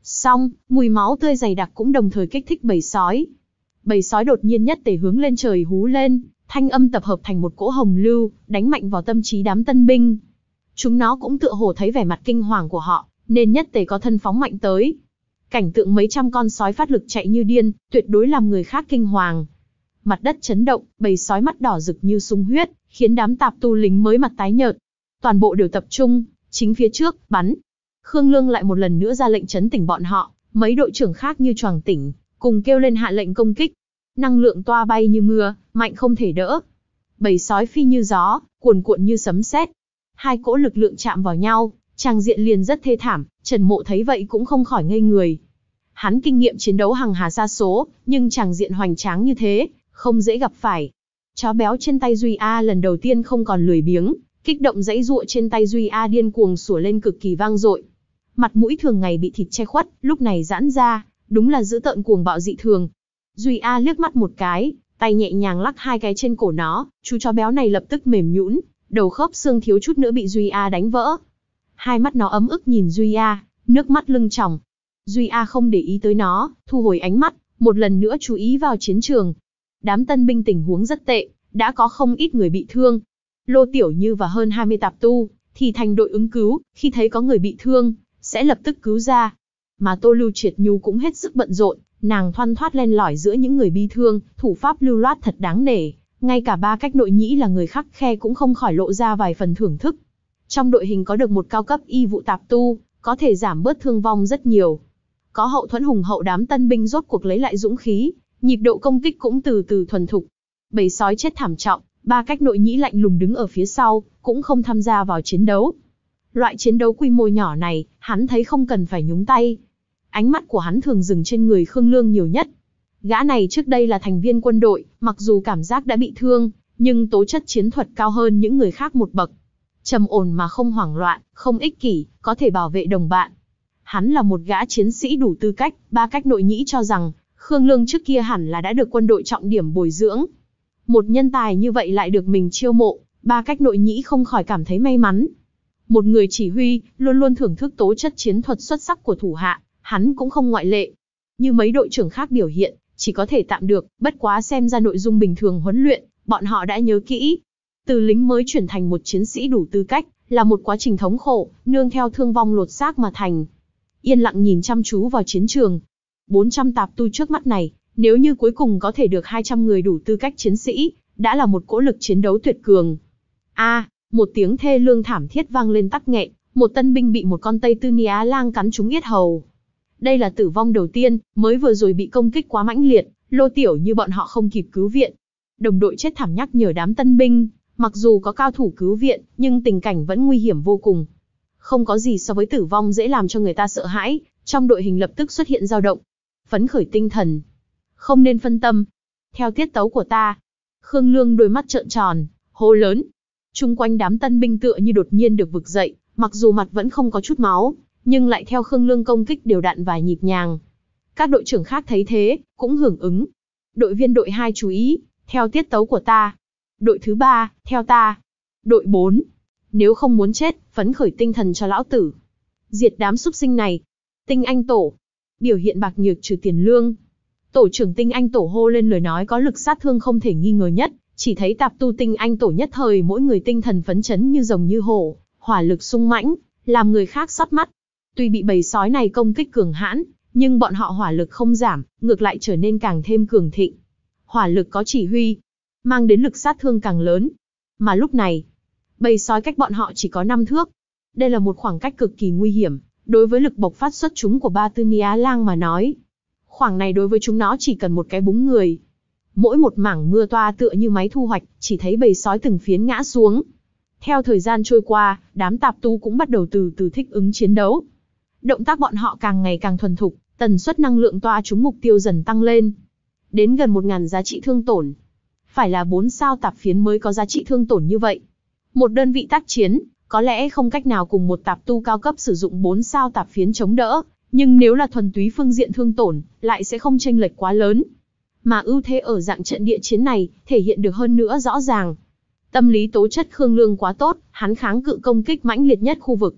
Xong, mùi máu tươi dày đặc cũng đồng thời kích thích bầy sói. Bầy sói đột nhiên nhất tề hướng lên trời hú lên, thanh âm tập hợp thành một cỗ hồng lưu, đánh mạnh vào tâm trí đám tân binh. Chúng nó cũng tựa hồ thấy vẻ mặt kinh hoàng của họ, nên nhất tề có thân phóng mạnh tới. Cảnh tượng mấy trăm con sói phát lực chạy như điên, tuyệt đối làm người khác kinh hoàng. Mặt đất chấn động, bầy sói mắt đỏ rực như sung huyết, khiến đám tạp tu lính mới mặt tái nhợt. Toàn bộ đều tập trung, chính phía trước, bắn. Khương Lương lại một lần nữa ra lệnh chấn tỉnh bọn họ, mấy đội trưởng khác như choàng tỉnh, cùng kêu lên hạ lệnh công kích. Năng lượng toa bay như mưa, mạnh không thể đỡ. Bầy sói phi như gió, cuồn cuộn như sấm sét. Hai cỗ lực lượng chạm vào nhau, tràng diện liền rất thê thảm, Trần Mộ thấy vậy cũng không khỏi ngây người. Hắn kinh nghiệm chiến đấu hằng hà sa số, nhưng tràng diện hoành tráng như thế, không dễ gặp phải. Chó béo trên tay Duy A lần đầu tiên không còn lười biếng, kích động dãy giụa trên tay Duy A điên cuồng sủa lên cực kỳ vang dội. Mặt mũi thường ngày bị thịt che khuất, lúc này giãn ra, đúng là dữ tợn cuồng bạo dị thường. Duy A liếc mắt một cái, tay nhẹ nhàng lắc hai cái trên cổ nó, chú chó béo này lập tức mềm nhũn, đầu khớp xương thiếu chút nữa bị Duy A đánh vỡ. Hai mắt nó ấm ức nhìn Duy A, nước mắt lưng tròng. Duy A không để ý tới nó, thu hồi ánh mắt, một lần nữa chú ý vào chiến trường. Đám tân binh tình huống rất tệ, đã có không ít người bị thương. Lô Tiểu Như và hơn hai mươi tạp tu, thì thành đội ứng cứu, khi thấy có người bị thương, sẽ lập tức cứu ra. Mà Tô Lưu Triệt Nhu cũng hết sức bận rộn, nàng thoăn thoắt len lỏi giữa những người bi thương, thủ pháp lưu loát thật đáng nể. Ngay cả ba cách nội nhĩ là người khắc khe cũng không khỏi lộ ra vài phần thưởng thức. Trong đội hình có được một cao cấp y vụ tạp tu, có thể giảm bớt thương vong rất nhiều. Có hậu thuẫn hùng hậu đám tân binh rốt cuộc lấy lại dũng khí, nhịp độ công kích cũng từ từ thuần thục. Bầy sói chết thảm trọng, ba cách nội nhĩ lạnh lùng đứng ở phía sau, cũng không tham gia vào chiến đấu. Loại chiến đấu quy mô nhỏ này, hắn thấy không cần phải nhúng tay. Ánh mắt của hắn thường dừng trên người Khương Lương nhiều nhất. Gã này trước đây là thành viên quân đội, mặc dù cảm giác đã bị thương, nhưng tố chất chiến thuật cao hơn những người khác một bậc. Trầm ổn mà không hoảng loạn, không ích kỷ, có thể bảo vệ đồng bạn. Hắn là một gã chiến sĩ đủ tư cách, ba cách nội nhĩ cho rằng, Khương Lương trước kia hẳn là đã được quân đội trọng điểm bồi dưỡng. Một nhân tài như vậy lại được mình chiêu mộ, ba cách nội nhĩ không khỏi cảm thấy may mắn. Một người chỉ huy, luôn luôn thưởng thức tố chất chiến thuật xuất sắc của thủ hạ, hắn cũng không ngoại lệ. Như mấy đội trưởng khác biểu hiện, chỉ có thể tạm được, bất quá xem ra nội dung bình thường huấn luyện, bọn họ đã nhớ kỹ. Từ lính mới chuyển thành một chiến sĩ đủ tư cách, là một quá trình thống khổ, nương theo thương vong lột xác mà thành. Yên lặng nhìn chăm chú vào chiến trường. bốn trăm tạp tu trước mắt này, nếu như cuối cùng có thể được hai trăm người đủ tư cách chiến sĩ, đã là một cỗ lực chiến đấu tuyệt cường. A, một tiếng thê lương thảm thiết vang lên tắc nghẹn, một tân binh bị một con Tây Tư Ni Á Lang cắn trúng yết hầu. Đây là tử vong đầu tiên, mới vừa rồi bị công kích quá mãnh liệt, Lô Tiểu Như bọn họ không kịp cứu viện. Đồng đội chết thảm nhắc nhở đám tân binh, mặc dù có cao thủ cứu viện, nhưng tình cảnh vẫn nguy hiểm vô cùng. Không có gì so với tử vong dễ làm cho người ta sợ hãi, trong đội hình lập tức xuất hiện dao động. Phấn khởi tinh thần. Không nên phân tâm. Theo tiết tấu của ta. Khương Lương đôi mắt trợn tròn, hô lớn. Chung quanh đám tân binh tựa như đột nhiên được vực dậy, mặc dù mặt vẫn không có chút máu, nhưng lại theo Khương Lương công kích đều đặn và nhịp nhàng. Các đội trưởng khác thấy thế, cũng hưởng ứng. Đội viên đội hai chú ý, theo tiết tấu của ta. Đội thứ ba, theo ta. Đội bốn. Nếu không muốn chết, phấn khởi tinh thần cho lão tử. Diệt đám súc sinh này. Tinh Anh Tổ. Biểu hiện bạc nhược trừ tiền lương. Tổ trưởng Tinh Anh Tổ hô lên lời nói có lực sát thương không thể nghi ngờ nhất, chỉ thấy tạp tu Tinh Anh Tổ nhất thời mỗi người tinh thần phấn chấn như rồng như hổ, hỏa lực sung mãnh, làm người khác sót mắt. Tuy bị bầy sói này công kích cường hãn, nhưng bọn họ hỏa lực không giảm, ngược lại trở nên càng thêm cường thịnh. Hỏa lực có chỉ huy, mang đến lực sát thương càng lớn. Mà lúc này, bầy sói cách bọn họ chỉ có năm thước. Đây là một khoảng cách cực kỳ nguy hiểm, đối với lực bộc phát xuất chúng của ba Tư Ni Á Lang mà nói. Khoảng này đối với chúng nó chỉ cần một cái búng người. Mỗi một mảng mưa toa tựa như máy thu hoạch, chỉ thấy bầy sói từng phiến ngã xuống. Theo thời gian trôi qua, đám tạp tu cũng bắt đầu từ từ thích ứng chiến đấu. Động tác bọn họ càng ngày càng thuần thục, tần suất năng lượng toa trúng mục tiêu dần tăng lên. Đến gần một nghìn giá trị thương tổn. Phải là bốn sao tạp phiến mới có giá trị thương tổn như vậy. Một đơn vị tác chiến, có lẽ không cách nào cùng một tạp tu cao cấp sử dụng bốn sao tạp phiến chống đỡ, nhưng nếu là thuần túy phương diện thương tổn, lại sẽ không chênh lệch quá lớn. Mà ưu thế ở dạng trận địa chiến này, thể hiện được hơn nữa rõ ràng. Tâm lý tố chất Khương Lương quá tốt, hắn kháng cự công kích mãnh liệt nhất khu vực.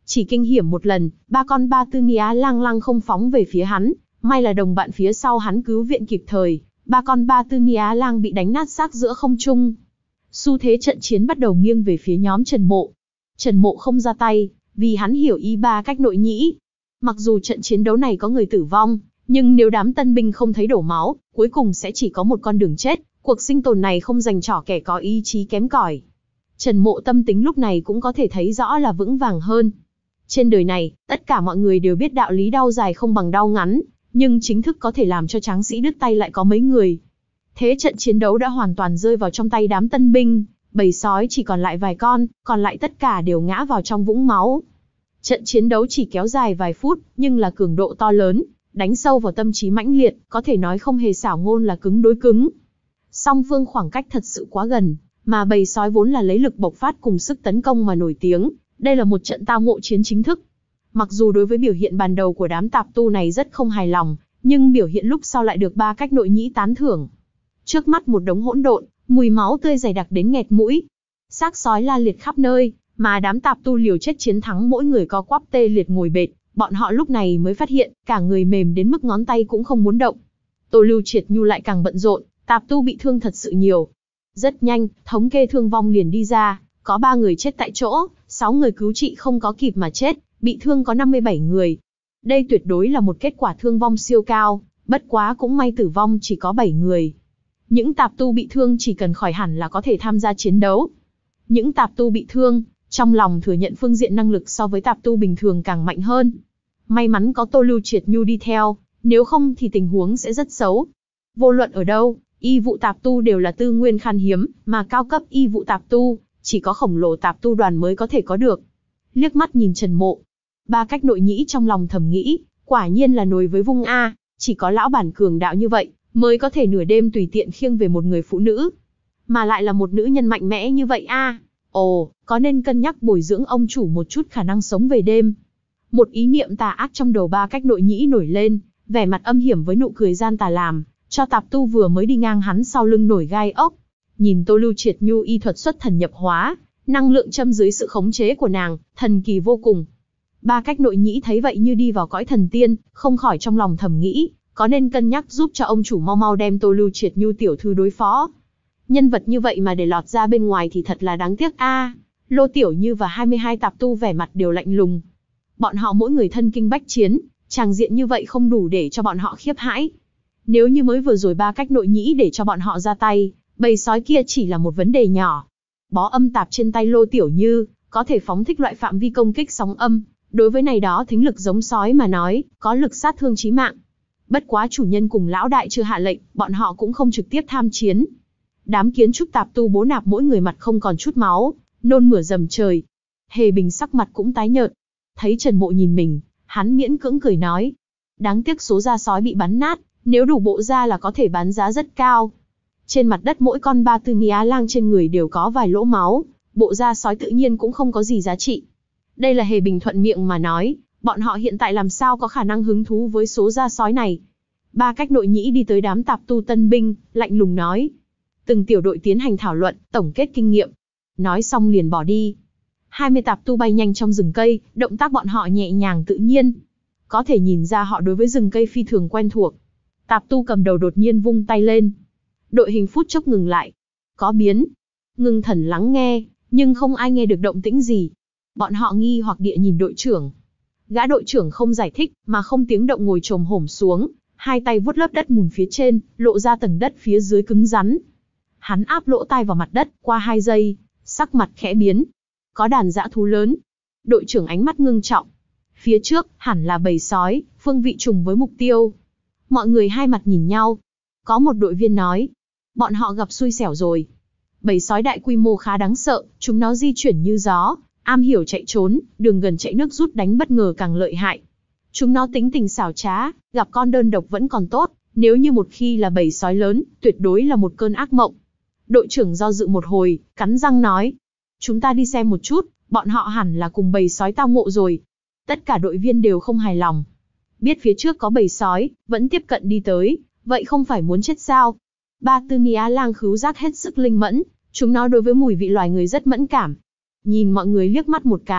Chỉ kinh hiểm một lần, ba con Ba Tư Nia lang lăng không phóng về phía hắn, may là đồng bạn phía sau hắn cứu viện kịp thời, ba con Ba Tư Nia lang bị đánh nát xác giữa không trung. Xu thế trận chiến bắt đầu nghiêng về phía nhóm Trần Mộ. Trần Mộ không ra tay, vì hắn hiểu ý ba cách nội nhĩ. Mặc dù trận chiến đấu này có người tử vong, nhưng nếu đám tân binh không thấy đổ máu, cuối cùng sẽ chỉ có một con đường chết, cuộc sinh tồn này không dành cho kẻ có ý chí kém cỏi. Trần Mộ tâm tính lúc này cũng có thể thấy rõ là vững vàng hơn. Trên đời này, tất cả mọi người đều biết đạo lý đau dài không bằng đau ngắn, nhưng chính thức có thể làm cho tráng sĩ đứt tay lại có mấy người. Thế trận chiến đấu đã hoàn toàn rơi vào trong tay đám tân binh, bầy sói chỉ còn lại vài con, còn lại tất cả đều ngã vào trong vũng máu. Trận chiến đấu chỉ kéo dài vài phút, nhưng là cường độ to lớn, đánh sâu vào tâm trí mãnh liệt, có thể nói không hề xảo ngôn là cứng đối cứng. Song phương khoảng cách thật sự quá gần, mà bầy sói vốn là lấy lực bộc phát cùng sức tấn công mà nổi tiếng, đây là một trận tao ngộ chiến chính thức. Mặc dù đối với biểu hiện ban đầu của đám tạp tu này rất không hài lòng, nhưng biểu hiện lúc sau lại được ba cách nội nhĩ tán thưởng. Trước mắt một đống hỗn độn, mùi máu tươi dày đặc đến nghẹt mũi. Xác sói la liệt khắp nơi, mà đám tạp tu liều chết chiến thắng mỗi người co quắp tê liệt ngồi bệt, bọn họ lúc này mới phát hiện, cả người mềm đến mức ngón tay cũng không muốn động. Tô Lưu Triệt Nhu lại càng bận rộn, tạp tu bị thương thật sự nhiều. Rất nhanh, thống kê thương vong liền đi ra, có ba người chết tại chỗ, sáu người cứu trị không có kịp mà chết, bị thương có năm mươi bảy người. Đây tuyệt đối là một kết quả thương vong siêu cao, bất quá cũng may tử vong chỉ có bảy người. Những tạp tu bị thương chỉ cần khỏi hẳn là có thể tham gia chiến đấu. Những tạp tu bị thương, trong lòng thừa nhận phương diện năng lực so với tạp tu bình thường càng mạnh hơn. May mắn có Tô Lưu Triệt Nhu đi theo, nếu không thì tình huống sẽ rất xấu. Vô luận ở đâu, y vụ tạp tu đều là tư nguyên khan hiếm, mà cao cấp y vụ tạp tu, chỉ có khổng lồ tạp tu đoàn mới có thể có được. Liếc mắt nhìn Trần Mộ, ba cách nội nhĩ trong lòng thầm nghĩ, quả nhiên là nồi với vung A, chỉ có lão bản cường đạo như vậy, mới có thể nửa đêm tùy tiện khiêng về một người phụ nữ. Mà lại là một nữ nhân mạnh mẽ như vậy a. Ồ, có nên cân nhắc bồi dưỡng ông chủ một chút khả năng sống về đêm. Một ý niệm tà ác trong đầu ba cách nội nhĩ nổi lên, vẻ mặt âm hiểm với nụ cười gian tà làm, cho tạp tu vừa mới đi ngang hắn sau lưng nổi gai ốc. Nhìn Tô Lưu Triệt Nhu y thuật xuất thần nhập hóa, năng lượng châm dưới sự khống chế của nàng, thần kỳ vô cùng. Ba cách nội nhĩ thấy vậy như đi vào cõi thần tiên, không khỏi trong lòng thầm nghĩ, có nên cân nhắc giúp cho ông chủ mau mau đem Tô Lưu Triệt Nhu tiểu thư đối phó. Nhân vật như vậy mà để lọt ra bên ngoài thì thật là đáng tiếc a. À, Lô Tiểu Như và hai mươi hai tạp tu vẻ mặt đều lạnh lùng. Bọn họ mỗi người thân kinh bách chiến, tràng diện như vậy không đủ để cho bọn họ khiếp hãi. Nếu như mới vừa rồi ba cách nội nhĩ để cho bọn họ ra tay, bầy sói kia chỉ là một vấn đề nhỏ. Bó âm tạp trên tay Lô Tiểu Như, có thể phóng thích loại phạm vi công kích sóng âm, đối với này đó thính lực giống sói mà nói, có lực sát thương chí mạng. Bất quá chủ nhân cùng lão đại chưa hạ lệnh, bọn họ cũng không trực tiếp tham chiến. Đám kiến trúc tạp tu bố nạp mỗi người mặt không còn chút máu, nôn mửa dầm trời. Hề Bình sắc mặt cũng tái nhợt. Thấy Trần Mộ nhìn mình, hắn miễn cưỡng cười nói. Đáng tiếc số da sói bị bắn nát, nếu đủ bộ da là có thể bán giá rất cao. Trên mặt đất mỗi con Ba Tư Nia lang trên người đều có vài lỗ máu, bộ da sói tự nhiên cũng không có gì giá trị. Đây là Hề Bình thuận miệng mà nói, bọn họ hiện tại làm sao có khả năng hứng thú với số da sói này. Ba cách nội nhĩ đi tới đám tạp tu tân binh, lạnh lùng nói. Từng tiểu đội tiến hành thảo luận, tổng kết kinh nghiệm. Nói xong liền bỏ đi. hai mươi tạp tu bay nhanh trong rừng cây, động tác bọn họ nhẹ nhàng tự nhiên. Có thể nhìn ra họ đối với rừng cây phi thường quen thuộc. Tạp tu cầm đầu đột nhiên vung tay lên. Đội hình phút chốc ngừng lại. Có biến. Ngưng thần lắng nghe, nhưng không ai nghe được động tĩnh gì. Bọn họ nghi hoặc địa nhìn đội trưởng. Gã đội trưởng không giải thích, mà không tiếng động ngồi chồm hổm xuống, hai tay vuốt lớp đất mùn phía trên, lộ ra tầng đất phía dưới cứng rắn. Hắn áp lỗ tai vào mặt đất, qua hai giây, sắc mặt khẽ biến. Có đàn dã thú lớn. Đội trưởng ánh mắt ngưng trọng. Phía trước, hẳn là bầy sói, phương vị trùng với mục tiêu. Mọi người hai mặt nhìn nhau. Có một đội viên nói. Bọn họ gặp xui xẻo rồi. Bầy sói đại quy mô khá đáng sợ, chúng nó di chuyển như gió, am hiểu chạy trốn, đường gần chạy nước rút đánh bất ngờ càng lợi hại. Chúng nó tính tình xảo trá, gặp con đơn độc vẫn còn tốt, nếu như một khi là bầy sói lớn, tuyệt đối là một cơn ác mộng. Đội trưởng do dự một hồi, cắn răng nói. Chúng ta đi xem một chút, bọn họ hẳn là cùng bầy sói tao ngộ rồi. Tất cả đội viên đều không hài lòng. Biết phía trước có bầy sói, vẫn tiếp cận đi tới, vậy không phải muốn chết sao? Ba Tư Nia lang khứu giác hết sức linh mẫn, chúng nó đối với mùi vị loài người rất mẫn cảm. Nhìn mọi người liếc mắt một cái,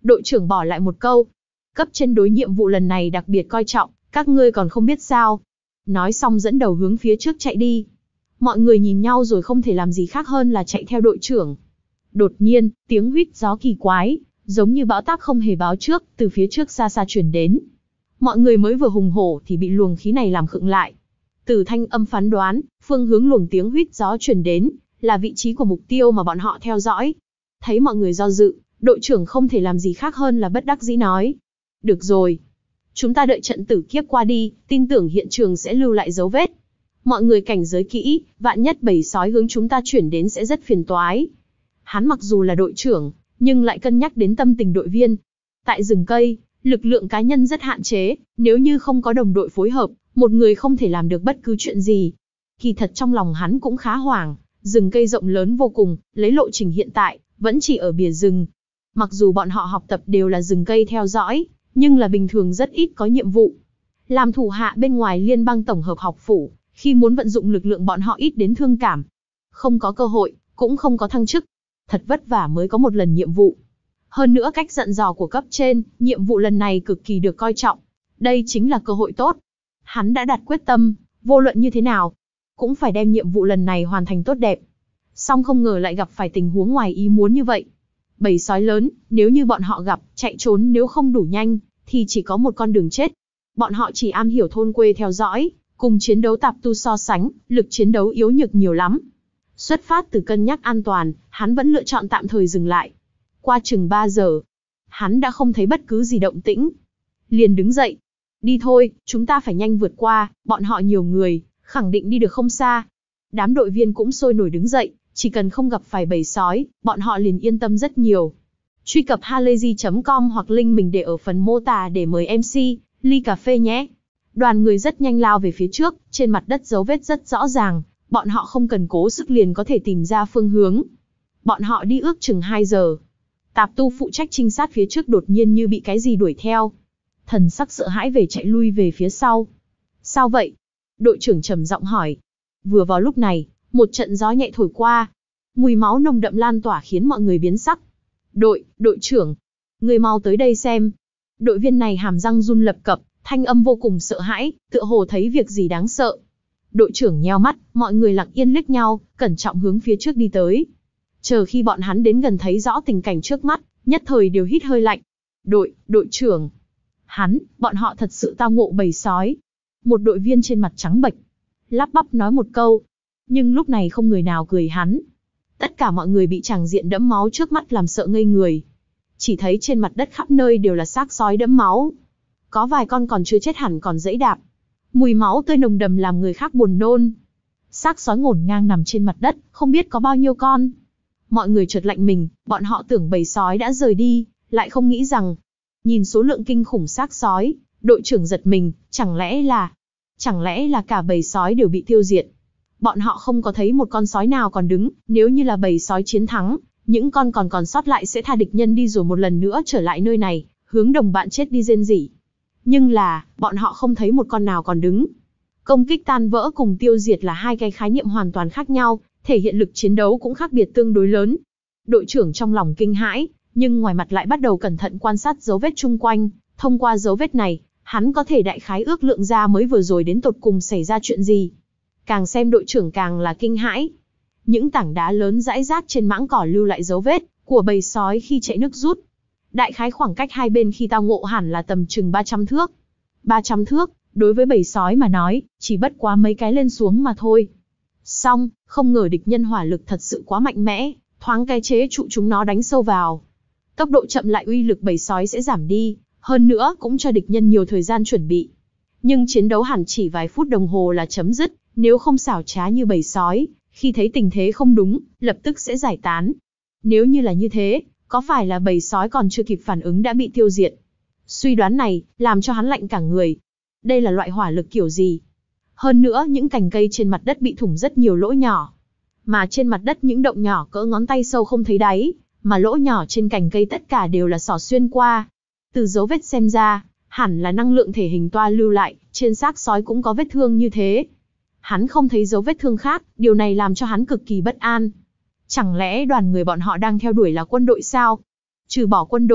Đội trưởng bỏ lại một câu. Cấp trên đối nhiệm vụ lần này đặc biệt coi trọng, các ngươi còn không biết sao. Nói xong dẫn đầu hướng phía trước chạy đi. Mọi người nhìn nhau rồi không thể làm gì khác hơn là chạy theo đội trưởng. Đột nhiên, tiếng huýt gió kỳ quái, giống như bão táp không hề báo trước, từ phía trước xa xa truyền đến. Mọi người mới vừa hùng hổ thì bị luồng khí này làm khựng lại. Từ thanh âm phán đoán, phương hướng luồng tiếng huýt gió truyền đến, là vị trí của mục tiêu mà bọn họ theo dõi. Thấy mọi người do dự, đội trưởng không thể làm gì khác hơn là bất đắc dĩ nói. Được rồi. Chúng ta đợi trận tử kiếp qua đi, tin tưởng hiện trường sẽ lưu lại dấu vết. Mọi người cảnh giới kỹ, vạn nhất bầy sói hướng chúng ta chuyển đến sẽ rất phiền toái. Hắn mặc dù là đội trưởng, nhưng lại cân nhắc đến tâm tình đội viên. Tại rừng cây, lực lượng cá nhân rất hạn chế, nếu như không có đồng đội phối hợp, một người không thể làm được bất cứ chuyện gì. Kỳ thật trong lòng hắn cũng khá hoảng, rừng cây rộng lớn vô cùng, lấy lộ trình hiện tại, vẫn chỉ ở bìa rừng. Mặc dù bọn họ học tập đều là rừng cây theo dõi, nhưng là bình thường rất ít có nhiệm vụ. Làm thủ hạ bên ngoài liên bang tổng hợp học phủ, khi muốn vận dụng lực lượng bọn họ ít đến thương cảm. Không có cơ hội, cũng không có thăng chức. Thật vất vả mới có một lần nhiệm vụ. Hơn nữa cách dặn dò của cấp trên, nhiệm vụ lần này cực kỳ được coi trọng. Đây chính là cơ hội tốt. Hắn đã đặt quyết tâm, vô luận như thế nào, cũng phải đem nhiệm vụ lần này hoàn thành tốt đẹp. Song không ngờ lại gặp phải tình huống ngoài ý muốn như vậy. Bầy sói lớn, nếu như bọn họ gặp, chạy trốn nếu không đủ nhanh, thì chỉ có một con đường chết. Bọn họ chỉ am hiểu thôn quê theo dõi, cùng chiến đấu tạp tu so sánh, lực chiến đấu yếu nhược nhiều lắm. Xuất phát từ cân nhắc an toàn, hắn vẫn lựa chọn tạm thời dừng lại. Qua chừng ba giờ, hắn đã không thấy bất cứ gì động tĩnh. Liền đứng dậy. Đi thôi, chúng ta phải nhanh vượt qua, bọn họ nhiều người, khẳng định đi được không xa. Đám đội viên cũng sôi nổi đứng dậy, chỉ cần không gặp phải bầy sói, bọn họ liền yên tâm rất nhiều. Truy cập halayzi chấm com hoặc link mình để ở phần mô tả để mời em xê, ly cà phê nhé. Đoàn người rất nhanh lao về phía trước, trên mặt đất dấu vết rất rõ ràng, bọn họ không cần cố sức liền có thể tìm ra phương hướng. Bọn họ đi ước chừng hai giờ. Tạp tu phụ trách trinh sát phía trước đột nhiên như bị cái gì đuổi theo. Thần sắc sợ hãi về chạy lui về phía sau. Sao vậy? Đội trưởng trầm giọng hỏi. Vừa vào lúc này, một trận gió nhẹ thổi qua. Mùi máu nồng đậm lan tỏa khiến mọi người biến sắc. Đội, đội trưởng. Người mau tới đây xem. Đội viên này hàm răng run lập cập, thanh âm vô cùng sợ hãi, tựa hồ thấy việc gì đáng sợ. Đội trưởng nheo mắt, mọi người lặng yên liếc nhau, cẩn trọng hướng phía trước đi tới. Chờ khi bọn hắn đến gần thấy rõ tình cảnh trước mắt, nhất thời đều hít hơi lạnh. Đội, đội trưởng. Hắn, bọn họ thật sự tao ngộ bầy sói. Một đội viên trên mặt trắng bệch, lắp bắp nói một câu. Nhưng lúc này không người nào cười hắn. Tất cả mọi người bị tràng diện đẫm máu trước mắt làm sợ ngây người. Chỉ thấy trên mặt đất khắp nơi đều là xác sói đẫm máu. Có vài con còn chưa chết hẳn còn dẫy đạp. Mùi máu tươi nồng đầm làm người khác buồn nôn. Xác sói ngổn ngang nằm trên mặt đất, không biết có bao nhiêu con. Mọi người chợt lạnh mình, bọn họ tưởng bầy sói đã rời đi, lại không nghĩ rằng. Nhìn số lượng kinh khủng xác sói, đội trưởng giật mình, chẳng lẽ là... Chẳng lẽ là cả bầy sói đều bị tiêu diệt? Bọn họ không có thấy một con sói nào còn đứng, nếu như là bầy sói chiến thắng, những con còn còn sót lại sẽ tha địch nhân đi rồi một lần nữa trở lại nơi này, hướng đồng bạn chết đi rên rỉ. Nhưng là, bọn họ không thấy một con nào còn đứng. Công kích tan vỡ cùng tiêu diệt là hai cái khái niệm hoàn toàn khác nhau, thể hiện lực chiến đấu cũng khác biệt tương đối lớn. Đội trưởng trong lòng kinh hãi, nhưng ngoài mặt lại bắt đầu cẩn thận quan sát dấu vết chung quanh, thông qua dấu vết này, hắn có thể đại khái ước lượng ra mới vừa rồi đến tột cùng xảy ra chuyện gì. Càng xem đội trưởng càng là kinh hãi. Những tảng đá lớn rải rác trên mảng cỏ lưu lại dấu vết của bầy sói khi chạy nước rút. Đại khái khoảng cách hai bên khi tao ngộ hẳn là tầm chừng ba trăm thước. ba trăm thước, đối với bầy sói mà nói, chỉ bất quá mấy cái lên xuống mà thôi. Xong, không ngờ địch nhân hỏa lực thật sự quá mạnh mẽ, thoáng cái chế trụ chúng nó đánh sâu vào. Tốc độ chậm lại uy lực bầy sói sẽ giảm đi, hơn nữa cũng cho địch nhân nhiều thời gian chuẩn bị. Nhưng chiến đấu hẳn chỉ vài phút đồng hồ là chấm dứt, nếu không xảo trá như bầy sói, khi thấy tình thế không đúng, lập tức sẽ giải tán. Nếu như là như thế, có phải là bầy sói còn chưa kịp phản ứng đã bị tiêu diệt? Suy đoán này, làm cho hắn lạnh cả người. Đây là loại hỏa lực kiểu gì? Hơn nữa, những cành cây trên mặt đất bị thủng rất nhiều lỗ nhỏ. Mà trên mặt đất những động nhỏ cỡ ngón tay sâu không thấy đáy, mà lỗ nhỏ trên cành cây tất cả đều là xỏ xuyên qua. Từ dấu vết xem ra, hẳn là năng lượng thể hình toa lưu lại, trên xác sói cũng có vết thương như thế. Hắn không thấy dấu vết thương khác, điều này làm cho hắn cực kỳ bất an. Chẳng lẽ đoàn người bọn họ đang theo đuổi là quân đội sao? Trừ bỏ quân đội,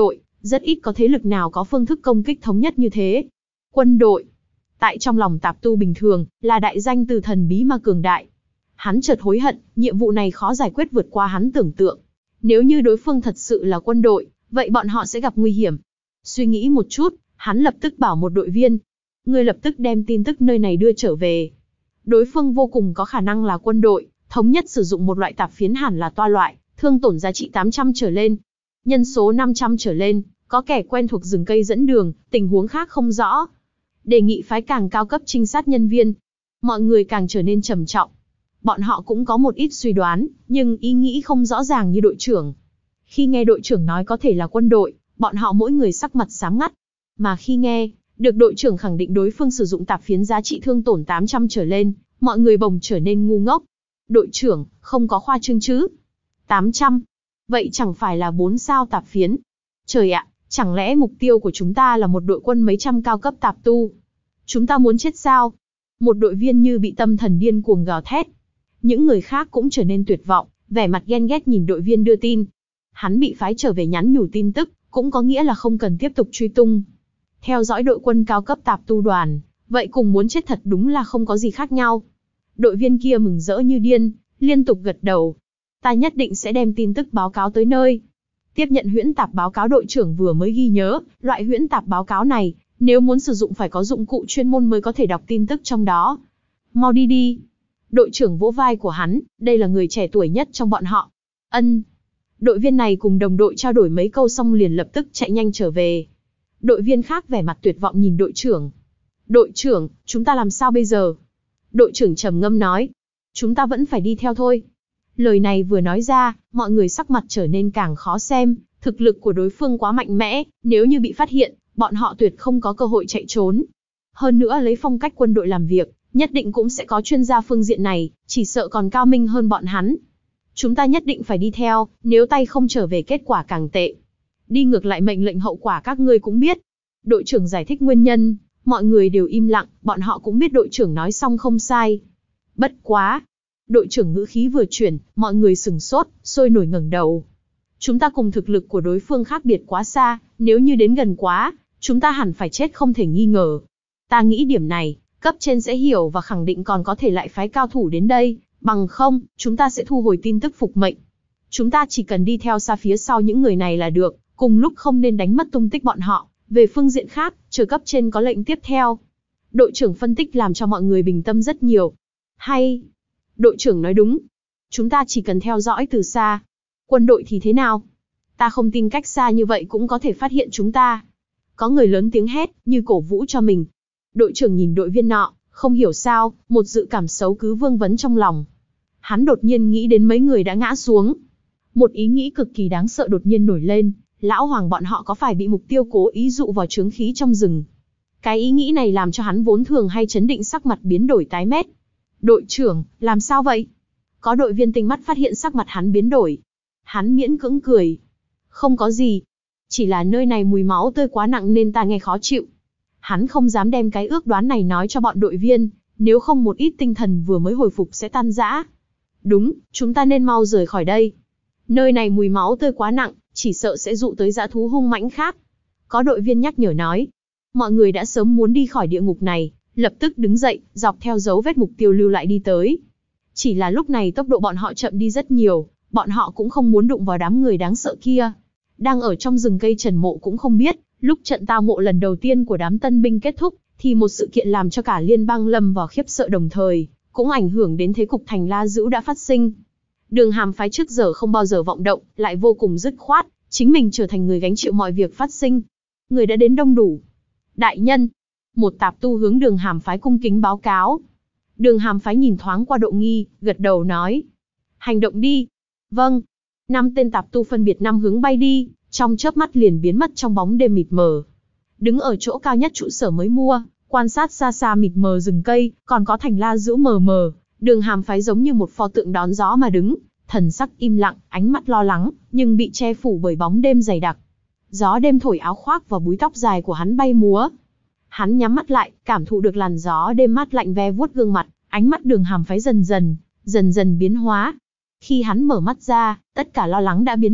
Rất ít có thế lực nào có phương thức công kích thống nhất như thế. Quân đội. Tại trong lòng tạp tu bình thường, là đại danh từ thần bí mà cường đại. Hắn chợt hối hận, nhiệm vụ này khó giải quyết vượt qua hắn tưởng tượng. Nếu như đối phương thật sự là quân đội, vậy bọn họ sẽ gặp nguy hiểm. Suy nghĩ một chút, hắn lập tức bảo một đội viên. Ngươi lập tức đem tin tức nơi này đưa trở về. Đối phương vô cùng có khả năng là quân đội, thống nhất sử dụng một loại tạp phiến hẳn là toa loại, thương tổn giá trị tám trăm trở lên. Nhân số năm trăm trở lên, có kẻ quen thuộc rừng cây dẫn đường, tình huống khác không rõ. Đề nghị phái càng cao cấp trinh sát nhân viên. Mọi người càng trở nên trầm trọng. Bọn họ cũng có một ít suy đoán, nhưng ý nghĩ không rõ ràng như đội trưởng. Khi nghe đội trưởng nói có thể là quân đội, bọn họ mỗi người sắc mặt xám ngắt. Mà khi nghe được đội trưởng khẳng định đối phương sử dụng tạp phiến giá trị thương tổn tám trăm trở lên, mọi người bỗng trở nên ngu ngốc. Đội trưởng, không có khoa trương chứ? tám trăm. Vậy chẳng phải là bốn sao tạp phiến? Trời ạ, chẳng lẽ mục tiêu của chúng ta là một đội quân mấy trăm cao cấp tạp tu? Chúng ta muốn chết sao? Một đội viên như bị tâm thần điên cuồng gào thét. Những người khác cũng trở nên tuyệt vọng, vẻ mặt ghen ghét nhìn đội viên đưa tin. Hắn bị phái trở về nhắn nhủ tin tức, cũng có nghĩa là không cần tiếp tục truy tung. Theo dõi đội quân cao cấp tạp tu đoàn, vậy cùng muốn chết thật đúng là không có gì khác nhau. Đội viên kia mừng rỡ như điên, liên tục gật đầu. Ta nhất định sẽ đem tin tức báo cáo tới nơi. Tiếp nhận huyễn tạp báo cáo đội trưởng vừa mới ghi nhớ, loại huyễn tạp báo cáo này, nếu muốn sử dụng phải có dụng cụ chuyên môn mới có thể đọc tin tức trong đó. Mau đi đi. Đội trưởng vỗ vai của hắn, đây là người trẻ tuổi nhất trong bọn họ. Ân. Đội viên này cùng đồng đội trao đổi mấy câu xong liền lập tức chạy nhanh trở về. Đội viên khác vẻ mặt tuyệt vọng nhìn đội trưởng. Đội trưởng, chúng ta làm sao bây giờ? Đội trưởng trầm ngâm nói. Chúng ta vẫn phải đi theo thôi. Lời này vừa nói ra, mọi người sắc mặt trở nên càng khó xem. Thực lực của đối phương quá mạnh mẽ, nếu như bị phát hiện, bọn họ tuyệt không có cơ hội chạy trốn. Hơn nữa lấy phong cách quân đội làm việc, nhất định cũng sẽ có chuyên gia phương diện này, chỉ sợ còn cao minh hơn bọn hắn. Chúng ta nhất định phải đi theo, nếu tay không trở về kết quả càng tệ. Đi ngược lại mệnh lệnh hậu quả các ngươi cũng biết. Đội trưởng giải thích nguyên nhân, mọi người đều im lặng, bọn họ cũng biết đội trưởng nói xong không sai. Bất quá. Đội trưởng ngữ khí vừa chuyển, mọi người sửng sốt, sôi nổi ngẩng đầu. Chúng ta cùng thực lực của đối phương khác biệt quá xa, nếu như đến gần quá, chúng ta hẳn phải chết không thể nghi ngờ. Ta nghĩ điểm này, cấp trên sẽ hiểu và khẳng định còn có thể lại phái cao thủ đến đây, bằng không, chúng ta sẽ thu hồi tin tức phục mệnh. Chúng ta chỉ cần đi theo xa phía sau những người này là được, cùng lúc không nên đánh mất tung tích bọn họ. Về phương diện khác, chờ cấp trên có lệnh tiếp theo. Đội trưởng phân tích làm cho mọi người bình tâm rất nhiều. Hay, đội trưởng nói đúng. Chúng ta chỉ cần theo dõi từ xa. Quân đội thì thế nào? Ta không tin cách xa như vậy cũng có thể phát hiện chúng ta. Có người lớn tiếng hét, như cổ vũ cho mình. Đội trưởng nhìn đội viên nọ, không hiểu sao, một dự cảm xấu cứ vương vấn trong lòng. Hắn đột nhiên nghĩ đến mấy người đã ngã xuống. Một ý nghĩ cực kỳ đáng sợ đột nhiên nổi lên. Lão Hoàng bọn họ có phải bị mục tiêu cố ý dụ vào chướng khí trong rừng? Cái ý nghĩ này làm cho hắn vốn thường hay chấn định sắc mặt biến đổi tái mét. Đội trưởng, làm sao vậy? Có đội viên tinh mắt phát hiện sắc mặt hắn biến đổi. Hắn miễn cưỡng cười. Không có gì. Chỉ là nơi này mùi máu tươi quá nặng nên ta nghe khó chịu. Hắn không dám đem cái ước đoán này nói cho bọn đội viên, nếu không một ít tinh thần vừa mới hồi phục sẽ tan rã. Đúng, chúng ta nên mau rời khỏi đây. Nơi này mùi máu tươi quá nặng, chỉ sợ sẽ dụ tới dã thú hung mãnh khác. Có đội viên nhắc nhở nói. Mọi người đã sớm muốn đi khỏi địa ngục này, lập tức đứng dậy, dọc theo dấu vết mục tiêu lưu lại đi tới. Chỉ là lúc này tốc độ bọn họ chậm đi rất nhiều, bọn họ cũng không muốn đụng vào đám người đáng sợ kia. Đang ở trong rừng cây Trần Mộ cũng không biết, lúc trận tao ngộ lần đầu tiên của đám tân binh kết thúc, thì một sự kiện làm cho cả liên bang lâm vào khiếp sợ đồng thời, cũng ảnh hưởng đến thế cục thành La Dữu đã phát sinh. Đường Hàm phái trước giờ không bao giờ vọng động, lại vô cùng dứt khoát, chính mình trở thành người gánh chịu mọi việc phát sinh. Người đã đến đông đủ. Đại nhân, một tạp tu hướng Đường Hàm phái cung kính báo cáo. Đường Hàm phái nhìn thoáng qua Độ Nghi, gật đầu nói. Hành động đi. Vâng. Năm tên tạp tu phân biệt năm hướng bay đi, trong chớp mắt liền biến mất trong bóng đêm mịt mờ. Đứng ở chỗ cao nhất trụ sở mới mua, quan sát xa xa mịt mờ rừng cây, còn có thành La Dữu mờ mờ, Đường Hàm phái giống như một pho tượng đón gió mà đứng, thần sắc im lặng, ánh mắt lo lắng, nhưng bị che phủ bởi bóng đêm dày đặc. Gió đêm thổi áo khoác và búi tóc dài của hắn bay múa. Hắn nhắm mắt lại, cảm thụ được làn gió đêm mát lạnh ve vuốt gương mặt, ánh mắt Đường Hàm phái dần dần, dần dần biến hóa. Khi hắn mở mắt ra, tất cả lo lắng đã biến mất,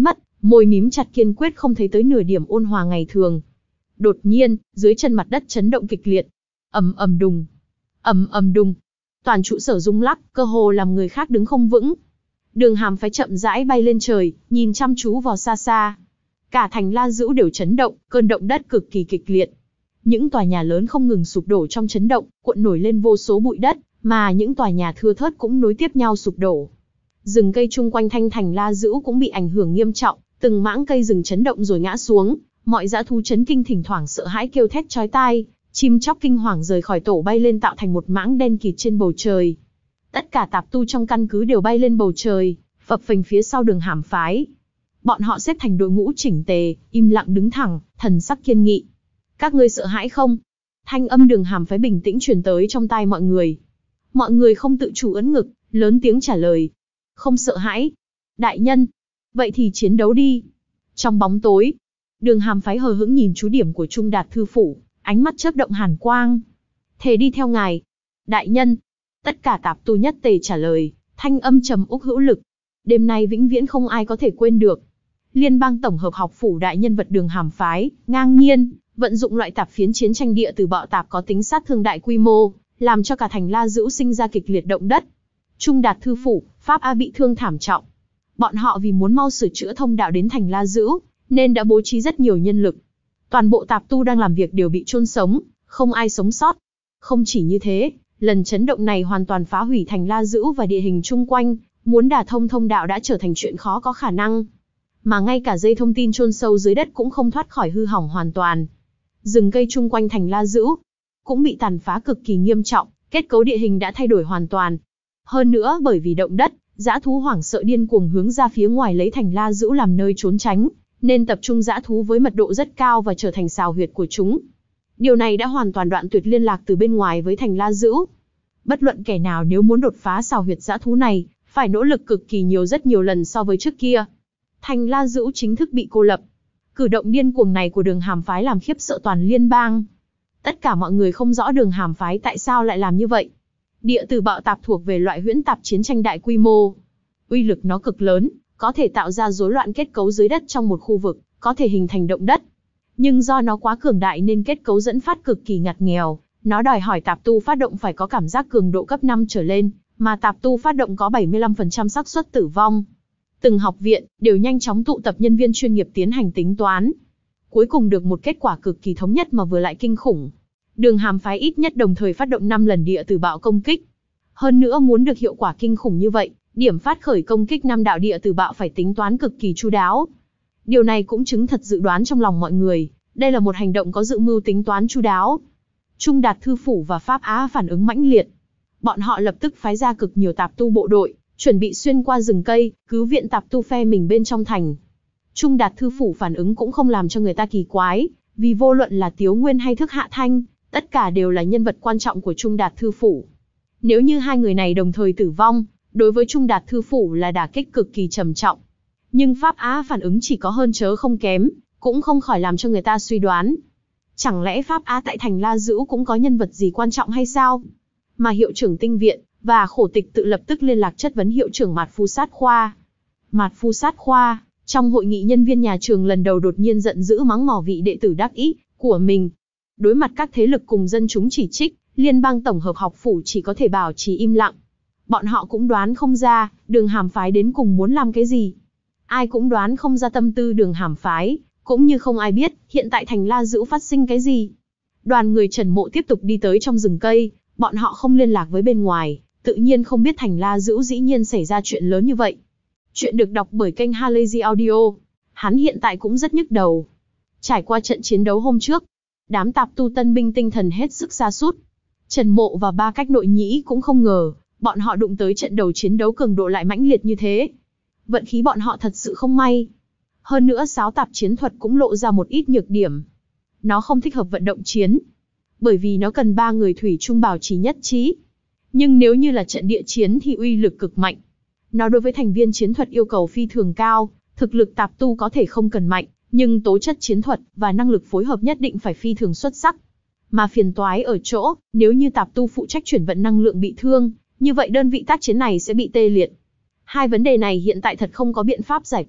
môi mím chặt kiên quyết không thấy tới nửa điểm ôn hòa ngày thường. Đột nhiên, dưới chân mặt đất chấn động kịch liệt. Ầm ầm đùng, ầm ầm đùng. Toàn trụ sở rung lắc, cơ hồ làm người khác đứng không vững. Đường Hàm Phái chậm rãi bay lên trời, nhìn chăm chú vào xa xa. Cả thành La Dữ đều chấn động, cơn động đất cực kỳ kịch liệt. Những tòa nhà lớn không ngừng sụp đổ trong chấn động, cuộn nổi lên vô số bụi đất, mà những tòa nhà thưa thớt cũng nối tiếp nhau sụp đổ. Rừng cây chung quanh thanh thành La Dữ cũng bị ảnh hưởng nghiêm trọng, từng mảng cây rừng chấn động rồi ngã xuống, mọi dã thú chấn kinh thỉnh thoảng sợ hãi kêu thét chói tai, chim chóc kinh hoàng rời khỏi tổ bay lên tạo thành một mảng đen kịt trên bầu trời. Tất cả tạp tu trong căn cứ đều bay lên bầu trời, phập phình phía sau Đường Hàm Phái. Bọn họ xếp thành đội ngũ chỉnh tề, im lặng đứng thẳng, thần sắc kiên nghị. Các ngươi sợ hãi không? Thanh âm Đường Hàm Phái bình tĩnh truyền tới trong tai mọi người. Mọi người không tự chủ ấn ngực, lớn tiếng trả lời. Không sợ hãi. Đại nhân. Vậy thì chiến đấu đi. Trong bóng tối, Đường Hàm Phái hờ hững nhìn chú điểm của Trung Đạt Thư Phủ, ánh mắt chớp động hàn quang. Thề đi theo ngài. Đại nhân. Tất cả tạp tu nhất tề trả lời, thanh âm trầm úc hữu lực. Đêm nay vĩnh viễn không ai có thể quên được. Liên bang tổng hợp học phủ đại nhân vật Đường Hàm Phái, ngang nhiên, vận dụng loại tạp phiến chiến tranh địa từ bạo tạp có tính sát thương đại quy mô, làm cho cả thành La Dữ sinh ra kịch liệt động đất. Trung Đạt Thư Phủ, Pháp A bị thương thảm trọng. Bọn họ vì muốn mau sửa chữa thông đạo đến thành La Dữ, nên đã bố trí rất nhiều nhân lực. Toàn bộ tạp tu đang làm việc đều bị chôn sống, không ai sống sót. Không chỉ như thế, lần chấn động này hoàn toàn phá hủy thành La Dữ và địa hình chung quanh, muốn đả thông thông đạo đã trở thành chuyện khó có khả năng. Mà ngay cả dây thông tin chôn sâu dưới đất cũng không thoát khỏi hư hỏng hoàn toàn. Rừng cây chung quanh thành La Dữ cũng bị tàn phá cực kỳ nghiêm trọng, kết cấu địa hình đã thay đổi hoàn toàn. Hơn nữa bởi vì động đất, dã thú hoảng sợ điên cuồng hướng ra phía ngoài lấy thành La Dữ làm nơi trốn tránh, nên tập trung dã thú với mật độ rất cao và trở thành sào huyệt của chúng. Điều này đã hoàn toàn đoạn tuyệt liên lạc từ bên ngoài với thành La Dữ. Bất luận kẻ nào nếu muốn đột phá sào huyệt dã thú này, phải nỗ lực cực kỳ nhiều rất nhiều lần so với trước kia. Thành La Dữ chính thức bị cô lập. Cử động điên cuồng này của Đường Hàm Phái làm khiếp sợ toàn liên bang. Tất cả mọi người không rõ Đường Hàm Phái tại sao lại làm như vậy. Địa từ bạo tạp thuộc về loại huyễn tạp chiến tranh đại quy mô. Uy lực nó cực lớn, có thể tạo ra rối loạn kết cấu dưới đất trong một khu vực, có thể hình thành động đất. Nhưng do nó quá cường đại nên kết cấu dẫn phát cực kỳ ngặt nghèo, nó đòi hỏi tạp tu phát động phải có cảm giác cường độ cấp năm trở lên, mà tạp tu phát động có bảy mươi lăm phần trăm xác suất tử vong. Từng học viện đều nhanh chóng tụ tập nhân viên chuyên nghiệp tiến hành tính toán. Cuối cùng được một kết quả cực kỳ thống nhất mà vừa lại kinh khủng. Đường Hàm Phái ít nhất đồng thời phát động năm lần địa từ bạo công kích. Hơn nữa muốn được hiệu quả kinh khủng như vậy, điểm phát khởi công kích năm đạo địa từ bạo phải tính toán cực kỳ chu đáo. Điều này cũng chứng thật dự đoán trong lòng mọi người, đây là một hành động có dự mưu tính toán chu đáo. Trung Đạt Thư Phủ và Pháp Á phản ứng mãnh liệt. Bọn họ lập tức phái ra cực nhiều tạp tu bộ đội, chuẩn bị xuyên qua rừng cây, cứu viện tạp tu phe mình bên trong thành. Trung Đạt Thư Phủ phản ứng cũng không làm cho người ta kỳ quái, vì vô luận là Tiếu Nguyên hay Thức Hạ Thanh, tất cả đều là nhân vật quan trọng của Trung Đạt Thư Phủ. Nếu như hai người này đồng thời tử vong, đối với Trung Đạt Thư Phủ là đả kích cực kỳ trầm trọng. Nhưng Pháp Á phản ứng chỉ có hơn chớ không kém, cũng không khỏi làm cho người ta suy đoán. Chẳng lẽ Pháp Á tại thành La Dữ cũng có nhân vật gì quan trọng hay sao? Mà hiệu trưởng tinh viện và Khổ Tịch tự lập tức liên lạc chất vấn hiệu trưởng Mạt Phu Sát Khoa. Mạt Phu Sát Khoa, trong hội nghị nhân viên nhà trường lần đầu đột nhiên giận dữ mắng mỏ vị đệ tử đắc ý của mình. Đối mặt các thế lực cùng dân chúng chỉ trích, Liên bang tổng hợp học phủ chỉ có thể bảo trì im lặng. Bọn họ cũng đoán không ra, Đường Hàm Phái đến cùng muốn làm cái gì. Ai cũng đoán không ra tâm tư Đường Hàm Phái, cũng như không ai biết hiện tại thành La Dữ phát sinh cái gì. Đoàn người Trần Mộ tiếp tục đi tới trong rừng cây, bọn họ không liên lạc với bên ngoài, tự nhiên không biết thành La Dữ dĩ nhiên xảy ra chuyện lớn như vậy. Chuyện được đọc bởi kênh Halazy Audio. Hắn hiện tại cũng rất nhức đầu. Trải qua trận chiến đấu hôm trước, đám tạp tu tân binh tinh thần hết sức sa sút. Trần Mộ và ba cách nội nhĩ cũng không ngờ, bọn họ đụng tới trận đầu chiến đấu cường độ lại mãnh liệt như thế. Vận khí bọn họ thật sự không may. Hơn nữa sáo tạp chiến thuật cũng lộ ra một ít nhược điểm. Nó không thích hợp vận động chiến, bởi vì nó cần ba người thủy chung bảo trì nhất trí. Nhưng nếu như là trận địa chiến thì uy lực cực mạnh. Nó đối với thành viên chiến thuật yêu cầu phi thường cao, thực lực tạp tu có thể không cần mạnh, nhưng tố chất chiến thuật và năng lực phối hợp nhất định phải phi thường xuất sắc. Mà phiền toái ở chỗ, nếu như tạp tu phụ trách chuyển vận năng lượng bị thương, như vậy đơn vị tác chiến này sẽ bị tê liệt. Hai vấn đề này hiện tại thật không có biện pháp giải quyết,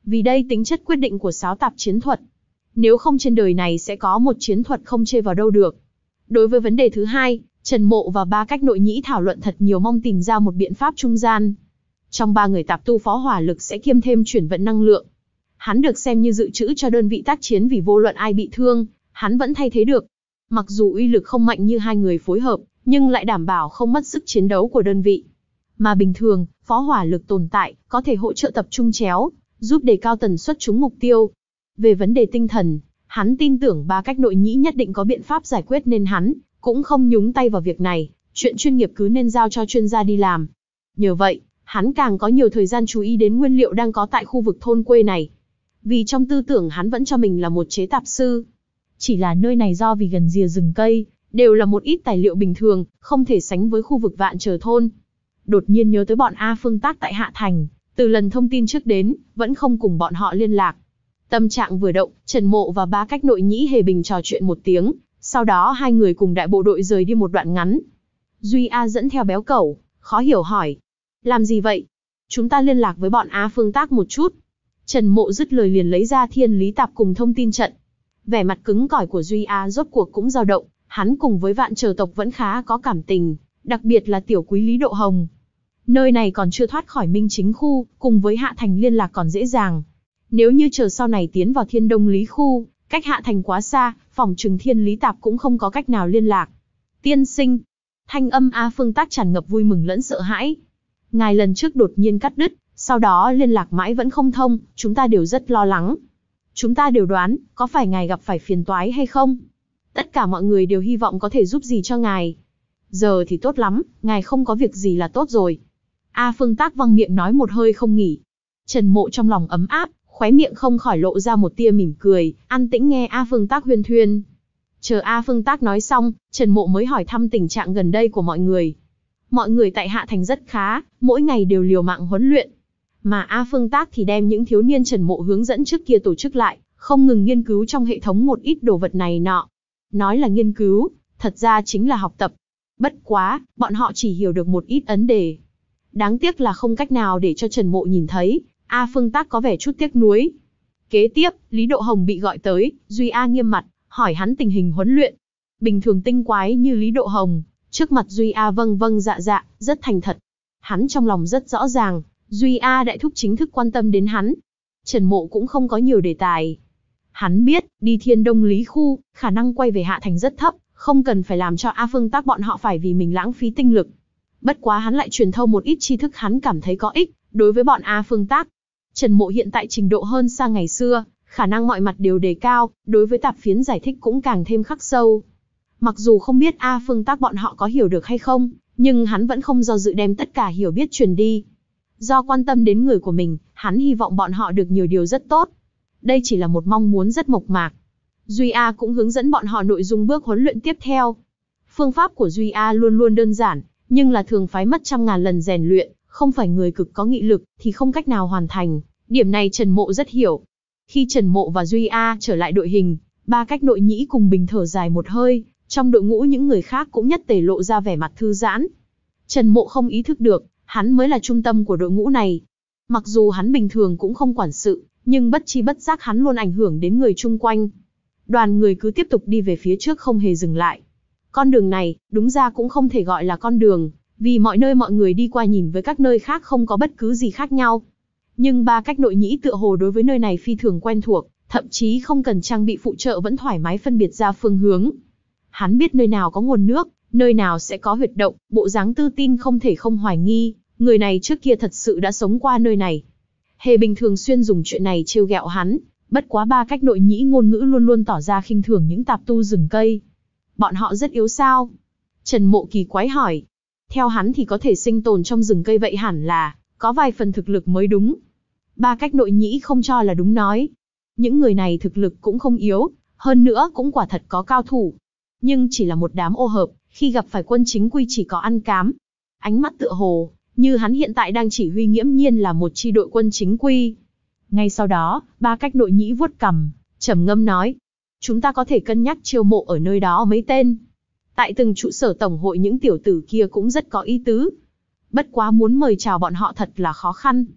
Vì đây tính chất quyết định của sáo tạp chiến thuật. Nếu không trên đời này sẽ có một chiến thuật không chê vào đâu được. Đối với vấn đề thứ hai, Trần Mộ và ba cách nội nhĩ thảo luận thật nhiều mong tìm ra một biện pháp trung gian. Trong ba người tạp tu phó hỏa lực sẽ kiêm thêm chuyển vận năng lượng. Hắn được xem như dự trữ cho đơn vị tác chiến vì vô luận ai bị thương, hắn vẫn thay thế được. Mặc dù uy lực không mạnh như hai người phối hợp, nhưng lại đảm bảo không mất sức chiến đấu của đơn vị. Mà bình thường, phó hỏa lực tồn tại, có thể hỗ trợ tập trung chéo, giúp đề cao tần suất trúng mục tiêu. Về vấn đề tinh thần, hắn tin tưởng ba cách nội nhĩ nhất định có biện pháp giải quyết nên hắn cũng không nhúng tay vào việc này, chuyện chuyên nghiệp cứ nên giao cho chuyên gia đi làm. Nhờ vậy, hắn càng có nhiều thời gian chú ý đến nguyên liệu đang có tại khu vực thôn quê này. Vì trong tư tưởng hắn vẫn cho mình là một chế tạp sư. Chỉ là nơi này do vì gần rìa rừng cây, đều là một ít tài liệu bình thường, không thể sánh với khu vực Vạn Chờ thôn. Đột nhiên nhớ tới bọn A Phương Tác tại Hạ Thành, từ lần thông tin trước đến, vẫn không cùng bọn họ liên lạc. Tâm trạng vừa động, Trần Mộ và ba cách nội nhĩ hề bình trò chuyện một tiếng, sau đó hai người cùng đại bộ đội rời đi một đoạn ngắn. Duy A dẫn theo béo cẩu, khó hiểu hỏi. Làm gì vậy? Chúng ta liên lạc với bọn A Phương Tác một chút. Trần Mộ dứt lời liền lấy ra thiên lý tạp cùng thông tin trận. Vẻ mặt cứng cỏi của Duy A rốt cuộc cũng dao động, hắn cùng với Vạn Chờ tộc vẫn khá có cảm tình, đặc biệt là tiểu quý Lý Độ Hồng. Nơi này còn chưa thoát khỏi Minh Chính khu, cùng với Hạ Thành liên lạc còn dễ dàng. Nếu như chờ sau này tiến vào Thiên Đông Lý khu, cách Hạ Thành quá xa, phòng trừng thiên lý tạp cũng không có cách nào liên lạc. Tiên sinh, thanh âm A Phương Tác tràn ngập vui mừng lẫn sợ hãi. Ngài lần trước đột nhiên cắt đứt, sau đó liên lạc mãi vẫn không thông, chúng ta đều rất lo lắng. Chúng ta đều đoán, có phải ngài gặp phải phiền toái hay không? Tất cả mọi người đều hy vọng có thể giúp gì cho ngài. Giờ thì tốt lắm, ngài không có việc gì là tốt rồi. A Phương Tác văng miệng nói một hơi không nghỉ. Trần Mộ trong lòng ấm áp, khóe miệng không khỏi lộ ra một tia mỉm cười, an tĩnh nghe A Phương Tác huyên thuyên. Chờ A Phương Tác nói xong, Trần Mộ mới hỏi thăm tình trạng gần đây của mọi người. Mọi người tại Hạ Thành rất khá, mỗi ngày đều liều mạng huấn luyện. Mà A Phương Tác thì đem những thiếu niên Trần Mộ hướng dẫn trước kia tổ chức lại, không ngừng nghiên cứu trong hệ thống một ít đồ vật này nọ. Nói là nghiên cứu, thật ra chính là học tập. Bất quá, bọn họ chỉ hiểu được một ít ấn đề. Đáng tiếc là không cách nào để cho Trần Mộ nhìn thấy, A Phương Tác có vẻ chút tiếc nuối. Kế tiếp, Lý Độ Hồng bị gọi tới, Duy A nghiêm mặt, hỏi hắn tình hình huấn luyện. Bình thường tinh quái như Lý Độ Hồng, trước mặt Duy A vâng vâng dạ dạ, rất thành thật. Hắn trong lòng rất rõ ràng, Duy A đại thúc chính thức quan tâm đến hắn. Trần Mộ cũng không có nhiều đề tài. Hắn biết, đi Thiên Đông Lý khu, khả năng quay về Hạ Thành rất thấp, không cần phải làm cho A Phương Tác bọn họ phải vì mình lãng phí tinh lực. Bất quá hắn lại truyền thâu một ít tri thức hắn cảm thấy có ích, đối với bọn A Phương Tác. Trần Mộ hiện tại trình độ hơn xa ngày xưa, khả năng mọi mặt đều đề cao, đối với tạp phiến giải thích cũng càng thêm khắc sâu. Mặc dù không biết A Phương Tác bọn họ có hiểu được hay không, nhưng hắn vẫn không do dự đem tất cả hiểu biết truyền đi. Do quan tâm đến người của mình, hắn hy vọng bọn họ được nhiều điều rất tốt. Đây chỉ là một mong muốn rất mộc mạc. Duy A cũng hướng dẫn bọn họ nội dung bước huấn luyện tiếp theo. Phương pháp của Duy A luôn luôn đơn giản, nhưng là thường phái mất trăm ngàn lần rèn luyện, không phải người cực có nghị lực thì không cách nào hoàn thành. Điểm này Trần Mộ rất hiểu. Khi Trần Mộ và Duy A trở lại đội hình, ba cách nội nhĩ cùng bình thở dài một hơi, trong đội ngũ những người khác cũng nhất tề lộ ra vẻ mặt thư giãn. Trần Mộ không ý thức được, hắn mới là trung tâm của đội ngũ này. Mặc dù hắn bình thường cũng không quản sự, nhưng bất chi bất giác hắn luôn ảnh hưởng đến người chung quanh. Đoàn người cứ tiếp tục đi về phía trước không hề dừng lại. Con đường này, đúng ra cũng không thể gọi là con đường, vì mọi nơi mọi người đi qua nhìn với các nơi khác không có bất cứ gì khác nhau. Nhưng ba cách nội nhĩ tựa hồ đối với nơi này phi thường quen thuộc, thậm chí không cần trang bị phụ trợ vẫn thoải mái phân biệt ra phương hướng. Hắn biết nơi nào có nguồn nước, nơi nào sẽ có huyệt động, bộ dáng tự tin không thể không hoài nghi, người này trước kia thật sự đã sống qua nơi này. Hề Bình thường xuyên dùng chuyện này trêu ghẹo hắn, bất quá ba cách nội nhĩ ngôn ngữ luôn luôn tỏ ra khinh thường những tạp tu rừng cây. Bọn họ rất yếu sao? Trần Mộ kỳ quái hỏi. Theo hắn thì có thể sinh tồn trong rừng cây vậy hẳn là có vài phần thực lực mới đúng. Ba cách nội nhĩ không cho là đúng nói. Những người này thực lực cũng không yếu, hơn nữa cũng quả thật có cao thủ. Nhưng chỉ là một đám ô hợp, khi gặp phải quân chính quy chỉ có ăn cám. Ánh mắt tựa hồ, như hắn hiện tại đang chỉ huy nghiễm nhiên là một chi đội quân chính quy. Ngay sau đó, ba cách nội nhĩ vuốt cằm, trầm ngâm nói. Chúng ta có thể cân nhắc chiêu mộ ở nơi đó mấy tên. Tại từng trụ sở tổng hội những tiểu tử kia cũng rất có ý tứ. Bất quá muốn mời chào bọn họ thật là khó khăn.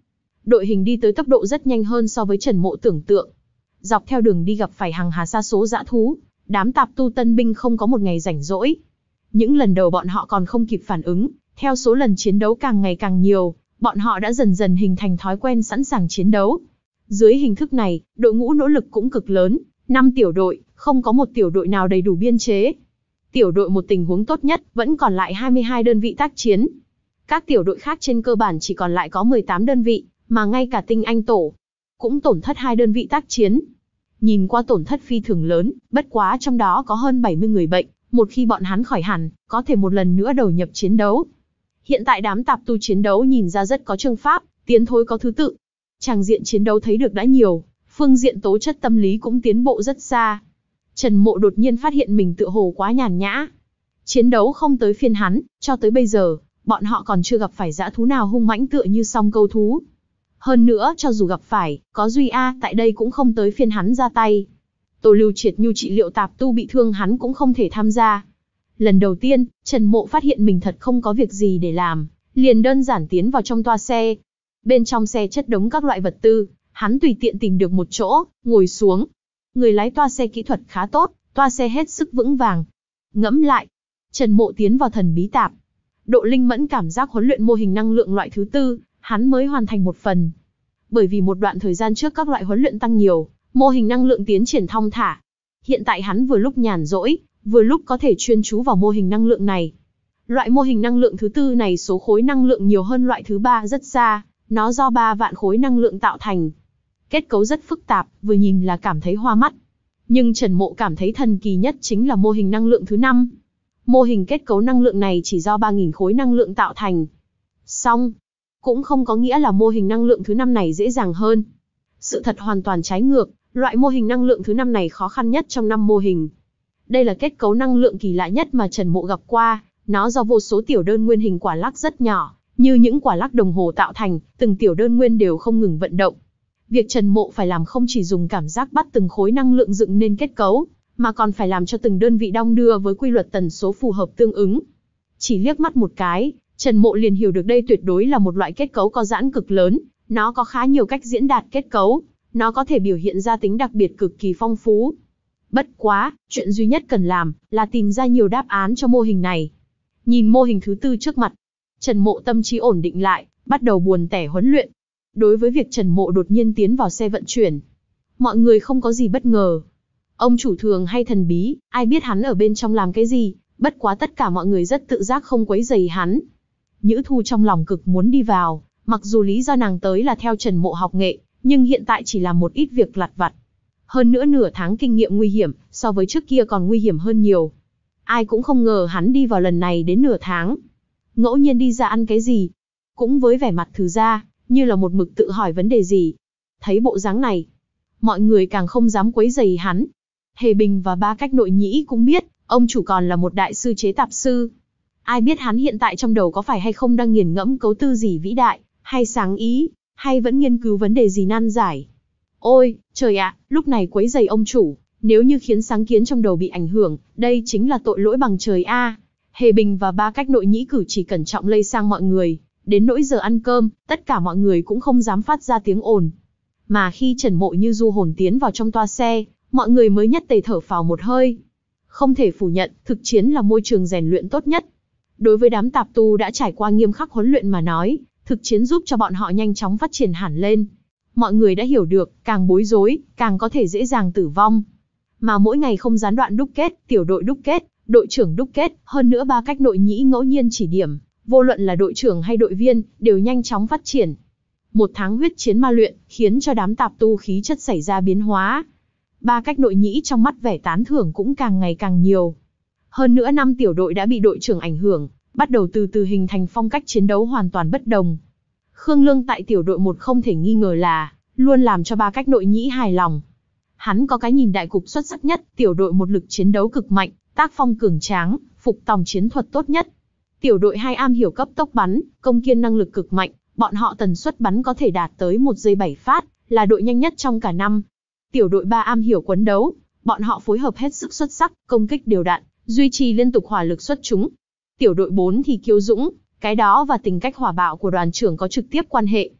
Đội hình đi tới tốc độ rất nhanh hơn so với Trần Mộ tưởng tượng. Dọc theo đường đi gặp phải hàng hà sa số dã thú, đám tạp tu tân binh không có một ngày rảnh rỗi. Những lần đầu bọn họ còn không kịp phản ứng, theo số lần chiến đấu càng ngày càng nhiều, bọn họ đã dần dần hình thành thói quen sẵn sàng chiến đấu. Dưới hình thức này, đội ngũ nỗ lực cũng cực lớn, năm tiểu đội, không có một tiểu đội nào đầy đủ biên chế. Tiểu đội một tình huống tốt nhất, vẫn còn lại hai mươi hai đơn vị tác chiến. Các tiểu đội khác trên cơ bản chỉ còn lại có mười tám đơn vị, mà ngay cả tinh anh tổ cũng tổn thất hai đơn vị tác chiến. Nhìn qua tổn thất phi thường lớn, bất quá trong đó có hơn bảy mươi người bệnh, một khi bọn hắn khỏi hẳn, có thể một lần nữa đầu nhập chiến đấu. Hiện tại đám tạp tu chiến đấu nhìn ra rất có chương pháp, tiến thối có thứ tự. Tràng diện chiến đấu thấy được đã nhiều, phương diện tố chất tâm lý cũng tiến bộ rất xa. Trần Mộ đột nhiên phát hiện mình tựa hồ quá nhàn nhã. Chiến đấu không tới phiên hắn, cho tới bây giờ, bọn họ còn chưa gặp phải dã thú nào hung mãnh tựa như song câu thú. Hơn nữa, cho dù gặp phải, có Duy A tại đây cũng không tới phiên hắn ra tay. Tô Lưu Triệt Nhu trị liệu tạp tu bị thương hắn cũng không thể tham gia. Lần đầu tiên, Trần Mộ phát hiện mình thật không có việc gì để làm, liền đơn giản tiến vào trong toa xe. Bên trong xe chất đống các loại vật tư, hắn tùy tiện tìm được một chỗ, ngồi xuống. Người lái toa xe kỹ thuật khá tốt, toa xe hết sức vững vàng. Ngẫm lại, Trần Mộ tiến vào thần bí tạp. Độ linh mẫn cảm giác huấn luyện mô hình năng lượng loại thứ tư, hắn mới hoàn thành một phần. Bởi vì một đoạn thời gian trước các loại huấn luyện tăng nhiều, mô hình năng lượng tiến triển thong thả. Hiện tại hắn vừa lúc nhàn rỗi, vừa lúc có thể chuyên chú vào mô hình năng lượng này. Loại mô hình năng lượng thứ tư này số khối năng lượng nhiều hơn loại thứ ba rất xa, nó do ba vạn khối năng lượng tạo thành. Kết cấu rất phức tạp, vừa nhìn là cảm thấy hoa mắt. Nhưng Trần Mộ cảm thấy thần kỳ nhất chính là mô hình năng lượng thứ năm. Mô hình kết cấu năng lượng này chỉ do ba nghìn khối năng lượng tạo thành. Song, cũng không có nghĩa là mô hình năng lượng thứ năm này dễ dàng hơn. Sự thật hoàn toàn trái ngược, loại mô hình năng lượng thứ năm này khó khăn nhất trong năm mô hình. Đây là kết cấu năng lượng kỳ lạ nhất mà Trần Mộ gặp qua, nó do vô số tiểu đơn nguyên hình quả lắc rất nhỏ, như những quả lắc đồng hồ tạo thành, từng tiểu đơn nguyên đều không ngừng vận động. Việc Trần Mộ phải làm không chỉ dùng cảm giác bắt từng khối năng lượng dựng nên kết cấu, mà còn phải làm cho từng đơn vị đong đưa với quy luật tần số phù hợp tương ứng. Chỉ liếc mắt một cái, Trần Mộ liền hiểu được đây tuyệt đối là một loại kết cấu có giãn cực lớn, nó có khá nhiều cách diễn đạt kết cấu, nó có thể biểu hiện ra tính đặc biệt cực kỳ phong phú. Bất quá, chuyện duy nhất cần làm là tìm ra nhiều đáp án cho mô hình này. Nhìn mô hình thứ tư trước mặt, Trần Mộ tâm trí ổn định lại, bắt đầu buồn tẻ huấn luyện. Đối với việc Trần Mộ đột nhiên tiến vào xe vận chuyển, mọi người không có gì bất ngờ. Ông chủ thường hay thần bí, ai biết hắn ở bên trong làm cái gì, bất quá tất cả mọi người rất tự giác không quấy rầy hắn. Nhữ Thu trong lòng cực muốn đi vào, mặc dù lý do nàng tới là theo Trần Mộ học nghệ, nhưng hiện tại chỉ làm một ít việc lặt vặt. Hơn nữa nửa tháng kinh nghiệm nguy hiểm, so với trước kia còn nguy hiểm hơn nhiều. Ai cũng không ngờ hắn đi vào lần này đến nửa tháng. Ngẫu nhiên đi ra ăn cái gì, cũng với vẻ mặt thử ra, như là một mực tự hỏi vấn đề gì. Thấy bộ dáng này, mọi người càng không dám quấy rầy hắn. Hề Bình và Ba Cách Nội Nhĩ cũng biết, ông chủ còn là một đại sư chế tạp sư. Ai biết hắn hiện tại trong đầu có phải hay không đang nghiền ngẫm cấu tư gì vĩ đại, hay sáng ý, hay vẫn nghiên cứu vấn đề gì nan giải. Ôi, trời ạ, lúc này quấy rầy ông chủ, nếu như khiến sáng kiến trong đầu bị ảnh hưởng, đây chính là tội lỗi bằng trời a. Hề Bình và Ba Cách Nội Nhĩ cử chỉ cẩn trọng lây sang mọi người, đến nỗi giờ ăn cơm, tất cả mọi người cũng không dám phát ra tiếng ồn. Mà khi Trần Mộ như du hồn tiến vào trong toa xe, mọi người mới nhất tề thở phào một hơi. Không thể phủ nhận, thực chiến là môi trường rèn luyện tốt nhất. Đối với đám tạp tu đã trải qua nghiêm khắc huấn luyện mà nói, thực chiến giúp cho bọn họ nhanh chóng phát triển hẳn lên. Mọi người đã hiểu được, càng bối rối, càng có thể dễ dàng tử vong. Mà mỗi ngày không gián đoạn đúc kết, tiểu đội đúc kết, đội trưởng đúc kết, hơn nữa Ba Cách Nội Nhĩ ngẫu nhiên chỉ điểm, vô luận là đội trưởng hay đội viên, đều nhanh chóng phát triển. Một tháng huyết chiến ma luyện, khiến cho đám tạp tu khí chất xảy ra biến hóa. Ba Cách Nội Nhĩ trong mắt vẻ tán thưởng cũng càng ngày càng nhiều. Hơn nữa năm tiểu đội đã bị đội trưởng ảnh hưởng, bắt đầu từ từ hình thành phong cách chiến đấu hoàn toàn bất đồng. Khương Lương tại tiểu đội một không thể nghi ngờ là, luôn làm cho Ba Cách Nội Nhĩ hài lòng. Hắn có cái nhìn đại cục xuất sắc nhất, tiểu đội một lực chiến đấu cực mạnh, tác phong cường tráng, phục tòng chiến thuật tốt nhất. Tiểu đội hai am hiểu cấp tốc bắn, công kiên năng lực cực mạnh, bọn họ tần suất bắn có thể đạt tới một giây bảy phát, là đội nhanh nhất trong cả năm. Tiểu đội ba am hiểu quấn đấu, bọn họ phối hợp hết sức xuất sắc, công kích đều đặn, duy trì liên tục hỏa lực xuất chúng. Tiểu đội bốn thì kiêu dũng, cái đó và tính cách hỏa bạo của đoàn trưởng có trực tiếp quan hệ.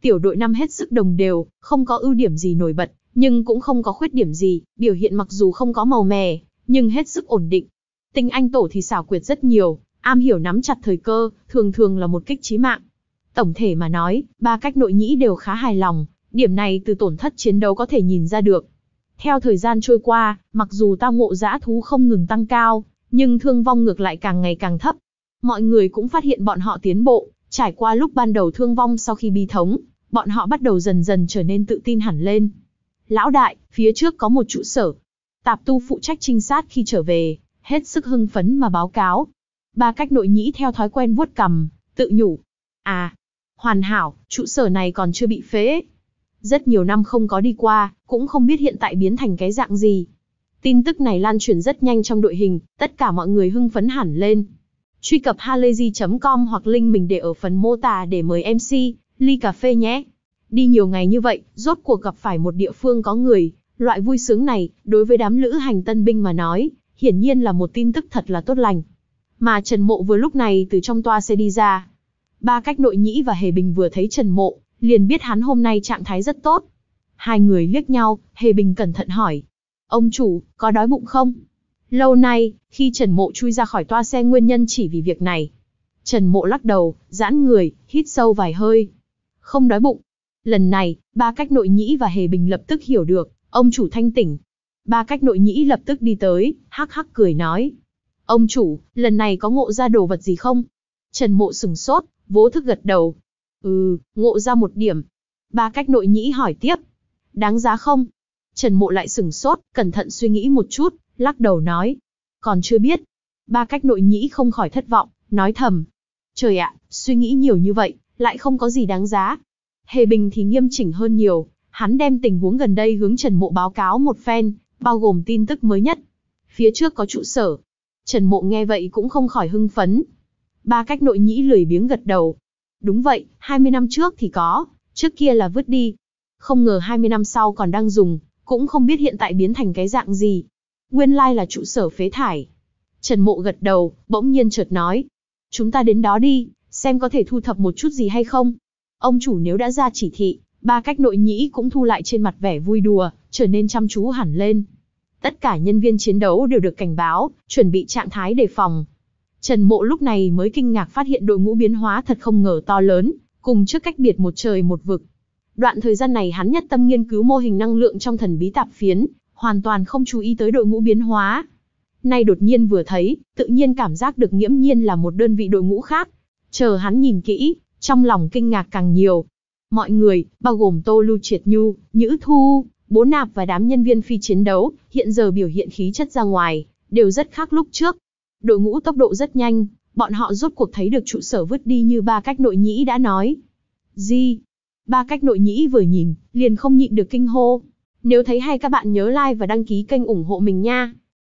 Tiểu đội năm hết sức đồng đều, không có ưu điểm gì nổi bật, nhưng cũng không có khuyết điểm gì, biểu hiện mặc dù không có màu mè, nhưng hết sức ổn định. Tinh Anh tổ thì xảo quyệt rất nhiều, am hiểu nắm chặt thời cơ, thường thường là một kích chí mạng. Tổng thể mà nói, ba cách nội nhĩ đều khá hài lòng, điểm này từ tổn thất chiến đấu có thể nhìn ra được. Theo thời gian trôi qua, mặc dù tao ngộ dã thú không ngừng tăng cao, nhưng thương vong ngược lại càng ngày càng thấp. Mọi người cũng phát hiện bọn họ tiến bộ, trải qua lúc ban đầu thương vong sau khi bi thống, bọn họ bắt đầu dần dần trở nên tự tin hẳn lên. Lão đại, phía trước có một trụ sở. Tạp tu phụ trách trinh sát khi trở về, hết sức hưng phấn mà báo cáo. Ba cách nội nhĩ theo thói quen vuốt cằm, tự nhủ. À, hoàn hảo, trụ sở này còn chưa bị phế. Rất nhiều năm không có đi qua, cũng không biết hiện tại biến thành cái dạng gì. Tin tức này lan truyền rất nhanh trong đội hình, tất cả mọi người hưng phấn hẳn lên. Truy cập halayzi chấm com hoặc link mình để ở phần mô tả để mời em xê, ly cà phê nhé. Đi nhiều ngày như vậy, rốt cuộc gặp phải một địa phương có người, loại vui sướng này, đối với đám lữ hành tân binh mà nói, hiển nhiên là một tin tức thật là tốt lành. Mà Trần Mộ vừa lúc này từ trong toa xe đi ra. Ba cách nội nhĩ và Hề Bình vừa thấy Trần Mộ, liền biết hắn hôm nay trạng thái rất tốt. Hai người liếc nhau, Hề Bình cẩn thận hỏi. Ông chủ, có đói bụng không? Lâu nay, khi Trần Mộ chui ra khỏi toa xe nguyên nhân chỉ vì việc này. Trần Mộ lắc đầu, giãn người, hít sâu vài hơi. Không đói bụng. Lần này, ba cách nội nhĩ và Hề Bình lập tức hiểu được, ông chủ thanh tỉnh. Ba cách nội nhĩ lập tức đi tới, hắc hắc cười nói. Ông chủ, lần này có ngộ ra đồ vật gì không? Trần Mộ sừng sốt, vô thức gật đầu. Ừ, ngộ ra một điểm. Ba cách nội nhĩ hỏi tiếp. Đáng giá không? Trần Mộ lại sừng sốt, cẩn thận suy nghĩ một chút, lắc đầu nói. Còn chưa biết. Ba cách nội nhĩ không khỏi thất vọng, nói thầm. Trời ạ, suy nghĩ nhiều như vậy, lại không có gì đáng giá. Hề Bình thì nghiêm chỉnh hơn nhiều, hắn đem tình huống gần đây hướng Trần Mộ báo cáo một phen, bao gồm tin tức mới nhất. Phía trước có trụ sở. Trần Mộ nghe vậy cũng không khỏi hưng phấn. Ba cách nội nhĩ lười biếng gật đầu. Đúng vậy, hai mươi năm trước thì có, trước kia là vứt đi. Không ngờ hai mươi năm sau còn đang dùng, cũng không biết hiện tại biến thành cái dạng gì. Nguyên lai là trụ sở phế thải. Trần Mộ gật đầu, bỗng nhiên chợt nói. Chúng ta đến đó đi, xem có thể thu thập một chút gì hay không. Ông chủ nếu đã ra chỉ thị, ba cách nội nhĩ cũng thu lại trên mặt vẻ vui đùa, trở nên chăm chú hẳn lên. Tất cả nhân viên chiến đấu đều được cảnh báo, chuẩn bị trạng thái đề phòng. Trần Mộ lúc này mới kinh ngạc phát hiện đội ngũ biến hóa thật không ngờ to lớn, cùng trước cách biệt một trời một vực. Đoạn thời gian này hắn nhất tâm nghiên cứu mô hình năng lượng trong thần bí tạp phiến, hoàn toàn không chú ý tới đội ngũ biến hóa. Nay đột nhiên vừa thấy, tự nhiên cảm giác được nghiễm nhiên là một đơn vị đội ngũ khác. Chờ hắn nhìn kỹ, trong lòng kinh ngạc càng nhiều. Mọi người, bao gồm Tô Lưu Triệt Nhu, Nhữ Thu, Bố Nạp và đám nhân viên phi chiến đấu, hiện giờ biểu hiện khí chất ra ngoài, đều rất khác lúc trước. Đội ngũ tốc độ rất nhanh, bọn họ rốt cuộc thấy được trụ sở vứt đi như ba cách nội nhĩ đã nói. Gì? Ba cách nội nhĩ vừa nhìn, liền không nhịn được kinh hô. Nếu thấy hay các bạn nhớ like và đăng ký kênh ủng hộ mình nha.